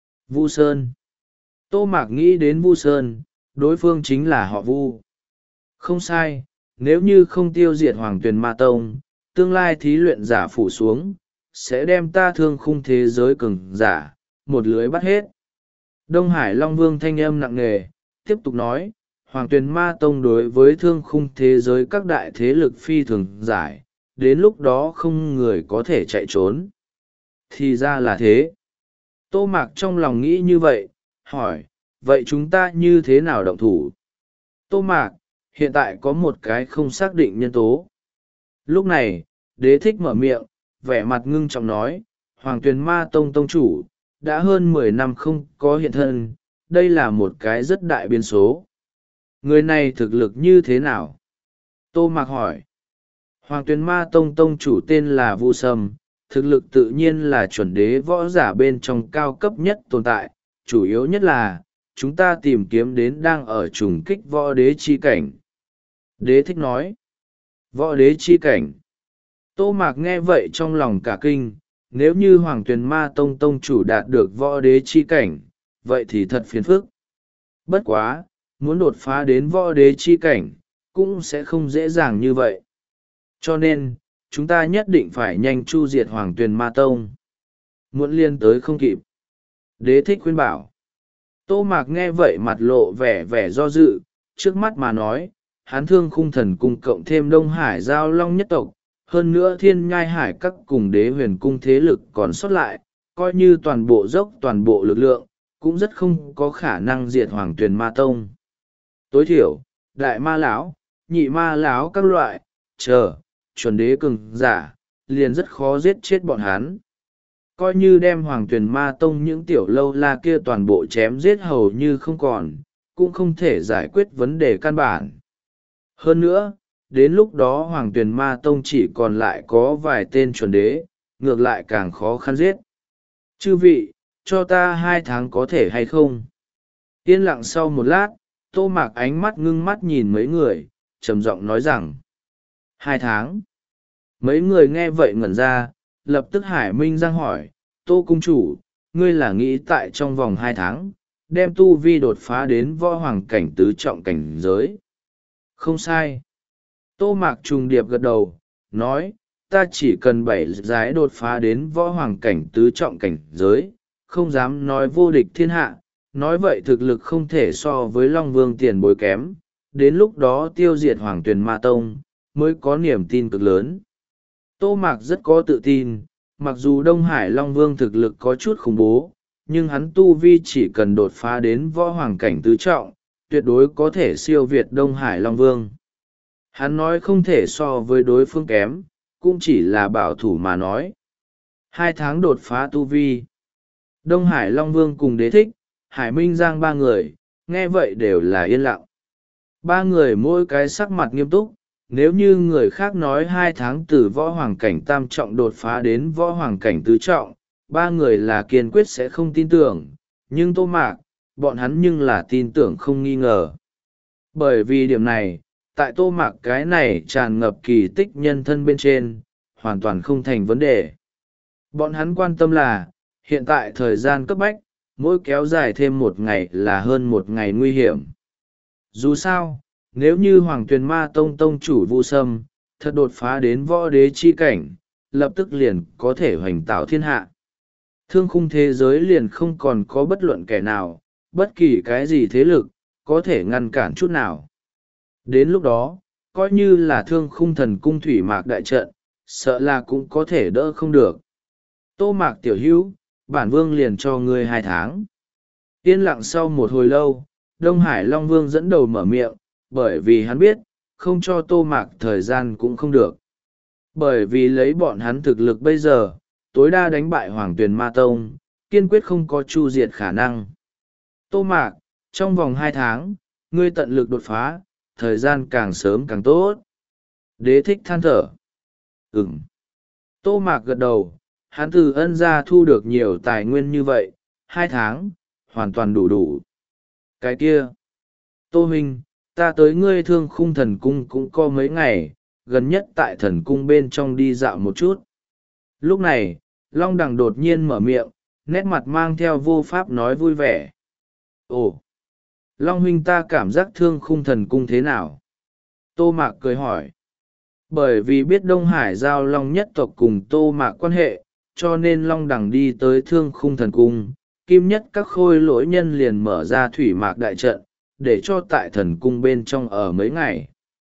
Vu Sơn. Tô Mạc nghĩ đến Vu Sơn, đối phương chính là họ Vu. Không sai, nếu như không tiêu diệt Hoàng Tuyền Ma Tông, tương lai thí luyện giả phủ xuống, sẽ đem ta thương khung thế giới cường giả, một lưới bắt hết. Đông Hải Long Vương thanh âm nặng nề, tiếp tục nói, Hoàng Tuyền Ma Tông đối với thương khung thế giới các đại thế lực phi thường giải, đến lúc đó không người có thể chạy trốn. Thì ra là thế. Tô Mạc trong lòng nghĩ như vậy, hỏi, vậy chúng ta như thế nào động thủ? Tô Mạc, hiện tại có một cái không xác định nhân tố. Lúc này, Đế Thích mở miệng, vẻ mặt ngưng trọng nói, Hoàng Tuyền Ma Tông Tông chủ, đã hơn mười năm không có hiện thân, đây là một cái rất đại biến số. Người này thực lực như thế nào? Tô Mạc hỏi. Hoàng Tuyền Ma Tông Tông chủ tên là Vu Sâm, thực lực tự nhiên là chuẩn đế võ giả bên trong cao cấp nhất tồn tại, chủ yếu nhất là, chúng ta tìm kiếm đến đang ở trùng kích võ đế chi cảnh. Đế Thích nói. Võ đế chi cảnh. Tô Mạc nghe vậy trong lòng cả kinh, nếu như Hoàng Tuyền Ma Tông Tông chủ đạt được võ đế chi cảnh, vậy thì thật phiền phức. Bất quá, muốn đột phá đến võ đế chi cảnh, cũng sẽ không dễ dàng như vậy. Cho nên, chúng ta nhất định phải nhanh chu diệt Hoàng Tuyền Ma Tông. Muốn liên tới không kịp. Đế Thích khuyên bảo. Tô Mạc nghe vậy mặt lộ vẻ vẻ do dự, trước mắt mà nói, hán thương khung thần cung cộng thêm Đông Hải Giao Long nhất tộc, hơn nữa thiên nhai hải các cùng đế huyền cung thế lực còn sót lại, coi như toàn bộ dốc toàn bộ lực lượng, cũng rất không có khả năng diệt Hoàng Tuyền Ma Tông. Tối thiểu, đại ma lão, nhị ma lão các loại, chờ, chuẩn đế cường giả, liền rất khó giết chết bọn hắn. Coi như đem Hoàng Tuyền Ma Tông những tiểu lâu la kia toàn bộ chém giết hầu như không còn, cũng không thể giải quyết vấn đề căn bản. Hơn nữa, đến lúc đó Hoàng Tuyền Ma Tông chỉ còn lại có vài tên chuẩn đế, ngược lại càng khó khăn giết. Chư vị, cho ta hai tháng có thể hay không? Yên lặng sau một lát, Tô Mạc ánh mắt ngưng mắt nhìn mấy người, trầm giọng nói rằng, hai tháng. Mấy người nghe vậy ngẩn ra, lập tức Hải Minh Giang hỏi, Tô Cung Chủ, ngươi là nghĩ tại trong vòng hai tháng, đem tu vi đột phá đến võ hoàng cảnh tứ trọng cảnh giới. Không sai. Tô Mạc trùng điệp gật đầu, nói, ta chỉ cần bảy giái đột phá đến võ hoàng cảnh tứ trọng cảnh giới, không dám nói vô địch thiên hạ, nói vậy thực lực không thể so với Long Vương tiền bối kém, đến lúc đó tiêu diệt Hoàng Tuyền Ma Tông, mới có niềm tin cực lớn. Tô Mạc rất có tự tin, mặc dù Đông Hải Long Vương thực lực có chút khủng bố, nhưng hắn tu vi chỉ cần đột phá đến võ hoàng cảnh tứ trọng, tuyệt đối có thể siêu việt Đông Hải Long Vương. Hắn nói không thể so với đối phương kém, cũng chỉ là bảo thủ mà nói. Hai tháng đột phá tu vi. Đông Hải Long Vương cùng Đế Thích, Hải Minh Giang ba người, nghe vậy đều là yên lặng. Ba người mỗi cái sắc mặt nghiêm túc, nếu như người khác nói hai tháng từ võ hoàng cảnh tam trọng đột phá đến võ hoàng cảnh tứ trọng, ba người là kiên quyết sẽ không tin tưởng, nhưng Tô Mạc, bọn hắn nhưng là tin tưởng không nghi ngờ. Bởi vì điểm này, tại Tô Mạc cái này tràn ngập kỳ tích nhân thân bên trên, hoàn toàn không thành vấn đề. Bọn hắn quan tâm là, hiện tại thời gian cấp bách, mỗi kéo dài thêm một ngày là hơn một ngày nguy hiểm. Dù sao, nếu như Hoàng Tuyền Ma Tông Tông chủ Vu Sâm, thật đột phá đến võ đế chi cảnh, lập tức liền có thể hoành tạo thiên hạ. Thương khung thế giới liền không còn có bất luận kẻ nào, bất kỳ cái gì thế lực, có thể ngăn cản chút nào. Đến lúc đó, coi như là thương khung thần cung thủy mạc đại trận, sợ là cũng có thể đỡ không được. Tô Mạc tiểu hữu, bản vương liền cho ngươi hai tháng. Yên lặng sau một hồi lâu, Đông Hải Long Vương dẫn đầu mở miệng, bởi vì hắn biết, không cho Tô Mạc thời gian cũng không được. Bởi vì lấy bọn hắn thực lực bây giờ, tối đa đánh bại Hoàng Tuyền Ma Tông, kiên quyết không có chu diệt khả năng. Tô Mạc, trong vòng hai tháng, ngươi tận lực đột phá, thời gian càng sớm càng tốt. Đế thích than thở. Ừm. Tô Mạc gật đầu, hắn từ ân gia thu được nhiều tài nguyên như vậy, hai tháng, hoàn toàn đủ đủ. Cái kia. Tô Minh, ta tới ngươi Thương Khung Thần Cung cũng có mấy ngày, gần nhất tại thần cung bên trong đi dạo một chút. Lúc này, Long Đằng đột nhiên mở miệng, nét mặt mang theo vô pháp nói vui vẻ. Ồ! Long huynh, ta cảm giác Thương Khung Thần Cung thế nào? Tô Mạc cười hỏi. Bởi vì biết Đông Hải giao Long nhất tộc cùng Tô Mạc quan hệ, cho nên Long Đằng đi tới Thương Khung Thần Cung, kim nhất các khôi lỗi nhân liền mở ra thủy mạc đại trận, để cho tại thần cung bên trong ở mấy ngày.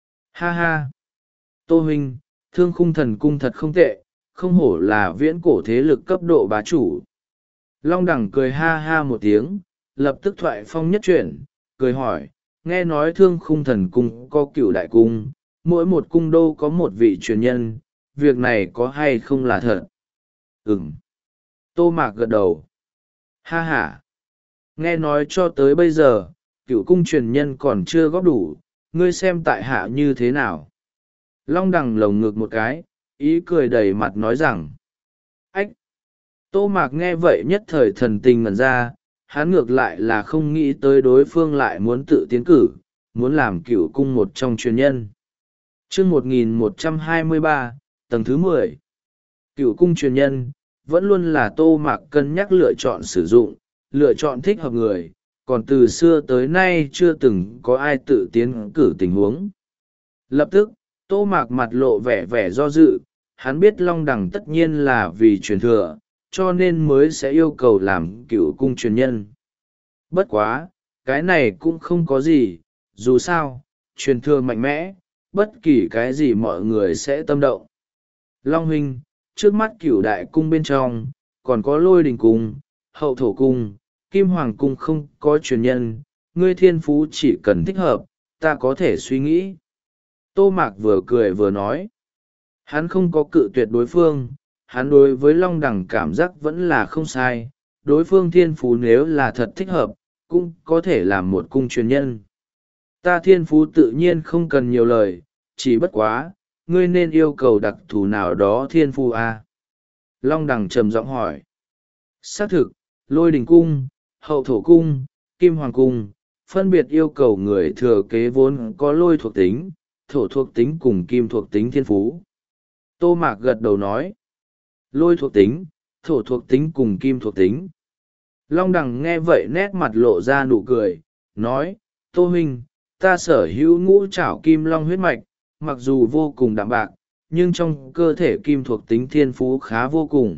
Ha ha! Tô huynh, Thương Khung Thần Cung thật không tệ, không hổ là viễn cổ thế lực cấp độ bá chủ. Long Đằng cười ha ha một tiếng, lập tức thoại phong nhất chuyển, cười hỏi, nghe nói Thương Khung Thần Cung có cựu đại cung, mỗi một cung đô có một vị truyền nhân, việc này có hay không là thật? Ừm. Tô Mạc gật đầu. Ha ha! Nghe nói cho tới bây giờ, cựu cung truyền nhân còn chưa góp đủ, ngươi xem tại hạ như thế nào? Long Đằng lồng ngực một cái, ý cười đầy mặt nói rằng. Ách! Tô Mạc nghe vậy nhất thời thần tình ngẩn ra, hắn ngược lại là không nghĩ tới đối phương lại muốn tự tiến cử, muốn làm cựu cung một trong truyền nhân. Chương một nghìn một trăm hai mươi ba, tầng thứ mười. Cựu cung truyền nhân, vẫn luôn là Tô Mạc cân nhắc lựa chọn sử dụng, lựa chọn thích hợp người, còn từ xưa tới nay chưa từng có ai tự tiến cử tình huống. Lập tức, Tô Mạc mặt lộ vẻ vẻ do dự, hắn biết Long Đằng tất nhiên là vì truyền thừa, cho nên mới sẽ yêu cầu làm cựu cung truyền nhân. Bất quá, cái này cũng không có gì, dù sao, truyền thừa mạnh mẽ, bất kỳ cái gì mọi người sẽ tâm động. Long huynh, trước mắt cửu đại cung bên trong, còn có Lôi Đình Cung, Hậu Thổ Cung, Kim Hoàng Cung không có truyền nhân, ngươi thiên phú chỉ cần thích hợp, ta có thể suy nghĩ. Tô Mạc vừa cười vừa nói. Hắn không có cự tuyệt đối phương, hắn đối với Long Đằng cảm giác vẫn là không sai, đối phương thiên phú nếu là thật thích hợp, cũng có thể làm một cung truyền nhân. Ta thiên phú tự nhiên không cần nhiều lời, chỉ bất quá, ngươi nên yêu cầu đặc thù nào đó thiên phú à? Long Đằng trầm giọng hỏi. Xác thực, Lôi Đình Cung, Hậu Thổ Cung, Kim Hoàng Cung, phân biệt yêu cầu người thừa kế vốn có lôi thuộc tính, thổ thuộc tính cùng kim thuộc tính thiên phú. Tô Mạc gật đầu nói. Lôi thuộc tính, thổ thuộc tính cùng kim thuộc tính. Long Đằng nghe vậy nét mặt lộ ra nụ cười, nói, Tô huynh, ta sở hữu ngũ trảo kim long huyết mạch, mặc dù vô cùng đạm bạc, nhưng trong cơ thể kim thuộc tính thiên phú khá vô cùng.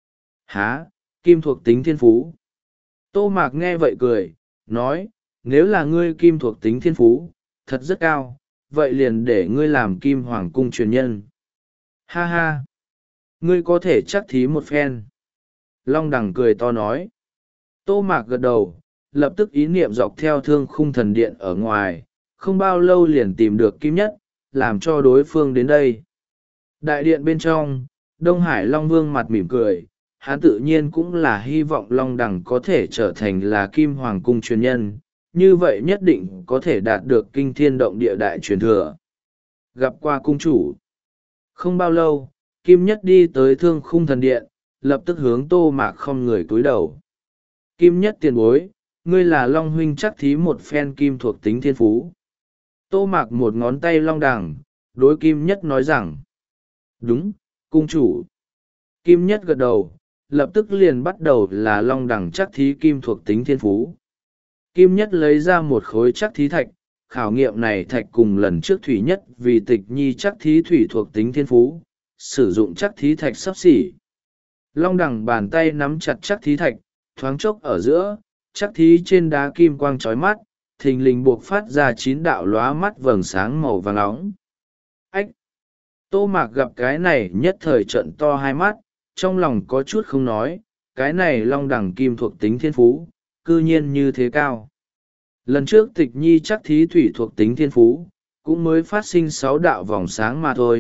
Hả, kim thuộc tính thiên phú? Tô Mạc nghe vậy cười, nói, nếu là ngươi kim thuộc tính thiên phú, thật rất cao, vậy liền để ngươi làm kim hoàng cung truyền nhân. Ha ha! Ngươi có thể chắc thí một phen. Long Đằng cười to nói. Tô Mạc gật đầu, lập tức ý niệm dọc theo Thương Khung Thần Điện ở ngoài, không bao lâu liền tìm được Kim Nhất, làm cho đối phương đến đây. Đại điện bên trong, Đông Hải Long Vương mặt mỉm cười, hắn tự nhiên cũng là hy vọng Long Đằng có thể trở thành là Kim Hoàng Cung truyền nhân, như vậy nhất định có thể đạt được kinh thiên động địa đại truyền thừa. Gặp qua cung chủ. Không bao lâu, Kim Nhất đi tới Thương Khung Thần Điện, lập tức hướng Tô Mạc không người cúi đầu. Kim Nhất tiền bối, ngươi là Long huynh chắc thí một phen kim thuộc tính thiên phú. Tô Mạc một ngón tay Long Đằng, đối Kim Nhất nói rằng. Đúng, cung chủ. Kim Nhất gật đầu, lập tức liền bắt đầu là Long Đằng chắc thí kim thuộc tính thiên phú. Kim Nhất lấy ra một khối chắc thí thạch, khảo nghiệm này thạch cùng lần trước Thủy Nhất vì Tịch Nhi chắc thí thủy thuộc tính thiên phú, sử dụng chắc thí thạch sắp xỉ. Long Đằng bàn tay nắm chặt chắc thí thạch, thoáng chốc ở giữa, chắc thí trên đá kim quang chói mắt, thình lình buộc phát ra chín đạo lóa mắt vầng sáng màu vàng nóng. Ách! Tô Mạc gặp cái này nhất thời trận to hai mắt, trong lòng có chút không nói, cái này Long Đằng kim thuộc tính thiên phú, cư nhiên như thế cao. Lần trước Tịch Nhi chắc thí thủy thuộc tính thiên phú, cũng mới phát sinh sáu đạo vòng sáng mà thôi,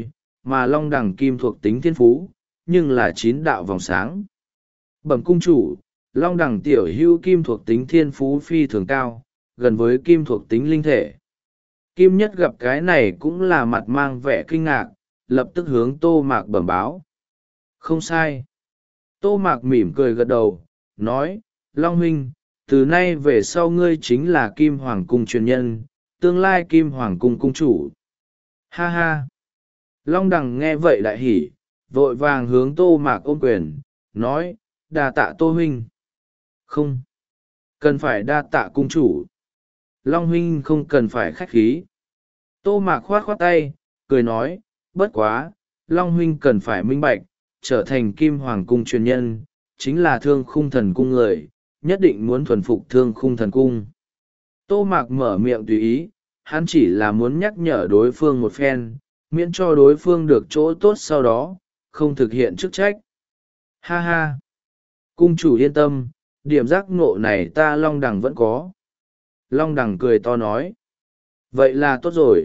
mà long đẳng kim thuộc tính thiên phú, nhưng là chín đạo vòng sáng. Bẩm cung chủ, long đẳng tiểu hữu kim thuộc tính thiên phú phi thường cao, gần với kim thuộc tính linh thể. Kim Nhất gặp cái này cũng là mặt mang vẻ kinh ngạc, lập tức hướng Tô Mạc bẩm báo. Không sai. Tô Mạc mỉm cười gật đầu, nói, Long huynh, từ nay về sau ngươi chính là Kim Hoàng cung truyền nhân, tương lai Kim Hoàng cung cung chủ. Ha ha. Long Đằng nghe vậy đại hỉ, vội vàng hướng Tô Mạc ôm quyền, nói, đa tạ Tô huynh. Không. Cần phải đa tạ cung chủ. Long huynh không cần phải khách khí. Tô Mạc khoát khoát tay, cười nói, bất quá, Long huynh cần phải minh bạch, trở thành Kim Hoàng cung truyền nhân, chính là Thương Khung Thần cung người, nhất định muốn thuần phục Thương Khung Thần cung. Tô Mạc mở miệng tùy ý, hắn chỉ là muốn nhắc nhở đối phương một phen, miễn cho đối phương được chỗ tốt sau đó, không thực hiện chức trách. Ha ha! Cung chủ yên tâm, điểm giác ngộ này ta Long Đằng vẫn có. Long Đằng cười to nói. Vậy là tốt rồi.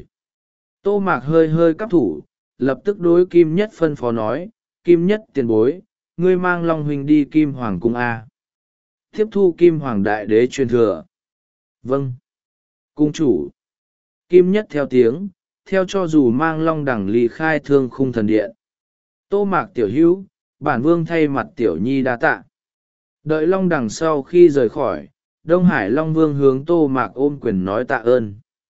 Tô Mạc hơi hơi cắp thủ, lập tức đối Kim Nhất phân phó nói, Kim Nhất tiền bối, ngươi mang Long huynh đi Kim Hoàng cung A. Tiếp thu Kim Hoàng đại đế truyền thừa. Vâng. Cung chủ. Kim Nhất theo tiếng, theo cho dù mang Long Đằng ly khai Thương Khung Thần điện. Tô Mạc tiểu hữu, bản vương thay mặt tiểu nhi đa tạ. Đợi Long Đằng sau khi rời khỏi, Đông Hải Long Vương hướng Tô Mạc ôm quyền nói tạ ơn.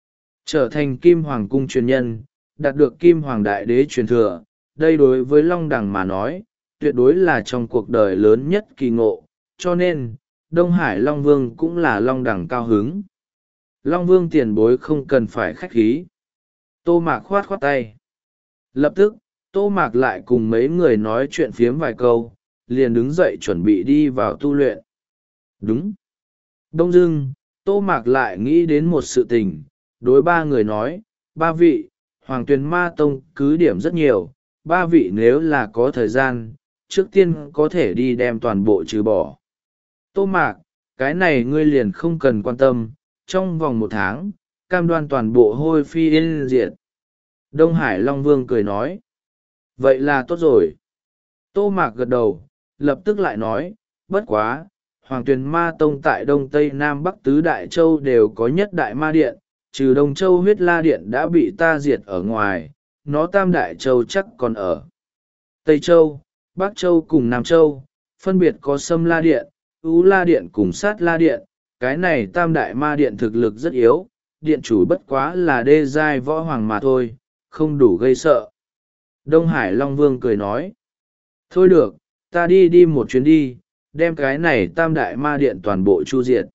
Trở thành Kim Hoàng cung truyền nhân, đạt được Kim Hoàng đại đế truyền thừa, đây đối với Long Đằng mà nói, tuyệt đối là trong cuộc đời lớn nhất kỳ ngộ, cho nên, Đông Hải Long Vương cũng là Long Đằng cao hứng. Long Vương tiền bối không cần phải khách khí. Tô Mạc khoát khoát tay. Lập tức, Tô Mạc lại cùng mấy người nói chuyện phiếm vài câu, liền đứng dậy chuẩn bị đi vào tu luyện. Đúng. Đông dưng, Tô Mạc lại nghĩ đến một sự tình, đối ba người nói, ba vị, Hoàng Tuyền Ma Tông cứ điểm rất nhiều, ba vị nếu là có thời gian, trước tiên có thể đi đem toàn bộ trừ bỏ. Tô Mạc, cái này ngươi liền không cần quan tâm, trong vòng một tháng, cam đoan toàn bộ hôi phi yên diệt. Đông Hải Long Vương cười nói, vậy là tốt rồi. Tô Mạc gật đầu, lập tức lại nói, bất quá, Hoàng Tuyền Ma Tông tại Đông Tây Nam Bắc Tứ Đại Châu đều có nhất đại ma điện, trừ Đông Châu huyết la điện đã bị ta diệt ở ngoài, nó Tam Đại Châu chắc còn ở. Tây Châu, Bắc Châu cùng Nam Châu, phân biệt có Sâm La Điện, Ú La Điện cùng Sát La Điện, cái này Tam Đại Ma Điện thực lực rất yếu, điện chủ bất quá là đê giai võ hoàng mà thôi, không đủ gây sợ. Đông Hải Long Vương cười nói, thôi được, ta đi đi một chuyến đi, đem cái này Tam Đại Ma Điện toàn bộ chu diệt.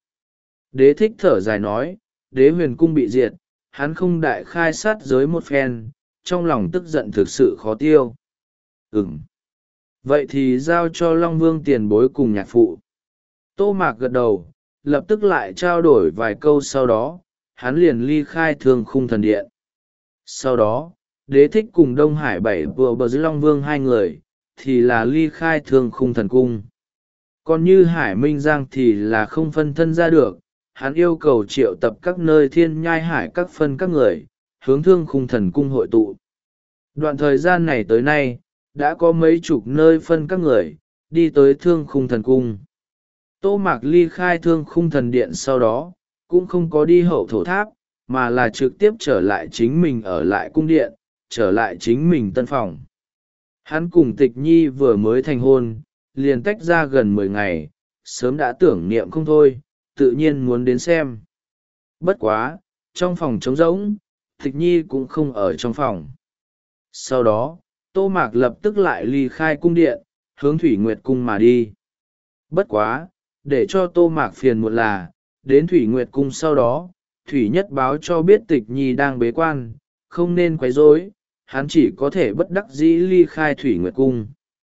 Đế Thích thở dài nói, Đế Huyền cung bị diệt, hắn không đại khai sát giới một phen, trong lòng tức giận thực sự khó tiêu. Ừm. Vậy thì giao cho Long Vương tiền bối cùng nhạc phụ. Tô Mạc gật đầu, lập tức lại trao đổi vài câu sau đó, hắn liền ly khai Thương Khung Thần điện. Sau đó, Đế Thích cùng Đông Hải bảy vừa bờ dưới Long Vương hai người, thì là ly khai Thương Khung Thần cung. Còn như Hải Minh Giang thì là không phân thân ra được, hắn yêu cầu triệu tập các nơi thiên nhai hải các phân các người, hướng Thương Khung Thần cung hội tụ. Đoạn thời gian này tới nay, đã có mấy chục nơi phân các người, đi tới Thương Khung Thần cung. Tô Mạc ly khai Thương Khung Thần điện sau đó, cũng không có đi hậu thổ tháp, mà là trực tiếp trở lại chính mình ở lại cung điện, trở lại chính mình tân phòng. Hắn cùng Tịch Nhi vừa mới thành hôn, liền tách ra gần mười ngày, sớm đã tưởng niệm không thôi, tự nhiên muốn đến xem. Bất quá, trong phòng trống rỗng, Tịch Nhi cũng không ở trong phòng. Sau đó, Tô Mạc lập tức lại ly khai cung điện, hướng Thủy Nguyệt cung mà đi. Bất quá, để cho Tô Mạc phiền muộn là, đến Thủy Nguyệt cung sau đó, Thủy Nhất báo cho biết Tịch Nhi đang bế quan, không nên quấy rối, hắn chỉ có thể bất đắc dĩ ly khai Thủy Nguyệt cung.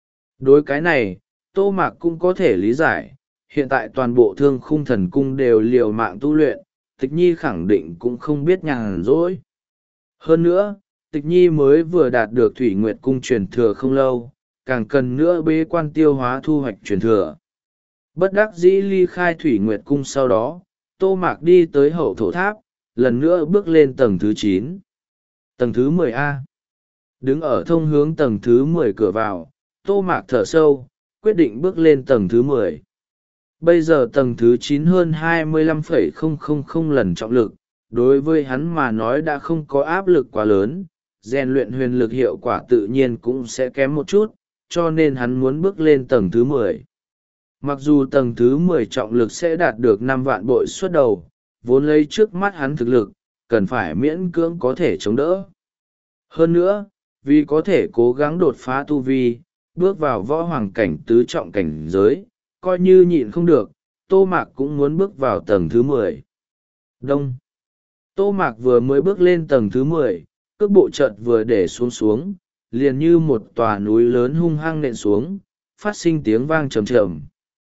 Đối cái này, Tô Mạc cũng có thể lý giải, hiện tại toàn bộ Thương Khung Thần cung đều liều mạng tu luyện, Tịch Nhi khẳng định cũng không biết nhàn rỗi. Hơn nữa, Tịch Nhi mới vừa đạt được Thủy Nguyệt cung truyền thừa không lâu, càng cần nữa bế quan tiêu hóa thu hoạch truyền thừa. Bất đắc dĩ ly khai Thủy Nguyệt cung sau đó, Tô Mạc đi tới hậu thổ tháp, lần nữa bước lên tầng thứ chín. Tầng thứ mười A. Đứng ở thông hướng tầng thứ mười cửa vào, Tô Mạc thở sâu, quyết định bước lên tầng thứ mười. Bây giờ tầng thứ chín hơn hai mươi lăm phẩy không không không lần trọng lực, đối với hắn mà nói đã không có áp lực quá lớn, rèn luyện huyền lực hiệu quả tự nhiên cũng sẽ kém một chút, cho nên hắn muốn bước lên tầng thứ mười. Mặc dù tầng thứ mười trọng lực sẽ đạt được năm vạn bội suất đầu, vốn lấy trước mắt hắn thực lực, cần phải miễn cưỡng có thể chống đỡ. Hơn nữa, vì có thể cố gắng đột phá tu vi, bước vào võ hoàng cảnh tứ trọng cảnh giới, coi như nhịn không được, Tô Mạc cũng muốn bước vào tầng thứ mười. Đông. Tô Mạc vừa mới bước lên tầng thứ mười, cước bộ chợt vừa để xuống xuống, liền như một tòa núi lớn hung hăng nện xuống, phát sinh tiếng vang trầm trầm.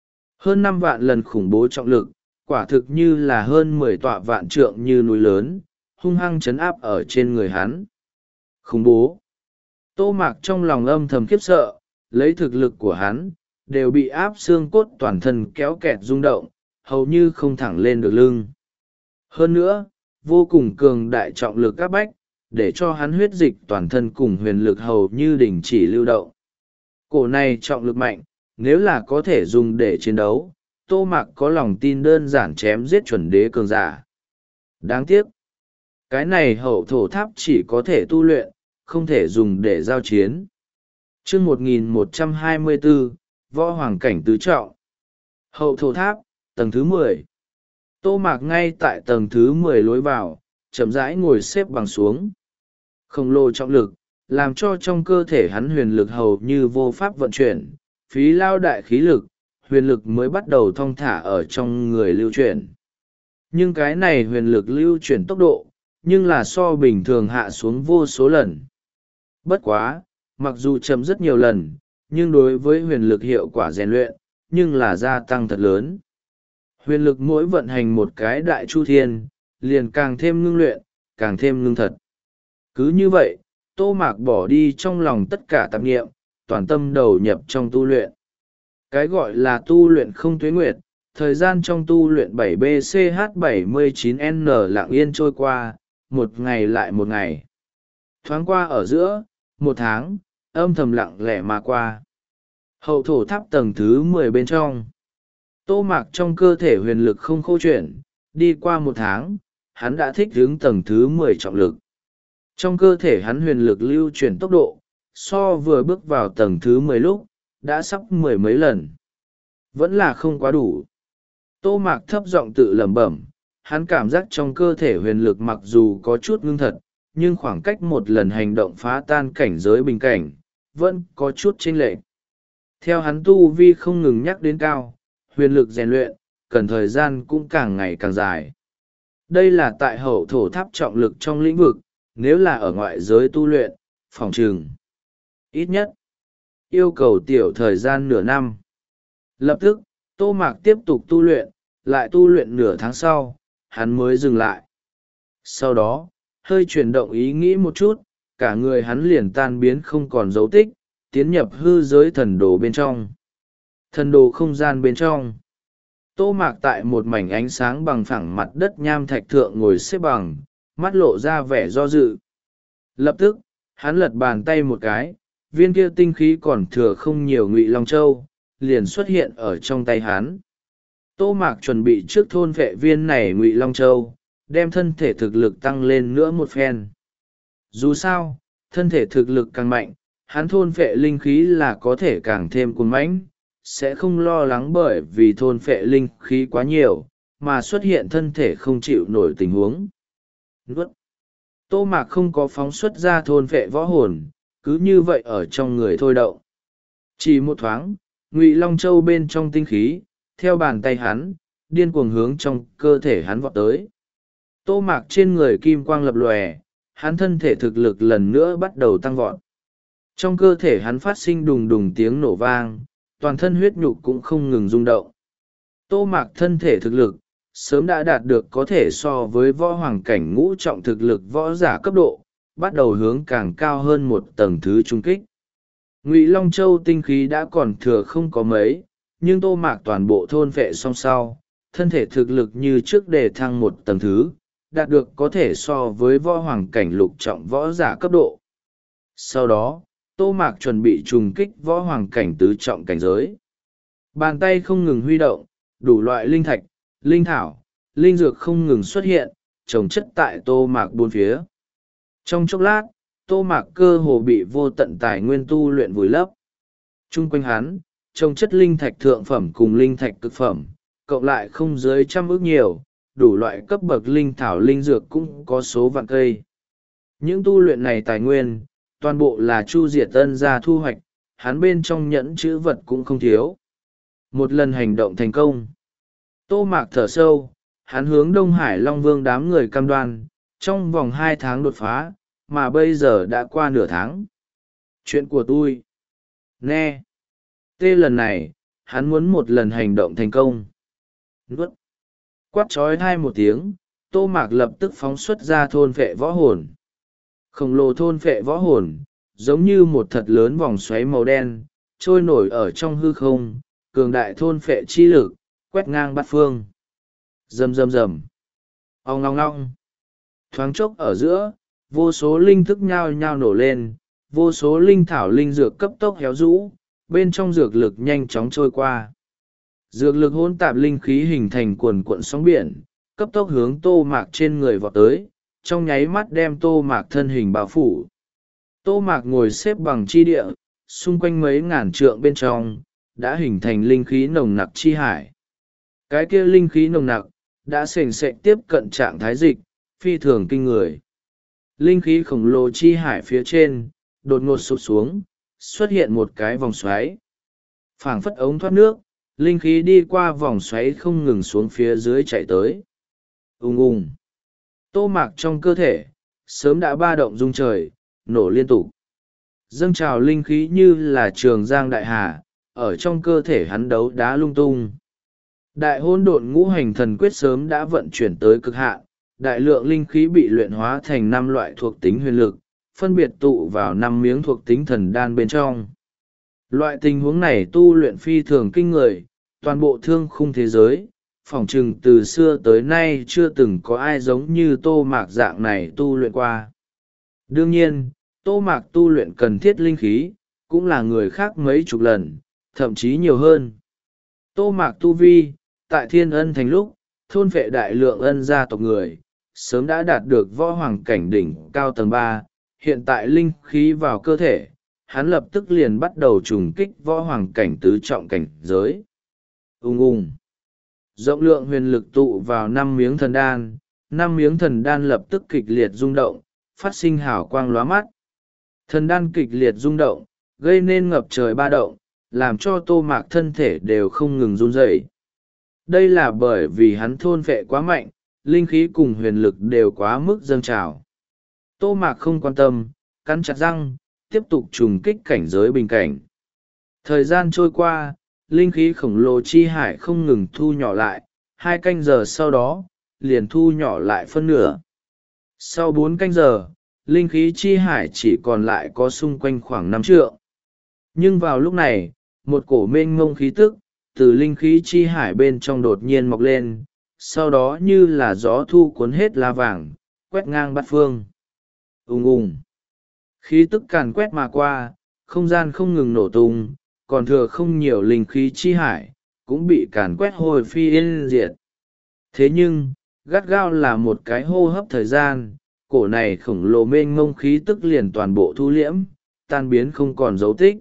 Hơn năm vạn lần khủng bố trọng lực, quả thực như là hơn mười tọa vạn trượng như núi lớn, hung hăng chấn áp ở trên người hắn. Khủng bố. Tô Mạc trong lòng âm thầm khiếp sợ, lấy thực lực của hắn, đều bị áp xương cốt toàn thân kéo kẹt rung động, hầu như không thẳng lên được lưng. Hơn nữa, vô cùng cường đại trọng lực áp bách, để cho hắn huyết dịch toàn thân cùng huyền lực hầu như đình chỉ lưu động. Cổ này trọng lực mạnh, nếu là có thể dùng để chiến đấu, Tô Mạc có lòng tin đơn giản chém giết chuẩn đế cường giả. Đáng tiếc, cái này hậu thổ tháp chỉ có thể tu luyện, không thể dùng để giao chiến. Chương một nghìn một trăm hai mươi bốn, Võ Hoàng cảnh tứ trọng. Hậu thổ tháp, tầng thứ mười. Tô Mạc ngay tại tầng thứ mười lối vào, chậm rãi ngồi xếp bằng xuống. Khổng lồ trọng lực, làm cho trong cơ thể hắn huyền lực hầu như vô pháp vận chuyển, phí lao đại khí lực, huyền lực mới bắt đầu thong thả ở trong người lưu chuyển. Nhưng cái này huyền lực lưu chuyển tốc độ, nhưng là so bình thường hạ xuống vô số lần. Bất quá, mặc dù chậm rất nhiều lần, nhưng đối với huyền lực hiệu quả rèn luyện, nhưng là gia tăng thật lớn. Huyền lực mỗi vận hành một cái đại chu thiên, liền càng thêm ngưng luyện, càng thêm ngưng thật. Cứ như vậy, Tô Mạc bỏ đi trong lòng tất cả tạp nghiệm, toàn tâm đầu nhập trong tu luyện. Cái gọi là tu luyện không tuế nguyệt, thời gian trong tu luyện bảy B C H bảy mươi chín N lặng yên trôi qua, một ngày lại một ngày. Thoáng qua ở giữa, một tháng, âm thầm lặng lẽ mà qua. Hậu thổ tháp tầng thứ mười bên trong. Tô Mạc trong cơ thể huyền lực không khô chuyển, đi qua một tháng, hắn đã thích ứng tầng thứ mười trọng lực. Trong cơ thể hắn huyền lực lưu chuyển tốc độ, so vừa bước vào tầng thứ mười lúc, đã sắp mười mấy lần. Vẫn là không quá đủ. Tô Mạc thấp giọng tự lẩm bẩm, hắn cảm giác trong cơ thể huyền lực mặc dù có chút ngưng thật, nhưng khoảng cách một lần hành động phá tan cảnh giới bình cảnh, vẫn có chút chênh lệch. Theo hắn tu vi không ngừng nhắc đến cao, huyền lực rèn luyện, cần thời gian cũng càng ngày càng dài. Đây là tại hậu thổ tháp trọng lực trong lĩnh vực, nếu là ở ngoại giới tu luyện, phòng trừng. Ít nhất, yêu cầu tiểu thời gian nửa năm. Lập tức, Tô Mạc tiếp tục tu luyện, lại tu luyện nửa tháng sau, hắn mới dừng lại. Sau đó, hơi chuyển động ý nghĩ một chút, cả người hắn liền tan biến không còn dấu tích, tiến nhập hư giới thần đồ bên trong. Thần đồ không gian bên trong. Tô Mạc tại một mảnh ánh sáng bằng phẳng mặt đất nham thạch thượng ngồi xếp bằng, mắt lộ ra vẻ do dự. Lập tức, hắn lật bàn tay một cái, viên kia tinh khí còn thừa không nhiều Ngụy Long Châu, liền xuất hiện ở trong tay hắn. Tô Mạc chuẩn bị trước thôn vệ viên này Ngụy Long Châu, đem thân thể thực lực tăng lên nữa một phen. Dù sao, thân thể thực lực càng mạnh, hắn thôn vệ linh khí là có thể càng thêm cuồng mãnh, sẽ không lo lắng bởi vì thôn vệ linh khí quá nhiều, mà xuất hiện thân thể không chịu nổi tình huống. Nuốt. Tô Mạc không có phóng xuất ra thôn vệ võ hồn, cứ như vậy ở trong người thôi động. Chỉ một thoáng, Ngụy Long Châu bên trong tinh khí, theo bàn tay hắn, điên cuồng hướng trong cơ thể hắn vọt tới. Tô Mạc trên người kim quang lập lòe, hắn thân thể thực lực lần nữa bắt đầu tăng vọt. Trong cơ thể hắn phát sinh đùng đùng tiếng nổ vang, toàn thân huyết nhục cũng không ngừng rung động. Tô Mạc thân thể thực lực, sớm đã đạt được có thể so với võ hoàng cảnh ngũ trọng thực lực võ giả cấp độ, bắt đầu hướng càng cao hơn một tầng thứ trung kích. Ngụy Long Châu tinh khí đã còn thừa không có mấy, nhưng Tô Mạc toàn bộ thôn vệ song sau, thân thể thực lực như trước đề thăng một tầng thứ, đạt được có thể so với võ hoàng cảnh lục trọng võ giả cấp độ. Sau đó, Tô Mạc chuẩn bị trùng kích võ hoàng cảnh tứ trọng cảnh giới. Bàn tay không ngừng huy động, đủ loại linh thạch, linh thảo, linh dược không ngừng xuất hiện, trồng chất tại Tô Mạc bốn phía. Trong chốc lát, Tô Mạc cơ hồ bị vô tận tài nguyên tu luyện vùi lấp. Chung quanh hắn, trồng chất linh thạch thượng phẩm cùng linh thạch cực phẩm, cộng lại không dưới trăm ước nhiều, đủ loại cấp bậc linh thảo linh dược cũng có số vạn cây. Những tu luyện này tài nguyên, toàn bộ là Chu Diệt Ân gia thu hoạch, hắn bên trong nhẫn chữ vật cũng không thiếu. Một lần hành động thành công, Tô Mạc thở sâu, hắn hướng Đông Hải Long Vương đám người cam đoan, trong vòng hai tháng đột phá, mà bây giờ đã qua nửa tháng. Chuyện của tôi. Nghe. Tê lần này, hắn muốn một lần hành động thành công. Nuốt. Quát trói thai một tiếng, Tô Mạc lập tức phóng xuất ra thôn phệ võ hồn. Khổng lồ thôn phệ võ hồn, giống như một thật lớn vòng xoáy màu đen, trôi nổi ở trong hư không, cường đại thôn phệ chi lực, quét ngang bát phương. Rầm rầm rầm. Ong long long. Thoáng chốc ở giữa, vô số linh thức nhao nhao nổ lên, vô số linh thảo linh dược cấp tốc héo rũ, bên trong dược lực nhanh chóng trôi qua. Dược lực hỗn tạp linh khí hình thành quần cuộn sóng biển, cấp tốc hướng Tô Mạc trên người vọt tới, trong nháy mắt đem Tô Mạc thân hình bao phủ. Tô Mạc ngồi xếp bằng chi địa, xung quanh mấy ngàn trượng bên trong, đã hình thành linh khí nồng nặc chi hải. Cái kia linh khí nồng nặc, đã sền sệt tiếp cận trạng thái dịch, phi thường kinh người. Linh khí khổng lồ chi hải phía trên, đột ngột sụp xuống, xuất hiện một cái vòng xoáy. Phảng phất ống thoát nước, linh khí đi qua vòng xoáy không ngừng xuống phía dưới chạy tới. Ùng ùng. Tô Mạc trong cơ thể, sớm đã ba động rung trời, nổ liên tục. Dâng trào linh khí như là trường giang đại hà, ở trong cơ thể hắn đấu đá lung tung. Đại hỗn độn ngũ hành thần quyết sớm đã vận chuyển tới cực hạn, đại lượng linh khí bị luyện hóa thành năm loại thuộc tính huyền lực, phân biệt tụ vào năm miếng thuộc tính thần đan bên trong. Loại tình huống này tu luyện phi thường kinh người, toàn bộ thương khung thế giới, phỏng chừng từ xưa tới nay chưa từng có ai giống như Tô Mạc dạng này tu luyện qua. Đương nhiên, Tô Mạc tu luyện cần thiết linh khí, cũng là người khác mấy chục lần, thậm chí nhiều hơn. Tô Mạc tu vi, tại Thiên Ân Thành lúc, thôn vệ đại lượng ân gia tộc người, sớm đã đạt được võ hoàng cảnh đỉnh cao tầng ba, hiện tại linh khí vào cơ thể, hắn lập tức liền bắt đầu trùng kích võ hoàng cảnh tứ trọng cảnh giới. Ung ung. Rộng lượng huyền lực tụ vào năm miếng thần đan, năm miếng thần đan lập tức kịch liệt rung động, phát sinh hào quang lóa mắt. Thần đan kịch liệt rung động, gây nên ngập trời ba động, làm cho Tô Mạc thân thể đều không ngừng run rẩy. Đây là bởi vì hắn thôn vệ quá mạnh, linh khí cùng huyền lực đều quá mức dâng trào. Tô Mạc không quan tâm, cắn chặt răng, tiếp tục trùng kích cảnh giới bình cảnh. Thời gian trôi qua, linh khí khổng lồ chi hải không ngừng thu nhỏ lại, hai canh giờ sau đó, liền thu nhỏ lại phân nửa. Sau bốn canh giờ, linh khí chi hải chỉ còn lại có xung quanh khoảng năm trượng. Nhưng vào lúc này, một cổ mênh mông khí tức, từ linh khí chi hải bên trong đột nhiên mọc lên, sau đó như là gió thu cuốn hết la vàng, quét ngang bát phương. Ùng ùng. Khí tức càn quét mà qua, không gian không ngừng nổ tung, còn thừa không nhiều linh khí chi hải, cũng bị càn quét hồi phi yên diệt. Thế nhưng, gắt gao là một cái hô hấp thời gian, cổ này khổng lồ mênh mông khí tức liền toàn bộ thu liễm, tan biến không còn dấu tích.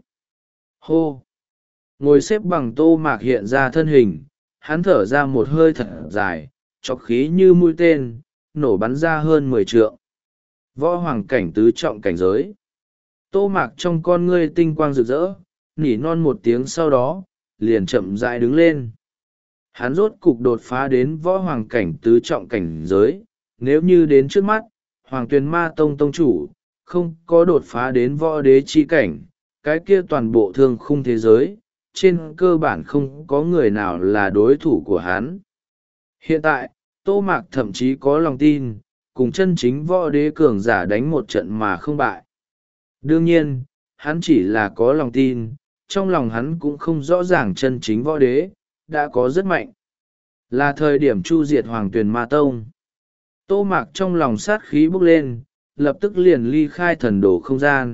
Hô! Ngồi xếp bằng Tô Mạc hiện ra thân hình, hắn thở ra một hơi thật dài, chọc khí như mũi tên, nổ bắn ra hơn mười trượng. Võ hoàng cảnh tứ trọng cảnh giới. Tô Mạc trong con ngươi tinh quang rực rỡ, nỉ non một tiếng sau đó, liền chậm rãi đứng lên. Hắn rốt cục đột phá đến võ hoàng cảnh tứ trọng cảnh giới, nếu như đến trước mắt, Hoàng Tuyền Ma Tông Tông chủ, không có đột phá đến võ đế chi cảnh, cái kia toàn bộ thương khung thế giới, trên cơ bản không có người nào là đối thủ của hắn. Hiện tại, Tô Mạc thậm chí có lòng tin, cùng chân chính võ đế cường giả đánh một trận mà không bại. Đương nhiên, hắn chỉ là có lòng tin, trong lòng hắn cũng không rõ ràng chân chính võ đế, đã có rất mạnh. Là thời điểm chu diệt Hoàng Tuyền Ma Tông. Tô Mạc trong lòng sát khí bốc lên, lập tức liền ly khai thần đồ không gian,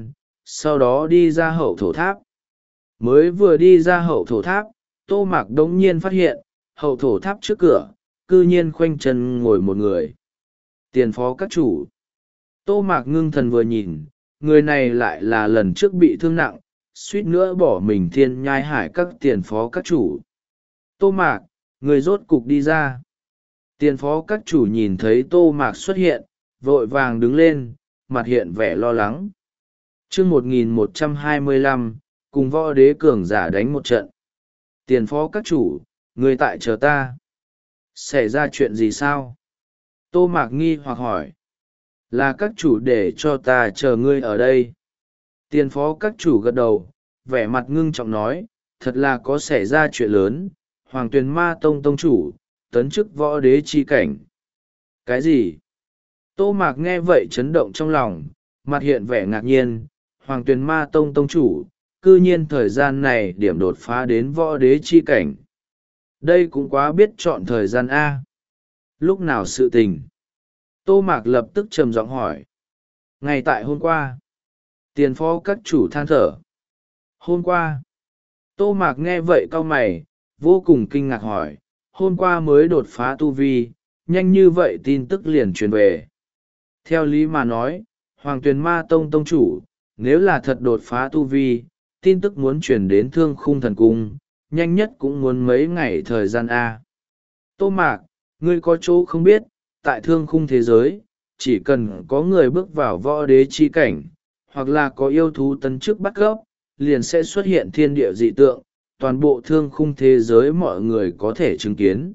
sau đó đi ra hậu thổ tháp. Mới vừa đi ra hậu thổ tháp, Tô Mạc đống nhiên phát hiện, hậu thổ tháp trước cửa, cư nhiên khoanh chân ngồi một người. Tiền phó các chủ. Tô Mạc ngưng thần vừa nhìn, người này lại là lần trước bị thương nặng, suýt nữa bỏ mình thiên nhai hải các tiền phó các chủ. Tô Mạc, người rốt cục đi ra. Tiền phó các chủ nhìn thấy Tô Mạc xuất hiện, vội vàng đứng lên, mặt hiện vẻ lo lắng. chương một nghìn một trăm hai mươi lăm, cùng võ đế cường giả đánh một trận. Tiền phó các chủ, người tại chờ ta. Xảy ra chuyện gì sao? Tô Mạc nghi hoặc hỏi. Là các chủ để cho ta chờ ngươi ở đây. Tiền phó các chủ gật đầu, vẻ mặt ngưng trọng nói, thật là có xảy ra chuyện lớn, Hoàng Tuyền Ma Tông tông chủ, tấn chức võ đế chi cảnh. Cái gì? Tô Mạc nghe vậy chấn động trong lòng, mặt hiện vẻ ngạc nhiên, Hoàng Tuyền Ma Tông tông chủ, cư nhiên thời gian này điểm đột phá đến võ đế chi cảnh. Đây cũng quá biết chọn thời gian A. Lúc nào sự tình? Tô Mạc lập tức trầm giọng hỏi. Ngày tại hôm qua. Tiền phó các chủ than thở. Hôm qua. Tô Mạc nghe vậy cau mày, vô cùng kinh ngạc hỏi. Hôm qua mới đột phá tu vi, nhanh như vậy tin tức liền truyền về. Theo lý mà nói, Hoàng Tuyền Ma Tông tông chủ, nếu là thật đột phá tu vi, tin tức muốn truyền đến Thương Khung Thần Cung, nhanh nhất cũng muốn mấy ngày thời gian A. Tô Mạc, ngươi có chỗ không biết, tại Thương Khung thế giới, chỉ cần có người bước vào võ đế chi cảnh, hoặc là có yêu thú tấn chức bắt gốc, liền sẽ xuất hiện thiên địa dị tượng, toàn bộ Thương Khung thế giới mọi người có thể chứng kiến.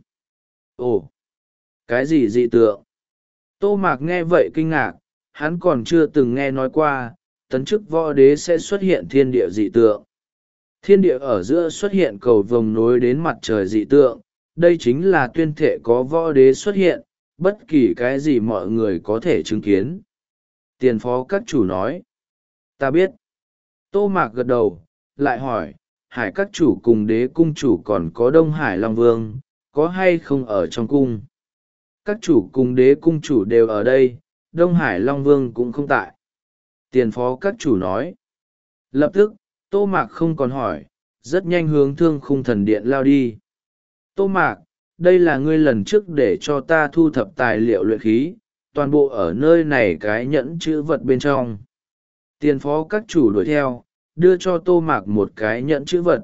Ồ, cái gì dị tượng? Tô Mạc nghe vậy kinh ngạc, hắn còn chưa từng nghe nói qua, tấn chức võ đế sẽ xuất hiện thiên địa dị tượng. Thiên địa ở giữa xuất hiện cầu vồng nối đến mặt trời dị tượng, đây chính là tuyên thệ có võ đế xuất hiện, bất kỳ cái gì mọi người có thể chứng kiến. Tiền phó các chủ nói. Ta biết. Tô Mạc gật đầu, lại hỏi, hải các chủ cùng đế cung chủ còn có Đông Hải Long Vương, có hay không ở trong cung? Các chủ cùng đế cung chủ đều ở đây, Đông Hải Long Vương cũng không tại. Tiền phó các chủ nói. Lập tức, Tô Mạc không còn hỏi, rất nhanh hướng Thương Khung Thần Điện lao đi. Tô Mạc, đây là ngươi lần trước để cho ta thu thập tài liệu luyện khí, toàn bộ ở nơi này cái nhẫn chữ vật bên trong. Tiền phó các chủ đuổi theo, đưa cho Tô Mạc một cái nhẫn chữ vật.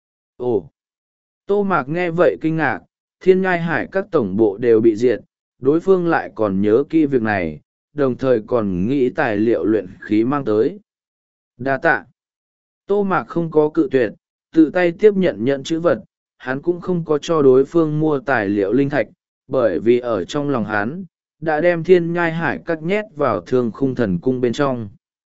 Ồ! Tô Mạc nghe vậy kinh ngạc, thiên ngai hải các tổng bộ đều bị diệt, đối phương lại còn nhớ kỹ việc này, đồng thời còn nghĩ tài liệu luyện khí mang tới. Đa tạ! Tô Mạc không có cự tuyệt, tự tay tiếp nhận nhẫn chữ vật, hắn cũng không có cho đối phương mua tài liệu linh thạch, bởi vì ở trong lòng hắn, đã đem thiên nhai hải các nhét vào Thương Khung Thần Cung bên trong.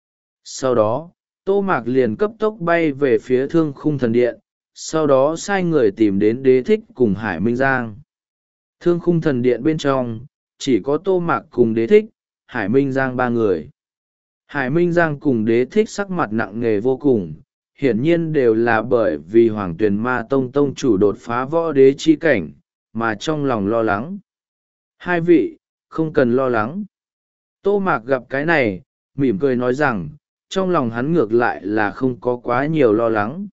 Sau đó, Tô Mạc liền cấp tốc bay về phía Thương Khung Thần Điện, sau đó sai người tìm đến Đế Thích cùng Hải Minh Giang. Thương Khung Thần Điện bên trong, chỉ có Tô Mạc cùng Đế Thích, Hải Minh Giang ba người. Hải Minh Giang cùng Đế Thích sắc mặt nặng nề vô cùng, hiển nhiên đều là bởi vì Hoàng Tuyền Ma Tông tông chủ đột phá võ đế chi cảnh, mà trong lòng lo lắng. Hai vị, không cần lo lắng. Tô Mạc gặp cái này, mỉm cười nói rằng, trong lòng hắn ngược lại là không có quá nhiều lo lắng.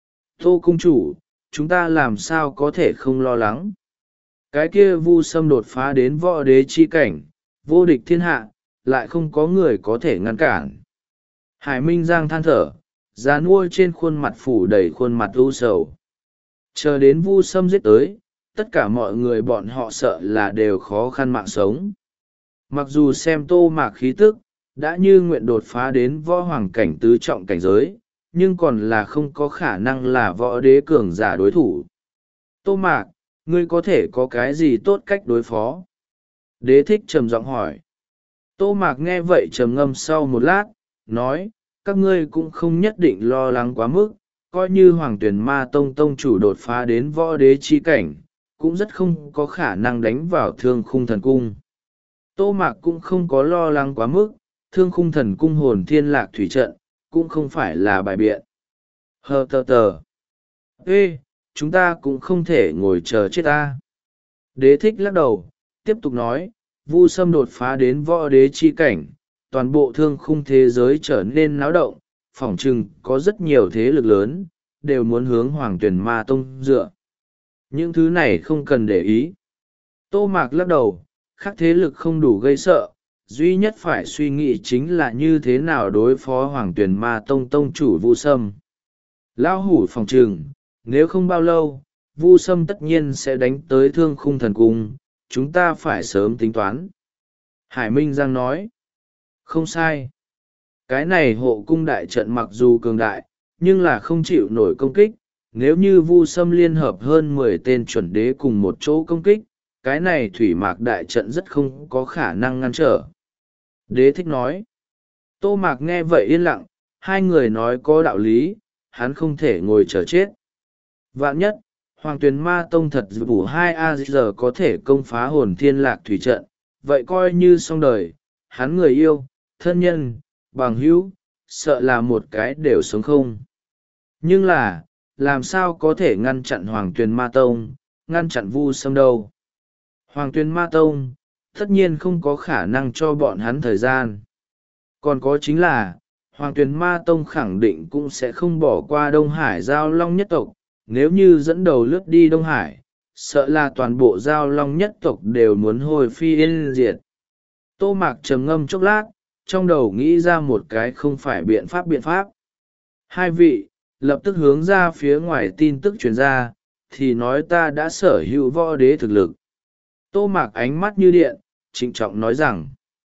Tô cung chủ, chúng ta làm sao có thể không lo lắng? Cái kia Vu Sâm đột phá đến võ đế chi cảnh, vô địch thiên hạ, lại không có người có thể ngăn cản. Hải Minh Giang than thở, già nuôi trên khuôn mặt phủ đầy khuôn mặt u sầu. Chờ đến Vu Sâm giết tới, tất cả mọi người bọn họ sợ là đều khó khăn mạng sống. Mặc dù xem Tô Mạc khí tức, đã như nguyện đột phá đến võ hoàng cảnh tứ trọng cảnh giới, nhưng còn là không có khả năng là võ đế cường giả đối thủ. Tô Mạc, ngươi có thể có cái gì tốt cách đối phó? Đế Thích trầm giọng hỏi. Tô Mạc nghe vậy trầm ngâm sau một lát, nói, các ngươi cũng không nhất định lo lắng quá mức, coi như Hoàng Tuyền Ma Tông tông chủ đột phá đến võ đế chi cảnh, cũng rất không có khả năng đánh vào Thương Khung Thần Cung. Tô Mạc cũng không có lo lắng quá mức, Thương Khung Thần Cung hồn thiên lạc thủy trận, cũng không phải là bài biện. Hờ tờ tờ. Ê, chúng ta cũng không thể ngồi chờ chết ta. Đế Thích lắc đầu, tiếp tục nói, Vu Sâm đột phá đến võ đế chi cảnh, toàn bộ Thương Khung thế giới trở nên náo động, phỏng chừng có rất nhiều thế lực lớn, đều muốn hướng Hoàng Tuyền Ma Tông dựa. Những thứ này không cần để ý. Tô Mạc lắc đầu, khác thế lực không đủ gây sợ, duy nhất phải suy nghĩ chính là như thế nào đối phó Hoàng Tuyền Ma Tông tông chủ Vu Sâm. Lão hủ phòng trừng, nếu không bao lâu, Vu Sâm tất nhiên sẽ đánh tới Thương Khung Thần Cung, chúng ta phải sớm tính toán. Hải Minh Giang nói, không sai. Cái này hộ cung đại trận mặc dù cường đại, nhưng là không chịu nổi công kích. Nếu như Vu Sâm liên hợp hơn mười tên chuẩn đế cùng một chỗ công kích, cái này thủy mạc đại trận rất không có khả năng ngăn trở. Đế thích nói. Tô Mạc nghe vậy yên lặng, hai người nói có đạo lý, hắn không thể ngồi chờ chết. Vạn nhất, Hoàng Tuyền Ma Tông thật đủ hai a giờ có thể công phá hồn thiên lạc thủy trận, vậy coi như xong đời, hắn người yêu, thân nhân, bằng hữu, sợ là một cái đều sống không. Nhưng là, làm sao có thể ngăn chặn Hoàng Tuyền Ma Tông, ngăn chặn Vu Sâm đâu. Hoàng Tuyền Ma Tông, tất nhiên không có khả năng cho bọn hắn thời gian. Còn có chính là, Hoàng Tuyền Ma Tông khẳng định cũng sẽ không bỏ qua Đông Hải Giao Long nhất tộc, nếu như dẫn đầu lướt đi Đông Hải, sợ là toàn bộ Giao Long nhất tộc đều muốn hồi phi yên diệt. Tô Mạc trầm ngâm chốc lát, trong đầu nghĩ ra một cái không phải biện pháp biện pháp. Hai vị, lập tức hướng ra phía ngoài tin tức truyền ra, thì nói ta đã sở hữu võ đế thực lực. Tô Mạc ánh mắt như điện, trịnh trọng nói rằng,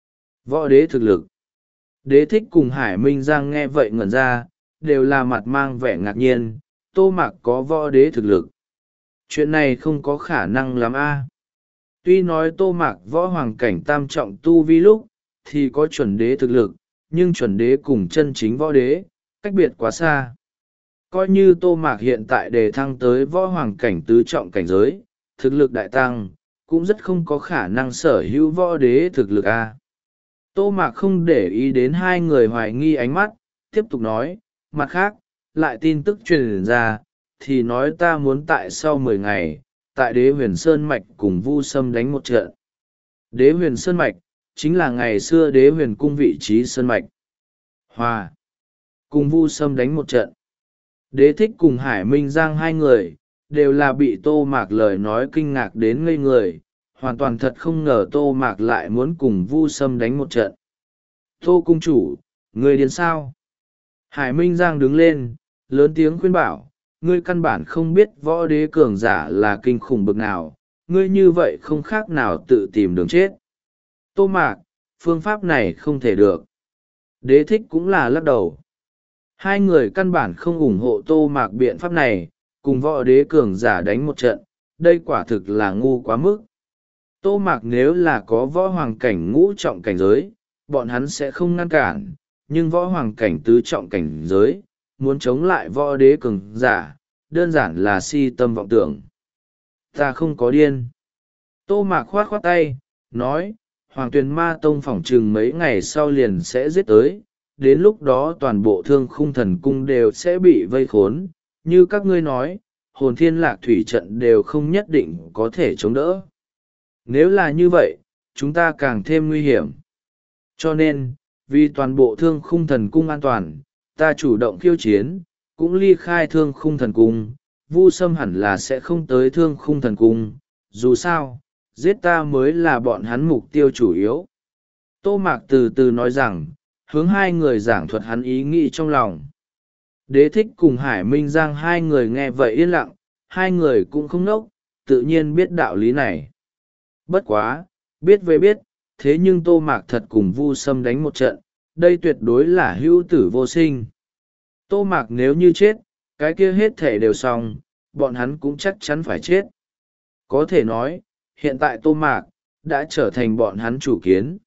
võ đế thực lực. Đế thích cùng Hải Minh Giang nghe vậy ngẩn ra, đều là mặt mang vẻ ngạc nhiên, Tô Mạc có võ đế thực lực. Chuyện này không có khả năng lắm a. Tuy nói Tô Mạc võ hoàng cảnh tam trọng tu vi lúc, thì có chuẩn đế thực lực, nhưng chuẩn đế cùng chân chính võ đế, cách biệt quá xa. Coi như Tô Mạc hiện tại đề thăng tới võ hoàng cảnh tứ trọng cảnh giới, thực lực đại tăng, cũng rất không có khả năng sở hữu võ đế thực lực a. Tô Mạc không để ý đến hai người hoài nghi ánh mắt, tiếp tục nói, mặt khác, lại tin tức truyền ra, thì nói ta muốn tại sau mười ngày, tại đế huyền Sơn Mạch cùng Vu Sâm đánh một trận. Đế huyền Sơn Mạch, chính là ngày xưa đế huyền cung vị trí Sơn Mạch. Hòa, cùng Vu Sâm đánh một trận. Đế thích cùng Hải Minh Giang hai người, đều là bị Tô Mạc lời nói kinh ngạc đến ngây người, hoàn toàn thật không ngờ Tô Mạc lại muốn cùng Vu Sâm đánh một trận. Tô cung chủ, người điên sao? Hải Minh Giang đứng lên, lớn tiếng khuyên bảo, ngươi căn bản không biết võ đế cường giả là kinh khủng bực nào, ngươi như vậy không khác nào tự tìm đường chết. Tô Mạc, phương pháp này không thể được. Đế thích cũng là lắc đầu. Hai người căn bản không ủng hộ Tô Mạc biện pháp này, cùng võ đế cường giả đánh một trận, đây quả thực là ngu quá mức. Tô Mạc nếu là có võ hoàng cảnh ngũ trọng cảnh giới, bọn hắn sẽ không ngăn cản, nhưng võ hoàng cảnh tứ trọng cảnh giới, muốn chống lại võ đế cường giả, đơn giản là si tâm vọng tưởng. Ta không có điên. Tô Mạc khoát khoát tay, nói, Hoàng Tuyền Ma Tông phỏng chừng mấy ngày sau liền sẽ giết tới, đến lúc đó toàn bộ Thương Khung Thần Cung đều sẽ bị vây khốn, như các ngươi nói, hồn thiên lạc thủy trận đều không nhất định có thể chống đỡ. Nếu là như vậy, chúng ta càng thêm nguy hiểm. Cho nên, vì toàn bộ Thương Khung Thần Cung an toàn, ta chủ động khiêu chiến, cũng ly khai Thương Khung Thần Cung, Vu Sâm hẳn là sẽ không tới Thương Khung Thần Cung, dù sao, giết ta mới là bọn hắn mục tiêu chủ yếu. Tô Mạc từ từ nói rằng, hướng hai người giảng thuật hắn ý nghĩ trong lòng. Đế thích cùng Hải Minh Giang hai người nghe vậy yên lặng, hai người cũng không nốc, tự nhiên biết đạo lý này. Bất quá, biết về biết, thế nhưng Tô Mạc thật cùng Vu Sâm đánh một trận, đây tuyệt đối là hữu tử vô sinh. Tô Mạc nếu như chết, cái kia hết thể đều xong, bọn hắn cũng chắc chắn phải chết. Có thể nói, hiện tại Tô Mạc, đã trở thành bọn hắn chủ kiến.